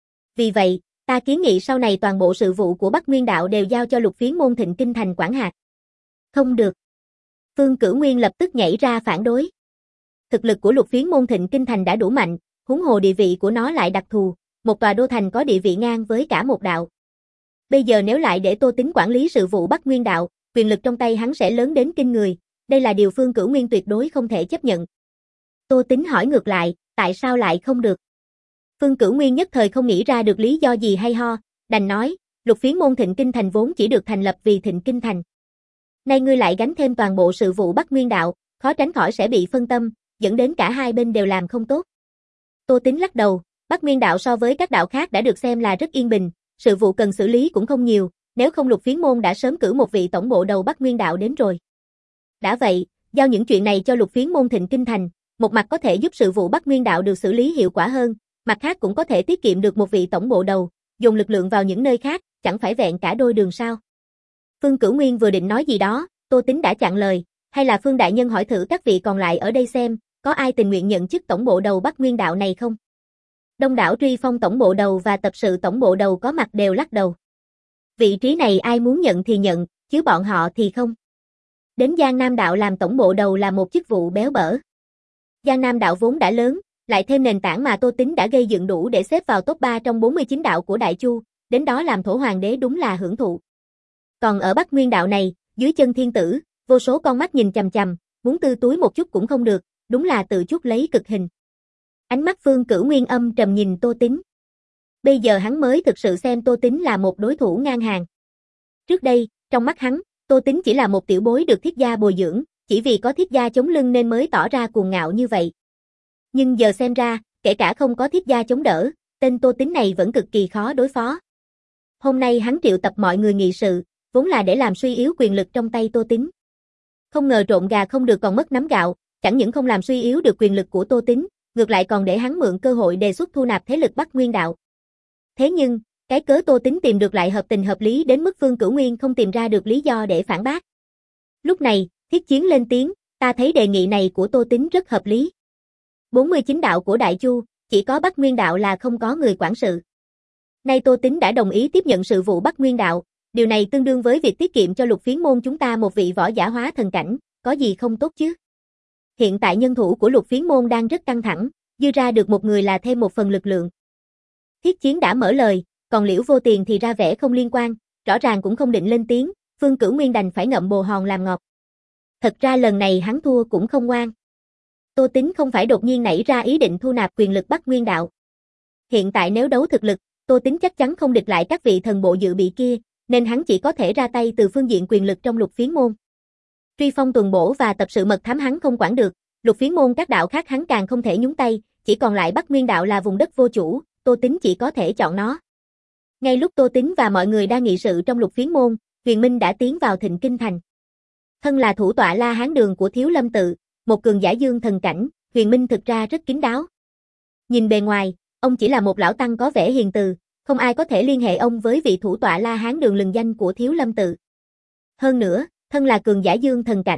Vì vậy, ta kiến nghị sau này toàn bộ sự vụ của Bắc Nguyên đạo đều giao cho Lục Phiến môn Thịnh Kinh Thành quản hạt. Không được. Phương Cửu Nguyên lập tức nhảy ra phản đối. Thực lực của Lục Phiến môn Thịnh Kinh Thành đã đủ mạnh, huống hồ địa vị của nó lại đặc thù, một tòa đô thành có địa vị ngang với cả một đạo. Bây giờ nếu lại để Tô Tính quản lý sự vụ Bắc Nguyên đạo, quyền lực trong tay hắn sẽ lớn đến kinh người, đây là điều Phương Cửu Nguyên tuyệt đối không thể chấp nhận. Tô Tính hỏi ngược lại, tại sao lại không được? Phương Cửu Nguyên nhất thời không nghĩ ra được lý do gì hay ho, đành nói, Lục Phiến môn Thịnh Kinh Thành vốn chỉ được thành lập vì Thịnh Kinh Thành. Nay ngươi lại gánh thêm toàn bộ sự vụ Bắc Nguyên đạo, khó tránh khỏi sẽ bị phân tâm, dẫn đến cả hai bên đều làm không tốt. Tô Tính lắc đầu, Bắc Nguyên đạo so với các đạo khác đã được xem là rất yên bình, sự vụ cần xử lý cũng không nhiều, nếu không Lục Phiến môn đã sớm cử một vị tổng bộ đầu Bắc Nguyên đạo đến rồi. Đã vậy, giao những chuyện này cho Lục Phiến môn Thịnh Kinh Thành, một mặt có thể giúp sự vụ Bắc Nguyên đạo được xử lý hiệu quả hơn, mặt khác cũng có thể tiết kiệm được một vị tổng bộ đầu, dùng lực lượng vào những nơi khác, chẳng phải vẹn cả đôi đường sao? Phương Cửu Nguyên vừa định nói gì đó, Tô Tính đã chặn lời, hay là Phương đại nhân hỏi thử các vị còn lại ở đây xem, có ai tình nguyện nhận chức tổng bộ đầu Bắc Nguyên đạo này không? Đông đảo Truy Phong tổng bộ đầu và tập sự tổng bộ đầu có mặt đều lắc đầu. Vị trí này ai muốn nhận thì nhận, chứ bọn họ thì không. Đến Giang Nam đạo làm tổng bộ đầu là một chức vụ béo bở. Giang Nam đạo vốn đã lớn, lại thêm nền tảng mà Tô Tính đã gây dựng đủ để xếp vào top ba trong bốn mươi chín đạo của Đại Chu, đến đó làm thổ hoàng đế đúng là hưởng thụ. Còn ở Bắc Nguyên đạo này, dưới chân thiên tử, vô số con mắt nhìn chằm chằm, muốn tư túi một chút cũng không được, đúng là tự chuốc lấy cực hình. Ánh mắt Phương Cửu Nguyên âm trầm nhìn Tô Tính. Bây giờ hắn mới thực sự xem Tô Tính là một đối thủ ngang hàng. Trước đây, trong mắt hắn, Tô Tính chỉ là một tiểu bối được thiết gia bồi dưỡng, chỉ vì có thiết gia chống lưng nên mới tỏ ra cuồng ngạo như vậy. Nhưng giờ xem ra, kể cả không có thiết gia chống đỡ, tên Tô Tính này vẫn cực kỳ khó đối phó. Hôm nay hắn triệu tập mọi người nghị sự, vốn là để làm suy yếu quyền lực trong tay Tô Tính. Không ngờ trộn gà không được còn mất nắm gạo, chẳng những không làm suy yếu được quyền lực của Tô Tính, ngược lại còn để hắn mượn cơ hội đề xuất thu nạp thế lực Bắc Nguyên đạo. Thế nhưng, cái cớ Tô Tính tìm được lại hợp tình hợp lý đến mức Phương Cửu Nguyên không tìm ra được lý do để phản bác. Lúc này, Thiết Chiến lên tiếng, ta thấy đề nghị này của Tô Tính rất hợp lý. bốn mươi chín đạo của Đại Chu, chỉ có Bắc Nguyên đạo là không có người quản sự. Nay Tô Tính đã đồng ý tiếp nhận sự vụ Bắc Nguyên đạo, điều này tương đương với việc tiết kiệm cho Lục Phiến môn chúng ta một vị võ giả hóa thần cảnh, có gì không tốt chứ? Hiện tại nhân thủ của Lục Phiến môn đang rất căng thẳng, dư ra được một người là thêm một phần lực lượng. Thiết Chiến đã mở lời, còn Liễu Vô Tiền thì ra vẻ không liên quan, rõ ràng cũng không định lên tiếng, Phương Cửu Nguyên đành phải ngậm bồ hòn làm ngọt. Thật ra lần này hắn thua cũng không ngoan. Tô Tính không phải đột nhiên nảy ra ý định thu nạp quyền lực Bắc Nguyên đạo. Hiện tại nếu đấu thực lực, Tô Tính chắc chắn không địch lại các vị thần bộ dự bị kia, nên hắn chỉ có thể ra tay từ phương diện quyền lực trong Lục Phiến môn. Truy Phong tuần bổ và tập sự mật thám hắn không quản được, Lục Phiến môn các đạo khác hắn càng không thể nhúng tay, chỉ còn lại Bắc Nguyên đạo là vùng đất vô chủ, Tô Tính chỉ có thể chọn nó. Ngay lúc Tô Tính và mọi người đang nghị sự trong Lục Phiến môn, Huyền Minh đã tiến vào Thịnh Kinh Thành. Thân là thủ tọa La Hán Đường của Thiếu Lâm tự, một cường giả dương thần cảnh, Huyền Minh thực ra rất kín đáo. Nhìn bề ngoài, ông chỉ là một lão tăng có vẻ hiền từ, không ai có thể liên hệ ông với vị thủ tọa La Hán Đường lừng danh của Thiếu Lâm tự. Hơn nữa, thân là cường giả dương thần cảnh,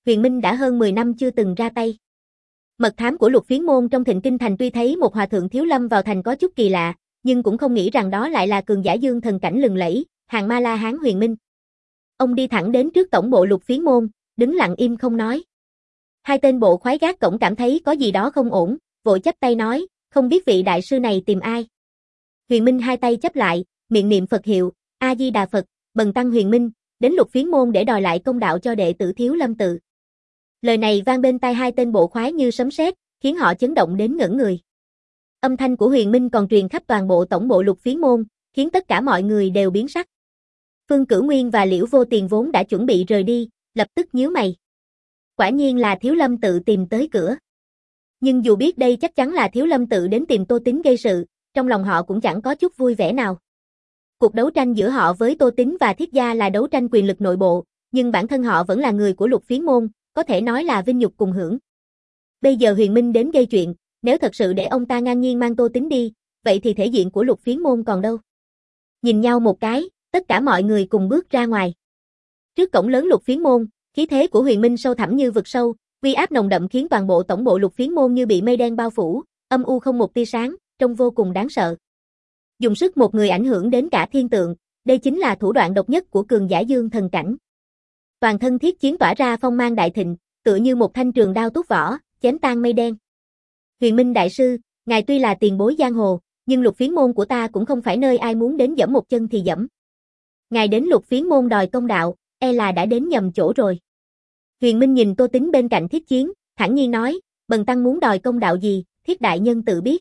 Huyền Minh đã hơn mười năm chưa từng ra tay. Mật thám của Lục Phiến môn trong Thịnh Kinh thành tuy thấy một hòa thượng thiếu lâm vào thành có chút kỳ lạ, nhưng cũng không nghĩ rằng đó lại là cường giả dương thần cảnh lừng lẫy, Hàng Ma La Hán Huyền Minh. Ông đi thẳng đến trước tổng bộ Lục Phiến môn, đứng lặng im không nói. Hai tên bộ khoái gác cổng cảm thấy có gì đó không ổn, vội chắp tay nói, không biết vị đại sư này tìm ai. Huyền Minh hai tay chắp lại, miệng niệm Phật hiệu, A Di Đà Phật, bần tăng Huyền Minh, đến Lục Phiến môn để đòi lại công đạo cho đệ tử Thiếu Lâm tự. Lời này vang bên tai hai tên bộ khoái như sấm sét, khiến họ chấn động đến ngẩn người. Âm thanh của Huyền Minh còn truyền khắp toàn bộ tổng bộ Lục Phiến môn, khiến tất cả mọi người đều biến sắc. Phương Cửu Nguyên và Liễu Vô Tiền vốn đã chuẩn bị rời đi, lập tức nhíu mày. Quả nhiên là Thiếu Lâm tự tìm tới cửa. Nhưng dù biết đây chắc chắn là Thiếu Lâm tự đến tìm Tô Tín gây sự, trong lòng họ cũng chẳng có chút vui vẻ nào. Cuộc đấu tranh giữa họ với Tô Tín và Thiết gia là đấu tranh quyền lực nội bộ, nhưng bản thân họ vẫn là người của Lục Phiến môn, có thể nói là vinh nhục cùng hưởng. Bây giờ Huyền Minh đến gây chuyện, nếu thật sự để ông ta ngang nhiên mang Tô Tín đi, vậy thì thể diện của Lục Phiến môn còn đâu. Nhìn nhau một cái, tất cả mọi người cùng bước ra ngoài. Trước cổng lớn Lục Phiến môn, khí thế của Huyền Minh sâu thẳm như vực sâu, uy áp nồng đậm khiến toàn bộ tổng bộ Lục Phiến môn như bị mây đen bao phủ, âm u không một tia sáng, trông vô cùng đáng sợ. Dùng sức một người ảnh hưởng đến cả thiên tượng, đây chính là thủ đoạn độc nhất của cường giả dương thần cảnh. Toàn thân Thiết Chiến tỏa ra phong mang đại thịnh, tựa như một thanh trường đao túc vỏ, chém tan mây đen. Huyền Minh đại sư, ngài tuy là tiền bối giang hồ, nhưng Lục Phiến môn của ta cũng không phải nơi ai muốn đến dẫm một chân thì dẫm. Ngài đến Lục Phiến môn đòi công đạo, e là đã đến nhầm chỗ rồi. Huyền Minh nhìn Tô Tín bên cạnh Thiết Chiến, thản nhiên nói, bần tăng muốn đòi công đạo gì, Thiết đại nhân tự biết.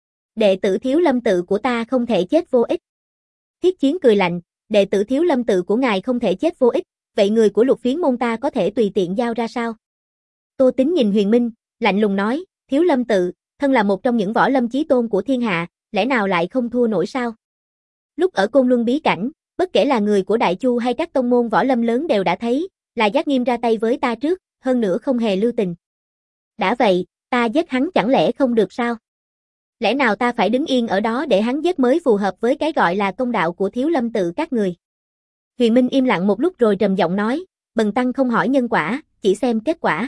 Đệ tử Thiếu Lâm tự của ta không thể chết vô ích. Thiết Chiến cười lạnh, đệ tử Thiếu Lâm tự của ngài không thể chết vô ích, vậy người của Lục Phiến môn ta có thể tùy tiện giao ra sao? Tô Tín nhìn Huyền Minh, lạnh lùng nói, Thiếu Lâm tự, thân là một trong những võ lâm chí tôn của thiên hạ, lẽ nào lại không thua nổi sao? Lúc ở Côn Luân bí cảnh, bất kể là người của Đại Chu hay các tông môn võ lâm lớn đều đã thấy, là Giác Nghiêm ra tay với ta trước, hơn nữa không hề lưu tình. Đã vậy, ta giết hắn chẳng lẽ không được sao? Lẽ nào ta phải đứng yên ở đó để hắn giết mới phù hợp với cái gọi là công đạo của Thiếu Lâm tự các người? Huyền Minh im lặng một lúc rồi trầm giọng nói, bần tăng không hỏi nhân quả, chỉ xem kết quả.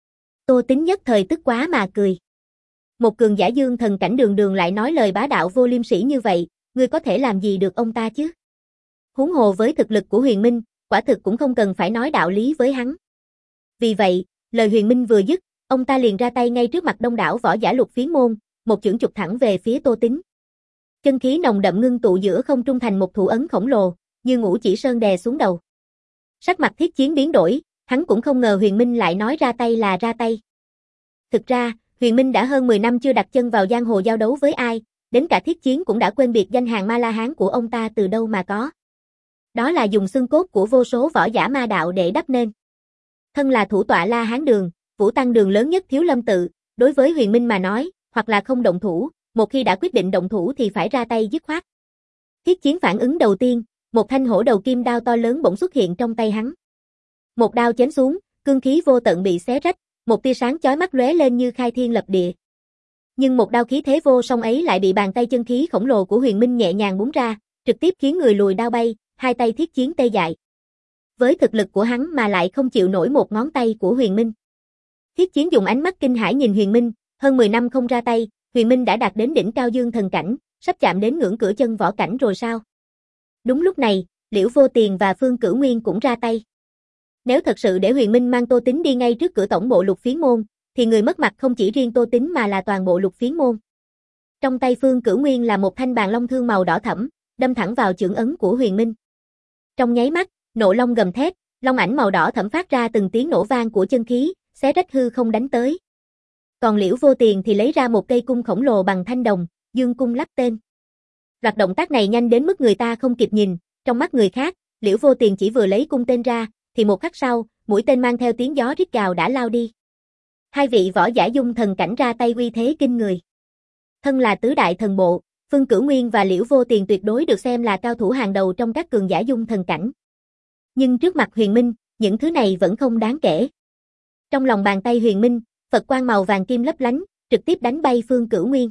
Tô Tín nhất thời tức quá mà cười. Một cường giả dương thần cảnh đường đường lại nói lời bá đạo vô liêm sỉ như vậy, ngươi có thể làm gì được ông ta chứ? Huống hồ với thực lực của Huyền Minh, quả thực cũng không cần phải nói đạo lý với hắn. Vì vậy, lời Huyền Minh vừa dứt, ông ta liền ra tay ngay trước mặt đông đảo võ giả Lục Phiến môn, một chưởng chụp thẳng về phía Tô Tín. Chân khí nồng đậm ngưng tụ giữa không trung thành một thủ ấn khổng lồ, như ngũ chỉ sơn đè xuống đầu. Sắc mặt Thiết Chiến biến đổi, hắn cũng không ngờ Huyền Minh lại nói ra tay là ra tay. Thực ra, Huyền Minh đã hơn mười năm chưa đặt chân vào giang hồ giao đấu với ai, đến cả Thiết Chiến cũng đã quên biệt danh Hàng Ma La Hán của ông ta từ đâu mà có. Đó là dùng xương cốt của vô số võ giả ma đạo để đắp nên. Thân là thủ tọa La Hán đường, Vũ Tăng đường lớn nhất Thiếu Lâm tự, đối với Huyền Minh mà nói, hoặc là không động thủ, một khi đã quyết định động thủ thì phải ra tay dứt khoát. Thiết Chiến phản ứng đầu tiên, một thanh hổ đầu kim đao to lớn bỗng xuất hiện trong tay hắn. Một đao chém xuống, cương khí vô tận bị xé rách, một tia sáng chói mắt lóe lên như khai thiên lập địa. Nhưng một đao khí thế vô song ấy lại bị bàn tay chân khí khổng lồ của Huyền Minh nhẹ nhàng búng ra, trực tiếp khiến người lùi đao bay, hai tay Thiết Chiến tê dại. Với thực lực của hắn mà lại không chịu nổi một ngón tay của Huyền Minh. Thiết Chiến dùng ánh mắt kinh hãi nhìn Huyền Minh, hơn mười năm không ra tay, Huyền Minh đã đạt đến đỉnh cao dương thần cảnh, sắp chạm đến ngưỡng cửa chân võ cảnh rồi sao? Đúng lúc này, Liễu Vô Tiền và Phương Cửu Nguyên cũng ra tay. Nếu thật sự để Huyền Minh mang Tô Tín đi ngay trước cửa tổng bộ Lục Phiến môn, thì người mất mặt không chỉ riêng Tô Tín mà là toàn bộ Lục Phiến môn. Trong tay Phương Cửu Nguyên là một thanh bàn long thương màu đỏ thẫm, đâm thẳng vào chưởng ấn của Huyền Minh. Trong nháy mắt, nộ long gầm thét, long ảnh màu đỏ thẫm phát ra từng tiếng nổ vang của chân khí, xé rách hư không đánh tới. Còn Liễu Vô Tiền thì lấy ra một cây cung khổng lồ bằng thanh đồng, dương cung lắp tên. Loạt động tác này nhanh đến mức người ta không kịp nhìn, trong mắt người khác, Liễu Vô Tiền chỉ vừa lấy cung tên ra, thì một khắc sau, mũi tên mang theo tiếng gió rít gào đã lao đi. Hai vị võ giả dung thần cảnh ra tay uy thế kinh người. Thân là tứ đại thần bộ, Phương Cửu Nguyên và Liễu Vô Tiền tuyệt đối được xem là cao thủ hàng đầu trong các cường giả dung thần cảnh. Nhưng trước mặt Huyền Minh, những thứ này vẫn không đáng kể. Trong lòng bàn tay Huyền Minh, Phật quang màu vàng kim lấp lánh, trực tiếp đánh bay Phương Cửu Nguyên.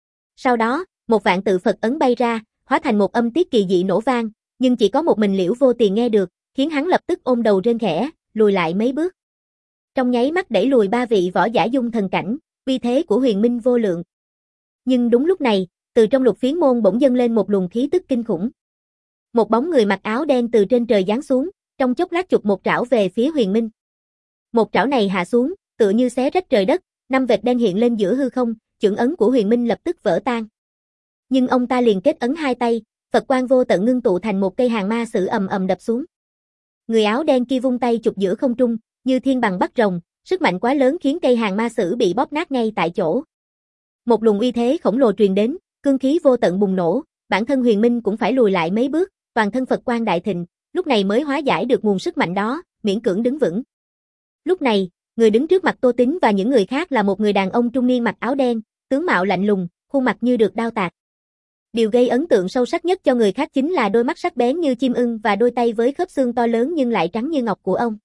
Sau đó, một vạn tự Phật ấn bay ra, hóa thành một âm tiết kỳ dị nổ vang, nhưng chỉ có một mình Liễu Vô Tiền nghe được, khiến hắn lập tức ôm đầu rên khẽ, lùi lại mấy bước. trong nháy mắt đẩy lùi ba vị võ giả dung thần cảnh, uy thế của Huyền Minh vô lượng. Nhưng đúng lúc này, từ trong Lục Phiến môn bỗng dâng lên một luồng khí tức kinh khủng. Một bóng người mặc áo đen từ trên trời giáng xuống, trong chốc lát chụp một trảo về phía Huyền Minh. Một trảo này hạ xuống, tựa như xé rách trời đất, năm vệt đen hiện lên giữa hư không, chưởng ấn của Huyền Minh lập tức vỡ tan. Nhưng ông ta liền kết ấn hai tay, Phật quang vô tận ngưng tụ thành một cây hàng ma sử ầm ầm đập xuống. Người áo đen kia vung tay chụp giữa không trung, như thiên bằng bắt rồng, sức mạnh quá lớn khiến cây hàng ma sử bị bóp nát ngay tại chỗ. Một luồng uy thế khổng lồ truyền đến, cương khí vô tận bùng nổ, bản thân Huyền Minh cũng phải lùi lại mấy bước, toàn thân Phật quang đại thịnh, lúc này mới hóa giải được nguồn sức mạnh đó, miễn cưỡng đứng vững. Lúc này, người đứng trước mặt Tô Tín và những người khác là một người đàn ông trung niên mặc áo đen, tướng mạo lạnh lùng, khuôn mặt như được đao tạc. Điều gây ấn tượng sâu sắc nhất cho người khác chính là đôi mắt sắc bén như chim ưng và đôi tay với khớp xương to lớn nhưng lại trắng như ngọc của ông.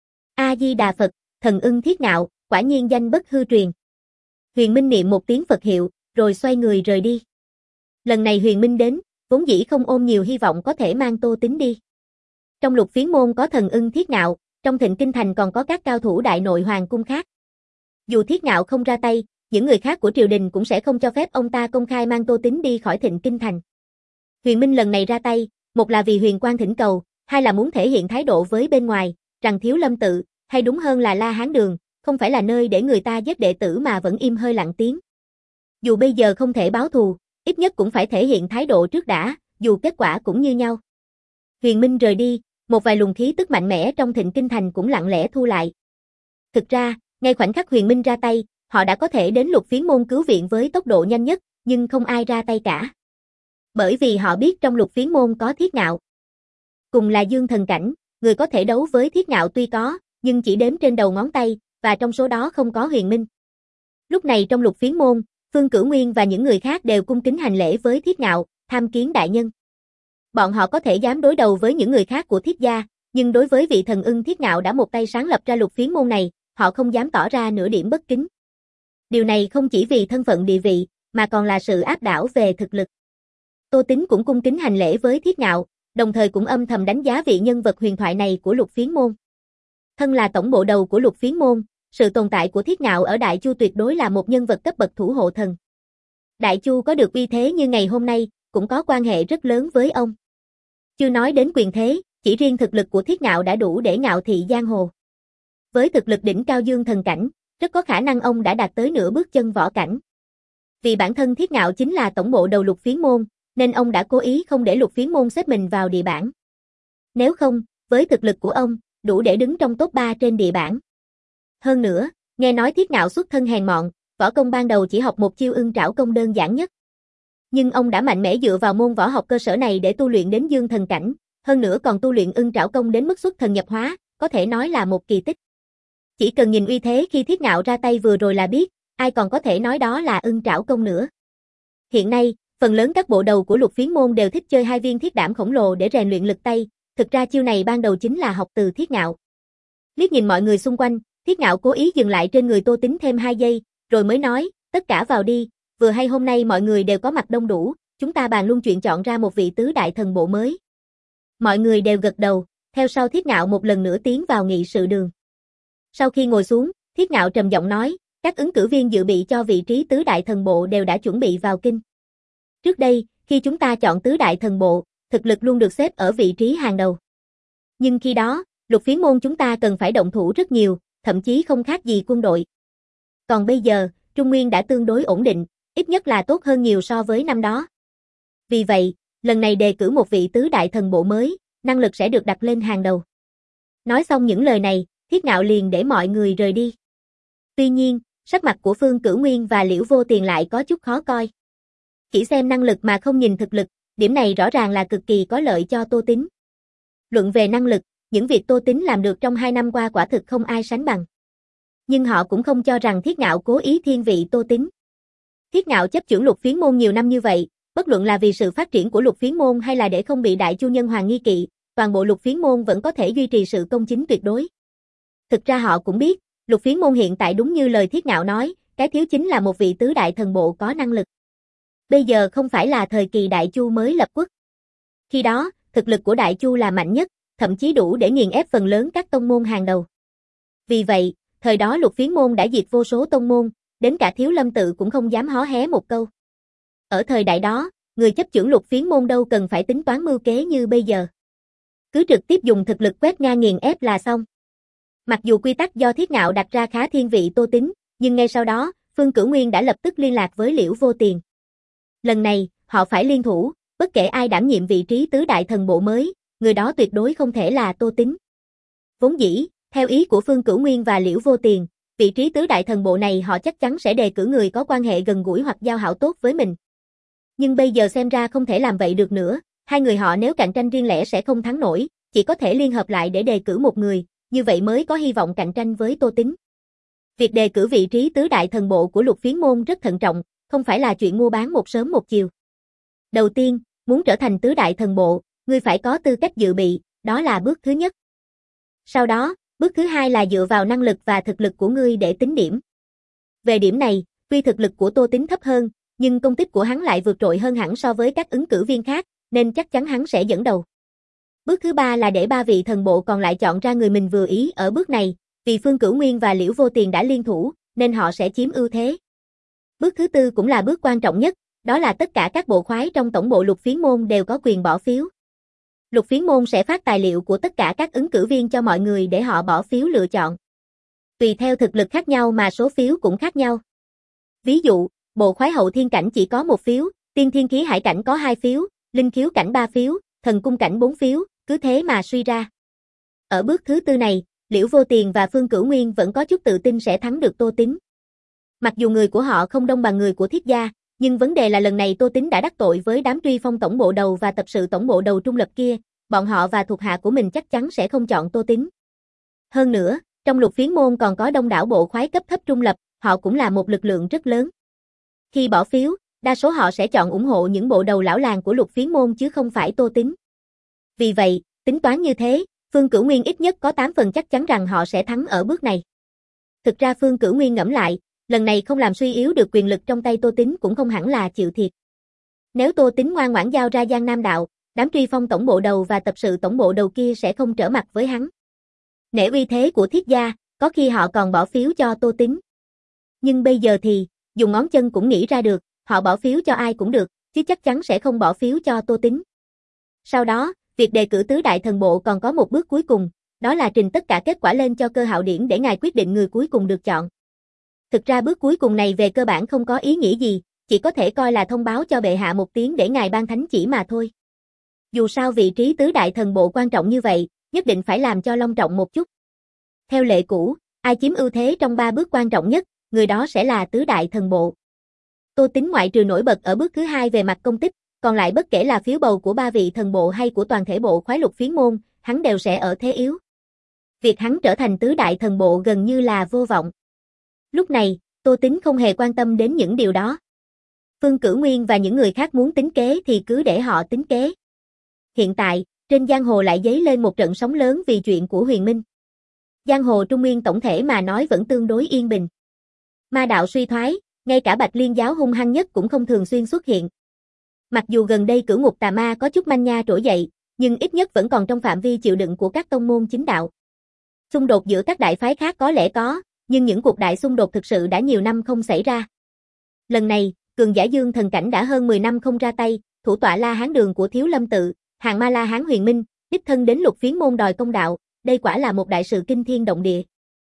A Di Đà Phật, thần ưng thiết ngạo, quả nhiên danh bất hư truyền. Huyền Minh niệm một tiếng Phật hiệu, rồi xoay người rời đi. Lần này Huyền Minh đến, vốn dĩ không ôm nhiều hy vọng có thể mang Tô Tín đi. Trong Lục Phiến môn có thần ưng thiết ngạo, trong Thịnh Kinh Thành còn có các cao thủ đại nội hoàng cung khác. Dù thiết ngạo không ra tay, những người khác của triều đình cũng sẽ không cho phép ông ta công khai mang Tô Tín đi khỏi Thịnh Kinh Thành. Huyền Minh lần này ra tay, một là vì huyền quan thỉnh cầu, hai là muốn thể hiện thái độ với bên ngoài, rằng Thiếu Lâm tự, hay đúng hơn là La Hán đường, không phải là nơi để người ta giết đệ tử mà vẫn im hơi lặng tiếng. Dù bây giờ không thể báo thù, ít nhất cũng phải thể hiện thái độ trước đã, dù kết quả cũng như nhau. Huyền Minh rời đi, một vài luồng khí tức mạnh mẽ trong Thịnh Kinh Thành cũng lặng lẽ thu lại. Thực ra, ngay khoảnh khắc Huyền Minh ra tay, họ đã có thể đến Lục Phiến môn cứu viện với tốc độ nhanh nhất, nhưng không ai ra tay cả. Bởi vì họ biết trong Lục Phiến môn có Thiết Ngạo. Cùng là dương thần cảnh, người có thể đấu với Thiết Ngạo tuy có, nhưng chỉ đếm trên đầu ngón tay, và trong số đó không có Huyền Minh. Lúc này trong Lục Phiến môn, Phương Cửu Nguyên và những người khác đều cung kính hành lễ với Thiết Ngạo, tham kiến đại nhân. Bọn họ có thể dám đối đầu với những người khác của Thiết gia, nhưng đối với vị thần ưng Thiết Ngạo đã một tay sáng lập ra Lục Phiến môn này, họ không dám tỏ ra nửa điểm bất kính. Điều này không chỉ vì thân phận địa vị, mà còn là sự áp đảo về thực lực. Tô Tín cũng cung kính hành lễ với Thiết Ngạo, đồng thời cũng âm thầm đánh giá vị nhân vật huyền thoại này của Lục Phiến môn. Thân là tổng bộ đầu của Lục Phiến môn, sự tồn tại của Thiết Ngạo ở Đại Chu tuyệt đối là một nhân vật cấp bậc thủ hộ thần. Đại Chu có được uy thế như ngày hôm nay, cũng có quan hệ rất lớn với ông. Chưa nói đến quyền thế, chỉ riêng thực lực của Thiết Ngạo đã đủ để ngạo thị giang hồ. Với thực lực đỉnh cao dương thần cảnh, rất có khả năng ông đã đạt tới nửa bước chân võ cảnh. Vì bản thân Thiết Ngạo chính là tổng bộ đầu Lục Phiến môn, nên ông đã cố ý không để Lục Phiến môn xếp mình vào địa bảng. Nếu không, với thực lực của ông, đủ để đứng trong top ba trên địa bảng. Hơn nữa, nghe nói Thiết Ngạo xuất thân hèn mọn, võ công ban đầu chỉ học một chiêu ưng trảo công đơn giản nhất. Nhưng ông đã mạnh mẽ dựa vào môn võ học cơ sở này để tu luyện đến dương thần cảnh, hơn nữa còn tu luyện ưng trảo công đến mức xuất thần nhập hóa, có thể nói là một kỳ tích. Chỉ cần nhìn uy thế khi Thiết Ngạo ra tay vừa rồi là biết, ai còn có thể nói đó là ưng trảo công nữa. Hiện nay, phần lớn các bộ đầu của Lục Phiến môn đều thích chơi hai viên thiết đảm khổng lồ để rèn luyện lực tay, thực ra chiêu này ban đầu chính là học từ Thiết Ngạo. Liếc nhìn mọi người xung quanh, Thiết Ngạo cố ý dừng lại trên người Tô Tín thêm hai giây, rồi mới nói, tất cả vào đi, vừa hay hôm nay mọi người đều có mặt đông đủ, chúng ta bàn luôn chuyện chọn ra một vị tứ đại thần bộ mới. Mọi người đều gật đầu, theo sau Thiết Ngạo một lần nữa tiến vào nghị sự đường. Sau khi ngồi xuống, Thiết Ngạo trầm giọng nói, các ứng cử viên dự bị cho vị trí tứ đại thần bộ đều đã chuẩn bị vào kinh. Trước đây, khi chúng ta chọn tứ đại thần bộ, thực lực luôn được xếp ở vị trí hàng đầu. Nhưng khi đó, Lục Phiến môn chúng ta cần phải động thủ rất nhiều, thậm chí không khác gì quân đội. Còn bây giờ, Trung Nguyên đã tương đối ổn định, ít nhất là tốt hơn nhiều so với năm đó. Vì vậy, lần này đề cử một vị tứ đại thần bộ mới, năng lực sẽ được đặt lên hàng đầu. Nói xong những lời này, Thiết Ngạo liền để mọi người rời đi. Tuy nhiên, sắc mặt của Phương Cửu Nguyên và Liễu Vô Tiền lại có chút khó coi. Chỉ xem năng lực mà không nhìn thực lực, điểm này rõ ràng là cực kỳ có lợi cho Tô Tín. Luận về năng lực, những việc Tô Tín làm được trong hai năm qua quả thực không ai sánh bằng. Nhưng họ cũng không cho rằng Thiết Ngạo cố ý thiên vị Tô Tín. Thiết Ngạo chấp chưởng Lục Phiến môn nhiều năm như vậy, bất luận là vì sự phát triển của Lục Phiến môn hay là để không bị Đại Chu nhân hoàng nghi kỵ, toàn bộ Lục Phiến môn vẫn có thể duy trì sự công chính tuyệt đối. Thực ra họ cũng biết, Lục Phiến môn hiện tại đúng như lời Thiết Ngạo nói, cái thiếu chính là một vị tứ đại thần bộ có năng lực. Bây giờ không phải là thời kỳ Đại Chu mới lập quốc. Khi đó, thực lực của Đại Chu là mạnh nhất, thậm chí đủ để nghiền ép phần lớn các tông môn hàng đầu. Vì vậy, Thời đó Lục Phiến môn đã diệt vô số tông môn, đến cả Thiếu Lâm tự cũng không dám hó hé một câu. Ở thời đại đó, người chấp chưởng Lục Phiến môn đâu cần phải tính toán mưu kế như bây giờ. Cứ trực tiếp dùng thực lực quét ngang nghiền ép là xong. Mặc dù quy tắc do Thiết Ngạo đặt ra khá thiên vị Tô Tín, nhưng ngay sau đó, Phương Cửu Nguyên đã lập tức liên lạc với Liễu Vô Tiền. Lần này, họ phải liên thủ, bất kể ai đảm nhiệm vị trí tứ đại thần bộ mới, người đó tuyệt đối không thể là Tô Tín. Vốn dĩ, theo ý của Phương Cửu Nguyên và Liễu Vô Tiền, vị trí tứ đại thần bộ này họ chắc chắn sẽ đề cử người có quan hệ gần gũi hoặc giao hảo tốt với mình. Nhưng bây giờ xem ra không thể làm vậy được nữa, hai người họ nếu cạnh tranh riêng lẻ sẽ không thắng nổi, chỉ có thể liên hợp lại để đề cử một người, như vậy mới có hy vọng cạnh tranh với Tô Tín. Việc đề cử vị trí tứ đại thần bộ của Lục Phiến môn rất thận trọng, không phải là chuyện mua bán một sớm một chiều. Đầu tiên, muốn trở thành tứ đại thần bộ, ngươi phải có tư cách dự bị, đó là bước thứ nhất. Sau đó, bước thứ hai là dựa vào năng lực và thực lực của ngươi để tính điểm. Về điểm này, tuy thực lực của Tô Tín thấp hơn, nhưng công tích của hắn lại vượt trội hơn hẳn so với các ứng cử viên khác, nên chắc chắn hắn sẽ dẫn đầu. Bước thứ ba là để ba vị thần bộ còn lại chọn ra người mình vừa ý ở bước này, vì Phương Cửu Nguyên và Liễu Vô Tiền đã liên thủ, nên họ sẽ chiếm ưu thế. Bước thứ tư cũng là bước quan trọng nhất, đó là tất cả các bộ khoái trong tổng bộ Lục Phiến môn đều có quyền bỏ phiếu. Lục Phiến môn sẽ phát tài liệu của tất cả các ứng cử viên cho mọi người để họ bỏ phiếu lựa chọn. Tùy theo thực lực khác nhau mà số phiếu cũng khác nhau. Ví dụ, bộ khoái hậu thiên cảnh chỉ có một phiếu, tiên thiên khí hải cảnh có hai phiếu, linh khiếu cảnh ba phiếu, thần cung cảnh bốn phiếu, cứ thế mà suy ra. Ở bước thứ tư này, Liễu Vô Tiền và Phương Cửu Nguyên vẫn có chút tự tin sẽ thắng được Tô Tín. Mặc dù người của họ không đông bằng người của Thiết gia, nhưng vấn đề là lần này Tô Tín đã đắc tội với đám truy phong tổng bộ đầu và tập sự tổng bộ đầu trung lập kia, bọn họ và thuộc hạ của mình chắc chắn sẽ không chọn Tô Tín. Hơn nữa, trong Lục Phiến môn còn có đông đảo bộ khoái cấp thấp trung lập, họ cũng là một lực lượng rất lớn. Khi bỏ phiếu, đa số họ sẽ chọn ủng hộ những bộ đầu lão làng của Lục Phiến môn chứ không phải Tô Tín. Vì vậy, tính toán như thế, Phương Cửu Nguyên ít nhất có tám phần chắc chắn rằng họ sẽ thắng ở bước này. Thực ra Phương Cửu Nguyên ngẫm lại, lần này không làm suy yếu được quyền lực trong tay Tô Tín cũng không hẳn là chịu thiệt. Nếu Tô Tín ngoan ngoãn giao ra Giang Nam đạo, đám truy phong tổng bộ đầu và tập sự tổng bộ đầu kia sẽ không trở mặt với hắn. Nể uy thế của Thiết gia, có khi họ còn bỏ phiếu cho Tô Tín. Nhưng bây giờ thì, dùng ngón chân cũng nghĩ ra được, họ bỏ phiếu cho ai cũng được, chứ chắc chắn sẽ không bỏ phiếu cho Tô Tín. Sau đó, việc đề cử tứ đại thần bộ còn có một bước cuối cùng, đó là trình tất cả kết quả lên cho Cơ Hạo Điển để ngài quyết định người cuối cùng được chọn. Thực ra bước cuối cùng này về cơ bản không có ý nghĩa gì, chỉ có thể coi là thông báo cho bệ hạ một tiếng để ngài ban thánh chỉ mà thôi. Dù sao vị trí tứ đại thần bộ quan trọng như vậy, nhất định phải làm cho long trọng một chút. Theo lệ cũ, ai chiếm ưu thế trong ba bước quan trọng nhất, người đó sẽ là tứ đại thần bộ. Tô Tín ngoại trừ nổi bật ở bước thứ hai về mặt công tích, còn lại bất kể là phiếu bầu của ba vị thần bộ hay của toàn thể bộ khoái Lục Phiến môn, hắn đều sẽ ở thế yếu. Việc hắn trở thành tứ đại thần bộ gần như là vô vọng. Lúc này, Tô Tín không hề quan tâm đến những điều đó. Phương Cửu Nguyên và những người khác muốn tính kế thì cứ để họ tính kế. Hiện tại, trên giang hồ lại dấy lên một trận sóng lớn vì chuyện của Huyền Minh. Giang hồ Trung Nguyên tổng thể mà nói vẫn tương đối yên bình. Ma đạo suy thoái, ngay cả Bạch Liên giáo hung hăng nhất cũng không thường xuyên xuất hiện. Mặc dù gần đây cửu ngục tà ma có chút manh nha trỗi dậy, nhưng ít nhất vẫn còn trong phạm vi chịu đựng của các tông môn chính đạo. Xung đột giữa các đại phái khác có lẽ có, nhưng những cuộc đại xung đột thực sự đã nhiều năm không xảy ra. Lần này, cường giả Dương Thần cảnh đã hơn mười năm không ra tay, thủ tọa La Hán đường của Thiếu Lâm tự, hàng ma La Hán Huyền Minh, đích thân đến Lục Phiến môn đòi công đạo, đây quả là một đại sự kinh thiên động địa.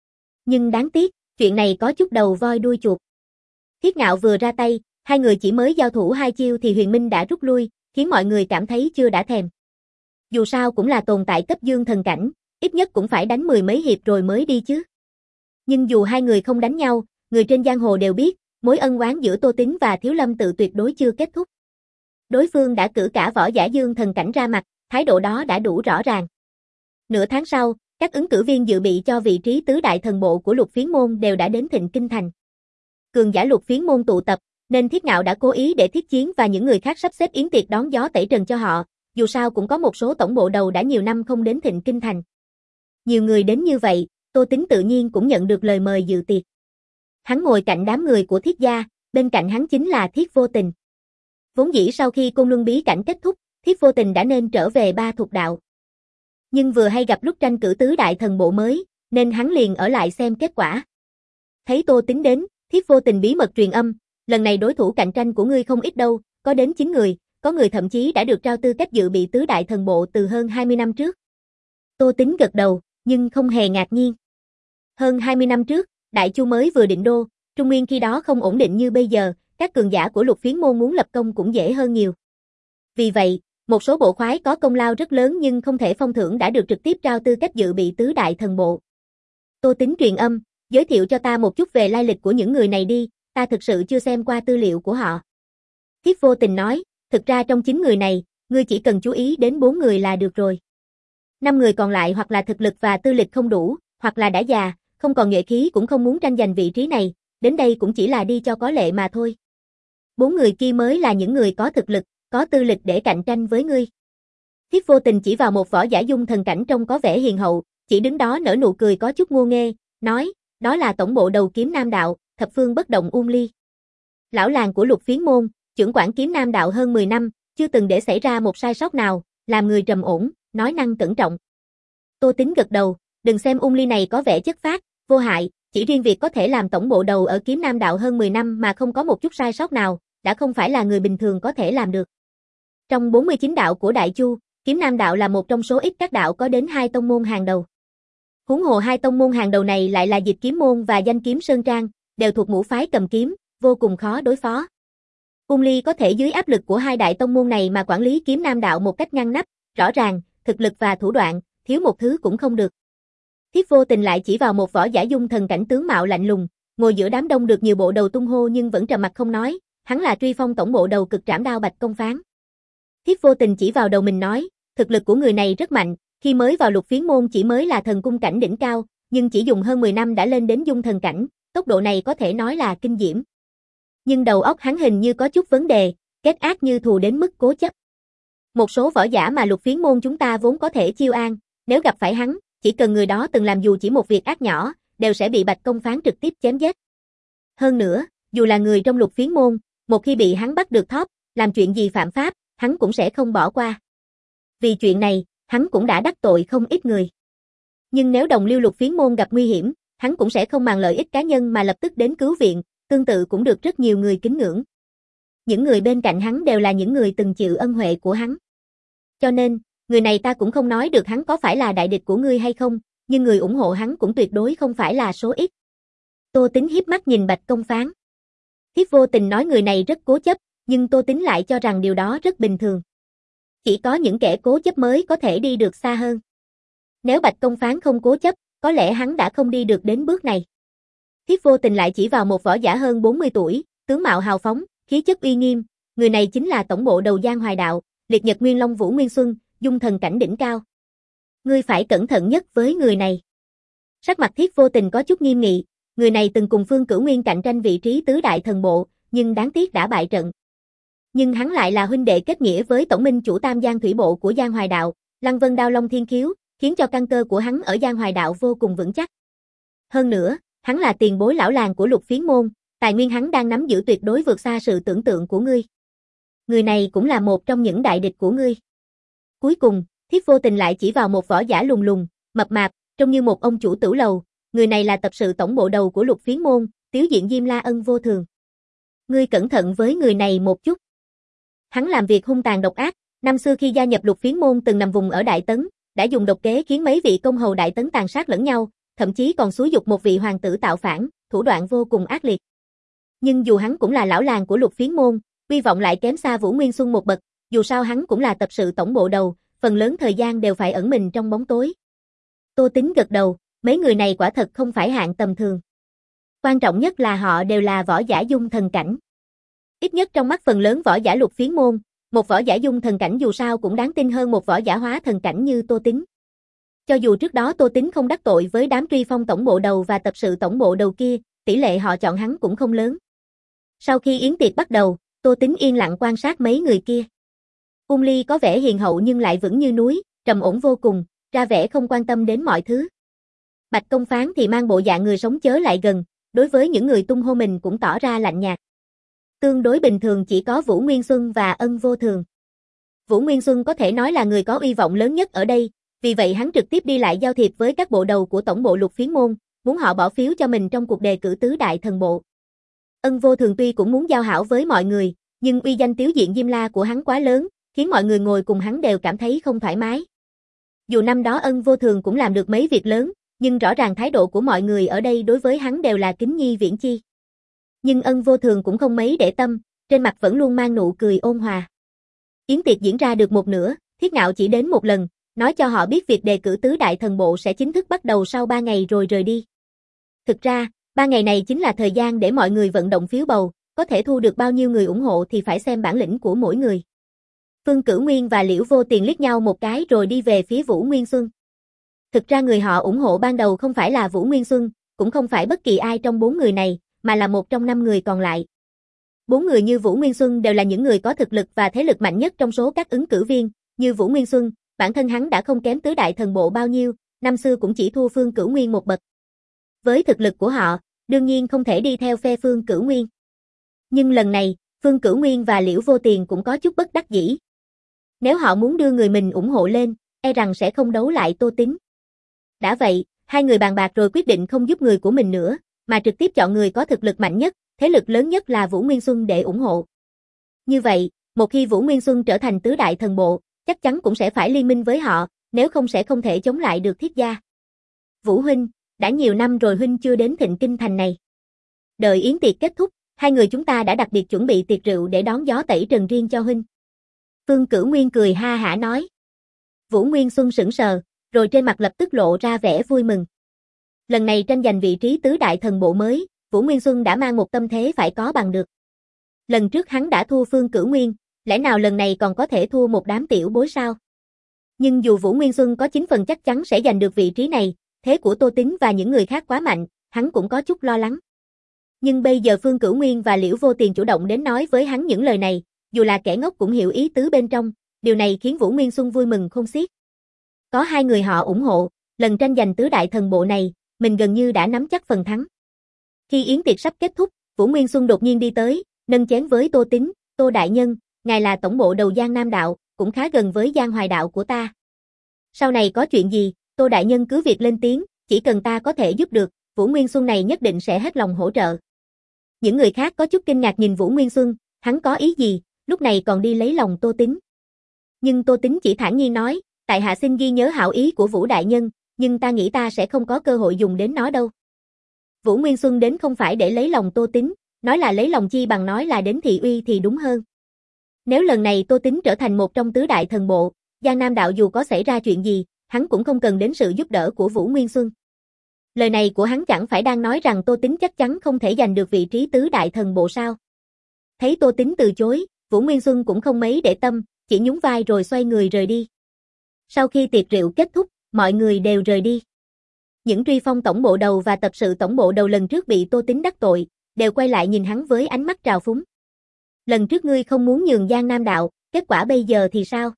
Nhưng đáng tiếc, chuyện này có chút đầu voi đuôi chuột. Thiết Ngạo vừa ra tay, hai người chỉ mới giao thủ hai chiêu thì Huyền Minh đã rút lui, khiến mọi người cảm thấy chưa đã thèm. Dù sao cũng là tồn tại cấp Dương Thần cảnh, ít nhất cũng phải đánh mười mấy hiệp rồi mới đi chứ. Nhưng dù hai người không đánh nhau, người trên giang hồ đều biết, mối ân oán giữa Tô Tín và Thiếu Lâm tự tuyệt đối chưa kết thúc. Đối phương đã cử cả võ giả Dương Thần cảnh ra mặt, thái độ đó đã đủ rõ ràng. Nửa tháng sau, các ứng cử viên dự bị cho vị trí tứ đại thần bộ của Lục Phiến môn đều đã đến Thịnh Kinh thành. Cường giả Lục Phiến môn tụ tập, nên Thiết Ngạo đã cố ý để Thiết Chiến và những người khác sắp xếp yến tiệc đón gió tẩy trần cho họ, dù sao cũng có một số tổng bộ đầu đã nhiều năm không đến Thịnh Kinh thành. Nhiều người đến như vậy, Tô Tín tự nhiên cũng nhận được lời mời dự tiệc. Hắn ngồi cạnh đám người của Thiết gia, bên cạnh hắn chính là Thiết Vô Tình. Vốn dĩ sau khi Côn Luân bí cảnh kết thúc, Thiết Vô Tình đã nên trở về Ba Thục đạo. Nhưng vừa hay gặp lúc tranh cử tứ đại thần bộ mới, nên hắn liền ở lại xem kết quả. Thấy Tô Tính đến, Thiếp vô tình bí mật truyền âm, lần này đối thủ cạnh tranh của ngươi không ít đâu, có đến chín người, có người thậm chí đã được trao tư cách dự bị tứ đại thần bộ từ hơn hai mươi năm trước. Tô Tính gật đầu, nhưng không hề ngạc nhiên. Hơn hai mươi năm trước, Đại Chu mới vừa định đô, Trung Nguyên khi đó không ổn định như bây giờ, các cường giả của Lục Phiến môn muốn lập công cũng dễ hơn nhiều. Vì vậy, một số bộ khoái có công lao rất lớn nhưng không thể phong thưởng đã được trực tiếp trao tư cách dự bị tứ đại thần bộ. Tô Tính truyền âm, giới thiệu cho ta một chút về lai lịch của những người này đi, ta thực sự chưa xem qua tư liệu của họ. Thiếp vô tình nói, thực ra trong chín người này, ngươi chỉ cần chú ý đến bốn người là được rồi. Năm người còn lại hoặc là thực lực và tư lịch không đủ, hoặc là đã già, không còn nhuệ khí cũng không muốn tranh giành vị trí này, đến đây cũng chỉ là đi cho có lệ mà thôi. Bốn người kia mới là những người có thực lực, có tư lịch để cạnh tranh với ngươi. Thiếp vô tình chỉ vào một võ giả dung thần cảnh trông có vẻ hiền hậu, chỉ đứng đó nở nụ cười có chút ngô nghê, nói, đó là tổng bộ đầu kiếm Nam đạo, thập phương bất động Uông Ly. Lão làng của Lục Phiến môn, trưởng quản kiếm Nam đạo hơn mười năm, chưa từng để xảy ra một sai sót nào, làm người trầm ổn, nói năng cẩn trọng. Tô Tính gật đầu, đừng xem Uông Ly này có vẻ chất phác, vô hại, chỉ riêng việc có thể làm tổng bộ đầu ở kiếm Nam đạo hơn mười năm mà không có một chút sai sót nào, đã không phải là người bình thường có thể làm được. Trong bốn mươi chín đạo của Đại Chu, kiếm Nam đạo là một trong số ít các đạo có đến hai tông môn hàng đầu. Huống hồ hai tông môn hàng đầu này lại là Dịch Kiếm môn và Danh Kiếm Sơn Trang, đều thuộc ngũ phái cầm kiếm, vô cùng khó đối phó. Uông Ly có thể dưới áp lực của hai đại tông môn này mà quản lý kiếm Nam đạo một cách ngăn nắp, rõ ràng, thực lực và thủ đoạn, thiếu một thứ cũng không được. Thiếp vô tình lại chỉ vào một võ giả dung thần cảnh tướng mạo lạnh lùng, ngồi giữa đám đông được nhiều bộ đầu tung hô nhưng vẫn trầm mặt không nói, hắn là Truy Phong tổng bộ đầu Cực Trảm Đao Bạch Công Phán. Thiếp vô tình chỉ vào đầu mình nói, thực lực của người này rất mạnh, khi mới vào Lục Phiến môn chỉ mới là thần cung cảnh đỉnh cao, nhưng chỉ dùng hơn mười năm đã lên đến dung thần cảnh, tốc độ này có thể nói là kinh diễm. Nhưng đầu óc hắn hình như có chút vấn đề, kết ác như thù đến mức cố chấp. Một số võ giả mà Lục Phiến môn chúng ta vốn có thể chiêu an, nếu gặp phải hắn, chỉ cần người đó từng làm dù chỉ một việc ác nhỏ, đều sẽ bị Bạch Công Phán trực tiếp chém giết. Hơn nữa, dù là người trong Lục Phiến môn, một khi bị hắn bắt được thóp, làm chuyện gì phạm pháp, hắn cũng sẽ không bỏ qua. Vì chuyện này, hắn cũng đã đắc tội không ít người. Nhưng nếu đồng liêu Lục Phiến môn gặp nguy hiểm, hắn cũng sẽ không màng lợi ích cá nhân mà lập tức đến cứu viện, tương tự cũng được rất nhiều người kính ngưỡng. Những người bên cạnh hắn đều là những người từng chịu ân huệ của hắn. Cho nên, người này ta cũng không nói được hắn có phải là đại địch của ngươi hay không, nhưng người ủng hộ hắn cũng tuyệt đối không phải là số ít. Tô Tính hiếp mắt nhìn Bạch Công Phán. Thiếp vô tình nói người này rất cố chấp, nhưng Tô Tính lại cho rằng điều đó rất bình thường. Chỉ có những kẻ cố chấp mới có thể đi được xa hơn. Nếu Bạch Công Phán không cố chấp, có lẽ hắn đã không đi được đến bước này. Thiếp vô tình lại chỉ vào một võ giả hơn bốn mươi tuổi, tướng mạo hào phóng, khí chất uy nghiêm, người này chính là tổng bộ đầu Giang Hoài đạo, Liệt Nhật Nguyên Long Vũ Nguyên Xuân, dung thần cảnh đỉnh cao. Ngươi phải cẩn thận nhất với người này. Sắc mặt Thiếp vô tình có chút nghiêm nghị, người này từng cùng Phương Cửu Nguyên cạnh tranh vị trí tứ đại thần bộ, nhưng đáng tiếc đã bại trận. Nhưng hắn lại là huynh đệ kết nghĩa với tổng minh chủ Tam Giang Thủy Bộ của Giang Hoài đạo, Lăng Vân Đao Long Thiên Khiếu, khiến cho căn cơ của hắn ở Giang Hoài đạo vô cùng vững chắc. Hơn nữa, hắn là tiền bối lão làng của Lục Phiến môn, tài nguyên hắn đang nắm giữ tuyệt đối vượt xa sự tưởng tượng của ngươi. Người này cũng là một trong những đại địch của ngươi. Cuối cùng, Thiếp vô tình lại chỉ vào một võ giả lùng lùng, mập mạp, trông như một ông chủ tửu lầu, người này là tập sự tổng bộ đầu của Lục Phiến môn, Tiếu Diện Diêm La Ân Vô Thường. Ngươi cẩn thận với người này một chút. Hắn làm việc hung tàn độc ác, năm xưa khi gia nhập Lục Phiến môn từng nằm vùng ở Đại Tấn, đã dùng độc kế khiến mấy vị công hầu Đại Tấn tàn sát lẫn nhau, thậm chí còn xúi giục một vị hoàng tử tạo phản, thủ đoạn vô cùng ác liệt. Nhưng dù hắn cũng là lão làng của Lục Phiến môn, uy vọng lại kém xa Vũ Nguyên Xuân một bậc, dù sao hắn cũng là tập sự tổng bộ đầu, phần lớn thời gian đều phải ẩn mình trong bóng tối. Tô Tính gật đầu, mấy người này quả thật không phải hạng tầm thường. Quan trọng nhất là họ đều là võ giả dung thần cảnh. Ít nhất trong mắt phần lớn võ giả Lục Phiến môn, một võ giả dung thần cảnh dù sao cũng đáng tin hơn một võ giả hóa thần cảnh như Tô Tính. Cho dù trước đó Tô Tính không đắc tội với đám Truy Phong tổng bộ đầu và tập sự tổng bộ đầu kia, tỷ lệ họ chọn hắn cũng không lớn. Sau khi yến tiệc bắt đầu, Tô Tính yên lặng quan sát mấy người kia. Uông Ly có vẻ hiền hậu nhưng lại vững như núi, trầm ổn vô cùng, ra vẻ không quan tâm đến mọi thứ. Bạch Công Phán thì mang bộ dạng người sống chớ lại gần, đối với những người tung hô mình cũng tỏ ra lạnh nhạt. Tương đối bình thường chỉ có Vũ Nguyên Xuân và Ân Vô Thường. Vũ Nguyên Xuân có thể nói là người có uy vọng lớn nhất ở đây, vì vậy hắn trực tiếp đi lại giao thiệp với các bộ đầu của tổng bộ Lục Phiến môn, muốn họ bỏ phiếu cho mình trong cuộc đề cử tứ đại thần bộ. Ân Vô Thường tuy cũng muốn giao hảo với mọi người, nhưng uy danh tiếu diện Diêm La của hắn quá lớn, khiến mọi người ngồi cùng hắn đều cảm thấy không thoải mái. Dù năm đó Ân Vô Thường cũng làm được mấy việc lớn, nhưng rõ ràng thái độ của mọi người ở đây đối với hắn đều là kính nhi viễn chi. Nhưng Ân Vô Thường cũng không mấy để tâm, trên mặt vẫn luôn mang nụ cười ôn hòa. Yến tiệc diễn ra được một nửa, Thiết Ngạo chỉ đến một lần, nói cho họ biết việc đề cử tứ đại thần bộ sẽ chính thức bắt đầu sau ba ngày rồi rời đi. Thực ra, ba ngày này chính là thời gian để mọi người vận động phiếu bầu, có thể thu được bao nhiêu người ủng hộ thì phải xem bản lĩnh của mỗi người. Phương Cửu Nguyên và Liễu Vô Tiền liếc nhau một cái rồi đi về phía Vũ Nguyên Xuân. Thực ra người họ ủng hộ ban đầu không phải là Vũ Nguyên Xuân, cũng không phải bất kỳ ai trong bốn người này, mà là một trong năm người còn lại. Bốn người như Vũ Nguyên Xuân đều là những người có thực lực và thế lực mạnh nhất trong số các ứng cử viên, như Vũ Nguyên Xuân, bản thân hắn đã không kém tứ đại thần bộ bao nhiêu, năm xưa cũng chỉ thua Phương Cửu Nguyên một bậc. Với thực lực của họ, đương nhiên không thể đi theo phe Phương Cửu Nguyên. Nhưng lần này, Phương Cửu Nguyên và Liễu Vô Tiền cũng có chút bất đắc dĩ. Nếu họ muốn đưa người mình ủng hộ lên, e rằng sẽ không đấu lại Tô Tín. Đã vậy, hai người bàn bạc rồi quyết định không giúp người của mình nữa, mà trực tiếp chọn người có thực lực mạnh nhất, thế lực lớn nhất là Vũ Nguyên Xuân để ủng hộ. Như vậy, một khi Vũ Nguyên Xuân trở thành tứ đại thần bộ, chắc chắn cũng sẽ phải liên minh với họ, nếu không sẽ không thể chống lại được Thiết gia. Vũ huynh, đã nhiều năm rồi huynh chưa đến Thịnh Kinh thành này. Đợi yến tiệc kết thúc, hai người chúng ta đã đặc biệt chuẩn bị tiệc rượu để đón gió tẩy trần riêng cho huynh. Phương Cửu Nguyên cười ha hả nói. Vũ Nguyên Xuân sững sờ, rồi trên mặt lập tức lộ ra vẻ vui mừng. Lần này tranh giành vị trí tứ đại thần bộ mới, Vũ Nguyên Xuân đã mang một tâm thế phải có bằng được. Lần trước hắn đã thua Phương Cửu Nguyên, lẽ nào lần này còn có thể thua một đám tiểu bối sao? Nhưng dù Vũ Nguyên Xuân có chín phần chắc chắn sẽ giành được vị trí này, thế của Tô Tín và những người khác quá mạnh, hắn cũng có chút lo lắng. Nhưng bây giờ Phương Cửu Nguyên và Liễu Vô Tiền chủ động đến nói với hắn những lời này, dù là kẻ ngốc cũng hiểu ý tứ bên trong, điều này khiến Vũ Nguyên Xuân vui mừng không xiết. Có hai người họ ủng hộ, lần tranh giành tứ đại thần bộ này, mình gần như đã nắm chắc phần thắng. Khi yến tiệc sắp kết thúc, Vũ Nguyên Xuân đột nhiên đi tới, nâng chén với Tô Tín, Tô đại nhân, ngài là tổng bộ đầu Giang Nam đạo, cũng khá gần với Giang Hoài đạo của ta. Sau này có chuyện gì, Tô đại nhân cứ việc lên tiếng, chỉ cần ta có thể giúp được, Vũ Nguyên Xuân này nhất định sẽ hết lòng hỗ trợ. Những người khác có chút kinh ngạc nhìn Vũ Nguyên Xuân, hắn có ý gì, lúc này còn đi lấy lòng Tô Tín. Nhưng Tô Tín chỉ thản nhiên nói, tại hạ xin ghi nhớ hảo ý của Vũ đại nhân, nhưng ta nghĩ ta sẽ không có cơ hội dùng đến nó đâu. Vũ Nguyên Xuân đến không phải để lấy lòng Tô Tín, nói là lấy lòng chi bằng nói là đến thị uy thì đúng hơn. Nếu lần này Tô Tín trở thành một trong tứ đại thần bộ, Giang Nam đạo dù có xảy ra chuyện gì, hắn cũng không cần đến sự giúp đỡ của Vũ Nguyên Xuân. Lời này của hắn chẳng phải đang nói rằng Tô Tín chắc chắn không thể giành được vị trí tứ đại thần bộ sao? Thấy Tô Tín từ chối, Vũ Nguyên Xuân cũng không mấy để tâm, chỉ nhún vai rồi xoay người rời đi. Sau khi tiệc rượu kết thúc, mọi người đều rời đi. Những truy phong tổng bộ đầu và tập sự tổng bộ đầu lần trước bị Tô Tín đắc tội, đều quay lại nhìn hắn với ánh mắt trào phúng. Lần trước ngươi không muốn nhường Giang Nam đạo, kết quả bây giờ thì sao?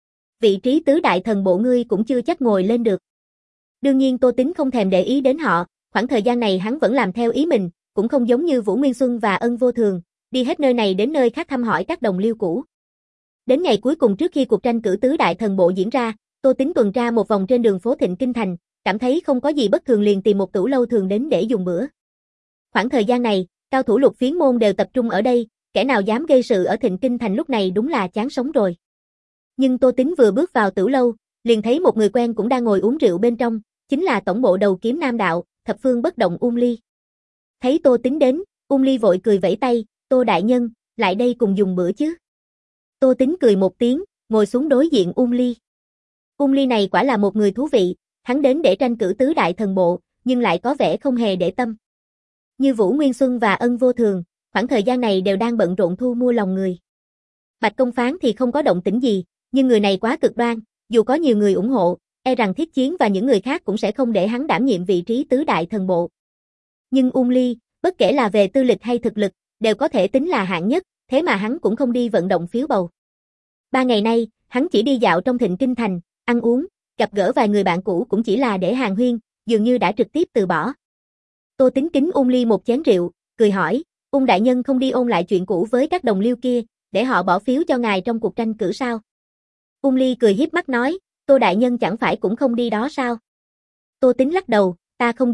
Vị trí tứ đại thần bộ ngươi cũng chưa chắc ngồi lên được. Đương nhiên Tô Tín không thèm để ý đến họ, khoảng thời gian này hắn vẫn làm theo ý mình, cũng không giống như Vũ Nguyên Xuân và Ân Vô Thường, đi hết nơi này đến nơi khác thăm hỏi các đồng liêu cũ. Đến ngày cuối cùng trước khi cuộc tranh cử tứ đại thần bộ diễn ra, Tô Tín tuần tra một vòng trên đường phố Thịnh Kinh thành, cảm thấy không có gì bất thường liền tìm một tửu lâu thường đến để dùng bữa. Khoảng thời gian này, cao thủ Lục Phiến môn đều tập trung ở đây, kẻ nào dám gây sự ở Thịnh Kinh thành lúc này đúng là chán sống rồi. Nhưng Tô Tín vừa bước vào tửu lâu, liền thấy một người quen cũng đang ngồi uống rượu bên trong, chính là tổng bộ đầu Kiếm Nam đạo, thập phương bất động Ung Ly. Thấy Tô Tín đến, Ung Ly vội cười vẫy tay, Tô đại nhân, lại đây cùng dùng bữa chứ. Tô Tín cười một tiếng, ngồi xuống đối diện Ung Ly. Ung Ly này quả là một người thú vị, hắn đến để tranh cử tứ đại thần bộ, nhưng lại có vẻ không hề để tâm. Như Vũ Nguyên Xuân và Ân Vô Thường, khoảng thời gian này đều đang bận rộn thu mua lòng người. Bạch Công Phán thì không có động tĩnh gì, nhưng người này quá cực đoan, dù có nhiều người ủng hộ, e rằng Thiết Chiến và những người khác cũng sẽ không để hắn đảm nhiệm vị trí tứ đại thần bộ. Nhưng Ung Ly, bất kể là về tư lịch hay thực lực, đều có thể tính là hạng nhất, thế mà hắn cũng không đi vận động phiếu bầu. Ba ngày nay, hắn chỉ đi dạo trong Thịnh Kinh thành, ăn uống, gặp gỡ vài người bạn cũ cũng chỉ là để hàn huyên, dường như đã trực tiếp từ bỏ. Tô Tín kính Ung Ly một chén rượu, cười hỏi, Ung đại nhân không đi ôn lại chuyện cũ với các đồng liêu kia, để họ bỏ phiếu cho ngài trong cuộc tranh cử sao? Ung Ly cười hiếp mắt nói, Tô đại nhân chẳng phải cũng không đi đó sao? Tô Tín lắc đầu, ta không giống,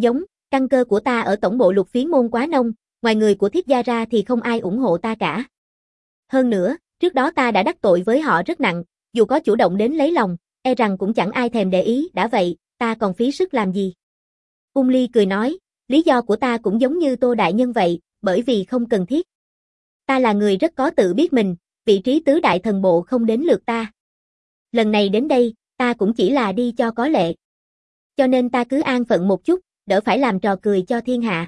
Căn cơ của ta ở tổng bộ Lục Phiến môn quá nông, ngoài người của Thiết gia ra thì không ai ủng hộ ta cả. Hơn nữa, trước đó ta đã đắc tội với họ rất nặng, dù có chủ động đến lấy lòng, e rằng cũng chẳng ai thèm để ý, đã vậy, ta còn phí sức làm gì. Ung Ly cười nói, lý do của ta cũng giống như Tô đại nhân vậy, bởi vì không cần thiết. Ta là người rất có tự biết mình, vị trí tứ đại thần bộ không đến lượt ta. Lần này đến đây, ta cũng chỉ là đi cho có lệ. Cho nên ta cứ an phận một chút, đỡ phải làm trò cười cho thiên hạ.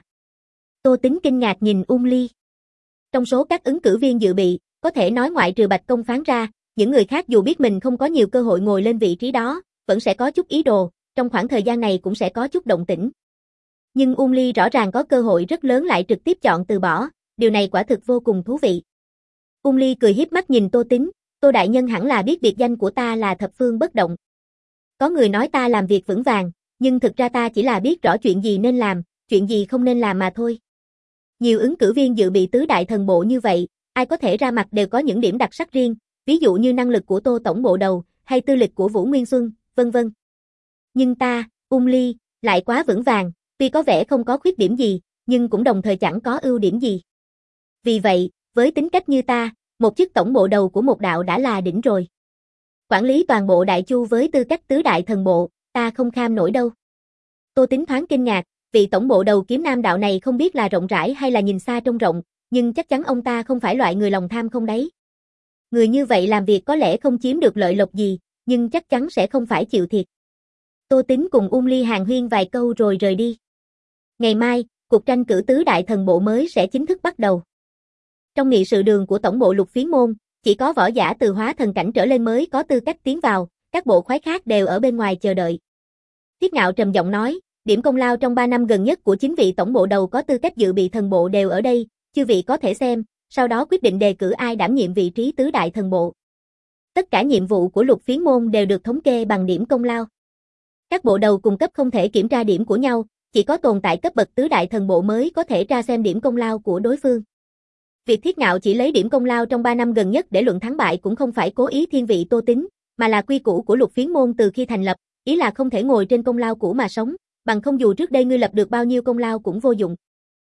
Tô Tính kinh ngạc nhìn Ung Ly. Trong số các ứng cử viên dự bị, có thể nói ngoại trừ Bạch Công Phán ra, những người khác dù biết mình không có nhiều cơ hội ngồi lên vị trí đó, vẫn sẽ có chút ý đồ, trong khoảng thời gian này cũng sẽ có chút động tĩnh. Nhưng Ung Ly rõ ràng có cơ hội rất lớn lại trực tiếp chọn từ bỏ, điều này quả thực vô cùng thú vị. Ung Ly cười hiếp mắt nhìn Tô Tính, Tô đại nhân hẳn là biết biệt danh của ta là thập phương bất động. Có người nói ta làm việc vững vàng, nhưng thực ra ta chỉ là biết rõ chuyện gì nên làm, chuyện gì không nên làm mà thôi. Nhiều ứng cử viên dự bị tứ đại thần bộ như vậy, ai có thể ra mặt đều có những điểm đặc sắc riêng, ví dụ như năng lực của Tô tổng bộ đầu, hay tư lịch của Vũ Nguyên Xuân, vân vân. Nhưng ta, Ung Ly, lại quá vững vàng, tuy có vẻ không có khuyết điểm gì, nhưng cũng đồng thời chẳng có ưu điểm gì. Vì vậy, với tính cách như ta, một chức tổng bộ đầu của một đạo đã là đỉnh rồi. Quản lý toàn bộ Đại Chu với tư cách tứ đại thần bộ, ta không kham nổi đâu. Tô Tính thoáng kinh ngạc, vị tổng bộ đầu Kiếm Nam đạo này không biết là rộng rãi hay là nhìn xa trông rộng, nhưng chắc chắn ông ta không phải loại người lòng tham không đấy. Người như vậy làm việc có lẽ không chiếm được lợi lộc gì, nhưng chắc chắn sẽ không phải chịu thiệt. Tô Tính cùng Ung Ly hàn huyên vài câu rồi rời đi. Ngày mai, cuộc tranh cử tứ đại thần bộ mới sẽ chính thức bắt đầu. Trong nghị sự đường của tổng bộ Lục Phiến môn, chỉ có võ giả từ hóa thần cảnh trở lên mới có tư cách tiến vào, các bộ khoái khác đều ở bên ngoài chờ đợi. Thiết Ngạo trầm giọng nói, điểm công lao trong ba năm gần nhất của chính vị tổng bộ đầu có tư cách dự bị thần bộ đều ở đây, chư vị có thể xem, sau đó quyết định đề cử ai đảm nhiệm vị trí tứ đại thần bộ. Tất cả nhiệm vụ của Lục Phiến môn đều được thống kê bằng điểm công lao. Các bộ đầu cùng cấp không thể kiểm tra điểm của nhau, chỉ có tồn tại cấp bậc tứ đại thần bộ mới có thể tra xem điểm công lao của đối phương. Việc Thiết Ngạo chỉ lấy điểm công lao trong ba năm gần nhất để luận thắng bại cũng không phải cố ý thiên vị Tô Tính, mà là quy củ của Lục Phiến môn từ khi thành lập, ý là không thể ngồi trên công lao cũ mà sống, bằng không dù trước đây ngươi lập được bao nhiêu công lao cũng vô dụng.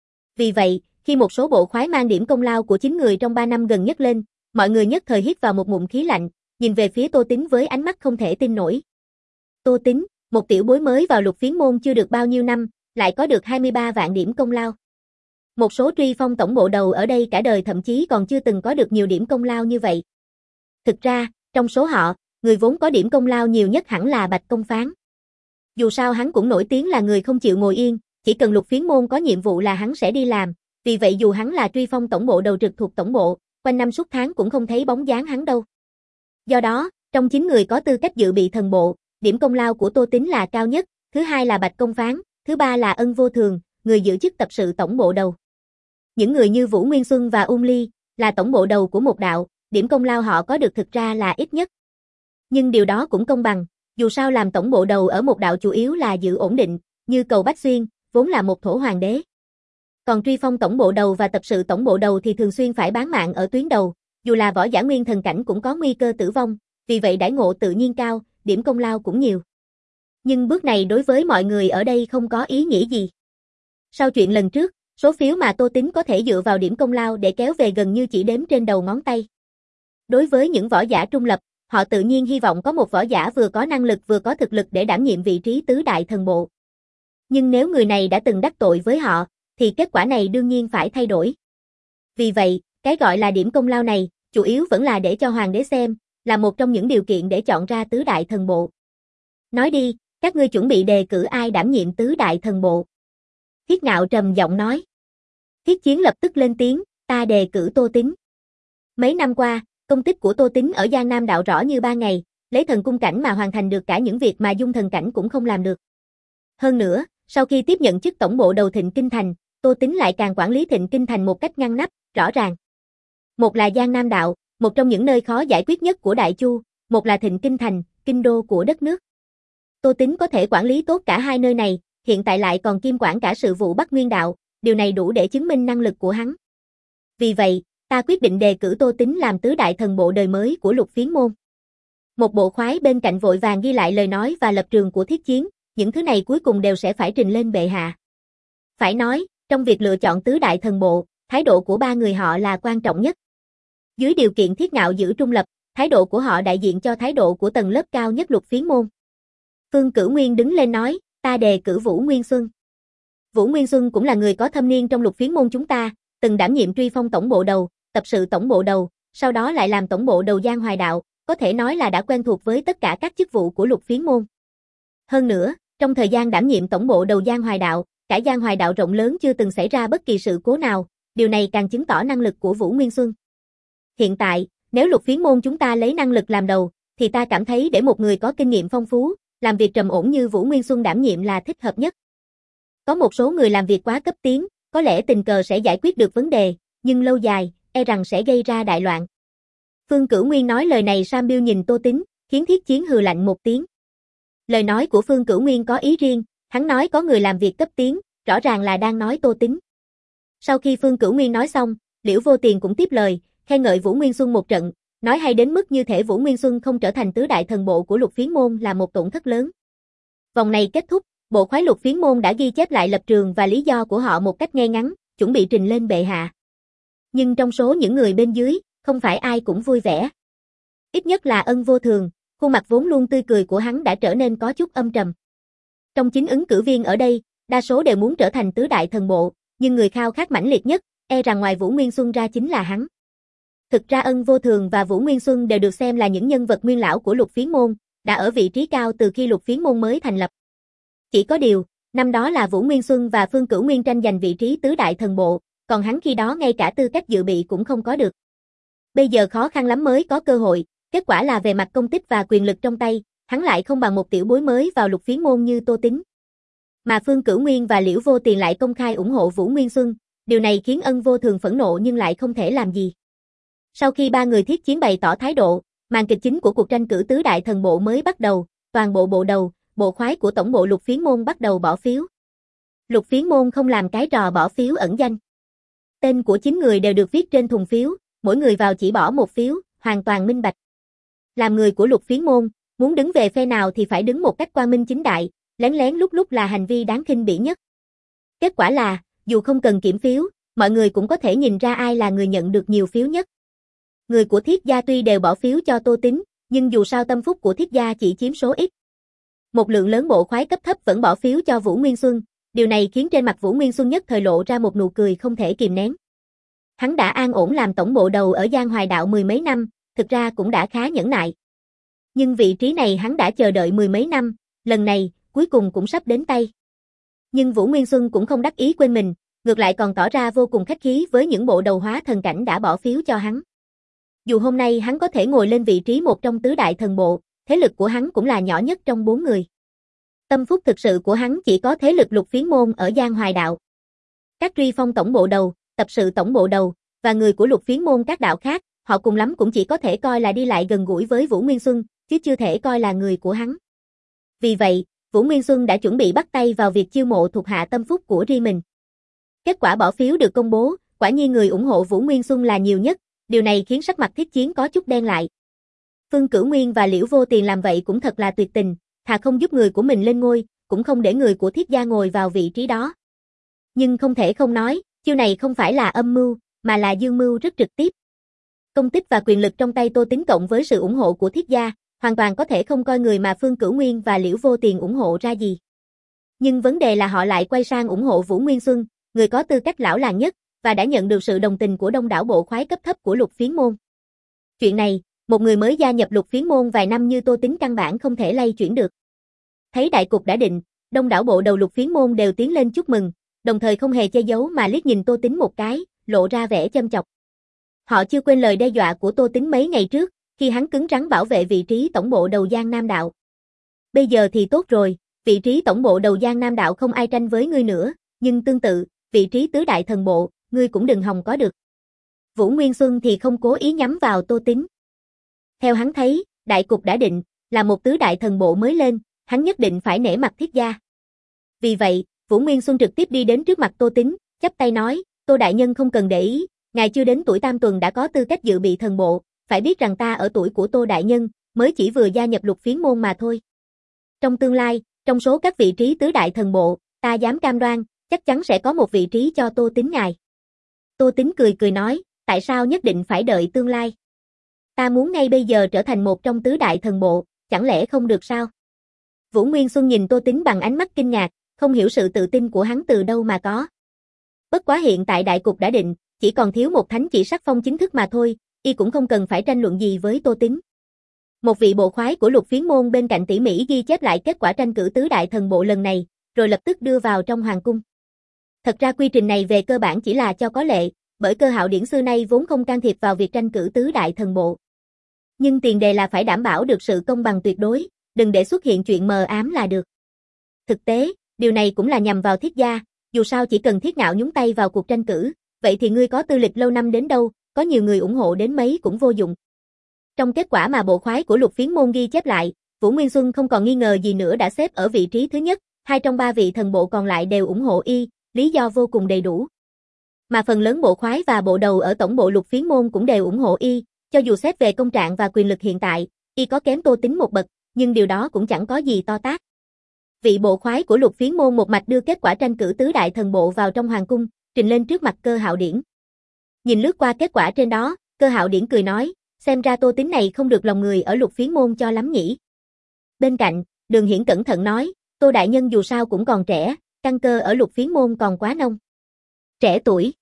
Vì vậy, khi một số bộ khoái mang điểm công lao của chính người trong ba năm gần nhất lên, mọi người nhất thời hít vào một ngụm khí lạnh, nhìn về phía Tô Tính với ánh mắt không thể tin nổi. Tô Tính, một tiểu bối mới vào Lục Phiến môn chưa được bao nhiêu năm, lại có được hai mươi ba vạn điểm công lao. Một số truy phong tổng bộ đầu ở đây cả đời thậm chí còn chưa từng có được nhiều điểm công lao như vậy. Thực ra, trong số họ, người vốn có điểm công lao nhiều nhất hẳn là Bạch Công Phán. Dù sao hắn cũng nổi tiếng là người không chịu ngồi yên, chỉ cần Lục Phiến môn có nhiệm vụ là hắn sẽ đi làm, vì vậy dù hắn là truy phong tổng bộ đầu trực thuộc tổng bộ, quanh năm suốt tháng cũng không thấy bóng dáng hắn đâu. Do đó, trong chín người có tư cách dự bị thần bộ, điểm công lao của Tô Tính là cao nhất, thứ hai là Bạch Công Phán, thứ ba là Ân Vô Thường, người giữ chức tập sự tổng bộ đầu. Những người như Vũ Nguyên Xuân và Ung Ly, là tổng bộ đầu của một đạo, điểm công lao họ có được thực ra là ít nhất. Nhưng điều đó cũng công bằng, dù sao làm tổng bộ đầu ở một đạo chủ yếu là giữ ổn định, như Cầu Bách Xuyên, vốn là một thổ hoàng đế. Còn truy phong tổng bộ đầu và tập sự tổng bộ đầu thì thường xuyên phải bán mạng ở tuyến đầu, dù là võ giả nguyên thần cảnh cũng có nguy cơ tử vong, vì vậy đãi ngộ tự nhiên cao, điểm công lao cũng nhiều. Nhưng bước này đối với mọi người ở đây không có ý nghĩa gì. Sau chuyện lần trước, số phiếu mà Tô Tính có thể dựa vào điểm công lao để kéo về gần như chỉ đếm trên đầu ngón tay. Đối với những võ giả trung lập, họ tự nhiên hy vọng có một võ giả vừa có năng lực vừa có thực lực để đảm nhiệm vị trí tứ đại thần bộ. Nhưng nếu người này đã từng đắc tội với họ, thì kết quả này đương nhiên phải thay đổi. Vì vậy, cái gọi là điểm công lao này, chủ yếu vẫn là để cho hoàng đế xem, là một trong những điều kiện để chọn ra tứ đại thần bộ. Nói đi, các ngươi chuẩn bị đề cử ai đảm nhiệm tứ đại thần bộ? Thiết Ngạo trầm giọng nói. Thiết Chiến lập tức lên tiếng, ta đề cử Tô Tính. Mấy năm qua, công tích của Tô Tính ở Giang Nam đạo rõ như ba ngày, lấy thần cung cảnh mà hoàn thành được cả những việc mà dung thần cảnh cũng không làm được. Hơn nữa, sau khi tiếp nhận chức tổng bộ đầu Thịnh Kinh Thành, Tô Tính lại càng quản lý Thịnh Kinh Thành một cách ngăn nắp, rõ ràng. Một là Giang Nam đạo, một trong những nơi khó giải quyết nhất của Đại Chu, một là Thịnh Kinh Thành, kinh đô của đất nước. Tô Tính có thể quản lý tốt cả hai nơi này, hiện tại lại còn kiêm quản cả sự vụ Bắc Nguyên đạo, điều này đủ để chứng minh năng lực của hắn. Vì vậy, ta quyết định đề cử Tô Tính làm tứ đại thần bộ đời mới của Lục Phiến môn. Một bộ khoái bên cạnh vội vàng ghi lại lời nói và lập trường của Thiết Chiến, những thứ này cuối cùng đều sẽ phải trình lên bệ hạ. Phải nói, trong việc lựa chọn tứ đại thần bộ, thái độ của ba người họ là quan trọng nhất. Dưới điều kiện Thiết Ngạo giữ trung lập, thái độ của họ đại diện cho thái độ của tầng lớp cao nhất Lục Phiến môn. Phương Cửu Nguyên đứng lên nói, ta đề cử Vũ Nguyên Xuân. Vũ Nguyên Xuân cũng là người có thâm niên trong Lục Phiến môn chúng ta, từng đảm nhiệm Truy Phong tổng bộ đầu, tập sự tổng bộ đầu, sau đó lại làm tổng bộ đầu Giang Hoài Đạo, có thể nói là đã quen thuộc với tất cả các chức vụ của Lục Phiến môn. Hơn nữa, trong thời gian đảm nhiệm tổng bộ đầu Giang Hoài Đạo, cả Giang Hoài Đạo rộng lớn chưa từng xảy ra bất kỳ sự cố nào, điều này càng chứng tỏ năng lực của Vũ Nguyên Xuân. Hiện tại, nếu Lục Phiến môn chúng ta lấy năng lực làm đầu, thì ta cảm thấy để một người có kinh nghiệm phong phú, làm việc trầm ổn như Vũ Nguyên Xuân đảm nhiệm là thích hợp nhất. Có một số người làm việc quá cấp tiến, có lẽ tình cờ sẽ giải quyết được vấn đề, nhưng lâu dài, e rằng sẽ gây ra đại loạn. Phương Cửu Nguyên nói lời này Sam Biêu nhìn Tô Tín, khiến Thiết Chiến hừ lạnh một tiếng. Lời nói của Phương Cửu Nguyên có ý riêng, hắn nói có người làm việc cấp tiến, rõ ràng là đang nói Tô Tín. Sau khi Phương Cửu Nguyên nói xong, Liễu Vô Tiền cũng tiếp lời, khen ngợi Vũ Nguyên Xuân một trận, nói hay đến mức như thể Vũ Nguyên Xuân không trở thành tứ đại thần bộ của Lục Phiến môn là một tổn thất lớn. Vòng này kết thúc, bộ khoái Lục Phiến môn đã ghi chép lại lập trường và lý do của họ một cách ngay ngắn, chuẩn bị trình lên bệ hạ. Nhưng trong số những người bên dưới, không phải ai cũng vui vẻ. Ít nhất là Ân Vô Thường, khuôn mặt vốn luôn tươi cười của hắn đã trở nên có chút âm trầm. Trong chín ứng cử viên ở đây, đa số đều muốn trở thành tứ đại thần bộ, nhưng người khao khát mãnh liệt nhất, e rằng ngoài Vũ Nguyên Xuân ra chính là hắn. Thực ra Ân Vô Thường và Vũ Nguyên Xuân đều được xem là những nhân vật nguyên lão của Lục Phiến môn, đã ở vị trí cao từ khi Lục Phiến môn mới thành lập. Chỉ có điều, năm đó là Vũ Nguyên Xuân và Phương Cửu Nguyên tranh giành vị trí tứ đại thần bộ, còn hắn khi đó ngay cả tư cách dự bị cũng không có được. Bây giờ khó khăn lắm mới có cơ hội, kết quả là về mặt công tích và quyền lực trong tay, hắn lại không bằng một tiểu bối mới vào Lục Phiến môn như Tô Tín. Mà Phương Cửu Nguyên và Liễu Vô Tiền lại công khai ủng hộ Vũ Nguyên Xuân, điều này khiến Ân Vô Thường phẫn nộ nhưng lại không thể làm gì. Sau khi ba người Thiết Chiến bày tỏ thái độ, màn kịch chính của cuộc tranh cử tứ đại thần bộ mới bắt đầu, toàn bộ bộ đầu, bộ khoái của tổng bộ Lục Phiến môn bắt đầu bỏ phiếu. Lục Phiến môn không làm cái trò bỏ phiếu ẩn danh. Tên của chín người đều được viết trên thùng phiếu, mỗi người vào chỉ bỏ một phiếu, hoàn toàn minh bạch. Làm người của Lục Phiến môn, muốn đứng về phe nào thì phải đứng một cách quang minh chính đại, lén lén lúc lúc là hành vi đáng khinh bỉ nhất. Kết quả là, dù không cần kiểm phiếu, mọi người cũng có thể nhìn ra ai là người nhận được nhiều phiếu nhất. Người của Thiết gia tuy đều bỏ phiếu cho Tô Tín, nhưng dù sao tâm phúc của Thiết gia chỉ chiếm số ít. Một lượng lớn bộ khoái cấp thấp vẫn bỏ phiếu cho Vũ Nguyên Xuân, điều này khiến trên mặt Vũ Nguyên Xuân nhất thời lộ ra một nụ cười không thể kìm nén. Hắn đã an ổn làm tổng bộ đầu ở Giang Hoài Đạo mười mấy năm, thực ra cũng đã khá nhẫn nại. Nhưng vị trí này hắn đã chờ đợi mười mấy năm, lần này, cuối cùng cũng sắp đến tay. Nhưng Vũ Nguyên Xuân cũng không đắc ý quên mình, ngược lại còn tỏ ra vô cùng khách khí với những bộ đầu hóa thần cảnh đã bỏ phiếu cho hắn. Dù hôm nay hắn có thể ngồi lên vị trí một trong tứ đại thần bộ, thế lực của hắn cũng là nhỏ nhất trong bốn người. Tâm phúc thực sự của hắn chỉ có thế lực Lục Phiến môn ở Giang Hoài Đạo. Các Truy Phong tổng bộ đầu, tập sự tổng bộ đầu, và người của Lục Phiến môn các đạo khác, họ cùng lắm cũng chỉ có thể coi là đi lại gần gũi với Vũ Nguyên Xuân, chứ chưa thể coi là người của hắn. Vì vậy, Vũ Nguyên Xuân đã chuẩn bị bắt tay vào việc chiêu mộ thuộc hạ tâm phúc của riêng mình. Kết quả bỏ phiếu được công bố, quả nhiên người ủng hộ Vũ Nguyên Xuân là nhiều nhất, điều này khiến sắc mặt Thiết Chiến có chút đen lại. Phương Cửu Nguyên và Liễu Vô Tiền làm vậy cũng thật là tuyệt tình, thà không giúp người của mình lên ngôi, cũng không để người của Thiết gia ngồi vào vị trí đó. Nhưng không thể không nói, chiêu này không phải là âm mưu, mà là dương mưu rất trực tiếp. Công tích và quyền lực trong tay Tô Tín cộng với sự ủng hộ của Thiết gia, hoàn toàn có thể không coi người mà Phương Cửu Nguyên và Liễu Vô Tiền ủng hộ ra gì. Nhưng vấn đề là họ lại quay sang ủng hộ Vũ Nguyên Xuân, người có tư cách lão làng nhất, và đã nhận được sự đồng tình của đông đảo bộ khoái cấp thấp của Lục Phiến môn. Chuyện này, một người mới gia nhập Lục Phiến môn vài năm như Tô Tín căn bản không thể lay chuyển được. Thấy đại cục đã định, đông đảo bộ đầu Lục Phiến môn đều tiến lên chúc mừng, đồng thời không hề che giấu mà liếc nhìn Tô Tín một cái, lộ ra vẻ châm chọc. Họ chưa quên lời đe dọa của Tô Tín mấy ngày trước, khi hắn cứng rắn bảo vệ vị trí tổng bộ đầu Giang Nam Đạo. Bây giờ thì tốt rồi, vị trí tổng bộ đầu Giang Nam Đạo không ai tranh với ngươi nữa, nhưng tương tự, vị trí tứ đại thần bộ, ngươi cũng đừng hòng có được. Vũ Nguyên Xuân thì không cố ý nhắm vào Tô Tín. Theo hắn thấy, đại cục đã định, là một tứ đại thần bộ mới lên, hắn nhất định phải nể mặt Thiết gia. Vì vậy, Vũ Nguyên Xuân trực tiếp đi đến trước mặt Tô Tín, chắp tay nói, Tô đại nhân không cần để ý, ngài chưa đến tuổi tam tuần đã có tư cách dự bị thần bộ, phải biết rằng ta ở tuổi của Tô đại nhân, mới chỉ vừa gia nhập Lục Phiến môn mà thôi. Trong tương lai, trong số các vị trí tứ đại thần bộ, ta dám cam đoan, chắc chắn sẽ có một vị trí cho Tô Tín ngài. Tô Tín cười cười nói, tại sao nhất định phải đợi tương lai? Ta muốn ngay bây giờ trở thành một trong tứ đại thần bộ, chẳng lẽ không được sao? Vũ Nguyên Xuân nhìn Tô Tín bằng ánh mắt kinh ngạc, không hiểu sự tự tin của hắn từ đâu mà có. Bất quá hiện tại đại cục đã định, chỉ còn thiếu một thánh chỉ sắc phong chính thức mà thôi, y cũng không cần phải tranh luận gì với Tô Tín. Một vị bộ khoái của Lục Phiến môn bên cạnh tỉ mỉ ghi chép lại kết quả tranh cử tứ đại thần bộ lần này, rồi lập tức đưa vào trong hoàng cung. Thật ra quy trình này về cơ bản chỉ là cho có lệ, bởi Cơ Hạo Điển xưa nay vốn không can thiệp vào việc tranh cử tứ đại thần bộ. Nhưng tiền đề là phải đảm bảo được sự công bằng tuyệt đối, đừng để xuất hiện chuyện mờ ám là được. Thực tế, điều này cũng là nhằm vào Thiết gia, dù sao chỉ cần Thiết Ngạo nhúng tay vào cuộc tranh cử, vậy thì ngươi có tư lịch lâu năm đến đâu, có nhiều người ủng hộ đến mấy cũng vô dụng. Trong kết quả mà bộ khoái của Lục Phiến môn ghi chép lại, Vũ Nguyên Xuân không còn nghi ngờ gì nữa đã xếp ở vị trí thứ nhất, hai trong ba vị thần bộ còn lại đều ủng hộ y, lý do vô cùng đầy đủ. Mà phần lớn bộ khoái và bộ đầu ở tổng bộ Lục Phiến môn cũng đều ủng hộ y, cho dù xét về công trạng và quyền lực hiện tại, y có kém Tô Tín một bậc, nhưng điều đó cũng chẳng có gì to tát. Vị bộ khoái của Lục Phiến môn một mạch đưa kết quả tranh cử tứ đại thần bộ vào trong hoàng cung, trình lên trước mặt Cơ Hạo Điển. Nhìn lướt qua kết quả trên đó, Cơ Hạo Điển cười nói, xem ra Tô Tín này không được lòng người ở Lục Phiến môn cho lắm nhỉ. Bên cạnh, Đường Hiển cẩn thận nói, Tô đại nhân dù sao cũng còn trẻ, căn cơ ở Lục Phiến môn còn quá nông. Trẻ tuổi.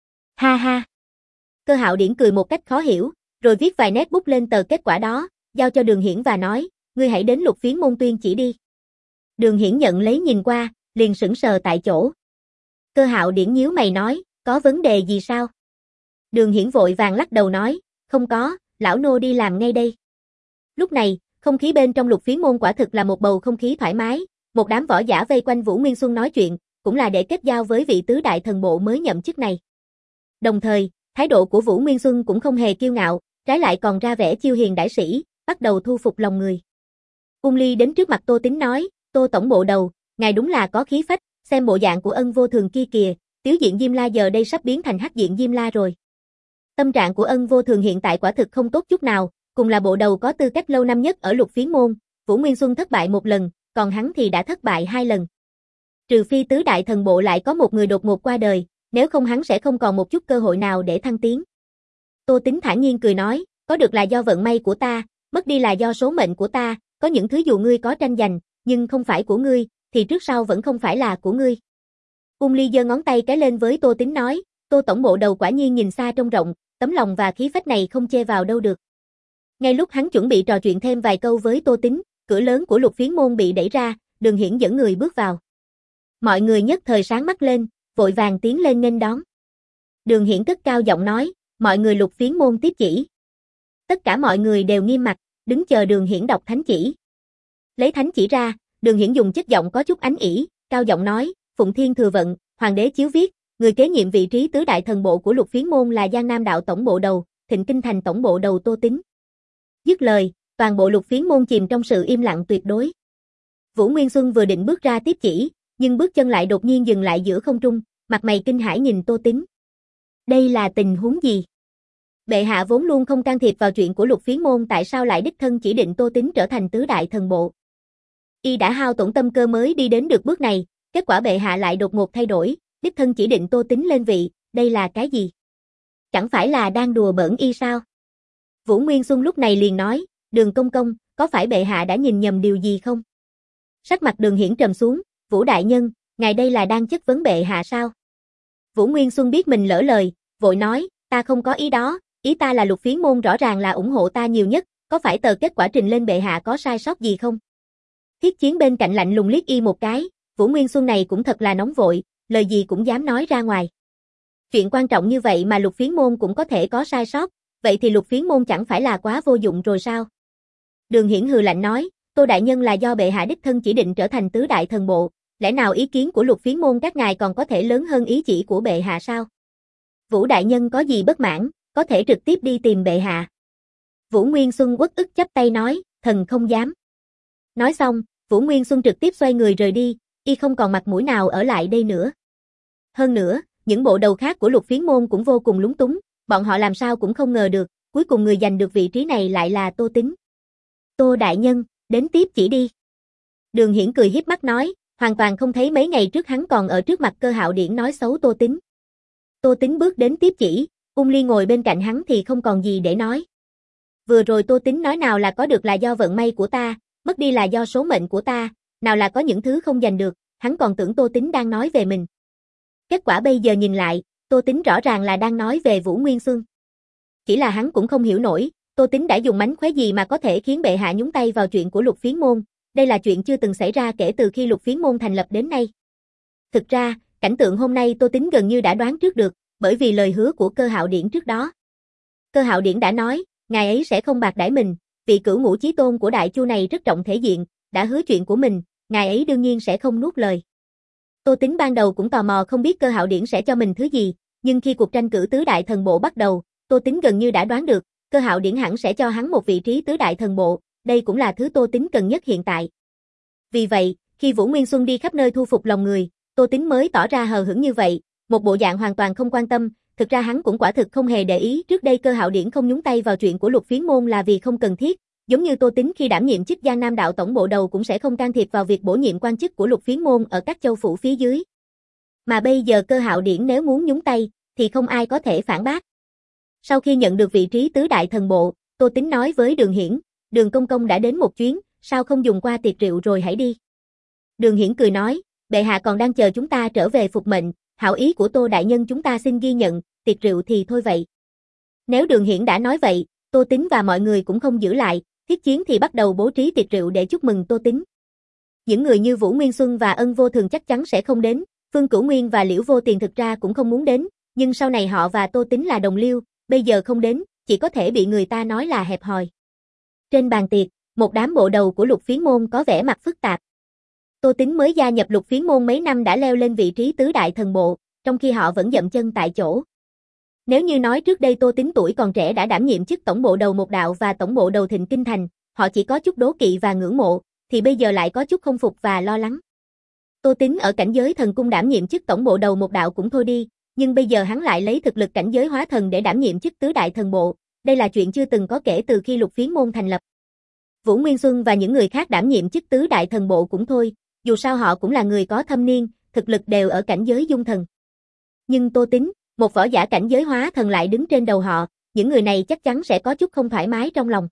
Ha ha. Cơ Hạo Điển cười một cách khó hiểu, rồi viết vài nét bút lên tờ kết quả đó, giao cho Đường Hiển và nói, ngươi hãy đến Lục Phiến môn tuyên chỉ đi. Đường Hiển nhận lấy nhìn qua, liền sững sờ tại chỗ. Cơ Hạo Điển nhíu mày nói, có vấn đề gì sao? Đường Hiển vội vàng lắc đầu nói, không có, lão nô đi làm ngay đây. Lúc này, không khí bên trong Lục Phiến môn quả thực là một bầu không khí thoải mái, một đám võ giả vây quanh Vũ Nguyên Xuân nói chuyện, cũng là để kết giao với vị tứ đại thần bộ mới nhậm chức này. Đồng thời, thái độ của Vũ Nguyên Xuân cũng không hề kiêu ngạo, trái lại còn ra vẻ chiêu hiền đãi sĩ, bắt đầu thu phục lòng người. Ung Ly đến trước mặt Tô Tín nói, Tô tổng bộ đầu, ngài đúng là có khí phách, xem bộ dạng của Ân Vô Thường kia kìa, Tiếu Diện Diêm La giờ đây sắp biến thành Hắc Diện Diêm La rồi. Tâm trạng của Ân Vô Thường hiện tại quả thực không tốt chút nào, cùng là bộ đầu có tư cách lâu năm nhất ở Lục Phiến môn, Vũ Nguyên Xuân thất bại một lần, còn hắn thì đã thất bại hai lần. Trừ phi tứ đại thần bộ lại có một người đột ngột qua đời, nếu không hắn sẽ không còn một chút cơ hội nào để thăng tiến. Tô Tín thản nhiên cười nói, có được là do vận may của ta, mất đi là do số mệnh của ta, có những thứ dù ngươi có tranh giành, nhưng không phải của ngươi, thì trước sau vẫn không phải là của ngươi. Ung Ly giơ ngón tay cái lên với Tô Tín nói, Tô tổng bộ đầu quả nhiên nhìn xa trông rộng, tấm lòng và khí phách này không chê vào đâu được. Ngay lúc hắn chuẩn bị trò chuyện thêm vài câu với Tô Tín, cửa lớn của Lục Phiến môn bị đẩy ra, Đường Hiển dẫn người bước vào. Mọi người nhất thời sáng mắt lên, vội vàng tiến lên nghênh đón. Đường Hiển cất cao giọng nói, mọi người Lục Phiến môn tiếp chỉ. Tất cả mọi người đều nghiêm mặt, đứng chờ Đường Hiển đọc thánh chỉ. Lấy thánh chỉ ra, Đường Hiển dùng chất giọng có chút ánh ỉ, cao giọng nói, Phụng Thiên thừa vận, Hoàng đế chiếu viết, người kế nhiệm vị trí tứ đại thần bộ của Lục Phiến môn là Giang Nam đạo tổng bộ đầu, Thịnh Kinh thành tổng bộ đầu Tô Tín. Dứt lời, toàn bộ Lục Phiến môn chìm trong sự im lặng tuyệt đối. Vũ Nguyên Xuân vừa định bước ra tiếp chỉ, nhưng bước chân lại đột nhiên dừng lại giữa không trung, mặt mày kinh hãi nhìn Tô Tín. Đây là tình huống gì? Bệ hạ vốn luôn không can thiệp vào chuyện của Lục Phiến môn, tại sao lại đích thân chỉ định Tô Tín trở thành tứ đại thần bộ? Y đã hao tổn tâm cơ mới đi đến được bước này, kết quả bệ hạ lại đột ngột thay đổi, đích thân chỉ định Tô Tín lên vị, đây là cái gì? Chẳng phải là đang đùa bỡn y sao? Vũ Nguyên Xuân lúc này liền nói, Đường công công, có phải bệ hạ đã nhìn nhầm điều gì không? Sắc mặt Đường Hiển trầm xuống, Vũ đại nhân, ngài đây là đang chất vấn bệ hạ sao? Vũ Nguyên Xuân biết mình lỡ lời, vội nói, ta không có ý đó, ý ta là Lục Phiến môn rõ ràng là ủng hộ ta nhiều nhất, có phải tờ kết quả trình lên bệ hạ có sai sót gì không? Thiết Chiến bên cạnh lạnh lùng liếc y một cái, Vũ Nguyên Xuân này cũng thật là nóng vội, lời gì cũng dám nói ra ngoài. Chuyện quan trọng như vậy mà Lục Phiến môn cũng có thể có sai sót, vậy thì Lục Phiến môn chẳng phải là quá vô dụng rồi sao? Đường Hiển hừ lạnh nói, Tô đại nhân là do bệ hạ đích thân chỉ định trở thành tứ đại thần bộ, lẽ nào ý kiến của Lục Phiến môn các ngài còn có thể lớn hơn ý chỉ của bệ hạ sao? Vũ đại nhân có gì bất mãn, có thể trực tiếp đi tìm bệ hạ. Vũ Nguyên Xuân uất ức chắp tay nói, thần không dám. Nói xong, Vũ Nguyên Xuân trực tiếp xoay người rời đi, y không còn mặt mũi nào ở lại đây nữa. Hơn nữa, những bộ đầu khác của Lục Phiến môn cũng vô cùng lúng túng, bọn họ làm sao cũng không ngờ được, cuối cùng người giành được vị trí này lại là Tô Tín. Tô đại nhân, đến tiếp chỉ đi. Đường Hiển cười hiếp mắt nói, hoàn toàn không thấy mấy ngày trước hắn còn ở trước mặt Cơ Hạo Điển nói xấu Tô Tính. Tô Tính bước đến tiếp chỉ, Ung Ly ngồi bên cạnh hắn thì không còn gì để nói. Vừa rồi Tô Tính nói nào là có được là do vận may của ta, mất đi là do số mệnh của ta, nào là có những thứ không giành được, hắn còn tưởng Tô Tính đang nói về mình. Kết quả bây giờ nhìn lại, Tô Tính rõ ràng là đang nói về Vũ Nguyên Xuân. Chỉ là hắn cũng không hiểu nổi, Tô Tính đã dùng mánh khóe gì mà có thể khiến bệ hạ nhúng tay vào chuyện của Lục Phiến Môn, đây là chuyện chưa từng xảy ra kể từ khi Lục Phiến Môn thành lập đến nay. Thực ra, cảnh tượng hôm nay Tô Tính gần như đã đoán trước được, bởi vì lời hứa của Cơ Hạo Điển trước đó. Cơ Hạo Điển đã nói, ngài ấy sẽ không bạc đãi mình, vị cửu ngũ chí tôn của Đại Chu này rất trọng thể diện, đã hứa chuyện của mình, ngài ấy đương nhiên sẽ không nuốt lời. Tô Tính ban đầu cũng tò mò không biết Cơ Hạo Điển sẽ cho mình thứ gì, nhưng khi cuộc tranh cử tứ đại thần bộ bắt đầu, Tô Tính gần như đã đoán được, Cơ Hạo Điển hẳn sẽ cho hắn một vị trí tứ đại thần bộ, đây cũng là thứ Tô Tính cần nhất hiện tại. Vì vậy, khi Vũ Nguyên Xuân đi khắp nơi thu phục lòng người, Tô Tính mới tỏ ra hờ hững như vậy, một bộ dạng hoàn toàn không quan tâm, thực ra hắn cũng quả thực không hề để ý, trước đây Cơ Hạo Điển không nhúng tay vào chuyện của Lục Phiến Môn là vì không cần thiết, giống như Tô Tính khi đảm nhiệm chức Giang Nam đạo tổng bộ đầu cũng sẽ không can thiệp vào việc bổ nhiệm quan chức của Lục Phiến Môn ở các châu phủ phía dưới. Mà bây giờ Cơ Hạo Điển nếu muốn nhúng tay, thì không ai có thể phản bác. Sau khi nhận được vị trí tứ đại thần bộ, Tô Tính nói với Đường Hiển, Đường công công đã đến một chuyến, sao không dùng qua tiệc rượu rồi hãy đi. Đường Hiển cười nói, bệ hạ còn đang chờ chúng ta trở về phục mệnh, hảo ý của Tô đại nhân chúng ta xin ghi nhận, tiệc rượu thì thôi vậy. Nếu Đường Hiển đã nói vậy, Tô Tính và mọi người cũng không giữ lại, Thiết Chiến thì bắt đầu bố trí tiệc rượu để chúc mừng Tô Tính. Những người như Vũ Nguyên Xuân và Ân Vô Thường chắc chắn sẽ không đến, Phương Cửu Nguyên và Liễu Vô Tiền thực ra cũng không muốn đến, nhưng sau này họ và Tô Tính là đồng liêu, bây giờ không đến, chỉ có thể bị người ta nói là hẹp hòi. Trên bàn tiệc, một đám bộ đầu của Lục Phiến Môn có vẻ mặt phức tạp. Tô Tính mới gia nhập Lục Phiến Môn mấy năm đã leo lên vị trí tứ đại thần bộ, trong khi họ vẫn dậm chân tại chỗ. Nếu như nói trước đây Tô Tính tuổi còn trẻ đã đảm nhiệm chức tổng bộ đầu một đạo và tổng bộ đầu Thịnh Kinh Thành, họ chỉ có chút đố kỵ và ngưỡng mộ, thì bây giờ lại có chút không phục và lo lắng. Tô Tính ở cảnh giới thần cung đảm nhiệm chức tổng bộ đầu một đạo cũng thôi đi, nhưng bây giờ hắn lại lấy thực lực cảnh giới hóa thần để đảm nhiệm chức tứ đại thần bộ, đây là chuyện chưa từng có kể từ khi Lục Phiến Môn thành lập. Vũ Nguyên Xuân và những người khác đảm nhiệm chức tứ đại thần bộ cũng thôi, dù sao họ cũng là người có thâm niên, thực lực đều ở cảnh giới dung thần. Nhưng Tô Tính, một võ giả cảnh giới hóa thần lại đứng trên đầu họ, những người này chắc chắn sẽ có chút không thoải mái trong lòng.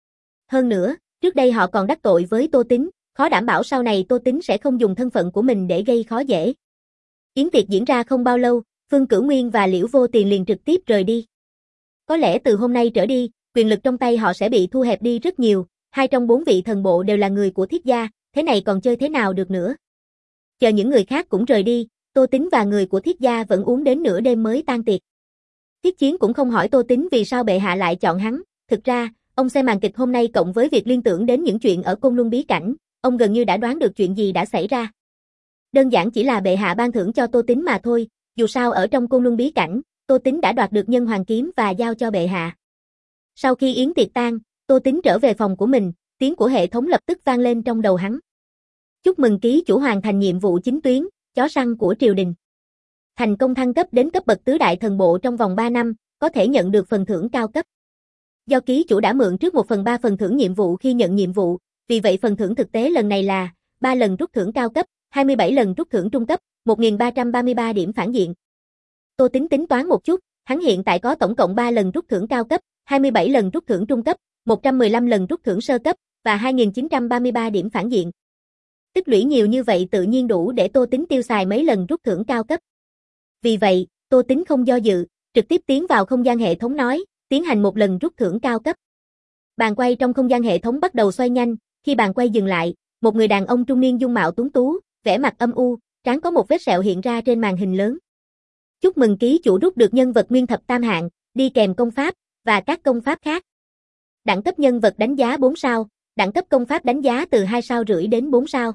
Hơn nữa, trước đây họ còn đắc tội với Tô Tính, khó đảm bảo sau này Tô Tính sẽ không dùng thân phận của mình để gây khó dễ. Yến tiệc diễn ra không bao lâu, Phương Cửu Nguyên và Liễu Vô Tiền liền trực tiếp rời đi. Có lẽ từ hôm nay trở đi, quyền lực trong tay họ sẽ bị thu hẹp đi rất nhiều, hai trong bốn vị thần bộ đều là người của Thiết gia, thế này còn chơi thế nào được nữa. Chờ những người khác cũng rời đi, Tô Tính và người của Thiết gia vẫn uống đến nửa đêm mới tan tiệc. Thiết Chiến cũng không hỏi Tô Tính vì sao bệ hạ lại chọn hắn, thực ra, ông xem màn kịch hôm nay cộng với việc liên tưởng đến những chuyện ở Côn Luân bí cảnh, ông gần như đã đoán được chuyện gì đã xảy ra. Đơn giản chỉ là bệ hạ ban thưởng cho Tô Tính mà thôi, dù sao ở trong Côn Luân bí cảnh, Tô Tính đã đoạt được nhân hoàng kiếm và giao cho bệ hạ. Sau khi yến tiệc tan, Tô Tính trở về phòng của mình, tiếng của hệ thống lập tức vang lên trong đầu hắn. Chúc mừng ký chủ hoàn thành nhiệm vụ chính tuyến, chó săn của triều đình. Thành công thăng cấp đến cấp bậc tứ đại thần bộ trong vòng ba năm, có thể nhận được phần thưởng cao cấp. Do ký chủ đã mượn trước một phần ba phần thưởng nhiệm vụ khi nhận nhiệm vụ, vì vậy phần thưởng thực tế lần này là ba lần rút thưởng cao cấp, hai mươi bảy lần rút thưởng trung cấp, một nghìn ba trăm ba mươi ba điểm phản diện. Tô Tính tính toán một chút, hắn hiện tại có tổng cộng ba lần rút thưởng cao cấp, hai mươi bảy lần rút thưởng trung cấp, một trăm mười lăm lần rút thưởng sơ cấp và hai nghìn chín trăm ba mươi ba điểm phản diện. Tích lũy nhiều như vậy tự nhiên đủ để Tô Tính tiêu xài mấy lần rút thưởng cao cấp. Vì vậy, Tô Tính không do dự, trực tiếp tiến vào không gian hệ thống nói, tiến hành một lần rút thưởng cao cấp. Bàn quay trong không gian hệ thống bắt đầu xoay nhanh, khi bàn quay dừng lại, một người đàn ông trung niên dung mạo tuấn tú, vẻ mặt âm u, trán có một vết sẹo hiện ra trên màn hình lớn. Chúc mừng ký chủ rút được nhân vật nguyên thập tam hạng, đi kèm công pháp và các công pháp khác. Đẳng cấp nhân vật đánh giá bốn sao, đẳng cấp công pháp đánh giá từ hai sao rưỡi đến bốn sao.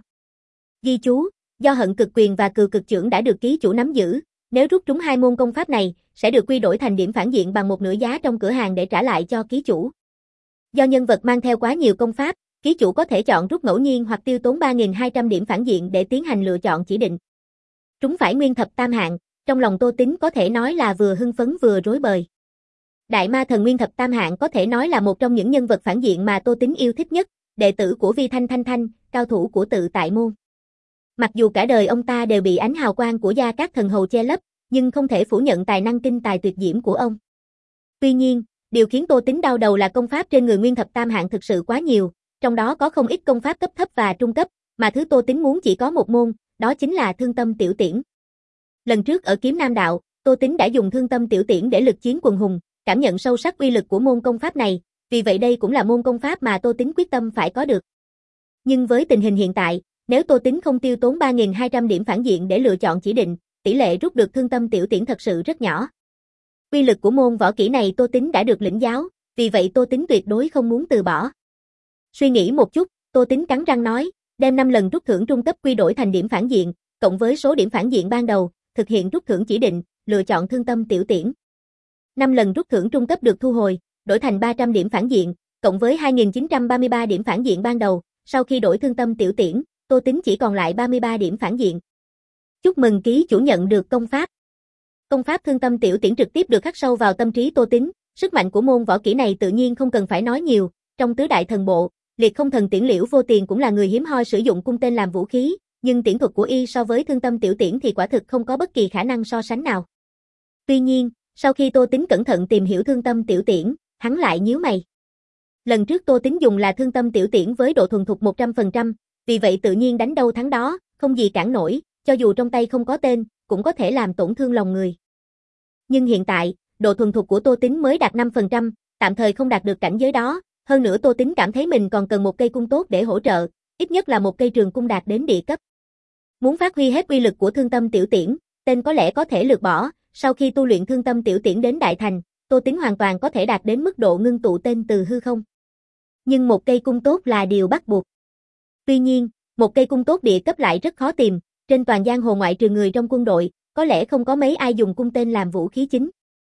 Ghi chú, do hận cực quyền và cừu cực chưởng đã được ký chủ nắm giữ, nếu rút trúng hai môn công pháp này, sẽ được quy đổi thành điểm phản diện bằng một nửa giá trong cửa hàng để trả lại cho ký chủ. Do nhân vật mang theo quá nhiều công pháp, ký chủ có thể chọn rút ngẫu nhiên hoặc tiêu tốn ba nghìn hai trăm điểm phản diện để tiến hành lựa chọn chỉ định. Trúng phải nguyên thập tam hạng, trong lòng Tô Tính có thể nói là vừa hưng phấn vừa rối bời. Đại ma thần nguyên thập tam hạng có thể nói là một trong những nhân vật phản diện mà Tô Tính yêu thích nhất, đệ tử của Vi Thanh Thanh Thanh, cao thủ của tự tại môn. Mặc dù cả đời ông ta đều bị ánh hào quang của Gia Cát Thần Hầu che lấp, nhưng không thể phủ nhận tài năng kinh tài tuyệt diễm của ông. Tuy nhiên, điều khiến Tô Tính đau đầu là công pháp trên người Nguyên Thập Tam Hạng thực sự quá nhiều, trong đó có không ít công pháp cấp thấp và trung cấp, mà thứ Tô Tính muốn chỉ có một môn, đó chính là Thương Tâm Tiểu Tiễn. Lần trước ở Kiếm Nam Đạo, Tô Tính đã dùng Thương Tâm Tiểu Tiễn để lực chiến quần hùng, cảm nhận sâu sắc uy lực của môn công pháp này, vì vậy đây cũng là môn công pháp mà Tô Tính quyết tâm phải có được. Nhưng với tình hình hiện tại, nếu Tô Tính không tiêu tốn ba nghìn hai trăm điểm phản diện để lựa chọn chỉ định, tỷ lệ rút được Thương Tâm Tiểu Tiễn thật sự rất nhỏ. Uy lực của môn võ kỹ này Tô Tính đã được lĩnh giáo, vì vậy Tô Tính tuyệt đối không muốn từ bỏ. Suy nghĩ một chút, Tô Tính cắn răng nói, đem năm lần rút thưởng trung cấp quy đổi thành điểm phản diện, cộng với số điểm phản diện ban đầu, thực hiện rút thưởng chỉ định, lựa chọn Thương Tâm Tiểu Tiễn. năm lần rút thưởng trung cấp được thu hồi, đổi thành ba trăm điểm phản diện, cộng với hai nghìn chín trăm ba mươi ba điểm phản diện ban đầu, sau khi đổi Thương Tâm Tiểu Tiễn, Tô Tính chỉ còn lại ba mươi ba điểm phản diện. Chúc mừng ký chủ nhận được công pháp. Công pháp Thương Tâm Tiểu Tiễn trực tiếp được khắc sâu vào tâm trí Tô Tính, sức mạnh của môn võ kỹ này tự nhiên không cần phải nói nhiều, trong tứ đại thần bộ, Liệt Không Thần Tiễn Liễu Vô Tiền cũng là người hiếm hoi sử dụng cung tên làm vũ khí, nhưng tiễn thuật của y so với Thương Tâm Tiểu Tiễn thì quả thực không có bất kỳ khả năng so sánh nào. Tuy nhiên, sau khi Tô Tính cẩn thận tìm hiểu Thương Tâm Tiểu Tiễn, hắn lại nhíu mày. Lần trước Tô Tính dùng là Thương Tâm Tiểu Tiễn với độ thuần thục một trăm phần trăm, vì vậy tự nhiên đánh đâu thắng đó, không gì cản nổi, cho dù trong tay không có tên, cũng có thể làm tổn thương lòng người. Nhưng hiện tại, độ thuần thục của Tô Tính mới đạt năm phần trăm, tạm thời không đạt được cảnh giới đó, hơn nữa Tô Tính cảm thấy mình còn cần một cây cung tốt để hỗ trợ, ít nhất là một cây trường cung đạt đến địa cấp. Muốn phát huy hết uy lực của Thương Tâm Tiểu Tiễn, tên có lẽ có thể lược bỏ, sau khi tu luyện Thương Tâm Tiểu Tiễn đến đại thành, Tô Tính hoàn toàn có thể đạt đến mức độ ngưng tụ tên từ hư không. Nhưng một cây cung tốt là điều bắt buộc. Tuy nhiên, một cây cung tốt địa cấp lại rất khó tìm, trên toàn giang hồ ngoại trừ người trong quân đội, có lẽ không có mấy ai dùng cung tên làm vũ khí chính.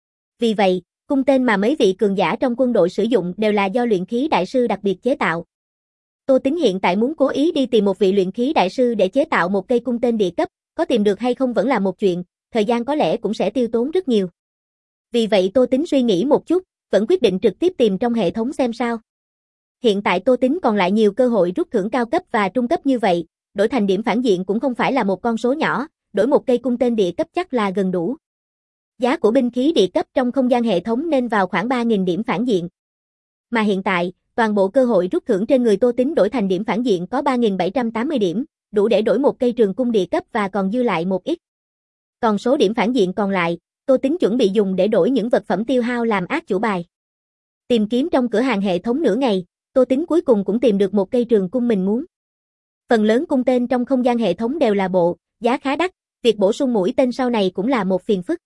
Vì vậy, cung tên mà mấy vị cường giả trong quân đội sử dụng đều là do luyện khí đại sư đặc biệt chế tạo. Tô Tính hiện tại muốn cố ý đi tìm một vị luyện khí đại sư để chế tạo một cây cung tên địa cấp, có tìm được hay không vẫn là một chuyện, thời gian có lẽ cũng sẽ tiêu tốn rất nhiều. Vì vậy Tô Tính suy nghĩ một chút, vẫn quyết định trực tiếp tìm trong hệ thống xem sao. Hiện tại Tô Tính còn lại nhiều cơ hội rút thưởng cao cấp và trung cấp như vậy, đổi thành điểm phản diện cũng không phải là một con số nhỏ, đổi một cây cung tên địa cấp chắc là gần đủ. Giá của binh khí địa cấp trong không gian hệ thống nên vào khoảng ba nghìn điểm phản diện. Mà hiện tại, toàn bộ cơ hội rút thưởng trên người Tô Tính đổi thành điểm phản diện có ba nghìn bảy trăm tám mươi điểm, đủ để đổi một cây trường cung địa cấp và còn dư lại một ít. Còn số điểm phản diện còn lại, Tô Tính chuẩn bị dùng để đổi những vật phẩm tiêu hao làm ác chủ bài. Tìm kiếm trong cửa hàng hệ thống nửa ngày, Tô Tính cuối cùng cũng tìm được một cây trường cung mình muốn. Phần lớn cung tên trong không gian hệ thống đều là bộ, giá khá đắt, việc bổ sung mũi tên sau này cũng là một phiền phức.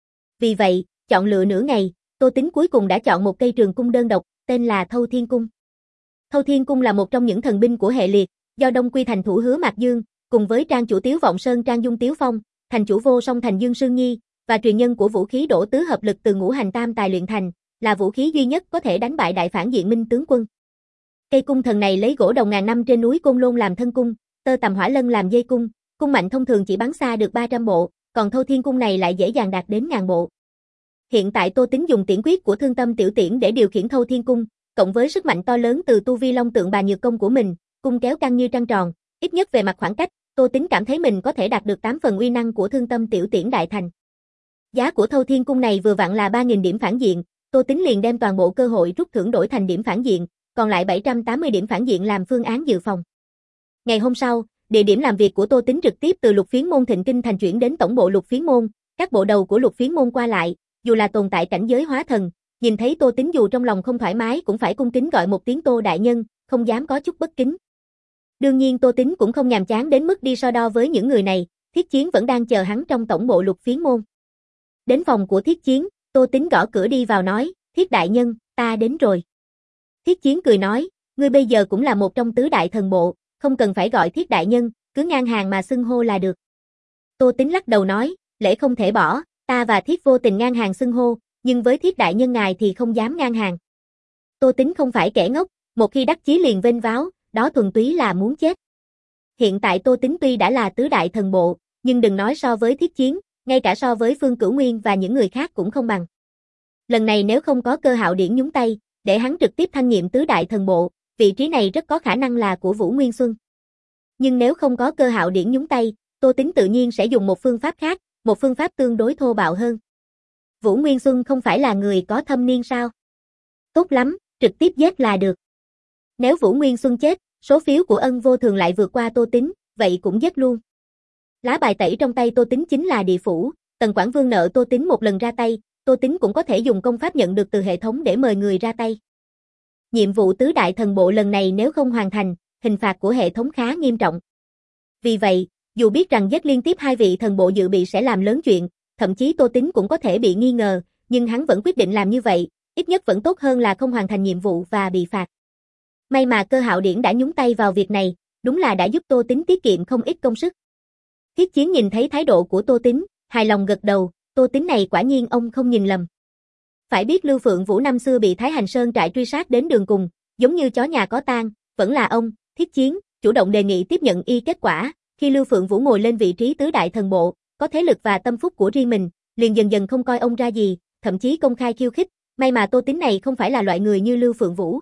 Vì vậy, chọn lựa nửa ngày, Tô Tính cuối cùng đã chọn một cây trường cung đơn độc, tên là Thâu Thiên Cung. Thâu Thiên Cung là một trong những thần binh của hệ Liệt, do Đông Quy thành thủ Hứa Mạc Dương, cùng với trang chủ Tiếu Vọng Sơn Trang Dung Tiếu Phong, thành chủ Vô Song thành Dương Sương Nhi, và truyền nhân của vũ khí đổ tứ hợp lực từ ngũ hành tam tài luyện thành, là vũ khí duy nhất có thể đánh bại đại phản diện Minh tướng quân. Cây cung thần này lấy gỗ đồng ngàn năm trên núi Côn Lôn làm thân cung, tơ tằm hỏa lân làm dây cung, cung mạnh thông thường chỉ bắn xa được ba trăm bộ, còn Thâu Thiên Cung này lại dễ dàng đạt đến ngàn bộ. Hiện tại Tô Tính dùng tiễn quyết của Thương Tâm Tiểu Tiễn để điều khiển Thâu Thiên Cung, cộng với sức mạnh to lớn từ tu vi Long Tượng Bà Nhược Công của mình, cung kéo căng như trăng tròn, ít nhất về mặt khoảng cách, Tô Tính cảm thấy mình có thể đạt được tám phần uy năng của Thương Tâm Tiểu Tiễn đại thành. Giá của Thâu Thiên Cung này vừa vặn là ba nghìn điểm phản diện, Tô Tính liền đem toàn bộ cơ hội rút thưởng đổi thành điểm phản diện, còn lại bảy trăm tám mươi điểm phản diện làm phương án dự phòng. Ngày hôm sau, địa điểm làm việc của Tô Tính trực tiếp từ Lục Phiến môn Thịnh Kinh thành chuyển đến tổng bộ Lục Phiến môn, các bộ đầu của Lục Phiến môn qua lại, dù là tồn tại cảnh giới hóa thần, nhìn thấy Tô Tính dù trong lòng không thoải mái cũng phải cung kính gọi một tiếng Tô đại nhân, không dám có chút bất kính. Đương nhiên Tô Tính cũng không nhàm chán đến mức đi so đo với những người này, Thiết Chiến vẫn đang chờ hắn trong tổng bộ Lục Phiến môn. Đến phòng của Thiết Chiến, Tô Tính gõ cửa đi vào nói, Thiết đại nhân, ta đến rồi. Thiết Chiến cười nói, ngươi bây giờ cũng là một trong tứ đại thần bộ, không cần phải gọi Thiết đại nhân, cứ ngang hàng mà xưng hô là được. Tô Tính lắc đầu nói, lễ không thể bỏ, ta và Thiết vô tình ngang hàng xưng hô, nhưng với Thiết đại nhân ngài thì không dám ngang hàng. Tô Tính không phải kẻ ngốc, một khi đắc chí liền vênh váo, đó thuần túy là muốn chết. Hiện tại Tô Tính tuy đã là tứ đại thần bộ, nhưng đừng nói so với Thiết Chiến, ngay cả so với Phương Cửu Nguyên và những người khác cũng không bằng. Lần này nếu không có Cơ Hạo Điển nhúng tay, để hắn trực tiếp thăng nhiệm tứ đại thần bộ, vị trí này rất có khả năng là của Vũ Nguyên Xuân. Nhưng nếu không có Cơ Hạo Điển nhúng tay, Tô Tín tự nhiên sẽ dùng một phương pháp khác, một phương pháp tương đối thô bạo hơn. Vũ Nguyên Xuân không phải là người có thâm niên sao? Tốt lắm, trực tiếp giết là được. Nếu Vũ Nguyên Xuân chết, số phiếu của Ân Vô Thường lại vượt qua Tô Tín, vậy cũng giết luôn. Lá bài tẩy trong tay Tô Tín chính là địa phủ, Tần Quảng Vương nợ Tô Tín một lần ra tay, Tô Tín cũng có thể dùng công pháp nhận được từ hệ thống để mời người ra tay. Nhiệm vụ tứ đại thần bộ lần này nếu không hoàn thành, hình phạt của hệ thống khá nghiêm trọng. Vì vậy, dù biết rằng giết liên tiếp hai vị thần bộ dự bị sẽ làm lớn chuyện, thậm chí Tô Tín cũng có thể bị nghi ngờ, nhưng hắn vẫn quyết định làm như vậy, ít nhất vẫn tốt hơn là không hoàn thành nhiệm vụ và bị phạt. May mà Cơ Hạo Điển đã nhúng tay vào việc này, đúng là đã giúp Tô Tín tiết kiệm không ít công sức. Thiết Chiến nhìn thấy thái độ của Tô Tín, hài lòng gật đầu, Tô Tín này quả nhiên ông không nhìn lầm. Phải biết Lưu Phượng Vũ năm xưa bị Thái Hành Sơn trại truy sát đến đường cùng, giống như chó nhà có tang, vẫn là ông, Thiết Chiến, chủ động đề nghị tiếp nhận y kết quả, khi Lưu Phượng Vũ ngồi lên vị trí tứ đại thần bộ, có thế lực và tâm phúc của riêng mình, liền dần dần không coi ông ra gì, thậm chí công khai khiêu khích, may mà Tô Tín này không phải là loại người như Lưu Phượng Vũ.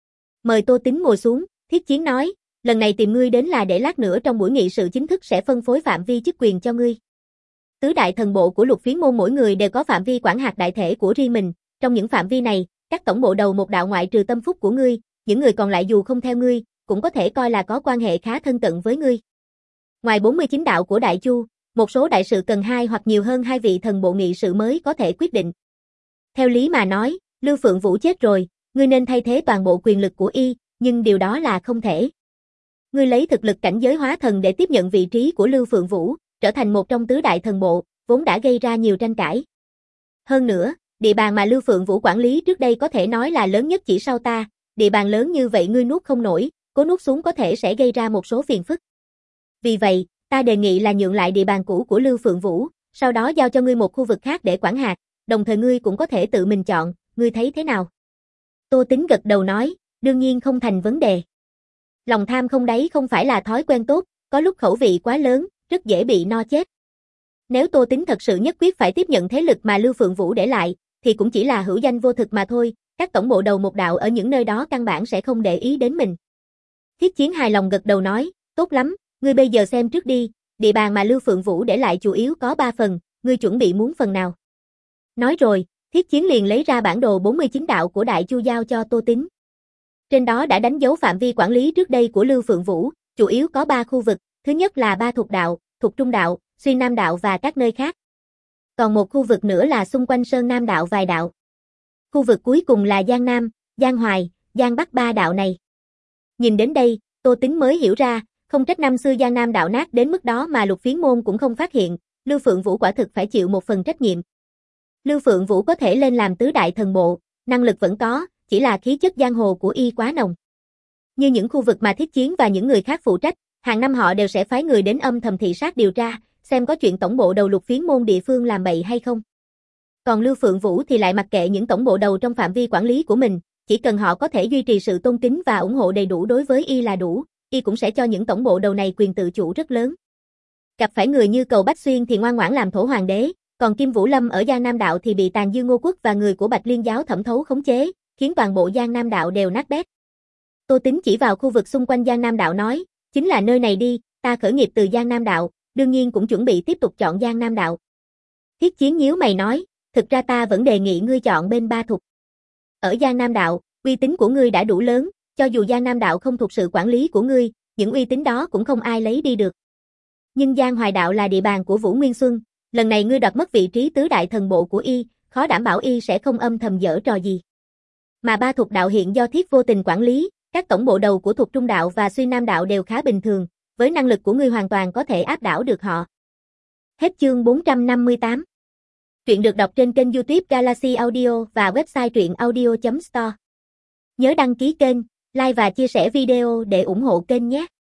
Mời Tô Tín ngồi xuống, Thiết Chiến nói, lần này tìm ngươi đến là để lát nữa trong buổi nghị sự chính thức sẽ phân phối phạm vi chức quyền cho ngươi. Tứ đại thần bộ của Lục Phiến môn mỗi người đều có phạm vi quản hạt đại thể của riêng mình, trong những phạm vi này, các tổng bộ đầu một đạo ngoại trừ tâm phúc của ngươi, những người còn lại dù không theo ngươi, cũng có thể coi là có quan hệ khá thân cận với ngươi. Ngoài bốn mươi chín đạo của Đại Chu, một số đại sự cần hai hoặc nhiều hơn hai vị thần bộ nghị sự mới có thể quyết định. Theo lý mà nói, Lưu Phượng Vũ chết rồi, ngươi nên thay thế toàn bộ quyền lực của y, nhưng điều đó là không thể. Ngươi lấy thực lực cảnh giới hóa thần để tiếp nhận vị trí của Lưu Phượng Vũ, trở thành một trong tứ đại thần bộ, vốn đã gây ra nhiều tranh cãi. Hơn nữa, địa bàn mà Lưu Phượng Vũ quản lý trước đây có thể nói là lớn nhất chỉ sau ta, địa bàn lớn như vậy ngươi nuốt không nổi, cố nuốt xuống có thể sẽ gây ra một số phiền phức. Vì vậy, ta đề nghị là nhượng lại địa bàn cũ của Lưu Phượng Vũ, sau đó giao cho ngươi một khu vực khác để quản hạt, đồng thời ngươi cũng có thể tự mình chọn, ngươi thấy thế nào? Tô Tín gật đầu nói, đương nhiên không thành vấn đề. Lòng tham không đáy không phải là thói quen tốt, có lúc khẩu vị quá lớn, rất dễ bị no chết. Nếu Tô Tín thật sự nhất quyết phải tiếp nhận thế lực mà Lưu Phượng Vũ để lại, thì cũng chỉ là hữu danh vô thực mà thôi, các tổng bộ đầu một đạo ở những nơi đó căn bản sẽ không để ý đến mình. Thiết Chiến hài lòng gật đầu nói, tốt lắm, ngươi bây giờ xem trước đi, địa bàn mà Lưu Phượng Vũ để lại chủ yếu có ba phần, ngươi chuẩn bị muốn phần nào? Nói rồi, Thiết Chiến liền lấy ra bản đồ bốn mươi chín đạo của Đại Chu giao cho Tô Tín. Trên đó đã đánh dấu phạm vi quản lý trước đây của Lưu Phượng Vũ, chủ yếu có ba khu vực, thứ nhất là Ba Thục đạo, Thục Trung đạo, Xuyên Nam đạo và các nơi khác. Còn một khu vực nữa là xung quanh Sơn Nam đạo vài đạo. Khu vực cuối cùng là Giang Nam, Giang Hoài, Giang Bắc ba đạo này. Nhìn đến đây, Tô Tín mới hiểu ra, không trách năm xưa Giang Nam đạo nát đến mức đó mà Lục Phiến môn cũng không phát hiện, Lưu Phượng Vũ quả thực phải chịu một phần trách nhiệm. Lưu Phượng Vũ có thể lên làm tứ đại thần bộ, năng lực vẫn có, chỉ là khí chất giang hồ của y quá nồng. Như những khu vực mà Thiết Chiến và những người khác phụ trách, hàng năm họ đều sẽ phái người đến âm thầm thị sát điều tra, xem có chuyện tổng bộ đầu Lục Phiến môn địa phương làm bậy hay không. Còn Lưu Phượng Vũ thì lại mặc kệ những tổng bộ đầu trong phạm vi quản lý của mình, chỉ cần họ có thể duy trì sự tôn kính và ủng hộ đầy đủ đối với y là đủ, y cũng sẽ cho những tổng bộ đầu này quyền tự chủ rất lớn. Gặp phải người như Cầu Bách Xuyên thì ngoan ngoãn làm thổ hoàng đế, còn Kim Vũ Lâm ở Giang Nam đạo thì bị Tàn Dư Ngô Quốc và người của Bạch Liên giáo thẩm thấu khống chế, khiến toàn bộ Giang Nam đạo đều nát bét. Tô Tín chỉ vào khu vực xung quanh Giang Nam đạo nói, chính là nơi này đi, ta khởi nghiệp từ Giang Nam đạo, đương nhiên cũng chuẩn bị tiếp tục chọn Giang Nam đạo. Thiết Chiến nhíu mày nói, thực ra ta vẫn đề nghị ngươi chọn bên Ba Thục. Ở Giang Nam đạo, uy tín của ngươi đã đủ lớn, cho dù Giang Nam đạo không thuộc sự quản lý của ngươi, những uy tín đó cũng không ai lấy đi được. Nhưng Giang Hoài đạo là địa bàn của Vũ Nguyên Xuân, lần này ngươi đoạt mất vị trí tứ đại thần bộ của y, khó đảm bảo y sẽ không âm thầm giở trò gì. Mà Ba Thục đạo hiện do Thiết Vô Tình quản lý, các tổng bộ đầu của Thục Trung đạo và Xuyên Nam đạo đều khá bình thường, với năng lực của ngươi hoàn toàn có thể áp đảo được họ. Hết chương bốn trăm năm mươi tám. Truyện được đọc trên kênh YouTube Galaxy Audio và website truyện audio chấm store. Nhớ đăng ký kênh, like và chia sẻ video để ủng hộ kênh nhé.